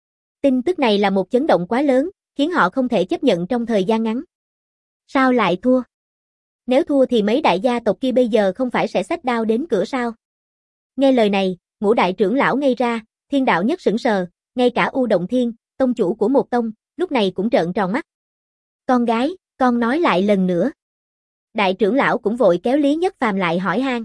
[SPEAKER 1] Tin tức này là một chấn động quá lớn, khiến họ không thể chấp nhận trong thời gian ngắn. Sao lại thua? Nếu thua thì mấy đại gia tộc kia bây giờ không phải sẽ xách đao đến cửa sao? Nghe lời này, ngũ đại trưởng lão ngây ra, Thiên Đạo Nhất sững sờ, ngay cả U Động Thiên, tông chủ của một tông, lúc này cũng trợn tròn mắt. Con gái, con nói lại lần nữa. Đại trưởng lão cũng vội kéo Lý Nhất Phàm lại hỏi han.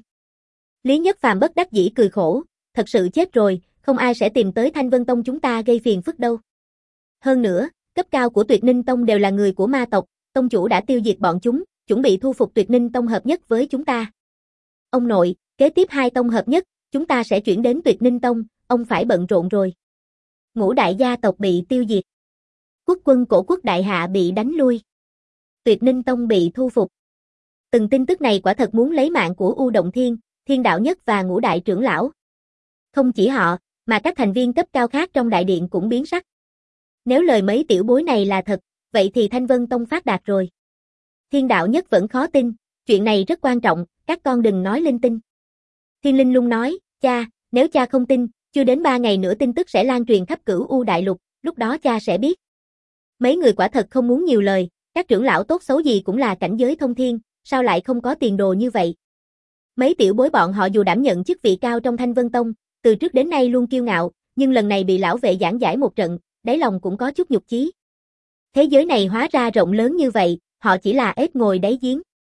[SPEAKER 1] Lý Nhất Phàm bất đắc dĩ cười khổ, thật sự chết rồi, không ai sẽ tìm tới Thanh Vân Tông chúng ta gây phiền phức đâu. Hơn nữa, cấp cao của Tuyệt Ninh Tông đều là người của ma tộc, tông chủ đã tiêu diệt bọn chúng, chuẩn bị thu phục Tuyệt Ninh Tông hợp nhất với chúng ta. Ông nội, kế tiếp 2 tông hợp nhất, chúng ta sẽ chuyển đến Tuyệt Ninh Tông, ông phải bận rộn rồi. Ngũ đại gia tộc bị tiêu diệt. Quốc quân Cổ Quốc đại hạ bị đánh lui. Tuyệt Ninh Tông bị thu phục. Từng tin tức này quả thật muốn lấy mạng của U Động Thiên, Thiên Đạo Nhất và ngũ đại trưởng lão. Không chỉ họ, mà các thành viên cấp cao khác trong đại điện cũng biến sắc. Nếu lời mấy tiểu bối này là thật, vậy thì Thanh Vân Tông phát đạt rồi. Thiên Đạo Nhất vẫn khó tin, chuyện này rất quan trọng, các con đừng nói linh tinh. Thiên Linh Lung nói, cha, nếu cha không tin, chưa đến 3 ngày nữa tin tức sẽ lan truyền khắp Cửu U đại lục, lúc đó cha sẽ biết. Mấy người quả thật không muốn nhiều lời, các trưởng lão tốt xấu gì cũng là cảnh giới thông thiên, sao lại không có tiền đồ như vậy? Mấy tiểu bối bọn họ dù đảm nhận chức vị cao trong Thanh Vân Tông, từ trước đến nay luôn kiêu ngạo, nhưng lần này bị lão vệ giảng giải một trận, đáy lòng cũng có chút nhục chí. Thế giới này hóa ra rộng lớn như vậy, họ chỉ là ếch ngồi đáy giếng.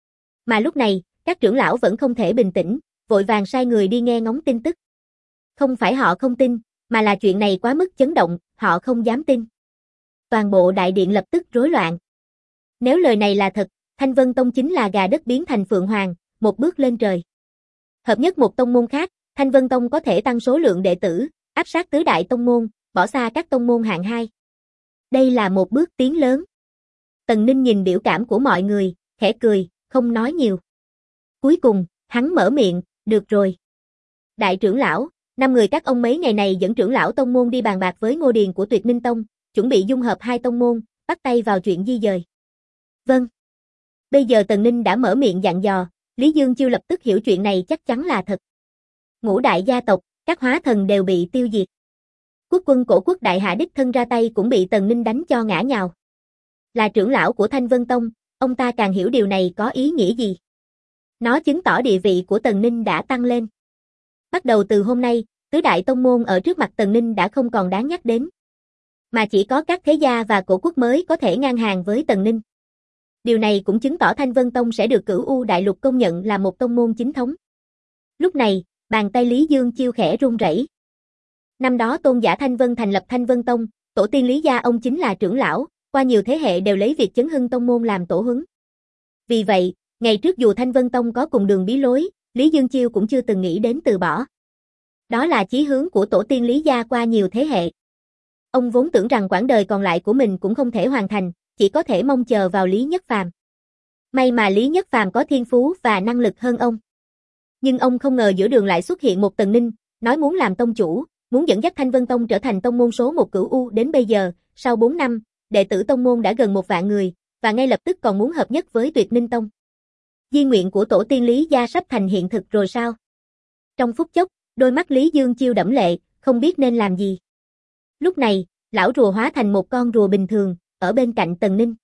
[SPEAKER 1] Mà lúc này, các trưởng lão vẫn không thể bình tĩnh, vội vàng sai người đi nghe ngóng tin tức. Không phải họ không tin, mà là chuyện này quá mức chấn động, họ không dám tin. Toàn bộ đại điện lập tức rối loạn. Nếu lời này là thật, Thanh Vân Tông chính là gà đất biến thành phượng hoàng, một bước lên trời. Hợp nhất một tông môn khác, Thanh Vân Tông có thể tăng số lượng đệ tử, áp sát tứ đại tông môn, bỏ xa các tông môn hạng 2. Đây là một bước tiến lớn. Tần Ninh nhìn biểu cảm của mọi người, khẽ cười, không nói nhiều. Cuối cùng, hắn mở miệng, được rồi. Đại trưởng lão, 5 người các ông mấy ngày này dẫn trưởng lão tông môn đi bàn bạc với Ngô Điền của Tuyệt Ninh Tông, chuẩn bị dung hợp 2 tông môn, bắt tay vào chuyện di dời. Vâng. Bây giờ Tần Ninh đã mở miệng dặn dò, Lý Dương Chiêu lập tức hiểu chuyện này chắc chắn là thật. Ngũ đại gia tộc, các hóa thần đều bị tiêu diệt. Quốc quân Cổ Quốc đại hạ đích thân ra tay cũng bị Tần Ninh đánh cho ngã nhào. Là trưởng lão của Thanh Vân Tông, ông ta càng hiểu điều này có ý nghĩa gì. Nó chứng tỏ địa vị của Tần Ninh đã tăng lên. Bắt đầu từ hôm nay, tứ đại tông môn ở trước mặt Tần Ninh đã không còn đáng nhắc đến. Mà chỉ có các thế gia và Cổ Quốc mới có thể ngang hàng với Tần Ninh. Điều này cũng chứng tỏ Thanh Vân Tông sẽ được Cửu U đại lục công nhận là một tông môn chính thống. Lúc này, bàn tay Lý Dương Chiêu khẽ run rẩy. Năm đó Tôn giả Thanh Vân thành lập Thanh Vân Tông, tổ tiên Lý gia ông chính là trưởng lão, qua nhiều thế hệ đều lấy việc chấn hưng tông môn làm tổ huấn. Vì vậy, ngày trước dù Thanh Vân Tông có cùng đường bí lối, Lý Dương Chiêu cũng chưa từng nghĩ đến từ bỏ. Đó là chí hướng của tổ tiên Lý gia qua nhiều thế hệ. Ông vốn tưởng rằng quãng đời còn lại của mình cũng không thể hoàn thành, chỉ có thể mong chờ vào Lý Nhất Phàm. May mà Lý Nhất Phàm có thiên phú và năng lực hơn ông. Nhưng ông không ngờ giữa đường lại xuất hiện một Tần Ninh, nói muốn làm tông chủ, muốn dẫn dắt Thanh Vân Tông trở thành tông môn số 1 cửu U. Đến bây giờ, sau 4 năm, đệ tử tông môn đã gần 1 vạn người, và ngay lập tức còn muốn hợp nhất với Tuyệt Ninh Tông. Di nguyện của tổ tiên Lý gia sắp thành hiện thực rồi sao? Trong phút chốc, đôi mắt Lý Dương Chiêu đẫm lệ, không biết nên làm gì. Lúc này, lão rùa hóa thành một con rùa bình thường, ở bên cạnh Tần Ninh.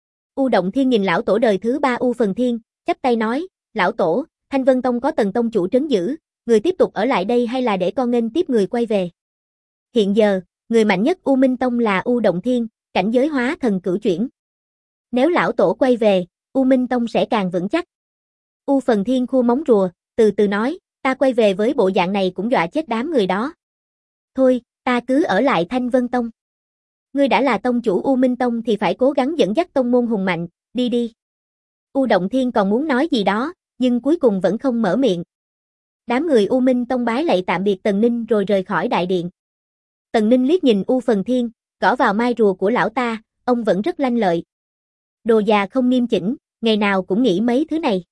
[SPEAKER 1] U Động Thiên nhìn lão tổ đời thứ 3 U Phần Thiên, chắp tay nói, lão tổ, Thanh Vân Tông có Tần tông chủ trấn giữ, người tiếp tục ở lại đây hay là để con nghênh tiếp người quay về? Hiện giờ, người mạnh nhất U Minh Tông là U Động Thiên, cảnh giới hóa thần cửu chuyển. Nếu lão tổ quay về, U Minh Tông sẽ càng vững chắc. U Phần Thiên khua móng rùa, từ từ nói, ta quay về với bộ dạng này cũng dọa chết đám người đó. Thôi, ta cứ ở lại Thanh Vân Tông. Ngươi đã là tông chủ U Minh Tông thì phải cố gắng dẫn dắt tông môn hùng mạnh, đi đi. U Động Thiên còn muốn nói gì đó, nhưng cuối cùng vẫn không mở miệng. Đám người U Minh Tông bái lạy tạm biệt Tần Ninh rồi rời khỏi đại điện. Tần Ninh liếc nhìn U Phần Thiên, gõ vào mai rùa của lão ta, ông vẫn rất lanh lợi. Đồ già không nghiêm chỉnh, ngày nào cũng nghĩ mấy thứ này.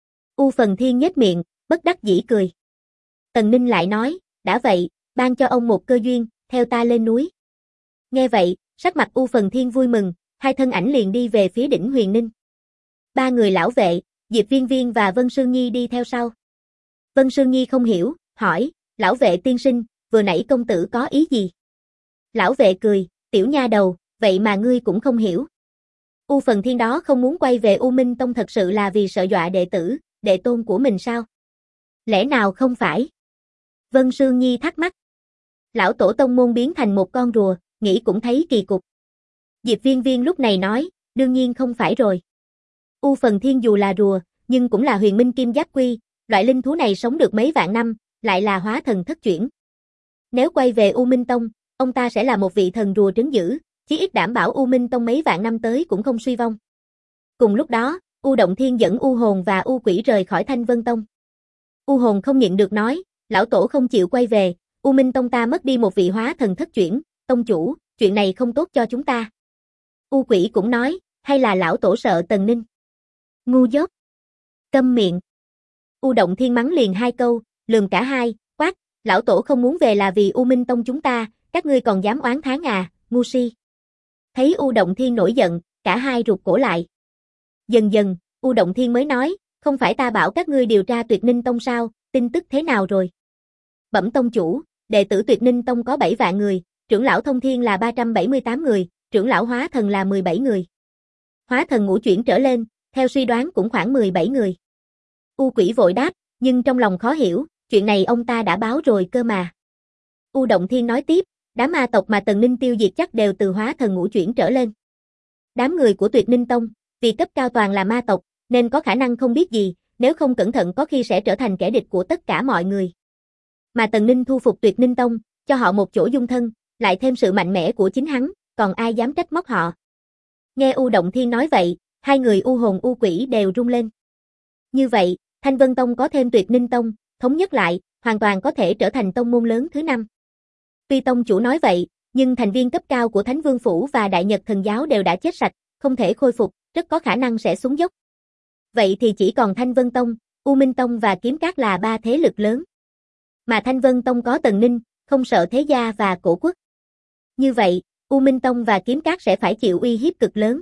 [SPEAKER 1] U Phần Thiên nhếch miệng, bất đắc dĩ cười. Tần Ninh lại nói, đã vậy, ban cho ông một cơ duyên, theo ta lên núi. Nghe vậy, sắc mặt U Phần Thiên vui mừng, hai thân ảnh liền đi về phía đỉnh Huyền Ninh. Ba người lão vệ, Diệp Viên Viên và Vân Sương Nhi đi theo sau. Vân Sương Nhi không hiểu, hỏi, lão vệ tiên sinh, vừa nãy công tử có ý gì? Lão vệ cười, tiểu nha đầu, vậy mà ngươi cũng không hiểu. U Phần Thiên đó không muốn quay về U Minh Tông thật sự là vì sợ dọa đệ tử, đệ tôn của mình sao? Lẽ nào không phải? Vân Sương Nhi thắc mắc. Lão tổ tông môn biến thành một con rùa, nghĩ cũng thấy kỳ cục. Diệp Viên Viên lúc này nói, đương nhiên không phải rồi. U Phần Thiên dù là rùa, nhưng cũng là huyền minh kim giáp quy, loại linh thú này sống được mấy vạn năm, lại là hóa thần thất chuyển. Nếu quay về U Minh Tông, ông ta sẽ là một vị thần rùa trấn giữ, chí ít đảm bảo U Minh Tông mấy vạn năm tới cũng không suy vong. Cùng lúc đó, U Động Thiên dẫn U Hồn và U Quỷ rời khỏi Thanh Vân Tông. U Hồn không nhịn được nói, lão tổ không chịu quay về, U Minh Tông ta mất đi một vị hóa thần thất chuyển, tông chủ, chuyện này không tốt cho chúng ta. U Quỷ cũng nói, hay là lão tổ sợ Tần Ninh? Ngu dốt. Câm miệng. U Động Thiên mắng liền hai câu, lườm cả hai, quát, lão tổ không muốn về là vì U Minh Tông chúng ta, các ngươi còn dám oán thán à, ngu si. Thấy U Động Thiên nổi giận, cả hai rụt cổ lại. Dần dần, U Động Thiên mới nói, không phải ta bảo các ngươi điều tra Tuyệt Ninh Tông sao, tin tức thế nào rồi? Bẩm tông chủ, đệ tử Tuyệt Ninh Tông có 7 vạn người, trưởng lão thông thiên là 378 người, trưởng lão hóa thần là 17 người. Hóa thần ngũ chuyển trở lên, theo suy đoán cũng khoảng 17 người. U Quỷ vội đáp, nhưng trong lòng khó hiểu, chuyện này ông ta đã báo rồi cơ mà. U Động Thiên nói tiếp, đám ma tộc mà Tần Ninh tiêu diệt chắc đều từ hóa thần ngũ chuyển trở lên. Đám người của Tuyệt Ninh Tông, vì cấp cao toàn là ma tộc, nên có khả năng không biết gì, nếu không cẩn thận có khi sẽ trở thành kẻ địch của tất cả mọi người. Mà Tần Ninh thu phục Tuyệt Ninh Tông, cho họ một chỗ dung thân, lại thêm sự mạnh mẽ của chính hắn, còn ai dám trách móc họ. Nghe U Động Thiên nói vậy, hai người U Hồn U Quỷ đều rung lên. Như vậy, Thanh Vân Tông có thêm Tuyệt Ninh Tông, thống nhất lại, hoàn toàn có thể trở thành tông môn lớn thứ 5. Tuy tông chủ nói vậy, nhưng thành viên cấp cao của Thánh Vương Phủ và Đại Nhật Thần Giáo đều đã chết sạch, không thể khôi phục, rất có khả năng sẽ xuống dốc. Vậy thì chỉ còn Thanh Vân Tông, U Minh Tông và Kiếm Cát là 3 thế lực lớn. Mà Thanh Vân Tông có Tần Ninh, không sợ thế gia và cổ quốc. Như vậy, U Minh Tông và Kiếm Cát sẽ phải chịu uy hiếp cực lớn.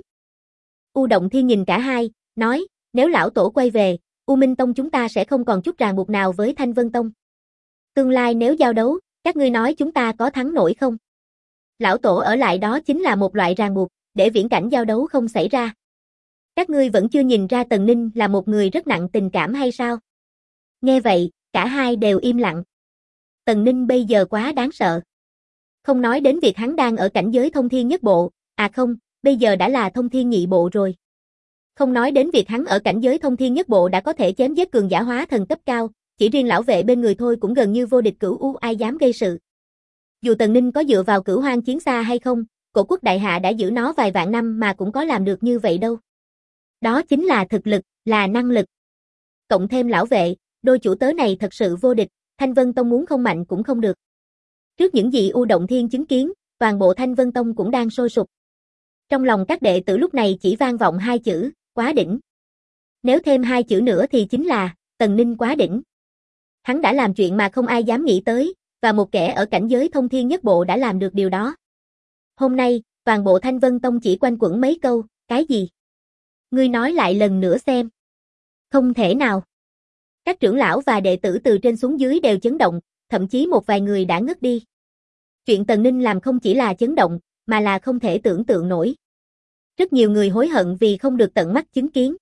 [SPEAKER 1] U Động Thiên nhìn cả hai, nói, nếu lão tổ quay về, U Minh Tông chúng ta sẽ không còn chút ràng buộc nào với Thanh Vân Tông. Tương lai nếu giao đấu, các ngươi nói chúng ta có thắng nổi không? Lão tổ ở lại đó chính là một loại ràng buộc, để viễn cảnh giao đấu không xảy ra. Các ngươi vẫn chưa nhìn ra Tần Ninh là một người rất nặng tình cảm hay sao? Nghe vậy, cả hai đều im lặng. Tần Ninh bây giờ quá đáng sợ. Không nói đến việc hắn đang ở cảnh giới thông thiên nhất bộ, à không, bây giờ đã là thông thiên nhị bộ rồi. Không nói đến việc hắn ở cảnh giới thông thiên nhất bộ đã có thể chém giết cường giả hóa thần cấp cao, chỉ riêng lão vệ bên người thôi cũng gần như vô địch cửu u, ai dám gây sự. Dù Tần Ninh có dựa vào Cửu Hoang Chiến Xa hay không, Cổ Quốc đại hạ đã giữ nó vài vạn năm mà cũng có làm được như vậy đâu. Đó chính là thực lực, là năng lực. Cộng thêm lão vệ, đôi chủ tớ này thật sự vô địch, Thanh Vân Tông muốn không mạnh cũng không được. Trước những gì U Động Thiên chứng kiến, toàn bộ Thanh Vân Tông cũng đang sôi sục. Trong lòng các đệ tử lúc này chỉ vang vọng hai chữ, quá đỉnh. Nếu thêm hai chữ nữa thì chính là, Tần Ninh quá đỉnh. Hắn đã làm chuyện mà không ai dám nghĩ tới, và một kẻ ở cảnh giới thông thiên nhất bộ đã làm được điều đó. Hôm nay, toàn bộ Thanh Vân Tông chỉ quanh quẩn mấy câu, cái gì? Ngươi nói lại lần nữa xem. Không thể nào. Các trưởng lão và đệ tử từ trên xuống dưới đều chấn động, thậm chí một vài người đã ngất đi. Chuyện Tần Ninh làm không chỉ là chấn động, mà là không thể tưởng tượng nổi. Rất nhiều người hối hận vì không được tận mắt chứng kiến.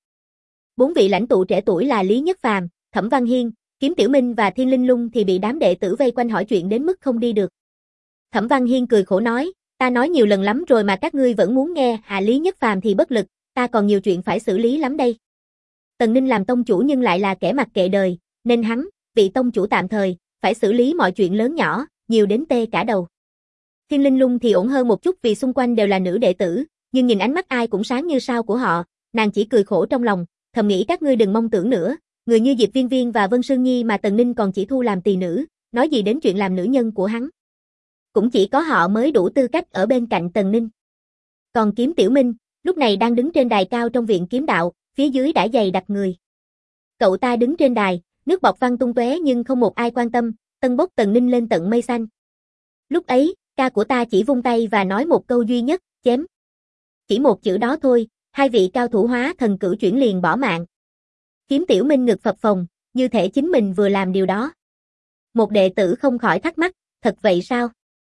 [SPEAKER 1] 4 vị lãnh tụ trẻ tuổi là Lý Nhất Phàm, Thẩm Văn Hiên, Kiếm Tiểu Minh và Thiên Linh Lung thì bị đám đệ tử vây quanh hỏi chuyện đến mức không đi được. Thẩm Văn Hiên cười khổ nói, ta nói nhiều lần lắm rồi mà các ngươi vẫn muốn nghe, Lý Nhất Phàm thì bất lực, ta còn nhiều chuyện phải xử lý lắm đây. Tần Ninh làm tông chủ nhưng lại là kẻ mặc kệ đời, nên hắn, vị tông chủ tạm thời, phải xử lý mọi chuyện lớn nhỏ, nhiều đến tê cả đầu. Thiên Linh Lung thì ổn hơn một chút vì xung quanh đều là nữ đệ tử, nhưng nhìn ánh mắt ai cũng sáng như sao của họ, nàng chỉ cười khổ trong lòng, thầm nghĩ các ngươi đừng mong tưởng nữa, người như Diệp Viên Viên và Vân Sương Nhi mà Tần Ninh còn chỉ thu làm tỳ nữ, nói gì đến chuyện làm nữ nhân của hắn. Cũng chỉ có họ mới đủ tư cách ở bên cạnh Tần Ninh. Còn Kiếm Tiểu Minh, lúc này đang đứng trên đài cao trong viện kiếm đạo, phía dưới đã dày đặc người. Cậu ta đứng trên đài, nước bọt văng tung tóe nhưng không một ai quan tâm, tân bốc Tần Ninh lên tận mây xanh. Lúc ấy, ca của ta chỉ vung tay và nói một câu duy nhất, chém. Chỉ một chữ đó thôi, hai vị cao thủ hóa thần cửu chuyển liền bỏ mạng. Kiếm Tiểu Minh ngực phập phồng, như thể chính mình vừa làm điều đó. Một đệ tử không khỏi thắc mắc, thật vậy sao?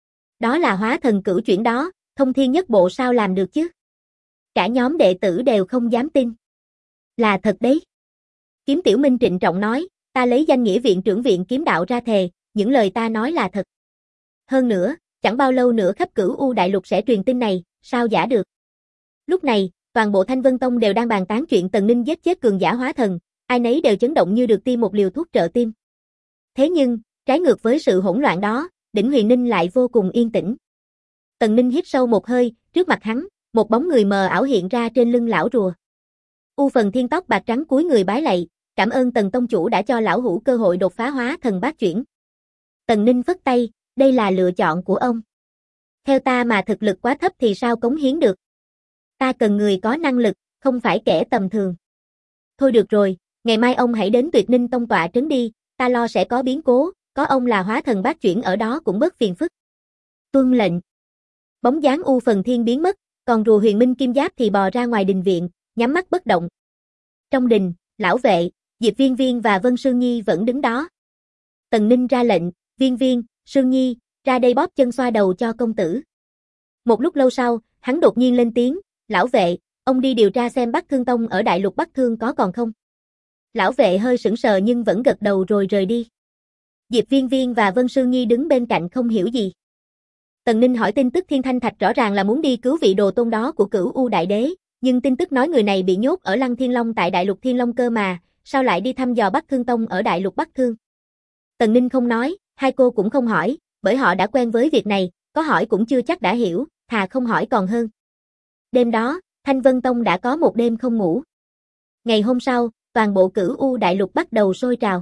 [SPEAKER 1] Đó là hóa thần cửu chuyển đó, thông thiên nhất bộ sao làm được chứ? Cả nhóm đệ tử đều không dám tin. Là thật đấy. Kiếm Tiểu Minh trịnh trọng nói, ta lấy danh nghĩa viện trưởng viện kiếm đạo ra thề, những lời ta nói là thật. Hơn nữa, chẳng bao lâu nữa khắp Cửu U đại lục sẽ truyền tin này, sao giả được? Lúc này, toàn bộ Thanh Vân Tông đều đang bàn tán chuyện Tần Ninh giết chết cường giả hóa thần, ai nấy đều chấn động như được tiêm một liều thuốc trợ tim. Thế nhưng, trái ngược với sự hỗn loạn đó, Đỉnh Huyền Ninh lại vô cùng yên tĩnh. Tần Ninh hít sâu một hơi, trước mặt hắn, một bóng người mờ ảo hiện ra trên lưng lão rùa. U Phần Thiên tóc bạc trắng cúi người bái lạy, cảm ơn Tần tông chủ đã cho lão hữu cơ hội đột phá hóa thần bát chuyển. Tần Ninh phất tay, đây là lựa chọn của ông. Theo ta mà thực lực quá thấp thì sao cống hiến được. Ta cần người có năng lực, không phải kẻ tầm thường. Thôi được rồi, ngày mai ông hãy đến Tuyệt Ninh Tông tọa trấn đi, ta lo sẽ có biến cố, có ông là hóa thần bát chuyển ở đó cũng bớt phiền phức. Tuân lệnh. Bóng dáng U Phần Thiên biến mất, còn rùa Huyền Minh Kim Giáp thì bò ra ngoài đình viện, nhắm mắt bất động. Trong đình, lão vệ, Diệp Viên Viên và Vân Sương Nhi vẫn đứng đó. Tần Ninh ra lệnh, Viên Viên, Sương Nhi, ra đây bóp chân xoa đầu cho công tử. Một lúc lâu sau, hắn đột nhiên lên tiếng, lão vệ, ông đi điều tra xem Bắc Thương Tông ở Đại Lục Bắc Thương có còn không. Lão vệ hơi sững sờ nhưng vẫn gật đầu rồi rời đi. Diệp Viên Viên và Vân Sương Nhi đứng bên cạnh không hiểu gì. Tần Ninh hỏi tin tức Thiên Thanh Thạch rõ ràng là muốn đi cứu vị đồ tôn đó của Cửu U Đại Đế, nhưng tin tức nói người này bị nhốt ở Lăng Thiên Long tại Đại Lục Thiên Long cơ mà, sao lại đi thăm dò Bắc Thương Tông ở Đại Lục Bắc Thương. Tần Ninh không nói, hai cô cũng không hỏi, bởi họ đã quen với việc này, có hỏi cũng chưa chắc đã hiểu, thà không hỏi còn hơn. Đêm đó, Thanh Vân Tông đã có một đêm không ngủ. Ngày hôm sau, toàn bộ Cửu U Đại Lục bắt đầu sôi trào.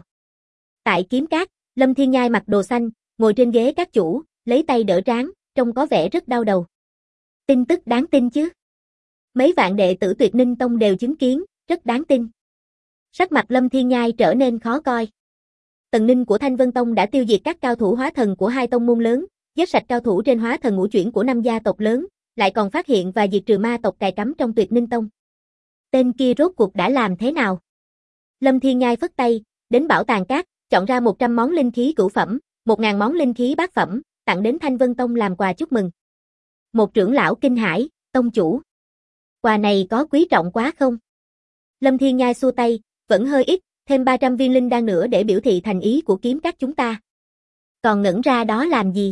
[SPEAKER 1] Tại Kiếm Cát, Lâm Thiên Nhai mặc đồ xanh, ngồi trên ghế các chủ, lấy tay đỡ trán, trông có vẻ rất đau đầu. Tin tức đáng tin chứ? Mấy vạn đệ tử Tuyệt Ninh Tông đều chứng kiến, rất đáng tin. Sắc mặt Lâm Thiên Nhai trở nên khó coi. Tần Ninh của Thanh Vân Tông đã tiêu diệt các cao thủ hóa thần của hai tông môn lớn, giết sạch cao thủ trên hóa thần ngũ chuyển của 5 gia tộc lớn, lại còn phát hiện và diệt trừ ma tộc cài cắm trong Tuyệt Ninh Tông. Tên kia rốt cuộc đã làm thế nào? Lâm Thiên Nhai phất tay, đến Bảo Tàng Cát, chọn ra 100 món linh khí cửu phẩm, 1000 món linh khí bát phẩm, tặng đến Thanh Vân Tông làm quà chúc mừng. Một trưởng lão kinh hãi, tông chủ. Quà này có quý trọng quá không? Lâm Thiên Nhai xua tay, vẫn hơi ít, thêm 300 viên linh đan nữa để biểu thị thành ý của Kiếm Cát chúng ta. Còn ngẩn ra đó làm gì?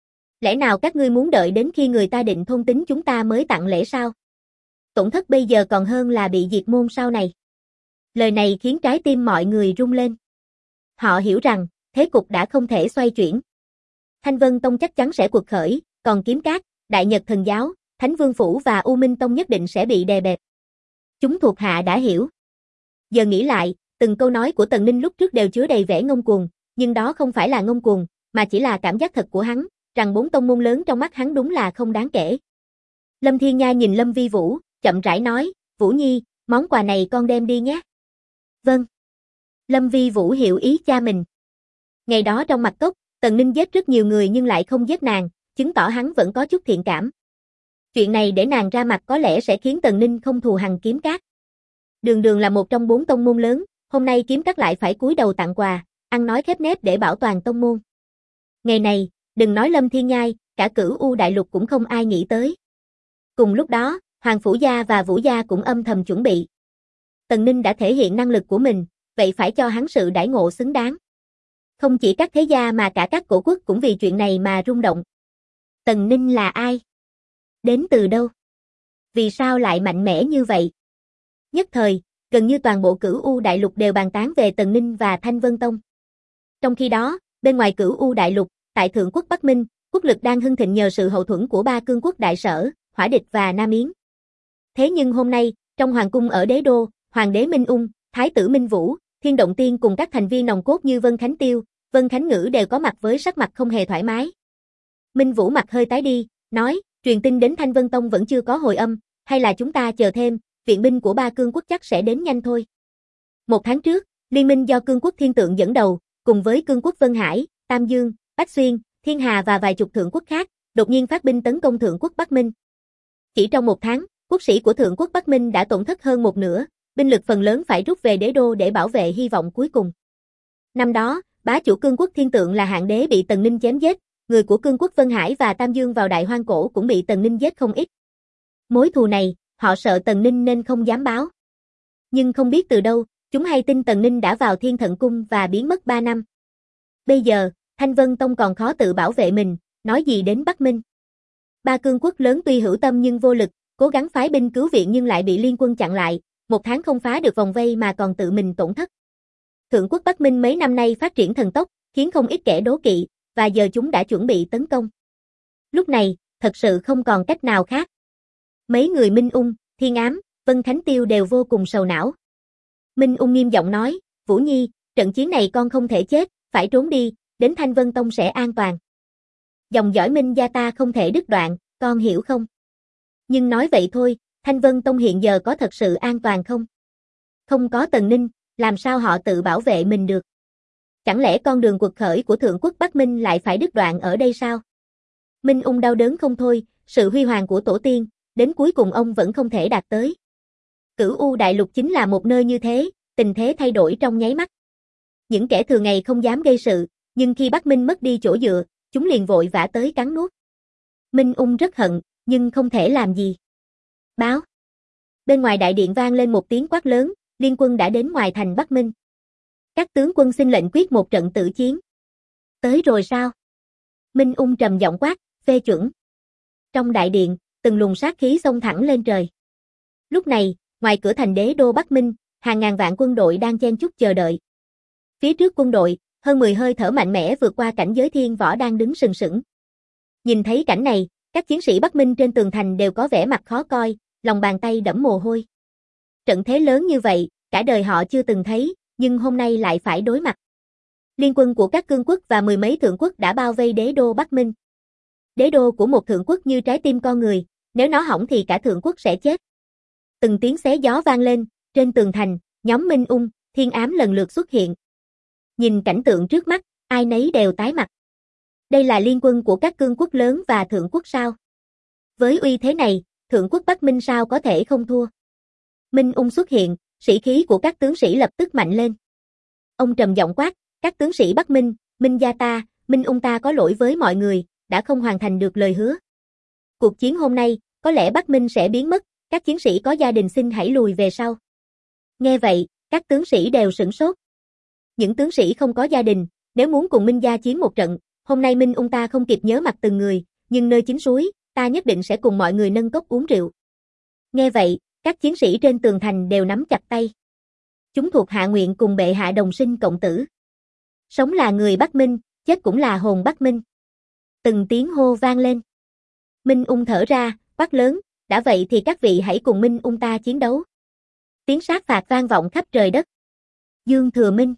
[SPEAKER 1] Lẽ nào các ngươi muốn đợi đến khi người ta định thôn tính chúng ta mới tặng lễ sao? Tổn thất bây giờ còn hơn là bị diệt môn sau này. Lời này khiến trái tim mọi người rung lên. Họ hiểu rằng, thế cục đã không thể xoay chuyển. Thanh Vân Tông chắc chắn sẽ cuộc khởi, còn Kiếm Các, Đại Nhật Thần Giáo, Thánh Vương Phủ và U Minh Tông nhất định sẽ bị đè bẹp. Chúng thuộc hạ đã hiểu. Giờ nghĩ lại, từng câu nói của Tần Ninh lúc trước đều chứa đầy vẻ ngông cuồng, nhưng đó không phải là ngông cuồng, mà chỉ là cảm giác thật của hắn, rằng 4 tông môn lớn trong mắt hắn đúng là không đáng kể. Lâm Thiên Nha nhìn Lâm Vi Vũ, chậm rãi nói, Vũ Nhi, món quà này con đem đi nhé. Vâng. Lâm Vi Vũ hiểu ý cha mình. Ngày đó trong Mạc Cốc, Tần Ninh giết rất nhiều người nhưng lại không giết nàng, chứng tỏ hắn vẫn có chút thiện cảm. Chuyện này để nàng ra mặt có lẽ sẽ khiến Tần Ninh không thù hằn Kiếm Các. Đường Đường là một trong 4 tông môn lớn, hôm nay Kiếm Các lại phải cúi đầu tặng quà, ăn nói khép nép để bảo toàn tông môn. Ngày này, đừng nói Lâm Thiên Nhai, cả Cửu U Đại Lục cũng không ai nghĩ tới. Cùng lúc đó, Hoàng Phủ Gia và Vũ Gia cũng âm thầm chuẩn bị. Tần Ninh đã thể hiện năng lực của mình, vậy phải cho hắn sự đãi ngộ xứng đáng. Không chỉ các thế gia mà cả các cổ quốc cũng vì chuyện này mà rung động. Tần Ninh là ai? Đến từ đâu? Vì sao lại mạnh mẽ như vậy? Nhất thời, gần như toàn bộ Cửu U Đại Lục đều bàn tán về Tần Ninh và Thanh Vân Tông. Trong khi đó, bên ngoài Cửu U Đại Lục, tại Thượng Quốc Bắc Minh, quốc lực đang hưng thịnh nhờ sự hậu thuẫn của 3 cương quốc Đại Sở, Hỏa Địch và Nam Yến. Thế nhưng hôm nay, trong hoàng cung ở Đế Đô, Hoàng đế Minh Ung, Thái tử Minh Vũ, Thiên Động Tiên cùng các thành viên nòng cốt như Vân Khánh Tiêu, Vân Khánh Ngữ đều có mặt với sắc mặt không hề thoải mái. Minh Vũ mặt hơi tái đi, nói, truyền tin đến Thanh Vân Tông vẫn chưa có hồi âm, hay là chúng ta chờ thêm, viện binh của 3 cương quốc chắc sẽ đến nhanh thôi. 1 tháng trước, liên minh do cương quốc Thiên Tượng dẫn đầu, cùng với cương quốc Vân Hải, Tam Dương, Bách Xuyên, Thiên Hà và vài chục thượng quốc khác, đột nhiên phát binh tấn công Thượng Quốc Bắc Minh. Chỉ trong 1 tháng, quốc sĩ của Thượng Quốc Bắc Minh đã tổn thất hơn một nửa, binh lực phần lớn phải rút về Đế Đô để bảo vệ hy vọng cuối cùng. Năm đó, bá chủ cương quốc Thiên Tượng là Hạng Đế bị Tần Ninh chém giết, người của cương quốc Vân Hải và Tam Dương vào Đại Hoang Cổ cũng bị Tần Ninh giết không ít. Mối thù này, họ sợ Tần Ninh nên không dám báo. Nhưng không biết từ đâu, chúng hay tin Tần Ninh đã vào Thiên Thận Cung và biến mất 3 năm. Bây giờ, Thanh Vân Tông còn khó tự bảo vệ mình, nói gì đến Bắc Minh. 3 cương quốc lớn tuy hữu tâm nhưng vô lực, cố gắng phái binh cứu viện nhưng lại bị liên quân chặn lại, 1 tháng không phá được vòng vây mà còn tự mình tổn thất. Thượng quốc Bắc Minh mấy năm nay phát triển thần tốc, khiến không ít kẻ đố kỵ, và giờ chúng đã chuẩn bị tấn công. Lúc này, thật sự không còn cách nào khác. Mấy người Minh Ung, Thiên Ám, Vân Khánh Tiêu đều vô cùng sầu não. Minh Ung nghiêm giọng nói, Vũ Nhi, trận chiến này con không thể chết, phải trốn đi, đến Thanh Vân Tông sẽ an toàn. Dòng dõi Minh gia ta không thể đứt đoạn, con hiểu không? Nhưng nói vậy thôi, Thanh Vân Tông hiện giờ có thật sự an toàn không? Không có Tần Ninh, làm sao họ tự bảo vệ mình được? Chẳng lẽ con đường cuộc khởi của Thượng Quốc Bắc Minh lại phải đứt đoạn ở đây sao? Minh Ung đau đớn không thôi, sự huy hoàng của tổ tiên, đến cuối cùng ông vẫn không thể đạt tới. Cửu U Đại Lục chính là một nơi như thế, tình thế thay đổi trong nháy mắt. Những kẻ thường ngày không dám gây sự, nhưng khi Bắc Minh mất đi chỗ dựa, chúng liền vội vã tới cắn nuốt. Minh Ung rất hận, nhưng không thể làm gì. Báo. Bên ngoài đại điện vang lên một tiếng quát lớn, liên quân đã đến ngoài thành Bắc Minh. Các tướng quân xin lệnh quyết một trận tử chiến. Tới rồi sao? Minh Ung trầm giọng quát, phê chuẩn. Trong đại điện, từng luồng sát khí xông thẳng lên trời. Lúc này, ngoài cửa thành Đế Đô Bắc Minh, hàng ngàn vạn quân đội đang chen chúc chờ đợi. Phía trước quân đội, hơn 10 hơi thở mạnh mẽ vượt qua cảnh giới thiên võ đang đứng sừng sững. Nhìn thấy cảnh này, các chiến sĩ Bắc Minh trên tường thành đều có vẻ mặt khó coi, lòng bàn tay đẫm mồ hôi. Trận thế lớn như vậy, cả đời họ chưa từng thấy, nhưng hôm nay lại phải đối mặt. Liên quân của các cương quốc và 10 mấy thượng quốc đã bao vây Đế Đô Bắc Minh. Đế đô của một thượng quốc như trái tim con người, nếu nó hỏng thì cả thượng quốc sẽ chết. Từng tiếng xé gió vang lên, trên tường thành, nhóm Minh Ung, Thiên Ám lần lượt xuất hiện. Nhìn cảnh tượng trước mắt, ai nấy đều tái mặt. Đây là liên quân của các cương quốc lớn và thượng quốc sao? Với uy thế này, thượng quốc Bắc Minh sao có thể không thua? Minh Ung xuất hiện, sĩ khí của các tướng sĩ lập tức mạnh lên. Ông trầm giọng quát, các tướng sĩ Bắc Minh, Minh gia ta, Minh Ung ta có lỗi với mọi người, đã không hoàn thành được lời hứa. Cuộc chiến hôm nay, có lẽ Bắc Minh sẽ biến mất, các chiến sĩ có gia đình xin hãy lùi về sau. Nghe vậy, các tướng sĩ đều sửng sốt. Những tướng sĩ không có gia đình, nếu muốn cùng Minh gia chiến một trận, hôm nay Minh Ung ta không kịp nhớ mặt từng người, nhưng nơi chính suối, ta nhất định sẽ cùng mọi người nâng cốc uống rượu. Nghe vậy, các chiến sĩ trên tường thành đều nắm chặt tay. Chúng thuộc hạ nguyện cùng bệ hạ đồng sinh cộng tử. Sống là người Bắc Minh, chết cũng là hồn Bắc Minh. Từng tiếng hô vang lên. Minh Ung thở ra, quát lớn, đã vậy thì các vị hãy cùng Minh Ung ta chiến đấu. Tiếng sát phạt vang vọng khắp trời đất. Dương Thừa Minh.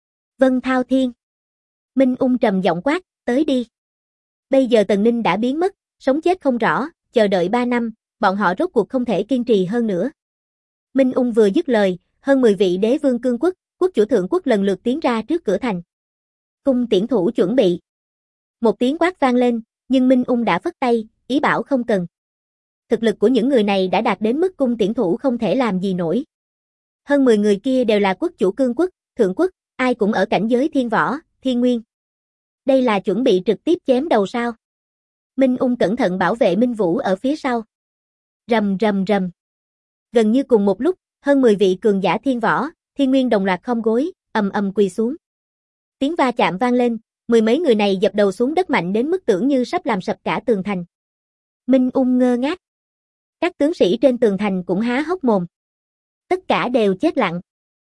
[SPEAKER 1] Vân Thao Thiên. Minh Ung trầm giọng quát, tới đi. Bây giờ Tần Ninh đã biến mất, sống chết không rõ, chờ đợi 3 năm, bọn họ rốt cuộc không thể kiên trì hơn nữa. Minh Ung vừa dứt lời, hơn 10 vị đế vương cương quốc, quốc chủ thượng quốc lần lượt tiến ra trước cửa thành. Cung tiễn thủ chuẩn bị. Một tiếng quát vang lên, nhưng Minh Ung đã phất tay, ý bảo không cần. Thực lực của những người này đã đạt đến mức cung tiễn thủ không thể làm gì nổi. Hơn 10 người kia đều là quốc chủ cương quốc, thượng quốc, ai cũng ở cảnh giới thiên võ, thiên nguyên. Đây là chuẩn bị trực tiếp chém đầu sao? Minh Ung cẩn thận bảo vệ Minh Vũ ở phía sau. Rầm rầm rầm. Gần như cùng một lúc, hơn 10 vị cường giả thiên võ, thiên nguyên đồng loạt khom gối, ầm ầm quỳ xuống. Tiếng va chạm vang lên, mười mấy người này dập đầu xuống đất mạnh đến mức tưởng như sắp làm sập cả tường thành. Minh Ung ngơ ngác. Các tướng sĩ trên tường thành cũng há hốc mồm. Tất cả đều chết lặng.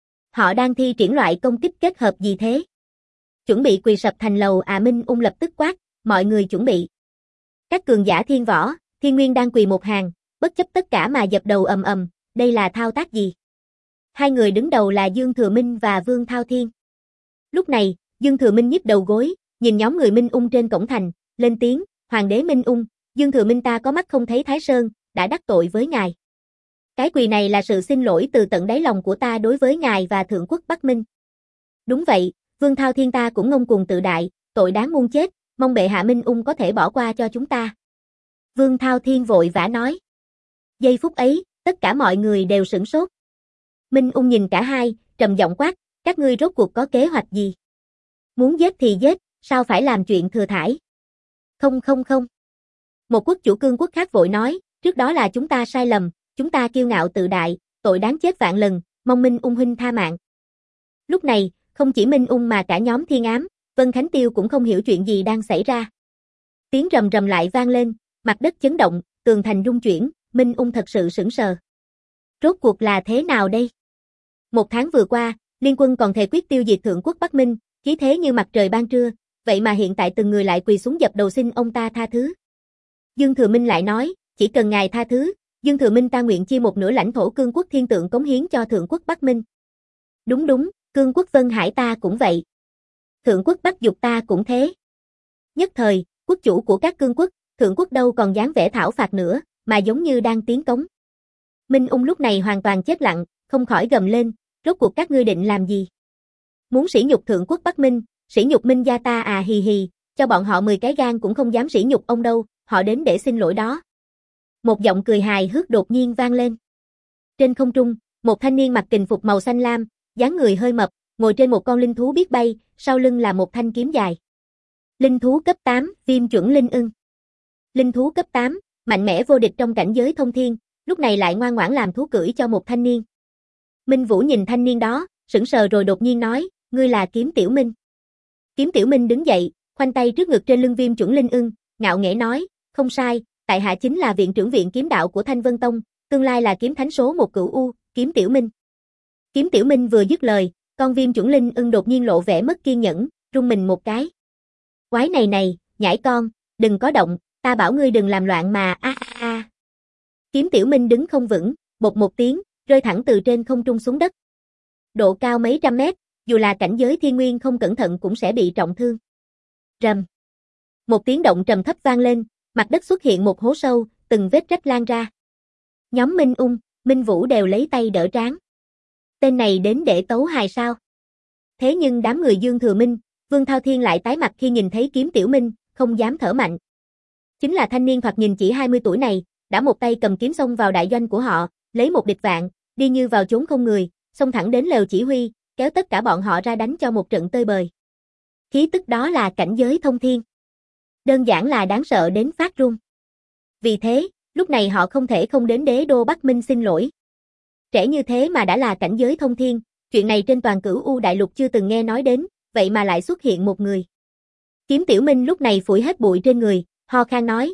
[SPEAKER 1] Họ đang thi triển loại công kích kết hợp gì thế? Chuẩn bị quỳ sập thành lầu à? Minh Ung lập tức quát, mọi người chuẩn bị. Các cường giả thiên võ, thiên nguyên đang quỳ một hàng, bất chấp tất cả mà dập đầu ầm ầm, đây là thao tác gì? Hai người đứng đầu là Dương Thừa Minh và Vương Thao Thiên. Lúc này, Dương Thừa Minh nhíp đầu gối, nhìn nhóm người Minh Ung trên cổng thành, lên tiếng, Hoàng đế Minh Ung, Dương Thừa Minh ta có mắt không thấy Thái Sơn, đã đắc tội với ngài. Cái quỳ này là sự xin lỗi từ tận đáy lòng của ta đối với ngài và thượng quốc Bắc Minh. Đúng vậy, Vương Thao Thiên ta cũng ngông cuồng tự đại, tội đáng muôn chết, mong bệ hạ Minh Ung có thể bỏ qua cho chúng ta. Vương Thao Thiên vội vã nói. Giây phút ấy, tất cả mọi người đều sửng sốt. Minh Ung nhìn cả hai, trầm giọng quát, các ngươi rốt cuộc có kế hoạch gì? Muốn giết thì giết, sao phải làm chuyện thừa thãi? Không không không. Một quốc chủ cương quốc khác vội nói, trước đó là chúng ta sai lầm, chúng ta kiêu ngạo tự đại, tội đáng chết vạn lần, mong Minh Ung huynh tha mạng. Lúc này, không chỉ Minh Ung mà cả nhóm Thiên Ám, Vân Khánh Tiêu cũng không hiểu chuyện gì đang xảy ra. Tiếng rầm rầm lại vang lên, mặt đất chấn động, tường thành rung chuyển, Minh Ung thật sự sững sờ. Rốt cuộc là thế nào đây? Một tháng vừa qua, liên quân còn thề quyết tiêu diệt thượng quốc Bắc Minh, khí thế như mặt trời ban trưa, vậy mà hiện tại từng người lại quỳ xuống dập đầu xin ông ta tha thứ. Dương Thừa Minh lại nói, chỉ cần ngài tha thứ, Dương Thừa Minh ta nguyện chia một nửa lãnh thổ cương quốc Thiên Tượng cống hiến cho thượng quốc Bắc Minh. Đúng đúng, cương quốc Vân Hải ta cũng vậy. Thượng quốc Bắc Dục ta cũng thế. Nhất thời, quốc chủ của các cương quốc, thượng quốc đâu còn dáng vẻ thảo phạt nữa, mà giống như đang tiến cống. Minh Ung lúc này hoàn toàn chết lặng, không khỏi gầm lên, rốt cuộc các ngươi định làm gì? Muốn sỉ nhục thượng quốc Bắc Minh, sỉ nhục Minh gia ta à? Hì hì, cho bọn họ 10 cái gan cũng không dám sỉ nhục ông đâu, họ đến để xin lỗi đó. Một giọng cười hài hước đột nhiên vang lên. Trên không trung, một thanh niên mặc kình phục màu xanh lam, dáng người hơi mập, ngồi trên một con linh thú biết bay, sau lưng là một thanh kiếm dài. Linh thú cấp 8, Viêm chuẩn linh ưng. Linh thú cấp 8, mạnh mẽ vô địch trong cảnh giới thông thiên, lúc này lại ngoan ngoãn làm thú cưỡi cho một thanh niên. Minh Vũ nhìn thanh niên đó, sững sờ rồi đột nhiên nói, ngươi là Kiếm Tiểu Minh. Kiếm Tiểu Minh đứng dậy, khoanh tay trước ngực trên lưng Viêm chuẩn linh ưng, ngạo nghễ nói, không sai, tại hạ chính là viện trưởng viện kiếm đạo của Thanh Vân Tông, tương lai là kiếm thánh số 1 cửu U, Kiếm Tiểu Minh. Kiếm Tiểu Minh vừa dứt lời, con Viêm chuẩn linh ưng đột nhiên lộ vẻ mất kiên nhẫn, rung mình một cái. Quái này này, nhãi con, đừng có động, ta bảo ngươi đừng làm loạn mà a. Kiếm Tiểu Minh đứng không vững, bột một tiếng, rơi thẳng từ trên không trung xuống đất. Độ cao mấy trăm mét, dù là cảnh giới thiên nguyên không cẩn thận cũng sẽ bị trọng thương. Rầm. Một tiếng động trầm thấp vang lên, mặt đất xuất hiện một hố sâu, từng vết rách lan ra. Nhóm Minh Ung, Minh Vũ đều lấy tay đỡ trán. Tên này đến để tấu hài sao? Thế nhưng đám người Dương Thừa Minh, Vương Thao Thiên lại tái mặt khi nhìn thấy Kiếm Tiểu Minh, không dám thở mạnh. Chính là thanh niên thoạt nhìn chỉ 20 tuổi này, đã một tay cầm kiếm xông vào đại doanh của họ, lấy một địch vạn, đi như vào chốn không người, xông thẳng đến lều chỉ huy, kéo tất cả bọn họ ra đánh cho một trận tơi bời. Khí tức đó là cảnh giới thông thiên. Đơn giản là đáng sợ đến phát run. Vì thế, lúc này họ không thể không đến đế đô Bắc Minh xin lỗi. Trẻ như thế mà đã là cảnh giới thông thiên, chuyện này trên toàn cửu U đại lục chưa từng nghe nói đến, vậy mà lại xuất hiện một người. Kiếm Tiểu Minh lúc này phủi hết bụi trên người, ho khan nói,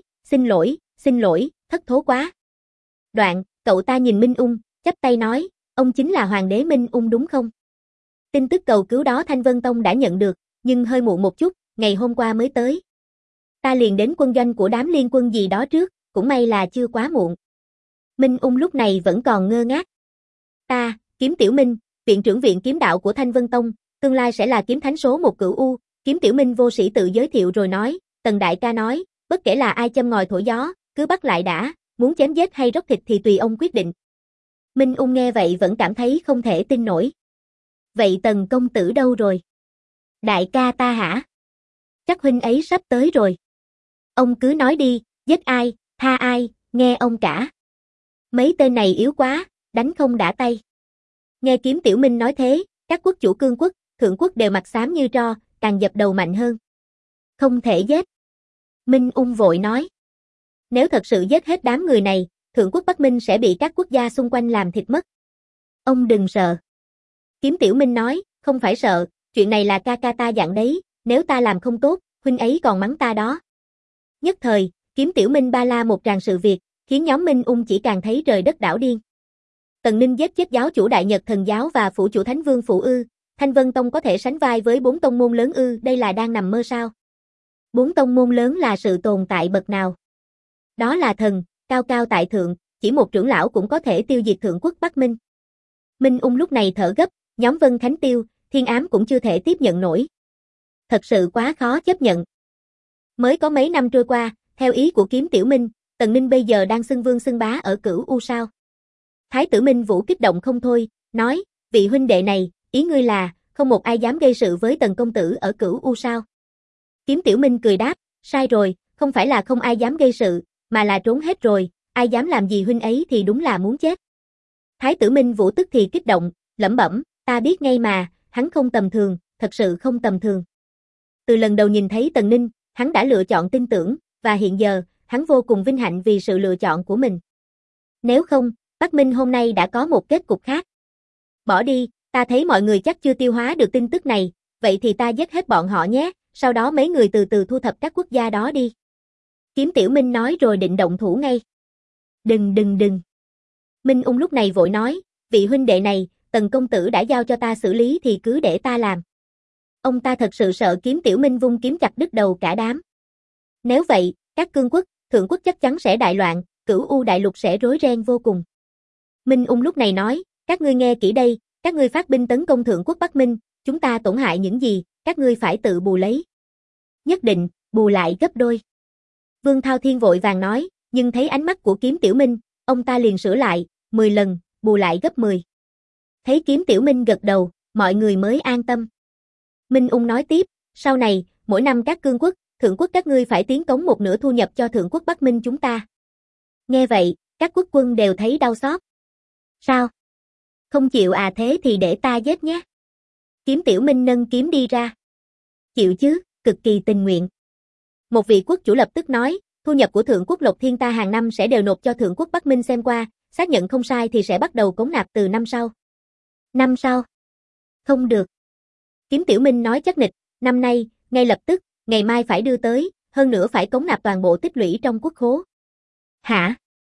[SPEAKER 1] xin lỗi, thất thố quá. Đoạn, cậu ta nhìn Minh Ung, chắp tay nói, ông chính là Hoàng đế Minh Ung đúng không? Tin tức cầu cứu đó Thanh Vân Tông đã nhận được, nhưng hơi muộn một chút, ngày hôm qua mới tới. Ta liền đến quân doanh của đám liên quân gì đó trước, cũng may là chưa quá muộn. Minh Ung lúc này vẫn còn ngơ ngác. Ta, Kiếm Tiểu Minh, viện trưởng viện kiếm đạo của Thanh Vân Tông, tương lai sẽ là kiếm thánh số 1 cửu U. Kiếm Tiểu Minh vô sĩ tự giới thiệu rồi nói, Tần đại ca nói, bất kể là ai châm ngòi thổi gió, cứ bắt lại đã, muốn chém giết hay róc thịt thì tùy ông quyết định. Minh Ung nghe vậy vẫn cảm thấy không thể tin nổi. Vậy Tần công tử đâu rồi? Đại ca ta hả? Chắc huynh ấy sắp tới rồi. Ông cứ nói đi, giết ai, tha ai, nghe ông cả. Mấy tên này yếu quá, đánh không đã tay. Nghe Kiếm Tiểu Minh nói thế, các quốc chủ cương quốc, thượng quốc đều mặt xám như tro, càng dập đầu mạnh hơn. Không thể giết. Minh Ung vội nói. Nếu thật sự giết hết đám người này, thượng quốc Bắc Minh sẽ bị các quốc gia xung quanh làm thịt mất. Ông đừng sợ. Kiếm Tiểu Minh nói, không phải sợ, chuyện này là ca ca ta dặn đấy, nếu ta làm không tốt, huynh ấy còn mắng ta đó. Nhất thời, Kiếm Tiểu Minh ba la một tràng sự việc, khiến nhóm Minh Ung chỉ càng thấy trời đất đảo điên. Tần Ninh giết chết giáo chủ Đại Nhật Thần giáo và phủ chủ Thánh Vương phụ ư? Thanh Vân Tông có thể sánh vai với 4 tông môn lớn ư? Đây là đang nằm mơ sao? 4 tông môn lớn là sự tồn tại bậc nào? Đó là thần, cao cao tại thượng, chỉ một trưởng lão cũng có thể tiêu diệt thượng quốc Bắc Minh. Minh Ung lúc này thở gấp, nhóm Vân Khánh Tiêu, Thiên Ám cũng chưa thể tiếp nhận nổi. Thật sự quá khó chấp nhận. Mới có mấy năm trôi qua, theo ý của Kiếm Tiểu Minh, Tần Ninh bây giờ đang xưng vương xưng bá ở Cửu U sao? Thái tử Minh Vũ kích động không thôi, nói, vị huynh đệ này, ý ngươi là, không một ai dám gây sự với Tần công tử ở Cửu U sao? Kiếm Tiểu Minh cười đáp, sai rồi, không phải là không ai dám gây sự, mà là trốn hết rồi, ai dám làm gì huynh ấy thì đúng là muốn chết. Thái tử Minh Vũ tức thì kích động, lẩm bẩm, ta biết ngay mà, hắn không tầm thường, thật sự không tầm thường. Từ lần đầu nhìn thấy Tần Ninh, hắn đã lựa chọn tin tưởng, và hiện giờ, hắn vô cùng vinh hạnh vì sự lựa chọn của mình. Nếu không, Bắc Minh hôm nay đã có một kết cục khác. Bỏ đi, ta thấy mọi người chắc chưa tiêu hóa được tin tức này, vậy thì ta giết hết bọn họ nhé, sau đó mấy người từ từ thu thập các quốc gia đó đi. Kiếm Tiểu Minh nói rồi định động thủ ngay. Đừng. Minh Ung lúc này vội nói, vị huynh đệ này, Tần công tử đã giao cho ta xử lý thì cứ để ta làm. Ông ta thật sự sợ Kiếm Tiểu Minh vung kiếm chặt đứt đầu cả đám. Nếu vậy, các cương quốc, thượng quốc chắc chắn sẽ đại loạn, Cửu U đại lục sẽ rối ren vô cùng. Minh Ung lúc này nói, các ngươi nghe kỹ đây, các ngươi phát binh tấn công thượng quốc Bắc Minh, chúng ta tổn hại những gì, các ngươi phải tự bù lấy. Nhất định, bù lại gấp đôi. Vương Thao Thiên vội vàng nói, nhưng thấy ánh mắt của Kiếm Tiểu Minh, ông ta liền sửa lại, 10 lần, bù lại gấp 10. Thấy Kiếm Tiểu Minh gật đầu, mọi người mới an tâm. Minh Ung nói tiếp, sau này, mỗi năm các cương quốc, thượng quốc các ngươi phải tiến cống một nửa thu nhập cho thượng quốc Bắc Minh chúng ta. Nghe vậy, các quốc quân đều thấy đau xót. Sao? Không chịu à, thế thì để ta giết nhé. Kiếm Tiểu Minh nâng kiếm đi ra. Chịu chứ, cực kỳ tình nguyện. Một vị quốc chủ lập tức nói, thu nhập của thượng quốc Lộc Thiên ta hàng năm sẽ đều nộp cho thượng quốc Bắc Minh xem qua, xác nhận không sai thì sẽ bắt đầu cống nạp từ năm sau. Năm sau? Không được. Kiếm Tiểu Minh nói chắc nịch, năm nay, ngay lập tức, ngày mai phải đưa tới, hơn nữa phải cống nạp toàn bộ tích lũy trong quốc khố. Hả?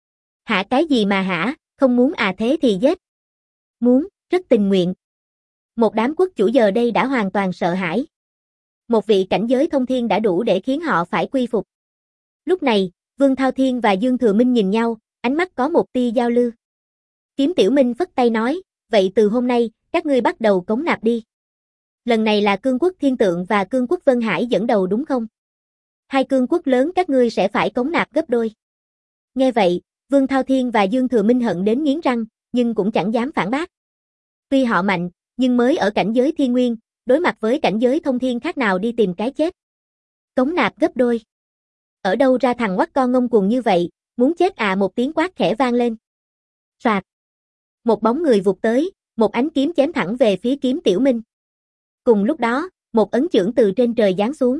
[SPEAKER 1] Hả cái gì mà hả, không muốn à, thế thì giết. Muốn, rất tình nguyện. Một đám quốc chủ giờ đây đã hoàn toàn sợ hãi. Một vị cảnh giới thông thiên đã đủ để khiến họ phải quy phục. Lúc này, Vương Thao Thiên và Dương Thừa Minh nhìn nhau, ánh mắt có một tia giao lưu. Kiếm Tiểu Minh phất tay nói, vậy từ hôm nay, các ngươi bắt đầu cống nạp đi. Lần này là cương quốc Thiên Tượng và cương quốc Vân Hải dẫn đầu đúng không? Hai cương quốc lớn các ngươi sẽ phải cống nạp gấp đôi. Nghe vậy, Vương Thao Thiên và Dương Thừa Minh hận đến nghiến răng, nhưng cũng chẳng dám phản bác. Tuy họ mạnh, nhưng mới ở cảnh giới thiên nguyên, đối mặt với cảnh giới thông thiên khác nào đi tìm cái chết. Cống nạp gấp đôi. Ở đâu ra thằng quắc con ngông cuồng như vậy, muốn chết à, một tiếng quát khẽ vang lên. Soạt. Một bóng người vụt tới, một ánh kiếm chém thẳng về phía Kiếm Tiểu Minh. Cùng lúc đó, một ấn chưởng từ trên trời giáng xuống.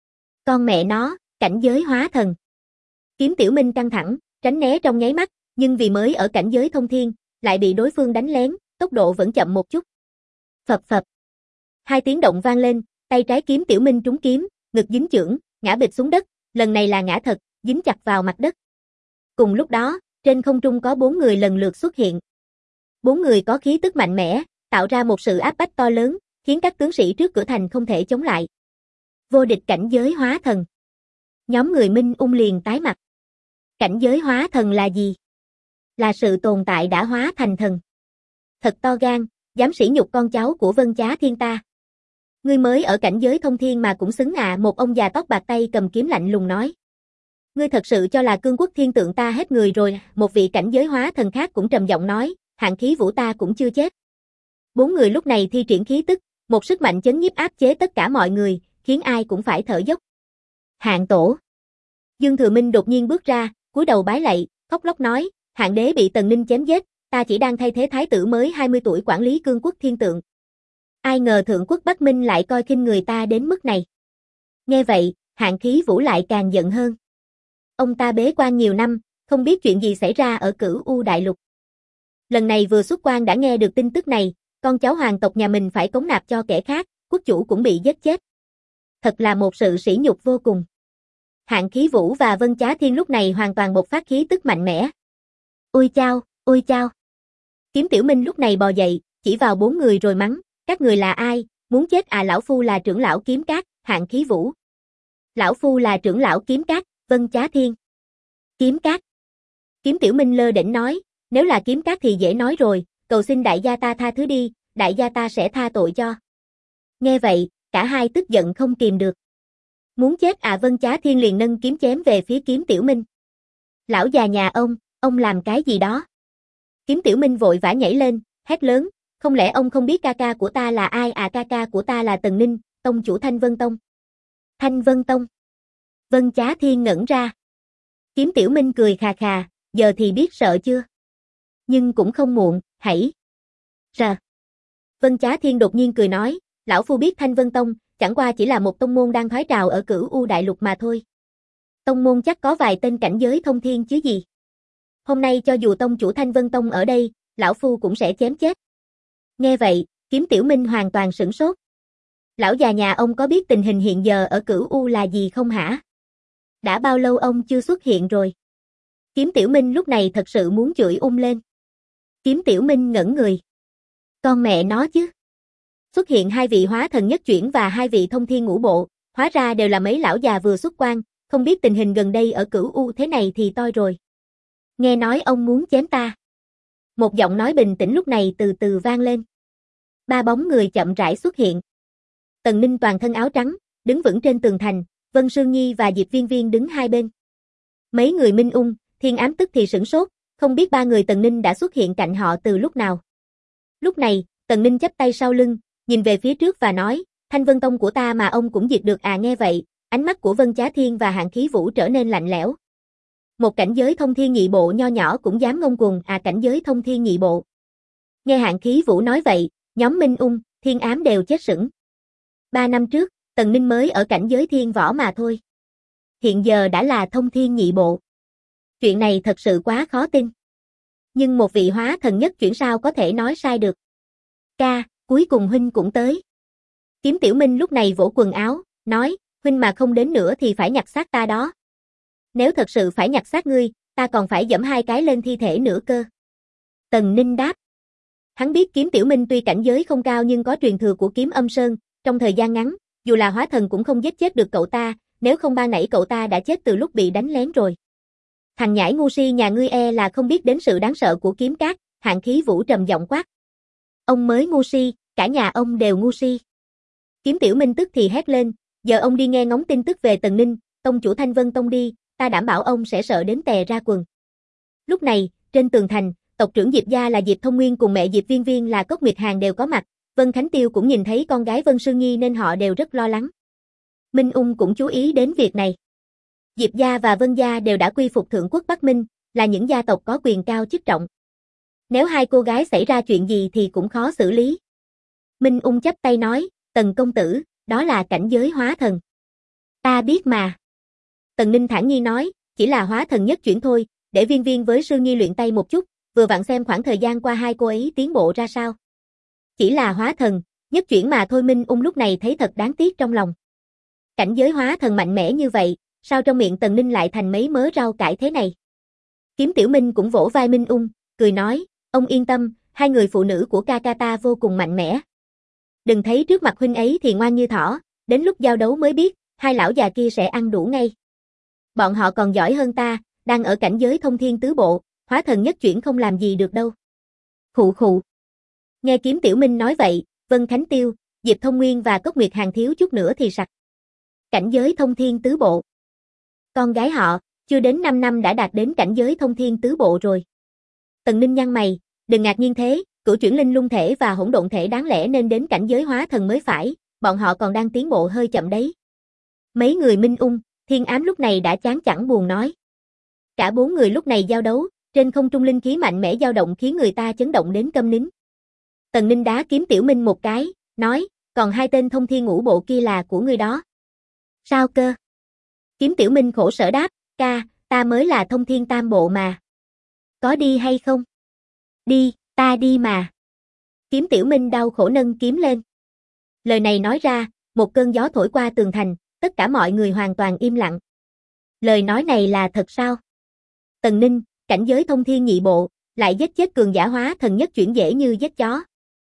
[SPEAKER 1] Con mẹ nó, cảnh giới hóa thần. Kiếm Tiểu Minh căng thẳng, tránh né trong nháy mắt, nhưng vì mới ở cảnh giới thông thiên, lại bị đối phương đánh lén, tốc độ vẫn chậm một chút. Phập phập. Hai tiếng động vang lên, tay trái Kiếm Tiểu Minh trúng kiếm, ngực dính chưởng, ngã bịch xuống đất, lần này là ngã thật, dính chặt vào mặt đất. Cùng lúc đó, trên không trung có 4 người lần lượt xuất hiện. 4 người có khí tức mạnh mẽ, tạo ra một sự áp bách to lớn, khiến các tướng sĩ trước cửa thành không thể chống lại. Vô địch cảnh giới hóa thần. Nhóm người Minh Ung liền tái mặt. Cảnh giới hóa thần là gì? Là sự tồn tại đã hóa thành thần. Thật to gan, dám sỉ nhục con cháu của Vân Chá Thiên ta. Ngươi mới ở cảnh giới thông thiên mà cũng xứng à, một ông già tóc bạc tay cầm kiếm lạnh lùng nói. Ngươi thật sự cho là cương quốc thiên tượng ta hết người rồi, một vị cảnh giới hóa thần khác cũng trầm giọng nói, Hạng Khí Vũ ta cũng chưa chết. Bốn người lúc này thi triển khí tức, một sức mạnh chấn nhiếp áp chế tất cả mọi người, khiến ai cũng phải thở dốc. Hạng tổ. Dương Thừa Minh đột nhiên bước ra, cúi đầu bái lạy, khóc lóc nói, Hạng đế bị Tần Ninh chém giết, ta chỉ đang thay thế thái tử mới 20 tuổi quản lý cương quốc thiên tượng. Ai ngờ thượng quốc Bắc Minh lại coi khinh người ta đến mức này. Nghe vậy, Hạng Khí Vũ lại càng giận hơn. Ông ta bế quan nhiều năm, không biết chuyện gì xảy ra ở Cửu U Đại Lục. Lần này vừa xuất quan đã nghe được tin tức này, con cháu hoàng tộc nhà mình phải cống nạp cho kẻ khác, quốc chủ cũng bị giết chết. Thật là một sự sỉ nhục vô cùng. Hạng Khí Vũ và Vân Chá Thiên lúc này hoàn toàn bộc phát khí tức mạnh mẽ. Ôi chao, ôi chao. Kiếm Tiểu Minh lúc này bò dậy, chỉ vào bốn người rồi mắng, các người là ai, muốn chết à? Lão phu là trưởng lão Kiếm Cát, Hạng Khí Vũ. Lão phu là trưởng lão Kiếm Cát, Vân Chá Thiên. Kiếm Cát. Kiếm Tiểu Minh lơ đễnh nói, nếu là Kiếm Cát thì dễ nói rồi, cầu xin đại gia ta tha thứ đi, đại gia ta sẽ tha tội cho. Nghe vậy, cả hai tức giận không kìm được. Muốn chết à? Vân Chá Thiên liền nâng kiếm chém về phía Kiếm Tiểu Minh. Lão già nhà ông làm cái gì đó? Kiếm Tiểu Minh vội vã nhảy lên, hét lớn, không lẽ ông không biết ca ca của ta là ai à? Ca ca của ta là Tần Ninh, tông chủ Thanh Vân Tông. Thanh Vân Tông. Vân Chá Thiên ngẩn ra. Kiếm Tiểu Minh cười khà khà, giờ thì biết sợ chưa? Nhưng cũng không muộn, hãy. Rờ. Vân Chá Thiên đột nhiên cười nói, lão phu biết Thanh Vân Tông, chẳng qua chỉ là một tông môn đang thoái trào ở Cửu U Đại Lục mà thôi. Tông môn chắc có vài tên cảnh giới thông thiên chứ gì. Hôm nay cho dù tông chủ Thanh Vân Tông ở đây, lão phu cũng sẽ chém chết. Nghe vậy, Kiếm Tiểu Minh hoàn toàn sửng sốt. Lão già nhà ông có biết tình hình hiện giờ ở Cửu U là gì không hả? Đã bao lâu ông chưa xuất hiện rồi? Kiếm Tiểu Minh lúc này thật sự muốn chửi lên. Kiếm Tiểu Minh ngẩn người. Con mẹ nó chứ. Xuất hiện hai vị hóa thần nhất chuyển và hai vị thông thiên ngũ bộ, hóa ra đều là mấy lão già vừa xuất quan, không biết tình hình gần đây ở Cửu U thế này thì toi rồi. Nghe nói ông muốn chém ta. Một giọng nói bình tĩnh lúc này từ từ vang lên. Ba bóng người chậm rãi xuất hiện. Tần Ninh toàn thân áo trắng, đứng vững trên tường thành, Vân Sương Nhi và Diệp Viên Viên đứng hai bên. Mấy người Minh Ung, Thiên Ám tức thì sửng sốt, không biết ba người Tần Ninh đã xuất hiện cạnh họ từ lúc nào. Lúc này, Tần Ninh chắp tay sau lưng, nhìn về phía trước và nói, Thanh Vân Tông của ta mà ông cũng diệt được à? Nghe vậy, ánh mắt của Vân Chá Thiên và Hạng Khí Vũ trở nên lạnh lẽo. Một cảnh giới thông thiên nhị bộ nho nhỏ cũng dám ngông cuồng à? Cảnh giới thông thiên nhị bộ. Nghe Hạng Khí Vũ nói vậy, nhóm Minh Ung, Thiên Ám đều chết sững. 3 năm trước, Tần Ninh mới ở cảnh giới thiên võ mà thôi. Hiện giờ đã là thông thiên nhị bộ. Chuyện này thật sự quá khó tin. Nhưng một vị hóa thần nhất chuyển sao có thể nói sai được. Ca, cuối cùng huynh cũng tới. Kiếm Tiểu Minh lúc này vỗ quần áo, nói, huynh mà không đến nữa thì phải nhặt xác ta đó. Nếu thật sự phải nhặt xác ngươi, ta còn phải giẫm 2 cái lên thi thể nữa cơ. Tần Ninh đáp. Hắn biết Kiếm Tiểu Minh tuy cảnh giới không cao nhưng có truyền thừa của Kiếm Âm Sơn, trong thời gian ngắn, dù là hóa thần cũng không giết chết được cậu ta, nếu không ban nãy cậu ta đã chết từ lúc bị đánh lén rồi. Thằng nhãi ngu si nhà ngươi e là không biết đến sự đáng sợ của Kiếm Cát, Hạng Khí Vũ trầm giọng quát. Ông mới ngu si, cả nhà ông đều ngu si. Kiếm Tiểu Minh tức thì hét lên, giờ ông đi nghe ngóng tin tức về Tần Ninh, tông chủ Thanh Vân Tông đi, ta đảm bảo ông sẽ sợ đến tè ra quần. Lúc này, trên tường thành, tộc trưởng Diệp gia là Diệp Thông Nguyên cùng mẹ Diệp Viên Viên là Cốc Nguyệt Hàn đều có mặt, Vân Khánh Tiêu cũng nhìn thấy con gái Vân Sương Nhi nên họ đều rất lo lắng. Minh Ung cũng chú ý đến việc này. Diệp gia và Vân gia đều đã quy phục thượng quốc Bắc Minh, là những gia tộc có quyền cao chức trọng. Nếu hai cô gái xảy ra chuyện gì thì cũng khó xử lý. Minh Ung chắp tay nói, Tần công tử, đó là cảnh giới hóa thần. Ta biết mà. Tần Ninh thản nhiên nói, chỉ là hóa thần nhất chuyển thôi, để Viên Viên với Sương Nhi luyện tay một chút, vừa vặn xem khoảng thời gian qua hai cô ấy tiến bộ ra sao. Chỉ là hóa thần, nhất chuyển mà thôi. Minh Ung lúc này thấy thật đáng tiếc trong lòng. Cảnh giới hóa thần mạnh mẽ như vậy, sao trong miệng Tần Ninh lại thành mấy mớ rau cải thế này? Kiếm Tiểu Minh cũng vỗ vai Minh Ung, cười nói, ông yên tâm, hai người phụ nữ của ca ca ta vô cùng mạnh mẽ. Đừng thấy trước mặt huynh ấy thì ngoan như thỏ, đến lúc giao đấu mới biết, hai lão già kia sẽ ăn đủ ngay. Bọn họ còn giỏi hơn ta, đang ở cảnh giới thông thiên tứ bộ, hóa thần nhất chuyển không làm gì được đâu. Khụ khụ. Nghe Kiếm Tiểu Minh nói vậy, Vân Khánh Tiêu, Diệp Thông Nguyên và Cốc Nguyệt Hàng thiếu chút nữa thì sặc. Cảnh giới thông thiên tứ bộ. Con gái họ, chưa đến 5 năm đã đạt đến cảnh giới thông thiên tứ bộ rồi. Tần Ninh nhăn mày, đừng ngạc nhiên thế, cửu chuyển linh lung thể và hỗn độn thể đáng lẽ nên đến cảnh giới hóa thần mới phải, bọn họ còn đang tiến bộ hơi chậm đấy. Mấy người Minh Ung, Thiên Ám lúc này đã chán chẳng buồn nói. Cả 4 người lúc này giao đấu, trên không trung linh khí mạnh mẽ dao động khiến người ta chấn động đến câm nín. Tần Ninh đá Kiếm Tiểu Minh một cái, nói, còn 2 tên thông thiên ngũ bộ kia là của ngươi đó. Sao cơ? Kiếm Tiểu Minh khổ sở đáp, ca, ta mới là thông thiên tam bộ mà. Có đi hay không? Đi, ta đi mà. Kiếm Tiểu Minh đau khổ nâng kiếm lên. Lời này nói ra, một cơn gió thổi qua tường thành, tất cả mọi người hoàn toàn im lặng. Lời nói này là thật sao? Tần Ninh, cảnh giới thông thiên nhị bộ, lại giết chết cường giả hóa thần nhất chuyển dễ như giết chó.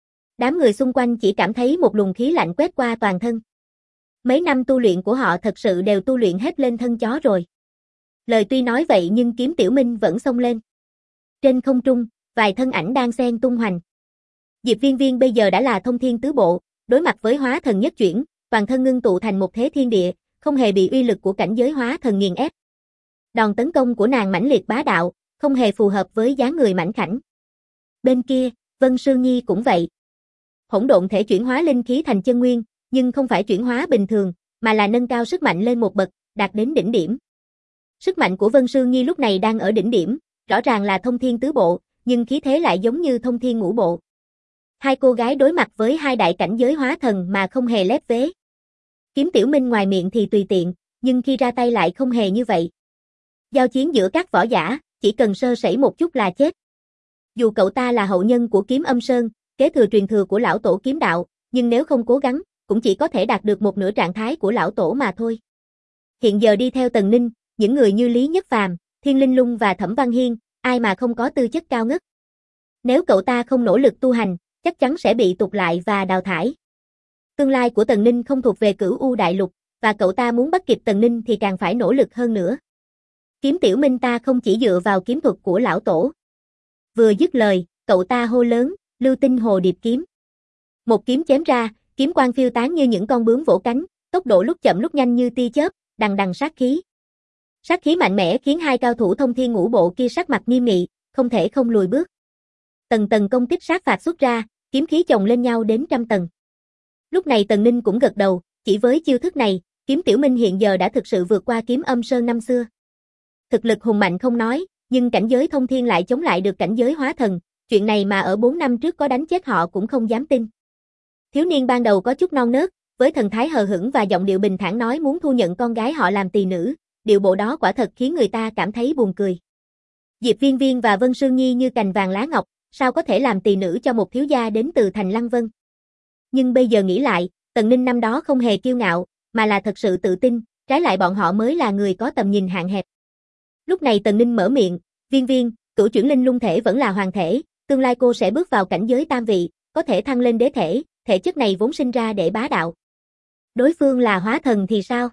[SPEAKER 1] Đám người xung quanh chỉ cảm thấy một luồng khí lạnh quét qua toàn thân. Mấy năm tu luyện của họ thật sự đều tu luyện hết lên thân chó rồi. Lời tuy nói vậy nhưng Kiếm Tiểu Minh vẫn xông lên. Trên không trung, vài thân ảnh đang xen tung hoành. Diệp Viên Viên bây giờ đã là thông thiên tứ bộ, đối mặt với hóa thần nhất chuyển, toàn thân ngưng tụ thành một thế thiên địa, không hề bị uy lực của cảnh giới hóa thần nghiền ép. Đòn tấn công của nàng mãnh liệt bá đạo, không hề phù hợp với dáng người mảnh khảnh. Bên kia, Vân Sương Nhi cũng vậy. Hỗn độn thể chuyển hóa linh khí thành chân nguyên, nhưng không phải chuyển hóa bình thường, mà là nâng cao sức mạnh lên một bậc, đạt đến đỉnh điểm. Sức mạnh của Vân Sương Nhi lúc này đang ở đỉnh điểm, rõ ràng là thông thiên tứ bộ, nhưng khí thế lại giống như thông thiên ngũ bộ. Hai cô gái đối mặt với 2 đại cảnh giới hóa thần mà không hề lép vế. Kiếm Tiểu Minh ngoài miệng thì tùy tiện, nhưng khi ra tay lại không hề như vậy. Giao chiến giữa các võ giả, chỉ cần sơ sẩy một chút là chết. Dù cậu ta là hậu nhân của Kiếm Âm Sơn, kế thừa truyền thừa của lão tổ kiếm đạo, nhưng nếu không cố gắng, cũng chỉ có thể đạt được một nửa trạng thái của lão tổ mà thôi. Hiện giờ đi theo Tần Ninh, những người như Lý Nhất Phàm, Thiên Linh Lung và Thẩm Văn Hiên, ai mà không có tư chất cao ngất. Nếu cậu ta không nỗ lực tu hành, chắc chắn sẽ bị tụt lại và đào thải. Tương lai của Tần Ninh không thuộc về Cửu U Đại Lục, và cậu ta muốn bắt kịp Tần Ninh thì càng phải nỗ lực hơn nữa. Kiếm Tiểu Minh ta không chỉ dựa vào kiếm thuật của lão tổ. Vừa dứt lời, cậu ta hô lớn, Lưu Tinh Hồ Điệp kiếm. Một kiếm chém ra, kiếm quang phiêu tán như những con bướm vỗ cánh, tốc độ lúc chậm lúc nhanh như tia chớp, đằng đằng sát khí. Sát khí mạnh mẽ khiến 2 cao thủ thông thiên ngũ bộ kia sắc mặt nghiêm nghị, không thể không lùi bước. Tầng tầng công kích sát phạt xuất ra, kiếm khí chồng lên nhau đến trăm tầng. Lúc này Tần Ninh cũng gật đầu, chỉ với chiêu thức này, Kiếm Tiểu Minh hiện giờ đã thực sự vượt qua Kiếm Âm Sơn năm xưa. Thực lực hùng mạnh không nói, nhưng cảnh giới thông thiên lại chống lại được cảnh giới hóa thần, chuyện này mà ở 4 năm trước có đánh chết họ cũng không dám tin. Thiếu niên ban đầu có chút non nớt, với thần thái hờ hững và giọng điệu bình thản nói muốn thu nhận con gái họ làm tỳ nữ, điệu bộ đó quả thật khiến người ta cảm thấy buồn cười. Diệp Viên Viên và Vân Sương Nhi như cành vàng lá ngọc, sao có thể làm tỳ nữ cho một thiếu gia đến từ thành Lăng Vân. Nhưng bây giờ nghĩ lại, Tần Ninh năm đó không hề kiêu ngạo, mà là thật sự tự tin, trái lại bọn họ mới là người có tầm nhìn hạn hẹp. Lúc này Tần Ninh mở miệng, Viên Viên, cửu chuyển linh lung thể vẫn là hoàng thể, tương lai cô sẽ bước vào cảnh giới tam vị, có thể thăng lên đế thể, thể chất này vốn sinh ra để bá đạo. Đối phương là hóa thần thì sao?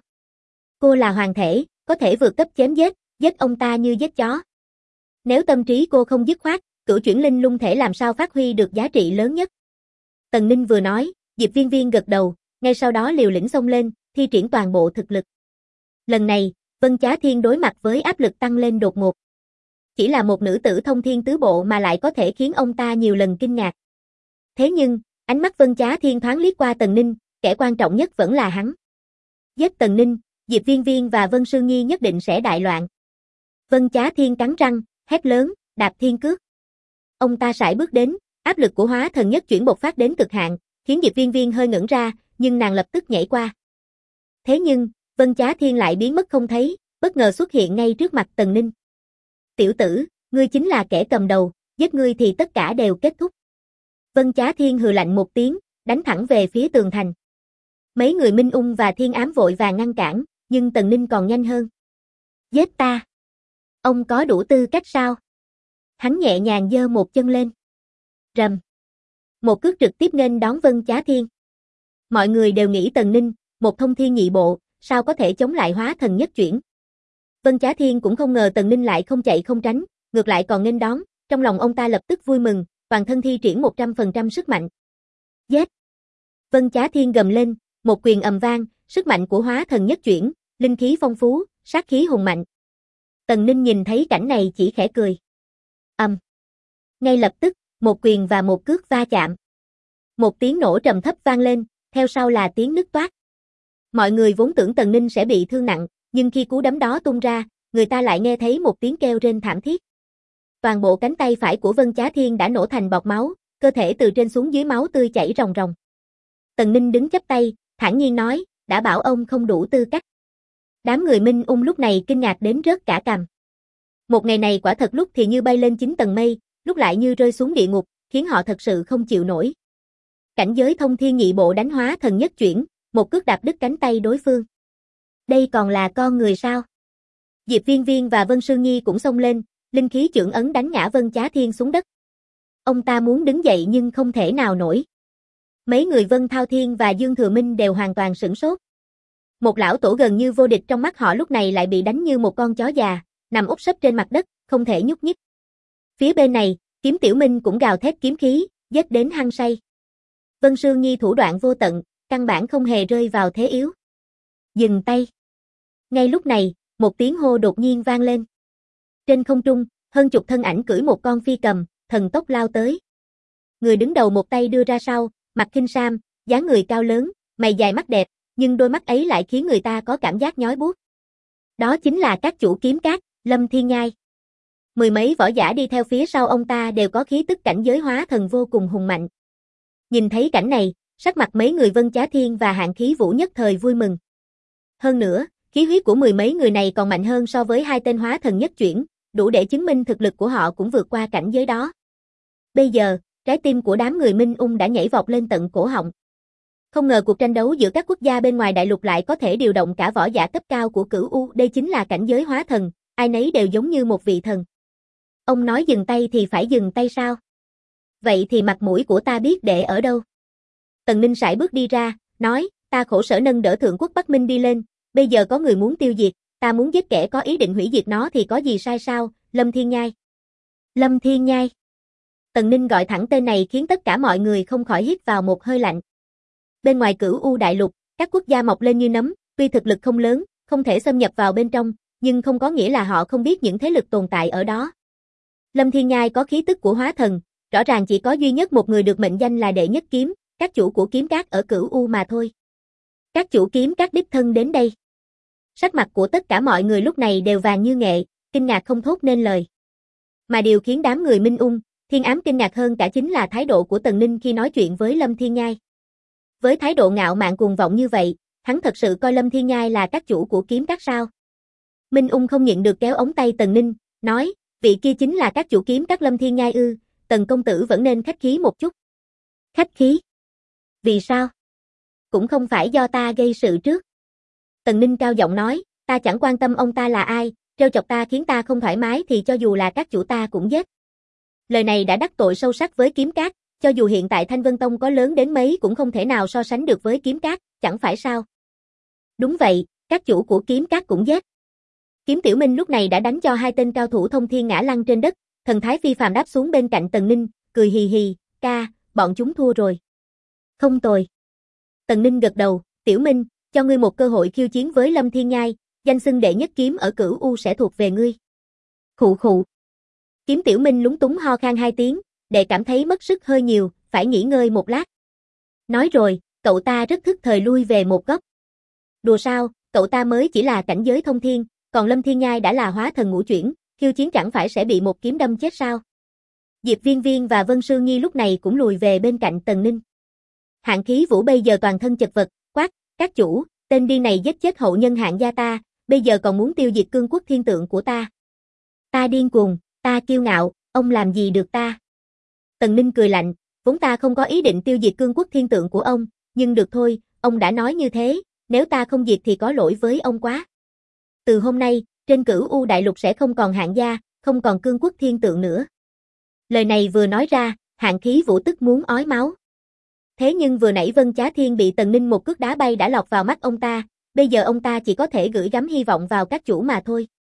[SPEAKER 1] Cô là hoàng thể, có thể vượt cấp chém giết, giết ông ta như giết chó. Nếu tâm trí cô không dứt khoát, cửu chuyển linh lung thể làm sao phát huy được giá trị lớn nhất? Tần Ninh vừa nói, Diệp Viên Viên gật đầu, ngay sau đó liều lĩnh xông lên, thi triển toàn bộ thực lực. Lần này, Vân Chá Thiên đối mặt với áp lực tăng lên đột ngột. Chỉ là một nữ tử thông thiên tứ bộ mà lại có thể khiến ông ta nhiều lần kinh ngạc. Thế nhưng, ánh mắt Vân Chá Thiên thoáng liếc qua Tần Ninh, kẻ quan trọng nhất vẫn là hắn. Giết Tần Ninh, Diệp Viên Viên và Vân Sương Nhi nhất định sẽ đại loạn. Vân Chá Thiên cắn răng, hét lớn, đạp thiên cước. Ông ta sải bước đến, áp lực của hóa thần nhất chuyển bộc phát đến cực hạn, khiến Diệp Viên Viên hơi ngẩn ra, nhưng nàng lập tức nhảy qua. Thế nhưng, Vân Chá Thiên lại biến mất không thấy, bất ngờ xuất hiện ngay trước mặt Tần Ninh. Tiểu tử, ngươi chính là kẻ cầm đầu, giết ngươi thì tất cả đều kết thúc. Vân Chá Thiên hừ lạnh một tiếng, đánh thẳng về phía tường thành. Mấy người Minh Ung và Thiên Ám vội vàng ngăn cản, nhưng Tần Ninh còn nhanh hơn. Giết ta! Ông có đủ tư cách sao? Hắn nhẹ nhàng giơ một chân lên. Rầm! Một cước trực tiếp nghênh đón Vân Chá Thiên. Mọi người đều nghĩ Tần Ninh, một thông thiên nhị bộ, sao có thể chống lại hóa thần nhất chuyển. Vân Chá Thiên cũng không ngờ Tần Ninh lại không chạy không tránh, ngược lại còn nghênh đón, trong lòng ông ta lập tức vui mừng, toàn thân thi triển 100% sức mạnh. Giết! Vân Chá Thiên gầm lên, một quyền ầm vang, sức mạnh của hóa thần nhất chuyển, linh khí phong phú, sát khí hùng mạnh. Tần Ninh nhìn thấy cảnh này chỉ khẽ cười. Ngay lập tức, một quyền và một cước va chạm. Một tiếng nổ trầm thấp vang lên, theo sau là tiếng nứt toát. Mọi người vốn tưởng Tần Ninh sẽ bị thương nặng, nhưng khi cú đấm đó tung ra, người ta lại nghe thấy một tiếng kêu rên thảm thiết. Toàn bộ cánh tay phải của Vân Chá Thiên đã nổ thành bọt máu, cơ thể từ trên xuống dưới máu tươi chảy ròng ròng. Tần Ninh đứng chắp tay, thản nhiên nói, đã bảo ông không đủ tư cách. Đám người Minh Ung lúc này kinh ngạc đến rớt cả cằm. Một ngày này quả thật lúc thì như bay lên 9 tầng mây, lúc lại như rơi xuống địa ngục, khiến họ thật sự không chịu nổi. Cảnh giới thông thiên nhị bộ đánh hóa thần nhất chuyển, một cước đạp đứt cánh tay đối phương. Đây còn là con người sao? Diệp Viên Viên và Vân Sương Nhi cũng xông lên, linh khí chưởng ấn đánh ngã Vân Chá Thiên xuống đất. Ông ta muốn đứng dậy nhưng không thể nào nổi. Mấy người Vân Thao Thiên và Dương Thừa Minh đều hoàn toàn sửng sốt. Một lão tổ gần như vô địch trong mắt họ lúc này lại bị đánh như một con chó già, nằm úp sấp trên mặt đất, không thể nhúc nhích. Phía bên này, Kiếm Tiểu Minh cũng gào thét kiếm khí, giết đến hăng say. Vân Sương Nhi thủ đoạn vô tận, căn bản không hề rơi vào thế yếu. Dừng tay. Ngay lúc này, một tiếng hô đột nhiên vang lên. Trên không trung, hơn chục thân ảnh cưỡi một con phi cầm, thần tốc lao tới. Người đứng đầu một tay đưa ra sau, mặt khinh sam, dáng người cao lớn, mày dài mắt đẹp, nhưng đôi mắt ấy lại khiến người ta có cảm giác nhói buốt. Đó chính là các chủ kiếm cát, Lâm Thiên Nhai. Mười mấy võ giả đi theo phía sau ông ta đều có khí tức cảnh giới hóa thần vô cùng hùng mạnh. Nhìn thấy cảnh này, sắc mặt mấy người Vân Chá Thiên và Hạng Khí Vũ nhất thời vui mừng. Hơn nữa, khí huyết của mười mấy người này còn mạnh hơn so với hai tên hóa thần nhất chuyển, đủ để chứng minh thực lực của họ cũng vượt qua cảnh giới đó. Bây giờ, trái tim của đám người Minh Ung đã nhảy vọt lên tận cổ họng. Không ngờ cuộc tranh đấu giữa các quốc gia bên ngoài đại lục lại có thể điều động cả võ giả cấp cao của Cửu U, đây chính là cảnh giới hóa thần, ai nấy đều giống như một vị thần. Ông nói dừng tay thì phải dừng tay sao? Vậy thì mặt mũi của ta biết để ở đâu? Tần Ninh sải bước đi ra, nói, ta khổ sở nâng đỡ thượng quốc Bắc Minh đi lên, bây giờ có người muốn tiêu diệt, ta muốn giết kẻ có ý định hủy diệt nó thì có gì sai sao? Lâm Thiên Nhai. Lâm Thiên Nhai. Tần Ninh gọi thẳng tên này khiến tất cả mọi người không khỏi hít vào một hơi lạnh. Bên ngoài Cửu U đại lục, các quốc gia mọc lên như nấm, tuy thực lực không lớn, không thể xâm nhập vào bên trong, nhưng không có nghĩa là họ không biết những thế lực tồn tại ở đó. Lâm Thiên Nhai có khí tức của hóa thần, rõ ràng chỉ có duy nhất một người được mệnh danh là đệ nhất kiếm, các chủ của kiếm cát ở Cửu U mà thôi. Các chủ kiếm cát đích thân đến đây. Sắc mặt của tất cả mọi người lúc này đều vàng như nghệ, kinh ngạc không thốt nên lời. Mà điều khiến đám người Minh Ung, Thiên Ám kinh ngạc hơn cả chính là thái độ của Tần Ninh khi nói chuyện với Lâm Thiên Nhai. Với thái độ ngạo mạn cuồng vọng như vậy, hắn thật sự coi Lâm Thiên Nhai là các chủ của kiếm cát sao? Minh Ung không nhịn được kéo ống tay Tần Ninh, nói, vị kia chính là các chủ kiếm các Lâm Thiên Nhai ư? Tần công tử vẫn nên khách khí một chút. Khách khí? Vì sao? Cũng không phải do ta gây sự trước. Tần Ninh cao giọng nói, ta chẳng quan tâm ông ta là ai, trêu chọc ta khiến ta không thoải mái thì cho dù là các chủ ta cũng giết. Lời này đã đắc tội sâu sắc với kiếm cát, cho dù hiện tại Thanh Vân Tông có lớn đến mấy cũng không thể nào so sánh được với kiếm cát, chẳng phải sao? Đúng vậy, các chủ của kiếm cát cũng giết. Kiếm Tiểu Minh lúc này đã đánh cho hai tên cao thủ thông thiên ngã lăn trên đất, thần thái phi phàm đáp xuống bên cạnh Tần Ninh, cười hì hì, ca, bọn chúng thua rồi. Không tồi. Tần Ninh gật đầu, Tiểu Minh, cho ngươi một cơ hội khiêu chiến với Lâm Thiên Nhai, danh xưng đệ nhất kiếm ở Cửu U sẽ thuộc về ngươi. Khụ khụ. Kiếm Tiểu Minh lúng túng ho khan hai tiếng, để cảm thấy mất sức hơi nhiều, phải nghỉ ngơi một lát. Nói rồi, cậu ta rất thức thời lui về một góc. Đùa sao, cậu ta mới chỉ là cảnh giới thông thiên, còn Lâm Thiên Nhai đã là hóa thần ngũ chuyển, khiêu chiến chẳng phải sẽ bị một kiếm đâm chết sao? Diệp Viên Viên và Vân Sương Nhi lúc này cũng lùi về bên cạnh Tần Ninh. Hạng Khí Vũ bây giờ toàn thân chật vật, quát, các chủ, tên điên này giết chết hậu nhân Hạng gia ta, bây giờ còn muốn tiêu diệt cương quốc thiên tượng của ta. Ta điên cuồng, ta kiêu ngạo, ông làm gì được ta? Tần Ninh cười lạnh, vốn ta không có ý định tiêu diệt cương quốc thiên tượng của ông, nhưng được thôi, ông đã nói như thế, nếu ta không diệt thì có lỗi với ông quá. Từ hôm nay, trên Cửu U đại lục sẽ không còn Hạng gia, không còn cương quốc thiên tượng nữa. Lời này vừa nói ra, Hạng Khí Vũ tức muốn ói máu. Thế nhưng vừa nãy Vân Chá Thiên bị Tần Ninh một cước đá bay đã lọt vào mắt ông ta, bây giờ ông ta chỉ có thể gửi gắm hy vọng vào các chủ mà thôi.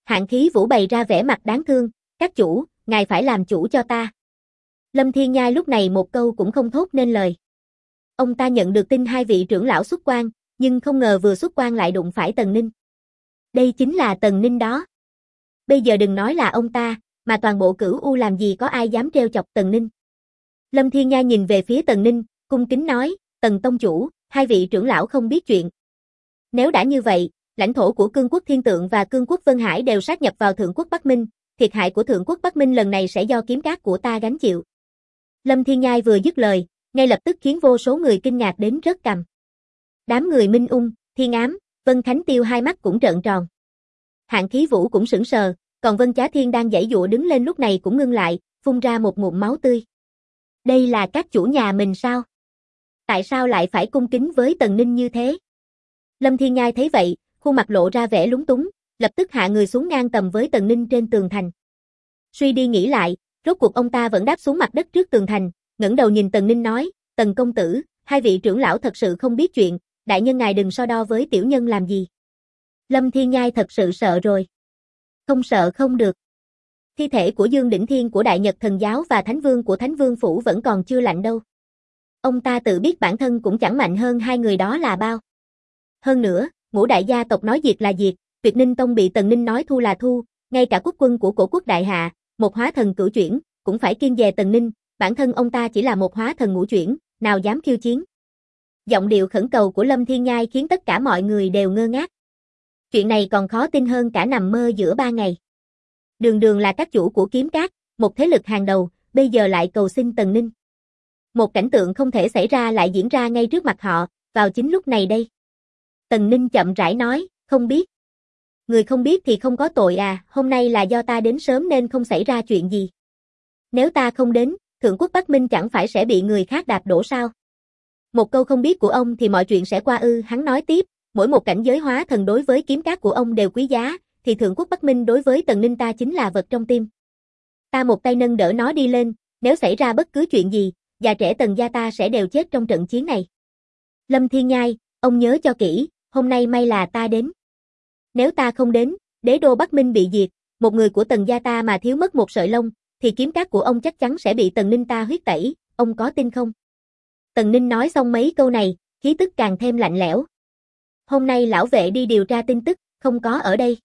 [SPEAKER 1] Hạng Khí Vũ bày ra vẻ mặt đáng thương, các chủ, ngài phải làm chủ cho ta. Lâm Thiên Nhai lúc này một câu cũng không thốt nên lời. Ông ta nhận được tin hai vị trưởng lão xuất quan, nhưng không ngờ vừa xuất quan lại đụng phải Tần Ninh. Đây chính là Tần Ninh đó. Bây giờ đừng nói là ông ta, mà toàn bộ Cửu U làm gì có ai dám trêu chọc Tần Ninh. Lâm Thiên Nhai nhìn về phía Tần Ninh, cung kính nói, Tần tông chủ, hai vị trưởng lão không biết chuyện. Nếu đã như vậy, lãnh thổ của cương quốc Thiên Tượng và cương quốc Vân Hải đều sát nhập vào Thượng quốc Bắc Minh, thiệt hại của Thượng quốc Bắc Minh lần này sẽ do kiếm cát của ta gánh chịu. Lâm Thiên Nhai vừa dứt lời, ngay lập tức khiến vô số người kinh ngạc đến rớt cằm. Đám người Minh Ung, Thiên Ám, Vân Khánh Tiêu hai mắt cũng trợn tròn. Hạng Khí Vũ cũng sững sờ, còn Vân Chá Thiên đang giãy giụa đứng lên lúc này cũng ngưng lại, phun ra một ngụm máu tươi. Đây là các chủ nhà mình sao? Tại sao lại phải cung kính với Tần Ninh như thế? Lâm Thiên Nhai thấy vậy, khuôn mặt lộ ra vẻ lúng túng, lập tức hạ người xuống ngang tầm với Tần Ninh trên tường thành. Suy đi nghĩ lại, rốt cuộc ông ta vẫn đáp xuống mặt đất trước tường thành, ngẩng đầu nhìn Tần Ninh nói, Tần công tử, hai vị trưởng lão thật sự không biết chuyện, đại nhân ngài đừng so đo với tiểu nhân làm gì. Lâm Thiên Nhai thật sự sợ rồi. Không sợ không được. Thi thể của Dương Đỉnh Thiên của Đại Nhật Thần Giáo và Thánh Vương của Thánh Vương Phủ vẫn còn chưa lạnh đâu. Ông ta tự biết bản thân cũng chẳng mạnh hơn hai người đó là bao. Hơn nữa, ngũ đại gia tộc nói diệt là diệt, Tuyệt Ninh Tông bị Tần Ninh nói thu là thu, ngay cả quốc quân của Cổ quốc Đại Hạ, một hóa thần cửu chuyển, cũng phải kiêng dè Tần Ninh, bản thân ông ta chỉ là một hóa thần ngũ chuyển, nào dám khiêu chiến. Giọng điệu khẩn cầu của Lâm Thiên Nhai khiến tất cả mọi người đều ngơ ngác. Chuyện này còn khó tin hơn cả nằm mơ giữa ba ngày. Đường đường là các chủ của kiếm cát, một thế lực hàng đầu, bây giờ lại cầu xin Tần Ninh. Một cảnh tượng không thể xảy ra lại diễn ra ngay trước mặt họ, vào chính lúc này đây. Tần Ninh chậm rãi nói, không biết. Người không biết thì không có tội à, hôm nay là do ta đến sớm nên không xảy ra chuyện gì. Nếu ta không đến, Thượng quốc Bắc Minh chẳng phải sẽ bị người khác đạp đổ sao? Một câu không biết của ông thì mọi chuyện sẽ qua ư, hắn nói tiếp, mỗi một cảnh giới hóa thần đối với kiếm cát của ông đều quý giá, thì Thượng quốc Bắc Minh đối với Tần Ninh ta chính là vật trong tim. Ta một tay nâng đỡ nó đi lên, nếu xảy ra bất cứ chuyện gì, già trẻ Tần gia ta sẽ đều chết trong trận chiến này. Lâm Thiên Nhai, ông nhớ cho kỹ, hôm nay may là ta đến. Nếu ta không đến, đế đô Bắc Minh bị diệt, một người của Tần gia ta mà thiếu mất một sợi lông, thì kiếm cát của ông chắc chắn sẽ bị Tần Ninh ta huyết tẩy, ông có tin không? Tần Ninh nói xong mấy câu này, khí tức càng thêm lạnh lẽo. Hôm nay lão vệ đi điều tra tin tức, không có ở đây.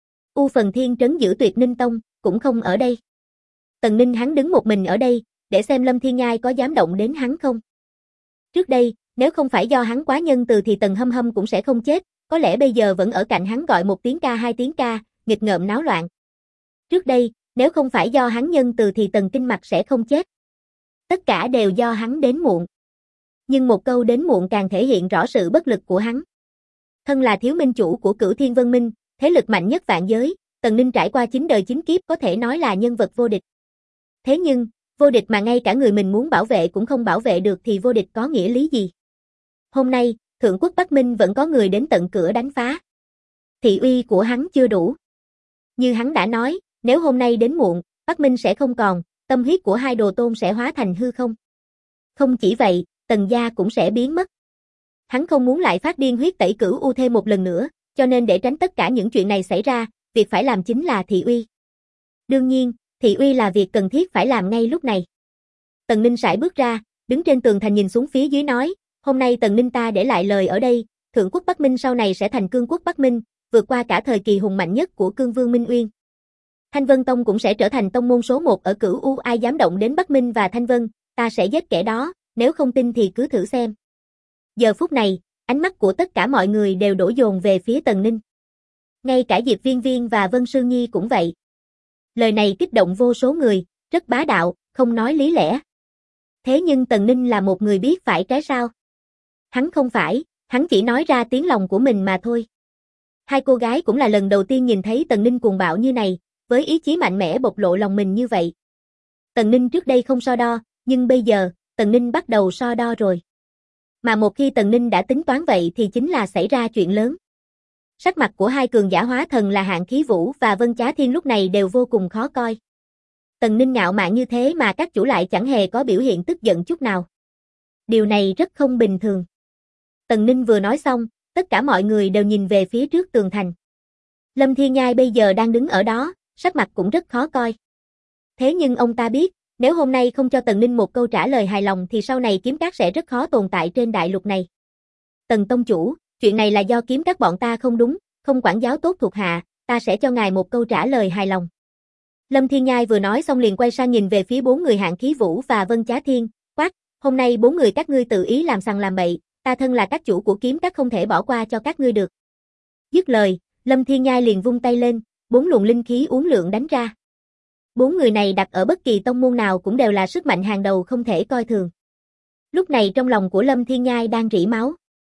[SPEAKER 1] U Phần Thiên trấn giữ Tuyệt Ninh Tông, cũng không ở đây. Tần Ninh hắn đứng một mình ở đây, để xem Lâm Thiên Nhai có dám động đến hắn không. Trước đây, nếu không phải do hắn quá nhân từ thì Tần Hâm Hâm cũng sẽ không chết, có lẽ bây giờ vẫn ở cạnh hắn gọi một tiếng ca hai tiếng ca, nghịch ngợm náo loạn. Trước đây, nếu không phải do hắn nhân từ thì Tần Kinh Mặc sẽ không chết. Tất cả đều do hắn đến muộn. Nhưng một câu đến muộn càng thể hiện rõ sự bất lực của hắn. Thân là thiếu minh chủ của Cửu Thiên Vân Minh, thế lực mạnh nhất vạn giới, Tần Ninh trải qua 9 đời 9 kiếp có thể nói là nhân vật vô địch. Thế nhưng, vô địch mà ngay cả người mình muốn bảo vệ cũng không bảo vệ được thì vô địch có nghĩa lý gì? Hôm nay, Thượng quốc Bắc Minh vẫn có người đến tận cửa đánh phá. Thị uy của hắn chưa đủ. Như hắn đã nói, nếu hôm nay đến muộn, Bắc Minh sẽ không còn, tâm huyết của hai đồ tôn sẽ hóa thành hư không. Không chỉ vậy, Tần gia cũng sẽ biến mất. Hắn không muốn lại phát điên huyết tẩy Cửu U thêm một lần nữa, cho nên để tránh tất cả những chuyện này xảy ra, việc phải làm chính là thị uy. Đương nhiên, thị uy là việc cần thiết phải làm ngay lúc này. Tần Ninh sải bước ra, đứng trên tường thành nhìn xuống phía dưới nói, hôm nay Tần Ninh ta để lại lời ở đây, Thượng quốc Bắc Minh sau này sẽ thành Cương quốc Bắc Minh, vượt qua cả thời kỳ hùng mạnh nhất của Cương Vương Minh Uyên. Thanh Vân Tông cũng sẽ trở thành tông môn số 1 ở Cửu U, ai dám động đến Bắc Minh và Thanh Vân, ta sẽ giết kẻ đó, nếu không tin thì cứ thử xem. Giờ phút này, ánh mắt của tất cả mọi người đều đổ dồn về phía Tần Ninh. Ngay cả Diệp Viên Viên và Vân Sương Nhi cũng vậy. Lời này kích động vô số người, rất bá đạo, không nói lý lẽ. Thế nhưng Tần Ninh là một người biết phải trái sao? Hắn không phải, hắn chỉ nói ra tiếng lòng của mình mà thôi. Hai cô gái cũng là lần đầu tiên nhìn thấy Tần Ninh cuồng bạo như này, với ý chí mạnh mẽ bộc lộ lòng mình như vậy. Tần Ninh trước đây không so đo, nhưng bây giờ, Tần Ninh bắt đầu so đo rồi. Mà một khi Tần Ninh đã tính toán vậy thì chính là xảy ra chuyện lớn. Sắc mặt của hai cường giả hóa thần là Hạng Khí Vũ và Vân Chá Thiên lúc này đều vô cùng khó coi. Tần Ninh ngạo mạn như thế mà các chủ lại chẳng hề có biểu hiện tức giận chút nào. Điều này rất không bình thường. Tần Ninh vừa nói xong, tất cả mọi người đều nhìn về phía trước tường thành. Lâm Thiên Nhai bây giờ đang đứng ở đó, sắc mặt cũng rất khó coi. Thế nhưng ông ta biết, nếu hôm nay không cho Tần Ninh một câu trả lời hài lòng thì sau này kiếm các sẽ rất khó tồn tại trên đại lục này. Tần tông chủ, chuyện này là do kiếm các bọn ta không đúng, không quản giáo tốt thuộc hạ, ta sẽ cho ngài một câu trả lời hài lòng. Lâm Thiên Nhai vừa nói xong liền quay sang nhìn về phía 4 người Hạng Khí Vũ và Vân Chá Thiên, quát, hôm nay 4 người các ngươi tự ý làm sằng làm bậy, ta thân là các chủ của kiếm các không thể bỏ qua cho các ngươi được. Dứt lời, Lâm Thiên Nhai liền vung tay lên, 4 luồng linh khí uốn lượn đánh ra. 4 người này đặt ở bất kỳ tông môn nào cũng đều là sức mạnh hàng đầu không thể coi thường. Lúc này trong lòng của Lâm Thiên Nhai đang rỉ máu.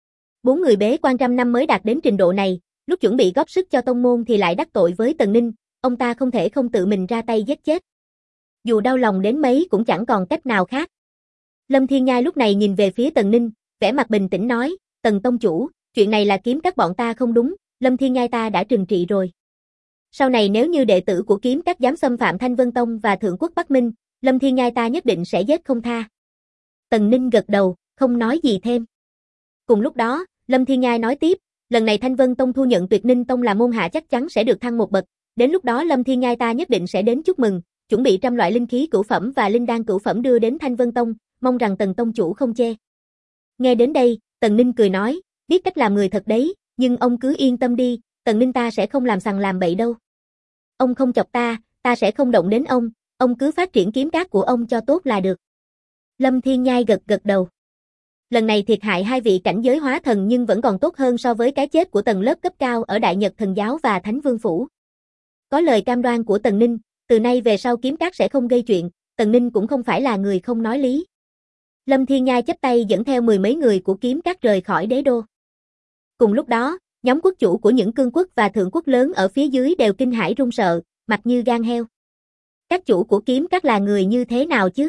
[SPEAKER 1] 4 người bế quan trăm năm mới đạt đến trình độ này, lúc chuẩn bị góp sức cho tông môn thì lại đắc tội với Tần Ninh, ông ta không thể không tự mình ra tay giết chết. Dù đau lòng đến mấy cũng chẳng còn cách nào khác. Lâm Thiên Nhai lúc này nhìn về phía Tần Ninh, vẻ mặt bình tĩnh nói, Tần tông chủ, chuyện này là kiếm các bọn ta không đúng, Lâm Thiên Nhai ta đã trừng trị rồi. Sau này nếu như đệ tử của kiếm các dám xâm phạm Thanh Vân Tông và Thượng Quốc Bắc Minh, Lâm Thiên Nhai ta nhất định sẽ giết không tha. Tần Ninh gật đầu, không nói gì thêm. Cùng lúc đó, Lâm Thiên Nhai nói tiếp, lần này Thanh Vân Tông thu nhận Tuyệt Ninh Tông là môn hạ chắc chắn sẽ được thăng một bậc, đến lúc đó Lâm Thiên Nhai ta nhất định sẽ đến chúc mừng, chuẩn bị trăm loại linh khí cửu phẩm và linh đan cửu phẩm đưa đến Thanh Vân Tông, mong rằng Tần tông chủ không chê. Nghe đến đây, Tần Ninh cười nói, biết cách làm người thật đấy, nhưng ông cứ yên tâm đi, Tần Ninh ta sẽ không làm sằng làm bậy đâu. Ông không chọc ta, ta sẽ không động đến ông cứ phát triển kiếm các của ông cho tốt là được. Lâm Thiên Nhai gật gật đầu. Lần này thiệt hại 2 vị cảnh giới hóa thần nhưng vẫn còn tốt hơn so với cái chết của tầng lớp cấp cao ở Đại Nhật Thần Giáo và Thánh Vương Phủ. Có lời cam đoan của Tần Ninh, từ nay về sau kiếm các sẽ không gây chuyện, Tần Ninh cũng không phải là người không nói lý. Lâm Thiên Nhai chắp tay dẫn theo 10 mấy người của kiếm các rời khỏi đế đô. Cùng lúc đó, nhóm quốc chủ của những cương quốc và thượng quốc lớn ở phía dưới đều kinh hãi run sợ, mặt như gan heo. Các chủ của kiếm các là người như thế nào chứ?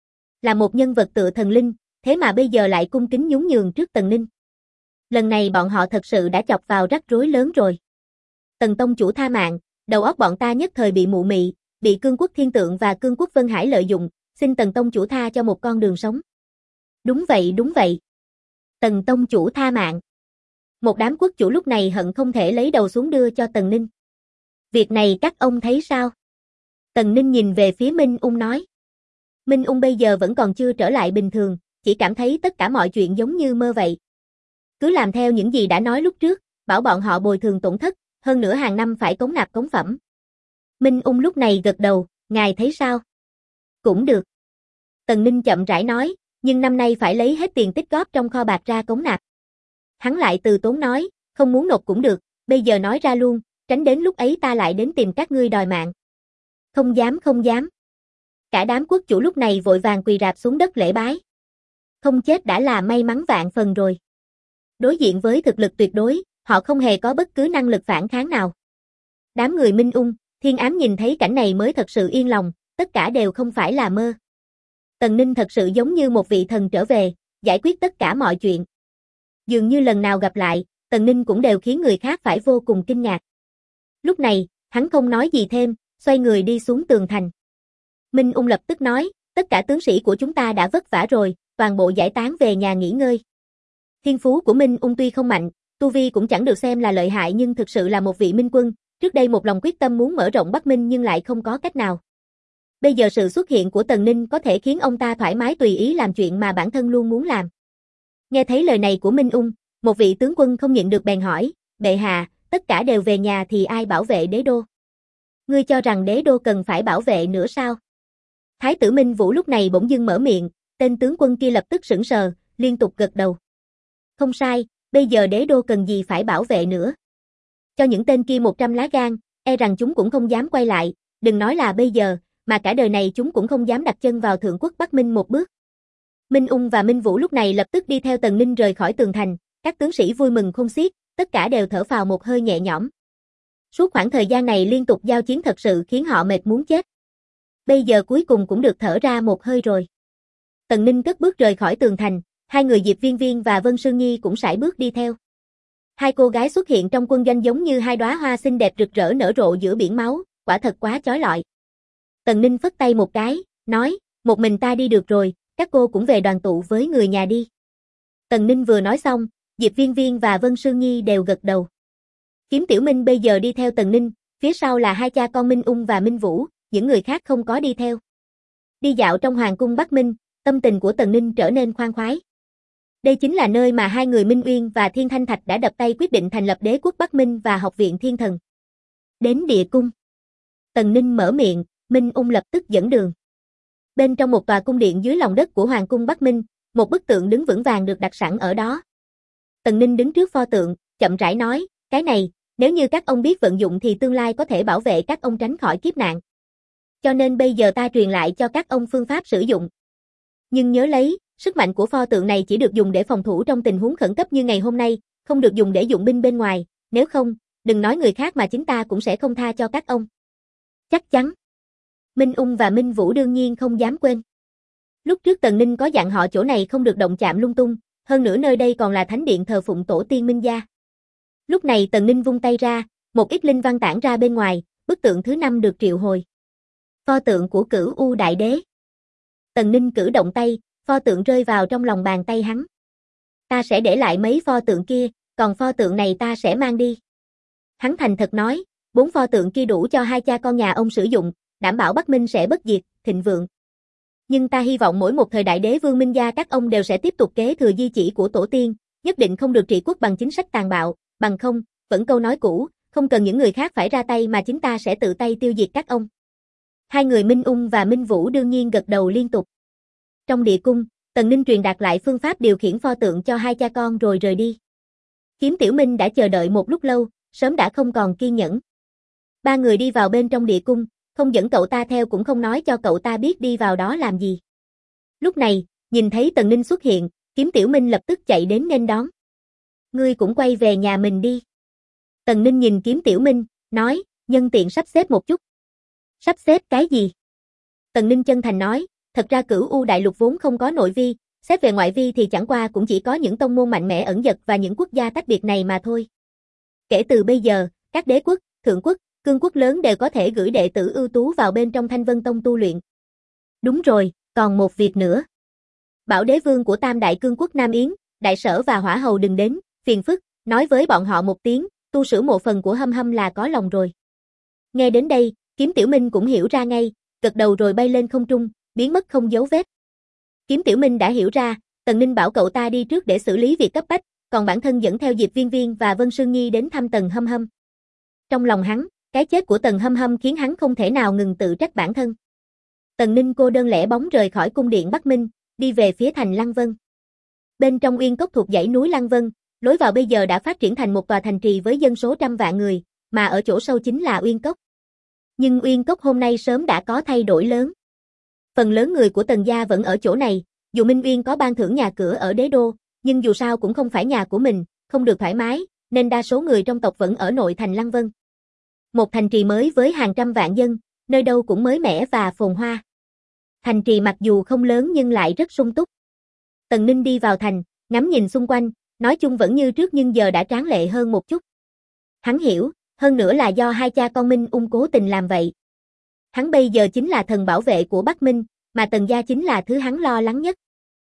[SPEAKER 1] Là một nhân vật tựa thần linh, thế mà bây giờ lại cung kính nhún nhường trước Tần Ninh. Lần này bọn họ thật sự đã chọc vào rắc rối lớn rồi. Tần tông chủ tha mạng, đầu óc bọn ta nhất thời bị mụ mị, bị cương quốc Thiên Tượng và cương quốc Vân Hải lợi dụng, xin Tần tông chủ tha cho một con đường sống. Đúng vậy. Tần tông chủ tha mạng. Một đám quốc chủ lúc này hận không thể lấy đầu xuống đưa cho Tần Ninh. Việc này các ông thấy sao? Tần Ninh nhìn về phía Minh Ung nói. Minh Ung bây giờ vẫn còn chưa trở lại bình thường, chỉ cảm thấy tất cả mọi chuyện giống như mơ vậy. Cứ làm theo những gì đã nói lúc trước, bảo bọn họ bồi thường tổn thất, hơn nữa hàng năm phải cống nạp cống phẩm. Minh Ung lúc này gật đầu, ngài thấy sao? Cũng được. Tần Ninh chậm rãi nói, nhưng năm nay phải lấy hết tiền tích góp trong kho bạc ra cống nạp. Hắn lại từ tốn nói, không muốn nộp cũng được, bây giờ nói ra luôn, tránh đến lúc ấy ta lại đến tìm các ngươi đòi mạng. Không dám. Cả đám quốc chủ lúc này vội vàng quỳ rạp xuống đất lễ bái. Không chết đã là may mắn vạn phần rồi. Đối diện với thực lực tuyệt đối, họ không hề có bất cứ năng lực phản kháng nào. Đám người Minh Ung, Thiên Ám nhìn thấy cảnh này mới thật sự yên lòng, tất cả đều không phải là mơ. Tần Ninh thật sự giống như một vị thần trở về, giải quyết tất cả mọi chuyện. Dường như lần nào gặp lại, Tần Ninh cũng đều khiến người khác phải vô cùng kinh ngạc. Lúc này, hắn không nói gì thêm, xoay người đi xuống tường thành. Minh Ung lập tức nói, tất cả tướng sĩ của chúng ta đã vất vả rồi, toàn bộ giải tán về nhà nghỉ ngơi. Thiên phú của Minh Ung tuy không mạnh, tu vi cũng chẳng được xem là lợi hại nhưng thực sự là một vị minh quân, trước đây một lòng quyết tâm muốn mở rộng Bắc Minh nhưng lại không có cách nào. Bây giờ sự xuất hiện của Tần Ninh có thể khiến ông ta thoải mái tùy ý làm chuyện mà bản thân luôn muốn làm. Nghe thấy lời này của Minh Ung, một vị tướng quân không nhịn được bèn hỏi, bệ hạ, tất cả đều về nhà thì ai bảo vệ đế đô? Ngươi cho rằng đế đô cần phải bảo vệ nữa sao? Thái tử Minh Vũ lúc này bỗng dưng mở miệng, tên tướng quân kia lập tức sững sờ, liên tục gật đầu. Không sai, bây giờ đế đô cần gì phải bảo vệ nữa. Cho những tên kia 100 lá gan, e rằng chúng cũng không dám quay lại, đừng nói là bây giờ, mà cả đời này chúng cũng không dám đặt chân vào Thượng Quốc Bắc Minh một bước. Minh Ung và Minh Vũ lúc này lập tức đi theo Tần Ninh rời khỏi tường thành, các tướng sĩ vui mừng khôn xiết, tất cả đều thở phào một hơi nhẹ nhõm. Suốt khoảng thời gian này liên tục giao chiến thật sự khiến họ mệt muốn chết. Bây giờ cuối cùng cũng được thở ra một hơi rồi. Tần Ninh cất bước rời khỏi tường thành, hai người Diệp Viên Viên và Vân Sương Nhi cũng sải bước đi theo. Hai cô gái xuất hiện trong quân doanh giống như hai đóa hoa xinh đẹp rực rỡ nở rộ giữa biển máu, quả thật quá chói lọi. Tần Ninh phất tay một cái, nói, một mình ta đi được rồi, các cô cũng về đoàn tụ với người nhà đi. Tần Ninh vừa nói xong, Diệp Viên Viên và Vân Sương Nhi đều gật đầu. Kiếm Tiểu Minh bây giờ đi theo Tần Ninh, phía sau là hai cha con Minh Ung và Minh Vũ, những người khác không có đi theo. Đi dạo trong Hoàng cung Bắc Minh, tâm tình của Tần Ninh trở nên khoan khoái. Đây chính là nơi mà hai người Minh Uyên và Thiên Thanh Thạch đã đập tay quyết định thành lập Đế quốc Bắc Minh và Học viện Thiên Thần. Đến địa cung. Tần Ninh mở miệng, Minh Ung lập tức dẫn đường. Bên trong một tòa cung điện dưới lòng đất của Hoàng cung Bắc Minh, một bức tượng đứng vững vàng được đặt sẵn ở đó. Tần Ninh đứng trước pho tượng, chậm rãi nói, cái này, nếu như các ông biết vận dụng thì tương lai có thể bảo vệ các ông tránh khỏi kiếp nạn. Cho nên bây giờ ta truyền lại cho các ông phương pháp sử dụng. Nhưng nhớ lấy, sức mạnh của pho tượng này chỉ được dùng để phòng thủ trong tình huống khẩn cấp như ngày hôm nay, không được dùng để dụng binh bên ngoài, nếu không, đừng nói người khác mà chính ta cũng sẽ không tha cho các ông. Chắc chắn. Minh Ung và Minh Vũ đương nhiên không dám quên. Lúc trước Tần Ninh có dặn họ chỗ này không được động chạm lung tung, hơn nữa nơi đây còn là thánh điện thờ phụng tổ tiên Minh gia. Lúc này Tần Ninh vung tay ra, một ít linh văn tản ra bên ngoài, bức tượng thứ 5 được triệu hồi. Pho tượng của Cửu U Đại Đế. Tần Ninh cử động tay, pho tượng rơi vào trong lòng bàn tay hắn. Ta sẽ để lại mấy pho tượng kia, còn pho tượng này ta sẽ mang đi. Hắn thành thật nói, 4 pho tượng kia đủ cho hai cha con nhà ông sử dụng, đảm bảo Bắc Minh sẽ bất diệt, thịnh vượng. Nhưng ta hy vọng mỗi một thời đại đế vương Minh gia các ông đều sẽ tiếp tục kế thừa di chỉ của tổ tiên, nhất định không được trị quốc bằng chính sách tàn bạo, bằng không, vẫn câu nói cũ, không cần những người khác phải ra tay mà chúng ta sẽ tự tay tiêu diệt các ông. Hai người Minh Ung và Minh Vũ đương nhiên gật đầu liên tục. Trong địa cung, Tần Ninh truyền đạt lại phương pháp điều khiển pho tượng cho hai cha con rồi rời đi. Kiếm Tiểu Minh đã chờ đợi một lúc lâu, sớm đã không còn kiên nhẫn. Ba người đi vào bên trong địa cung, không dẫn cậu ta theo cũng không nói cho cậu ta biết đi vào đó làm gì. Lúc này, nhìn thấy Tần Ninh xuất hiện, Kiếm Tiểu Minh lập tức chạy đến nghênh đón. Ngươi cũng quay về nhà mình đi. Tần Ninh nhìn Kiếm Tiểu Minh, nói, nhân tiện sắp xếp một chút. Sắp xếp cái gì? Tần Ninh chân thành nói, thật ra Cửu U Đại Lục vốn không có nội vi, xét về ngoại vi thì chẳng qua cũng chỉ có những tông môn mạnh mẽ ẩn dật và những quốc gia tách biệt này mà thôi. Kể từ bây giờ, các đế quốc, thượng quốc, cương quốc lớn đều có thể gửi đệ tử ưu tú vào bên trong Thanh Vân Tông tu luyện. Đúng rồi, còn một việc nữa. Bảo đế vương của Tam Đại Cương quốc Nam Yến, Đại Sở và Hỏa Hầu đừng đến, phiền phức, nói với bọn họ một tiếng, tu sửa mộ phần của Hâm Hâm là có lòng rồi. Nghe đến đây, Kiếm Tiểu Minh cũng hiểu ra ngay, gật đầu rồi bay lên không trung, biến mất không dấu vết. Kiếm Tiểu Minh đã hiểu ra, Tần Ninh bảo cậu ta đi trước để xử lý việc cấp bách, còn bản thân dẫn theo Diệp Viên Viên và Vân Sương Nhi đến thăm Tần Hâm Hâm. Trong lòng hắn, cái chết của Tần Hâm Hâm khiến hắn không thể nào ngừng tự trách bản thân. Tần Ninh cô đơn lẻ bóng rời khỏi cung điện Bắc Minh, đi về phía thành Lăng Vân. Bên trong Uyên Cốc thuộc dãy núi Lăng Vân, lối vào bây giờ đã phát triển thành một tòa thành trì với dân số trăm vạn người, mà ở chỗ sâu chính là Uyên Cốc. Nhưng Uyên Cốc hôm nay sớm đã có thay đổi lớn. Phần lớn người của Tần gia vẫn ở chỗ này, dù Minh Uyên có ban thưởng nhà cửa ở đế đô, nhưng dù sao cũng không phải nhà của mình, không được thoải mái, nên đa số người trong tộc vẫn ở nội thành Lăng Vân. Một thành trì mới với hàng trăm vạn dân, nơi đâu cũng mới mẻ và phồn hoa. Thành trì mặc dù không lớn nhưng lại rất sung túc. Tần Ninh đi vào thành, ngắm nhìn xung quanh, nói chung vẫn như trước nhưng giờ đã tráng lệ hơn một chút. Hắn hiểu, hơn nữa là do hai cha con Minh Ung cố tình làm vậy. Hắn bây giờ chính là thần bảo vệ của Bắc Minh, mà Tần gia chính là thứ hắn lo lắng nhất.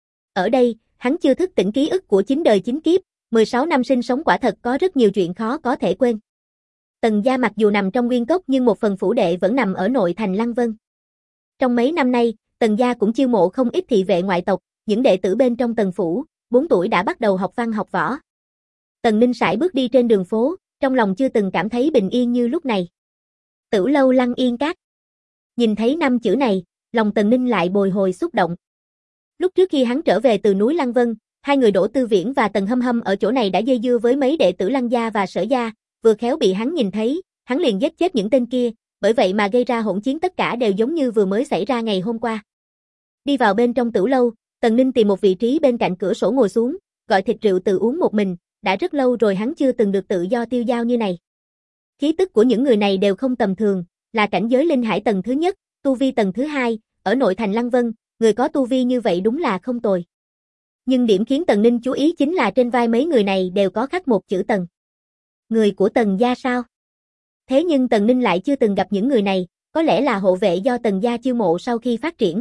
[SPEAKER 1] Ở đây, hắn chưa thức tỉnh ký ức của 9 đời 9 kiếp, 16 năm sinh sống quả thật có rất nhiều chuyện khó có thể quên. Tần gia mặc dù nằm trong Uyên Cốc nhưng một phần phủ đệ vẫn nằm ở nội thành Lăng Vân. Trong mấy năm nay, Tần gia cũng chiêu mộ không ít thị vệ ngoại tộc, những đệ tử bên trong Tần phủ, 4 tuổi đã bắt đầu học văn học võ. Tần Ninh sải bước đi trên đường phố, trong lòng chưa từng cảm thấy bình yên như lúc này. Tửu lâu Lăng Yên Các. Nhìn thấy 5 chữ này, lòng Tần Ninh lại bồi hồi xúc động. Lúc trước khi hắn trở về từ núi Lăng Vân, hai người Đỗ Tư Viễn và Tần Hâm Hâm ở chỗ này đã dây dưa với mấy đệ tử Lăng gia và Sở gia, vừa khéo bị hắn nhìn thấy, hắn liền giết chết những tên kia, bởi vậy mà gây ra hỗn chiến tất cả đều giống như vừa mới xảy ra ngày hôm qua. Đi vào bên trong tửu lâu, Tần Ninh tìm một vị trí bên cạnh cửa sổ ngồi xuống, gọi thịt rượu tự uống một mình, đã rất lâu rồi hắn chưa từng được tự do tiêu dao như này. Khí tức của những người này đều không tầm thường, là cảnh giới linh hải tầng thứ nhất, tu vi tầng thứ hai, ở nội thành Lăng Vân, người có tu vi như vậy đúng là không tồi. Nhưng điểm khiến Tần Ninh chú ý chính là trên vai mấy người này đều có khắc một chữ Tần. Người của Tần gia sao? Thế nhưng Tần Ninh lại chưa từng gặp những người này, có lẽ là hộ vệ do Tần gia chiêu mộ sau khi phát triển.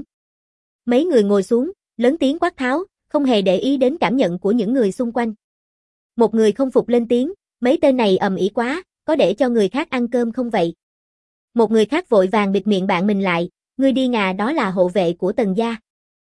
[SPEAKER 1] Mấy người ngồi xuống, lớn tiếng quát tháo, không hề để ý đến cảm nhận của những người xung quanh. Một người không phục lên tiếng, mấy tên này ầm ĩ quá, có để cho người khác ăn cơm không vậy? Một người khác vội vàng bịt miệng bạn mình lại, ngươi đi ngà, đó là hộ vệ của Tần gia.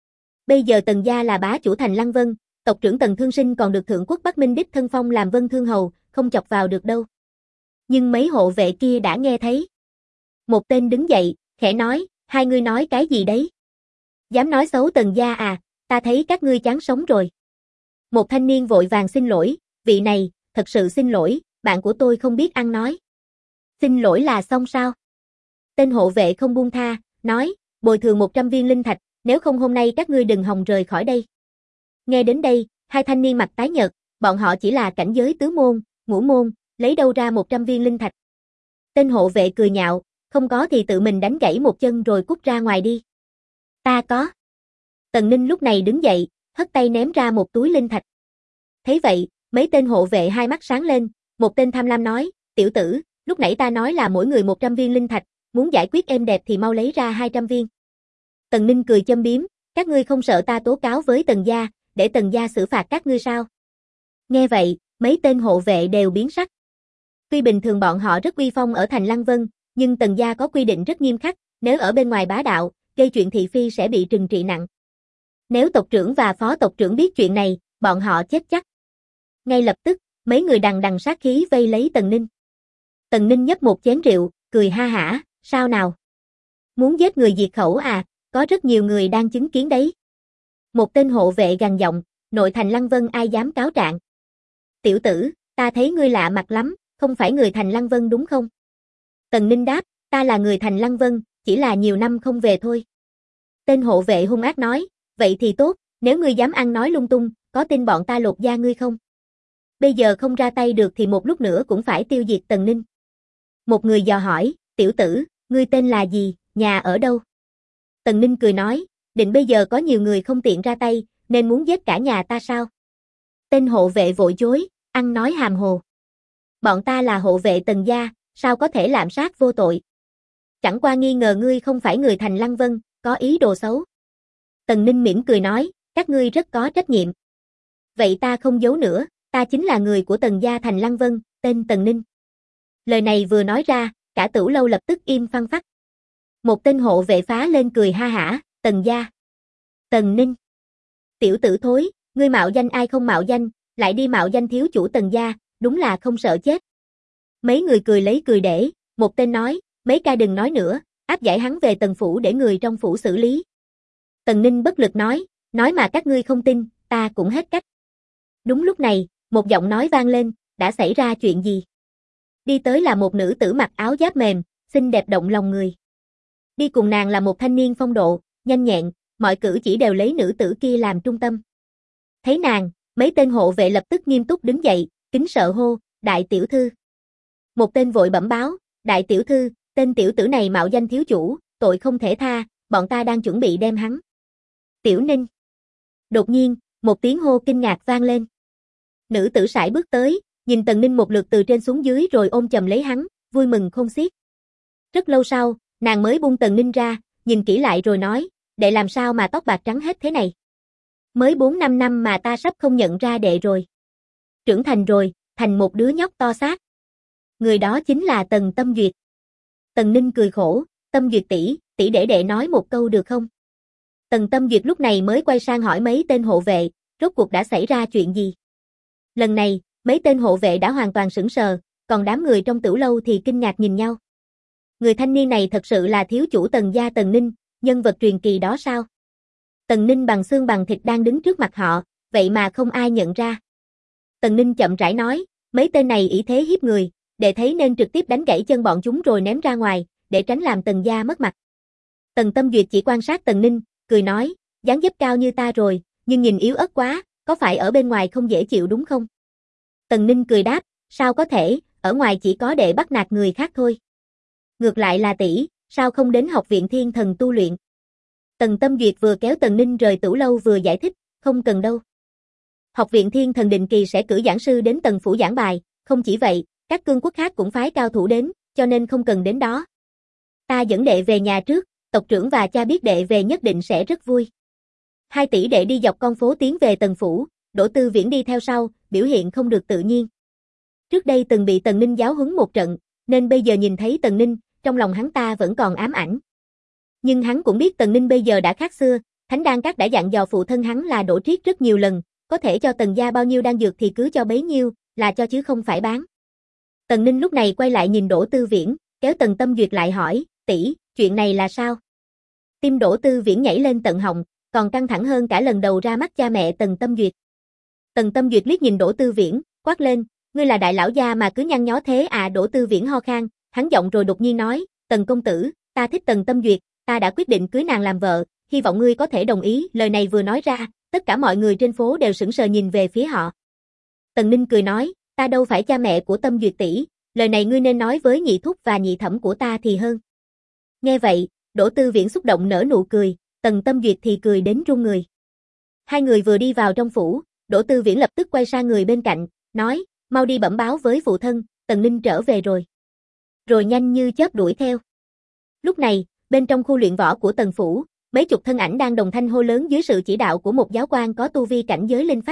[SPEAKER 1] Bây giờ Tần gia là bá chủ thành Lăng Vân, tộc trưởng Tần Thương Sinh còn được Thượng Quốc Bắc Minh đích thân phong làm Vân Thương Hầu, không chọc vào được đâu. Nhưng mấy hộ vệ kia đã nghe thấy. Một tên đứng dậy, khẽ nói, hai ngươi nói cái gì đấy? Dám nói xấu Tần gia à, ta thấy các ngươi chán sống rồi. Một thanh niên vội vàng xin lỗi, vị này, thật sự xin lỗi, bạn của tôi không biết ăn nói. Xin lỗi là xong sao? Tên hộ vệ không buông tha, nói, bồi thường 100 viên linh thạch, nếu không hôm nay các ngươi đừng hòng rời khỏi đây. Nghe đến đây, hai thanh niên mặt tái nhợt, bọn họ chỉ là cảnh giới tứ môn, ngũ môn, lấy đâu ra 100 viên linh thạch. Tên hộ vệ cười nhạo, không có thì tự mình đánh gãy một chân rồi cút ra ngoài đi. Ta có. Tần Ninh lúc này đứng dậy, hất tay ném ra một túi linh thạch. Thấy vậy, mấy tên hộ vệ hai mắt sáng lên, một tên tham lam nói, tiểu tử, lúc nãy ta nói là mỗi người 100 viên linh thạch, muốn giải quyết êm đẹp thì mau lấy ra 200 viên. Tần Ninh cười châm biếm, các ngươi không sợ ta tố cáo với Tần gia, để Tần gia xử phạt các ngươi sao? Nghe vậy, mấy tên hộ vệ đều biến sắc. Tuy bình thường bọn họ rất uy phong ở thành Lăng Vân, nhưng Tần gia có quy định rất nghiêm khắc, nếu ở bên ngoài bá đạo, gây chuyện thị phi sẽ bị trừng trị nặng. Nếu tộc trưởng và phó tộc trưởng biết chuyện này, bọn họ chết chắc. Ngay lập tức, mấy người đằng đằng sát khí vây lấy Tần Ninh. Tần Ninh nhấp một chén rượu, cười ha hả, sao nào? Muốn giết người diệt khẩu à, có rất nhiều người đang chứng kiến đấy. Một tên hộ vệ gằn giọng, nội thành Lăng Vân ai dám cáo trạng? Tiểu tử, ta thấy ngươi lạ mặt lắm, không phải người thành Lăng Vân đúng không? Tần Ninh đáp, ta là người thành Lăng Vân, chỉ là nhiều năm không về thôi. Tên hộ vệ hung ác nói, vậy thì tốt, nếu ngươi dám ăn nói lung tung, có tin bọn ta lột da ngươi không? Bây giờ không ra tay được thì một lúc nữa cũng phải tiêu diệt Tần Ninh. Một người dò hỏi, tiểu tử, ngươi tên là gì, nhà ở đâu? Tần Ninh cười nói, định bây giờ có nhiều người không tiện ra tay, nên muốn giết cả nhà ta sao? Tên hộ vệ vội chối, ăn nói hàm hồ. Bọn ta là hộ vệ Tần gia, sao có thể lạm sát vô tội? Chẳng qua nghi ngờ ngươi không phải người thành Lăng Vân, có ý đồ xấu. Tần Ninh mỉm cười nói, các ngươi rất có trách nhiệm. Vậy ta không giấu nữa, ta chính là người của Tần gia thành Lăng Vân, tên Tần Ninh. Lời này vừa nói ra, cả Tửu Lâu lập tức im phăng phắc. Một tên hộ vệ phá lên cười ha hả, Tần gia. Tần Ninh. Tiểu tử thối, ngươi mạo danh ai không mạo danh, lại đi mạo danh thiếu chủ Tần gia, đúng là không sợ chết. Mấy người cười lấy cười để, một tên nói, mấy ca đừng nói nữa, áp giải hắn về Tần phủ để người trong phủ xử lý. Tần Ninh bất lực nói mà các ngươi không tin, ta cũng hết cách. Đúng lúc này, một giọng nói vang lên, đã xảy ra chuyện gì? Đi tới là một nữ tử mặc áo giáp mềm, xinh đẹp động lòng người. Đi cùng nàng là một thanh niên phong độ, nhanh nhẹn, mọi cử chỉ đều lấy nữ tử kia làm trung tâm. Thấy nàng, mấy tên hộ vệ lập tức nghiêm túc đứng dậy, kính sợ hô, đại tiểu thư. Một tên vội bẩm báo, đại tiểu thư, tên tiểu tử này mạo danh thiếu chủ, tội không thể tha, bọn ta đang chuẩn bị đem hắn. Tiểu Ninh. Đột nhiên, một tiếng hô kinh ngạc vang lên. Nữ tử sải bước tới, nhìn Tần Ninh một lượt từ trên xuống dưới rồi ôm chầm lấy hắn, vui mừng khôn xiết. Rất lâu sau, nàng mới buông Tần Ninh ra, nhìn kỹ lại rồi nói, đệ làm sao mà tóc bạc trắng hết thế này? Mới 4-5 năm mà ta sắp không nhận ra đệ rồi. Trưởng thành rồi, thành một đứa nhóc to xác. Người đó chính là Tần Tâm Duyệt. Tần Ninh cười khổ, Tâm Duyệt tỷ, tỷ để đệ nói một câu được không? Tần Tâm Duyệt lúc này mới quay sang hỏi mấy tên hộ vệ, rốt cuộc đã xảy ra chuyện gì? Lần này, mấy tên hộ vệ đã hoàn toàn sững sờ, còn đám người trong Tửu Lâu thì kinh ngạc nhìn nhau. Người thanh niên này thật sự là thiếu chủ Tần gia Tần Ninh, nhân vật truyền kỳ đó sao? Tần Ninh bằng xương bằng thịt đang đứng trước mặt họ, vậy mà không ai nhận ra. Tần Ninh chậm rãi nói, mấy tên này ỷ thế hiếp người, đệ thấy nên trực tiếp đánh gãy chân bọn chúng rồi ném ra ngoài, để tránh làm Tần gia mất mặt. Tần Tâm Duyệt chỉ quan sát Tần Ninh, cười nói, dáng dấp cao như ta rồi, nhưng nhìn yếu ớt quá, có phải ở bên ngoài không dễ chịu đúng không? Tần Ninh cười đáp, sao có thể, ở ngoài chỉ có để bắt nạt người khác thôi. Ngược lại là tỷ, sao không đến học viện Thiên Thần tu luyện? Tần Tâm Duyệt vừa kéo Tần Ninh rời Tửu Lâu vừa giải thích, không cần đâu. Học viện Thiên Thần định kỳ sẽ cử giảng sư đến Tần phủ giảng bài, không chỉ vậy, các cương quốc khác cũng phái cao thủ đến, cho nên không cần đến đó. Ta dẫn đệ về nhà trước, tộc trưởng và cha biết đệ về nhất định sẽ rất vui. Hai tỷ đệ đi dọc con phố tiến về Tần phủ, Đỗ Tư Viễn đi theo sau, biểu hiện không được tự nhiên. Trước đây từng bị Tần Ninh giáo huấn một trận, nên bây giờ nhìn thấy Tần Ninh, trong lòng hắn ta vẫn còn ám ảnh. Nhưng hắn cũng biết Tần Ninh bây giờ đã khác xưa, Thánh Đan Các đã dặn dò phụ thân hắn là Đỗ Triết rất nhiều lần, có thể cho Tần gia bao nhiêu đan dược thì cứ cho bấy nhiêu, là cho chứ không phải bán. Tần Ninh lúc này quay lại nhìn Đỗ Tư Viễn, kéo Tần Tâm Duyệt lại hỏi, tỷ, chuyện này là sao? Tim Đỗ Tư Viễn nhảy lên tận họng, còn căng thẳng hơn cả lần đầu ra mắt cha mẹ Tần Tâm Duyệt. Tần Tâm Duyệt liếc nhìn Đỗ Tư Viễn, quát lên, ngươi là đại lão gia mà cứ nhăn nhó thế à? Đỗ Tư Viễn ho khan, hắn giọng rồi đột nhiên nói, Tần công tử, ta thích Tần Tâm Duyệt, ta đã quyết định cưới nàng làm vợ, hy vọng ngươi có thể đồng ý. Lời này vừa nói ra, tất cả mọi người trên phố đều sững sờ nhìn về phía họ. Tần Ninh cười nói, ta đâu phải cha mẹ của Tâm Duyệt tỷ, lời này ngươi nên nói với nhị thúc và nhị thẩm của ta thì hơn. Nghe vậy, Đỗ Tư Viễn xúc động nở nụ cười, Tần Tâm Duyệt thì cười đến run người. Hai người vừa đi vào trong phủ, Đỗ Tư Viễn lập tức quay sang người bên cạnh, nói, mau đi bẩm báo với phụ thân, Tần Ninh trở về rồi. Rồi nhanh như chớp đuổi theo. Lúc này, bên trong khu luyện võ của Tần phủ, mấy chục thân ảnh đang đồng thanh hô lớn dưới sự chỉ đạo của một giáo quan có tu vi cảnh giới linh phách.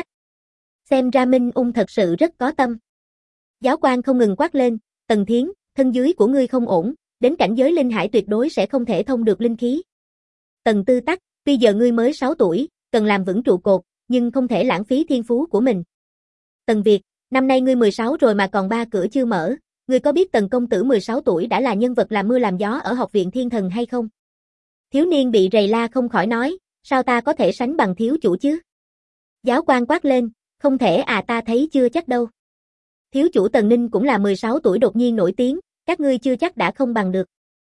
[SPEAKER 1] Xem ra Minh Ung thật sự rất có tâm. Giáo quan không ngừng quát lên, Tần Thiến, thân dưới của ngươi không ổn, đến cảnh giới linh hải tuyệt đối sẽ không thể thông được linh khí. Tần Tư Tắc, bây giờ ngươi mới 6 tuổi, cần làm vững trụ cột, nhưng không thể lãng phí thiên phú của mình. Tần Việt, năm nay ngươi 16 rồi mà còn 3 cửa chưa mở, ngươi có biết Tần công tử 16 tuổi đã là nhân vật làm mưa làm gió ở học viện Thiên Thần hay không? Thiếu niên bị rầy la không khỏi nói, sao ta có thể sánh bằng thiếu chủ chứ? Giáo quan quát lên, không thể à, ta thấy chưa chắc đâu. Thiếu chủ Tần Ninh cũng là 16 tuổi đột nhiên nổi tiếng, các ngươi chưa chắc đã không bằng được.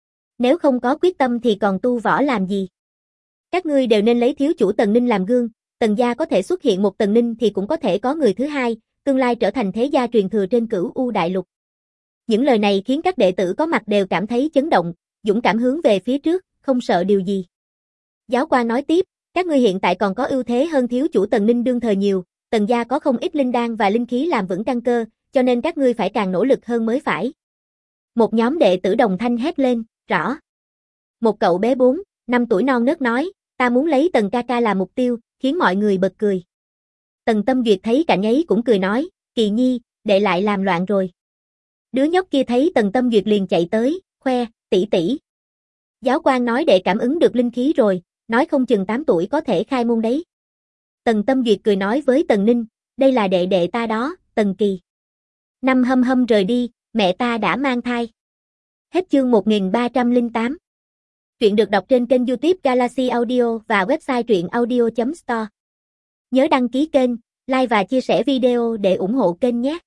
[SPEAKER 1] Nếu không có quyết tâm thì còn tu võ làm gì? Các ngươi đều nên lấy thiếu chủ Tần Ninh làm gương, Tần gia có thể xuất hiện một Tần Ninh thì cũng có thể có người thứ hai, tương lai trở thành thế gia truyền thừa trên Cửu U đại lục. Những lời này khiến các đệ tử có mặt đều cảm thấy chấn động, dũng cảm hướng về phía trước, không sợ điều gì. Giáo quan nói tiếp, các ngươi hiện tại còn có ưu thế hơn thiếu chủ Tần Ninh đương thời nhiều, Tần gia có không ít linh đan và linh khí làm vững căn cơ, cho nên các ngươi phải càng nỗ lực hơn mới phải. Một nhóm đệ tử đồng thanh hét lên, rõ. Một cậu bé 4, 5 tuổi non nớt nói, ta muốn lấy Tần ca ca làm mục tiêu, khiến mọi người bật cười. Tần Tâm Duyệt thấy cảnh ấy cũng cười nói, Kỳ Nhi, đệ lại làm loạn rồi. Đứa nhóc kia thấy Tần Tâm Duyệt liền chạy tới, khoe, tỷ tỷ. Giáo quan nói đệ cảm ứng được linh khí rồi, nói không chừng 8 tuổi có thể khai môn đấy. Tần Tâm Duyệt cười nói với Tần Ninh, đây là đệ đệ ta đó, Tần Kỳ. Năm hâm hâm rời đi, mẹ ta đã mang thai. Hết chương 1308. Truyện được đọc trên kênh YouTube Galaxy Audio và website truyệnaudio.store. Nhớ đăng ký kênh, like và chia sẻ video để ủng hộ kênh nhé.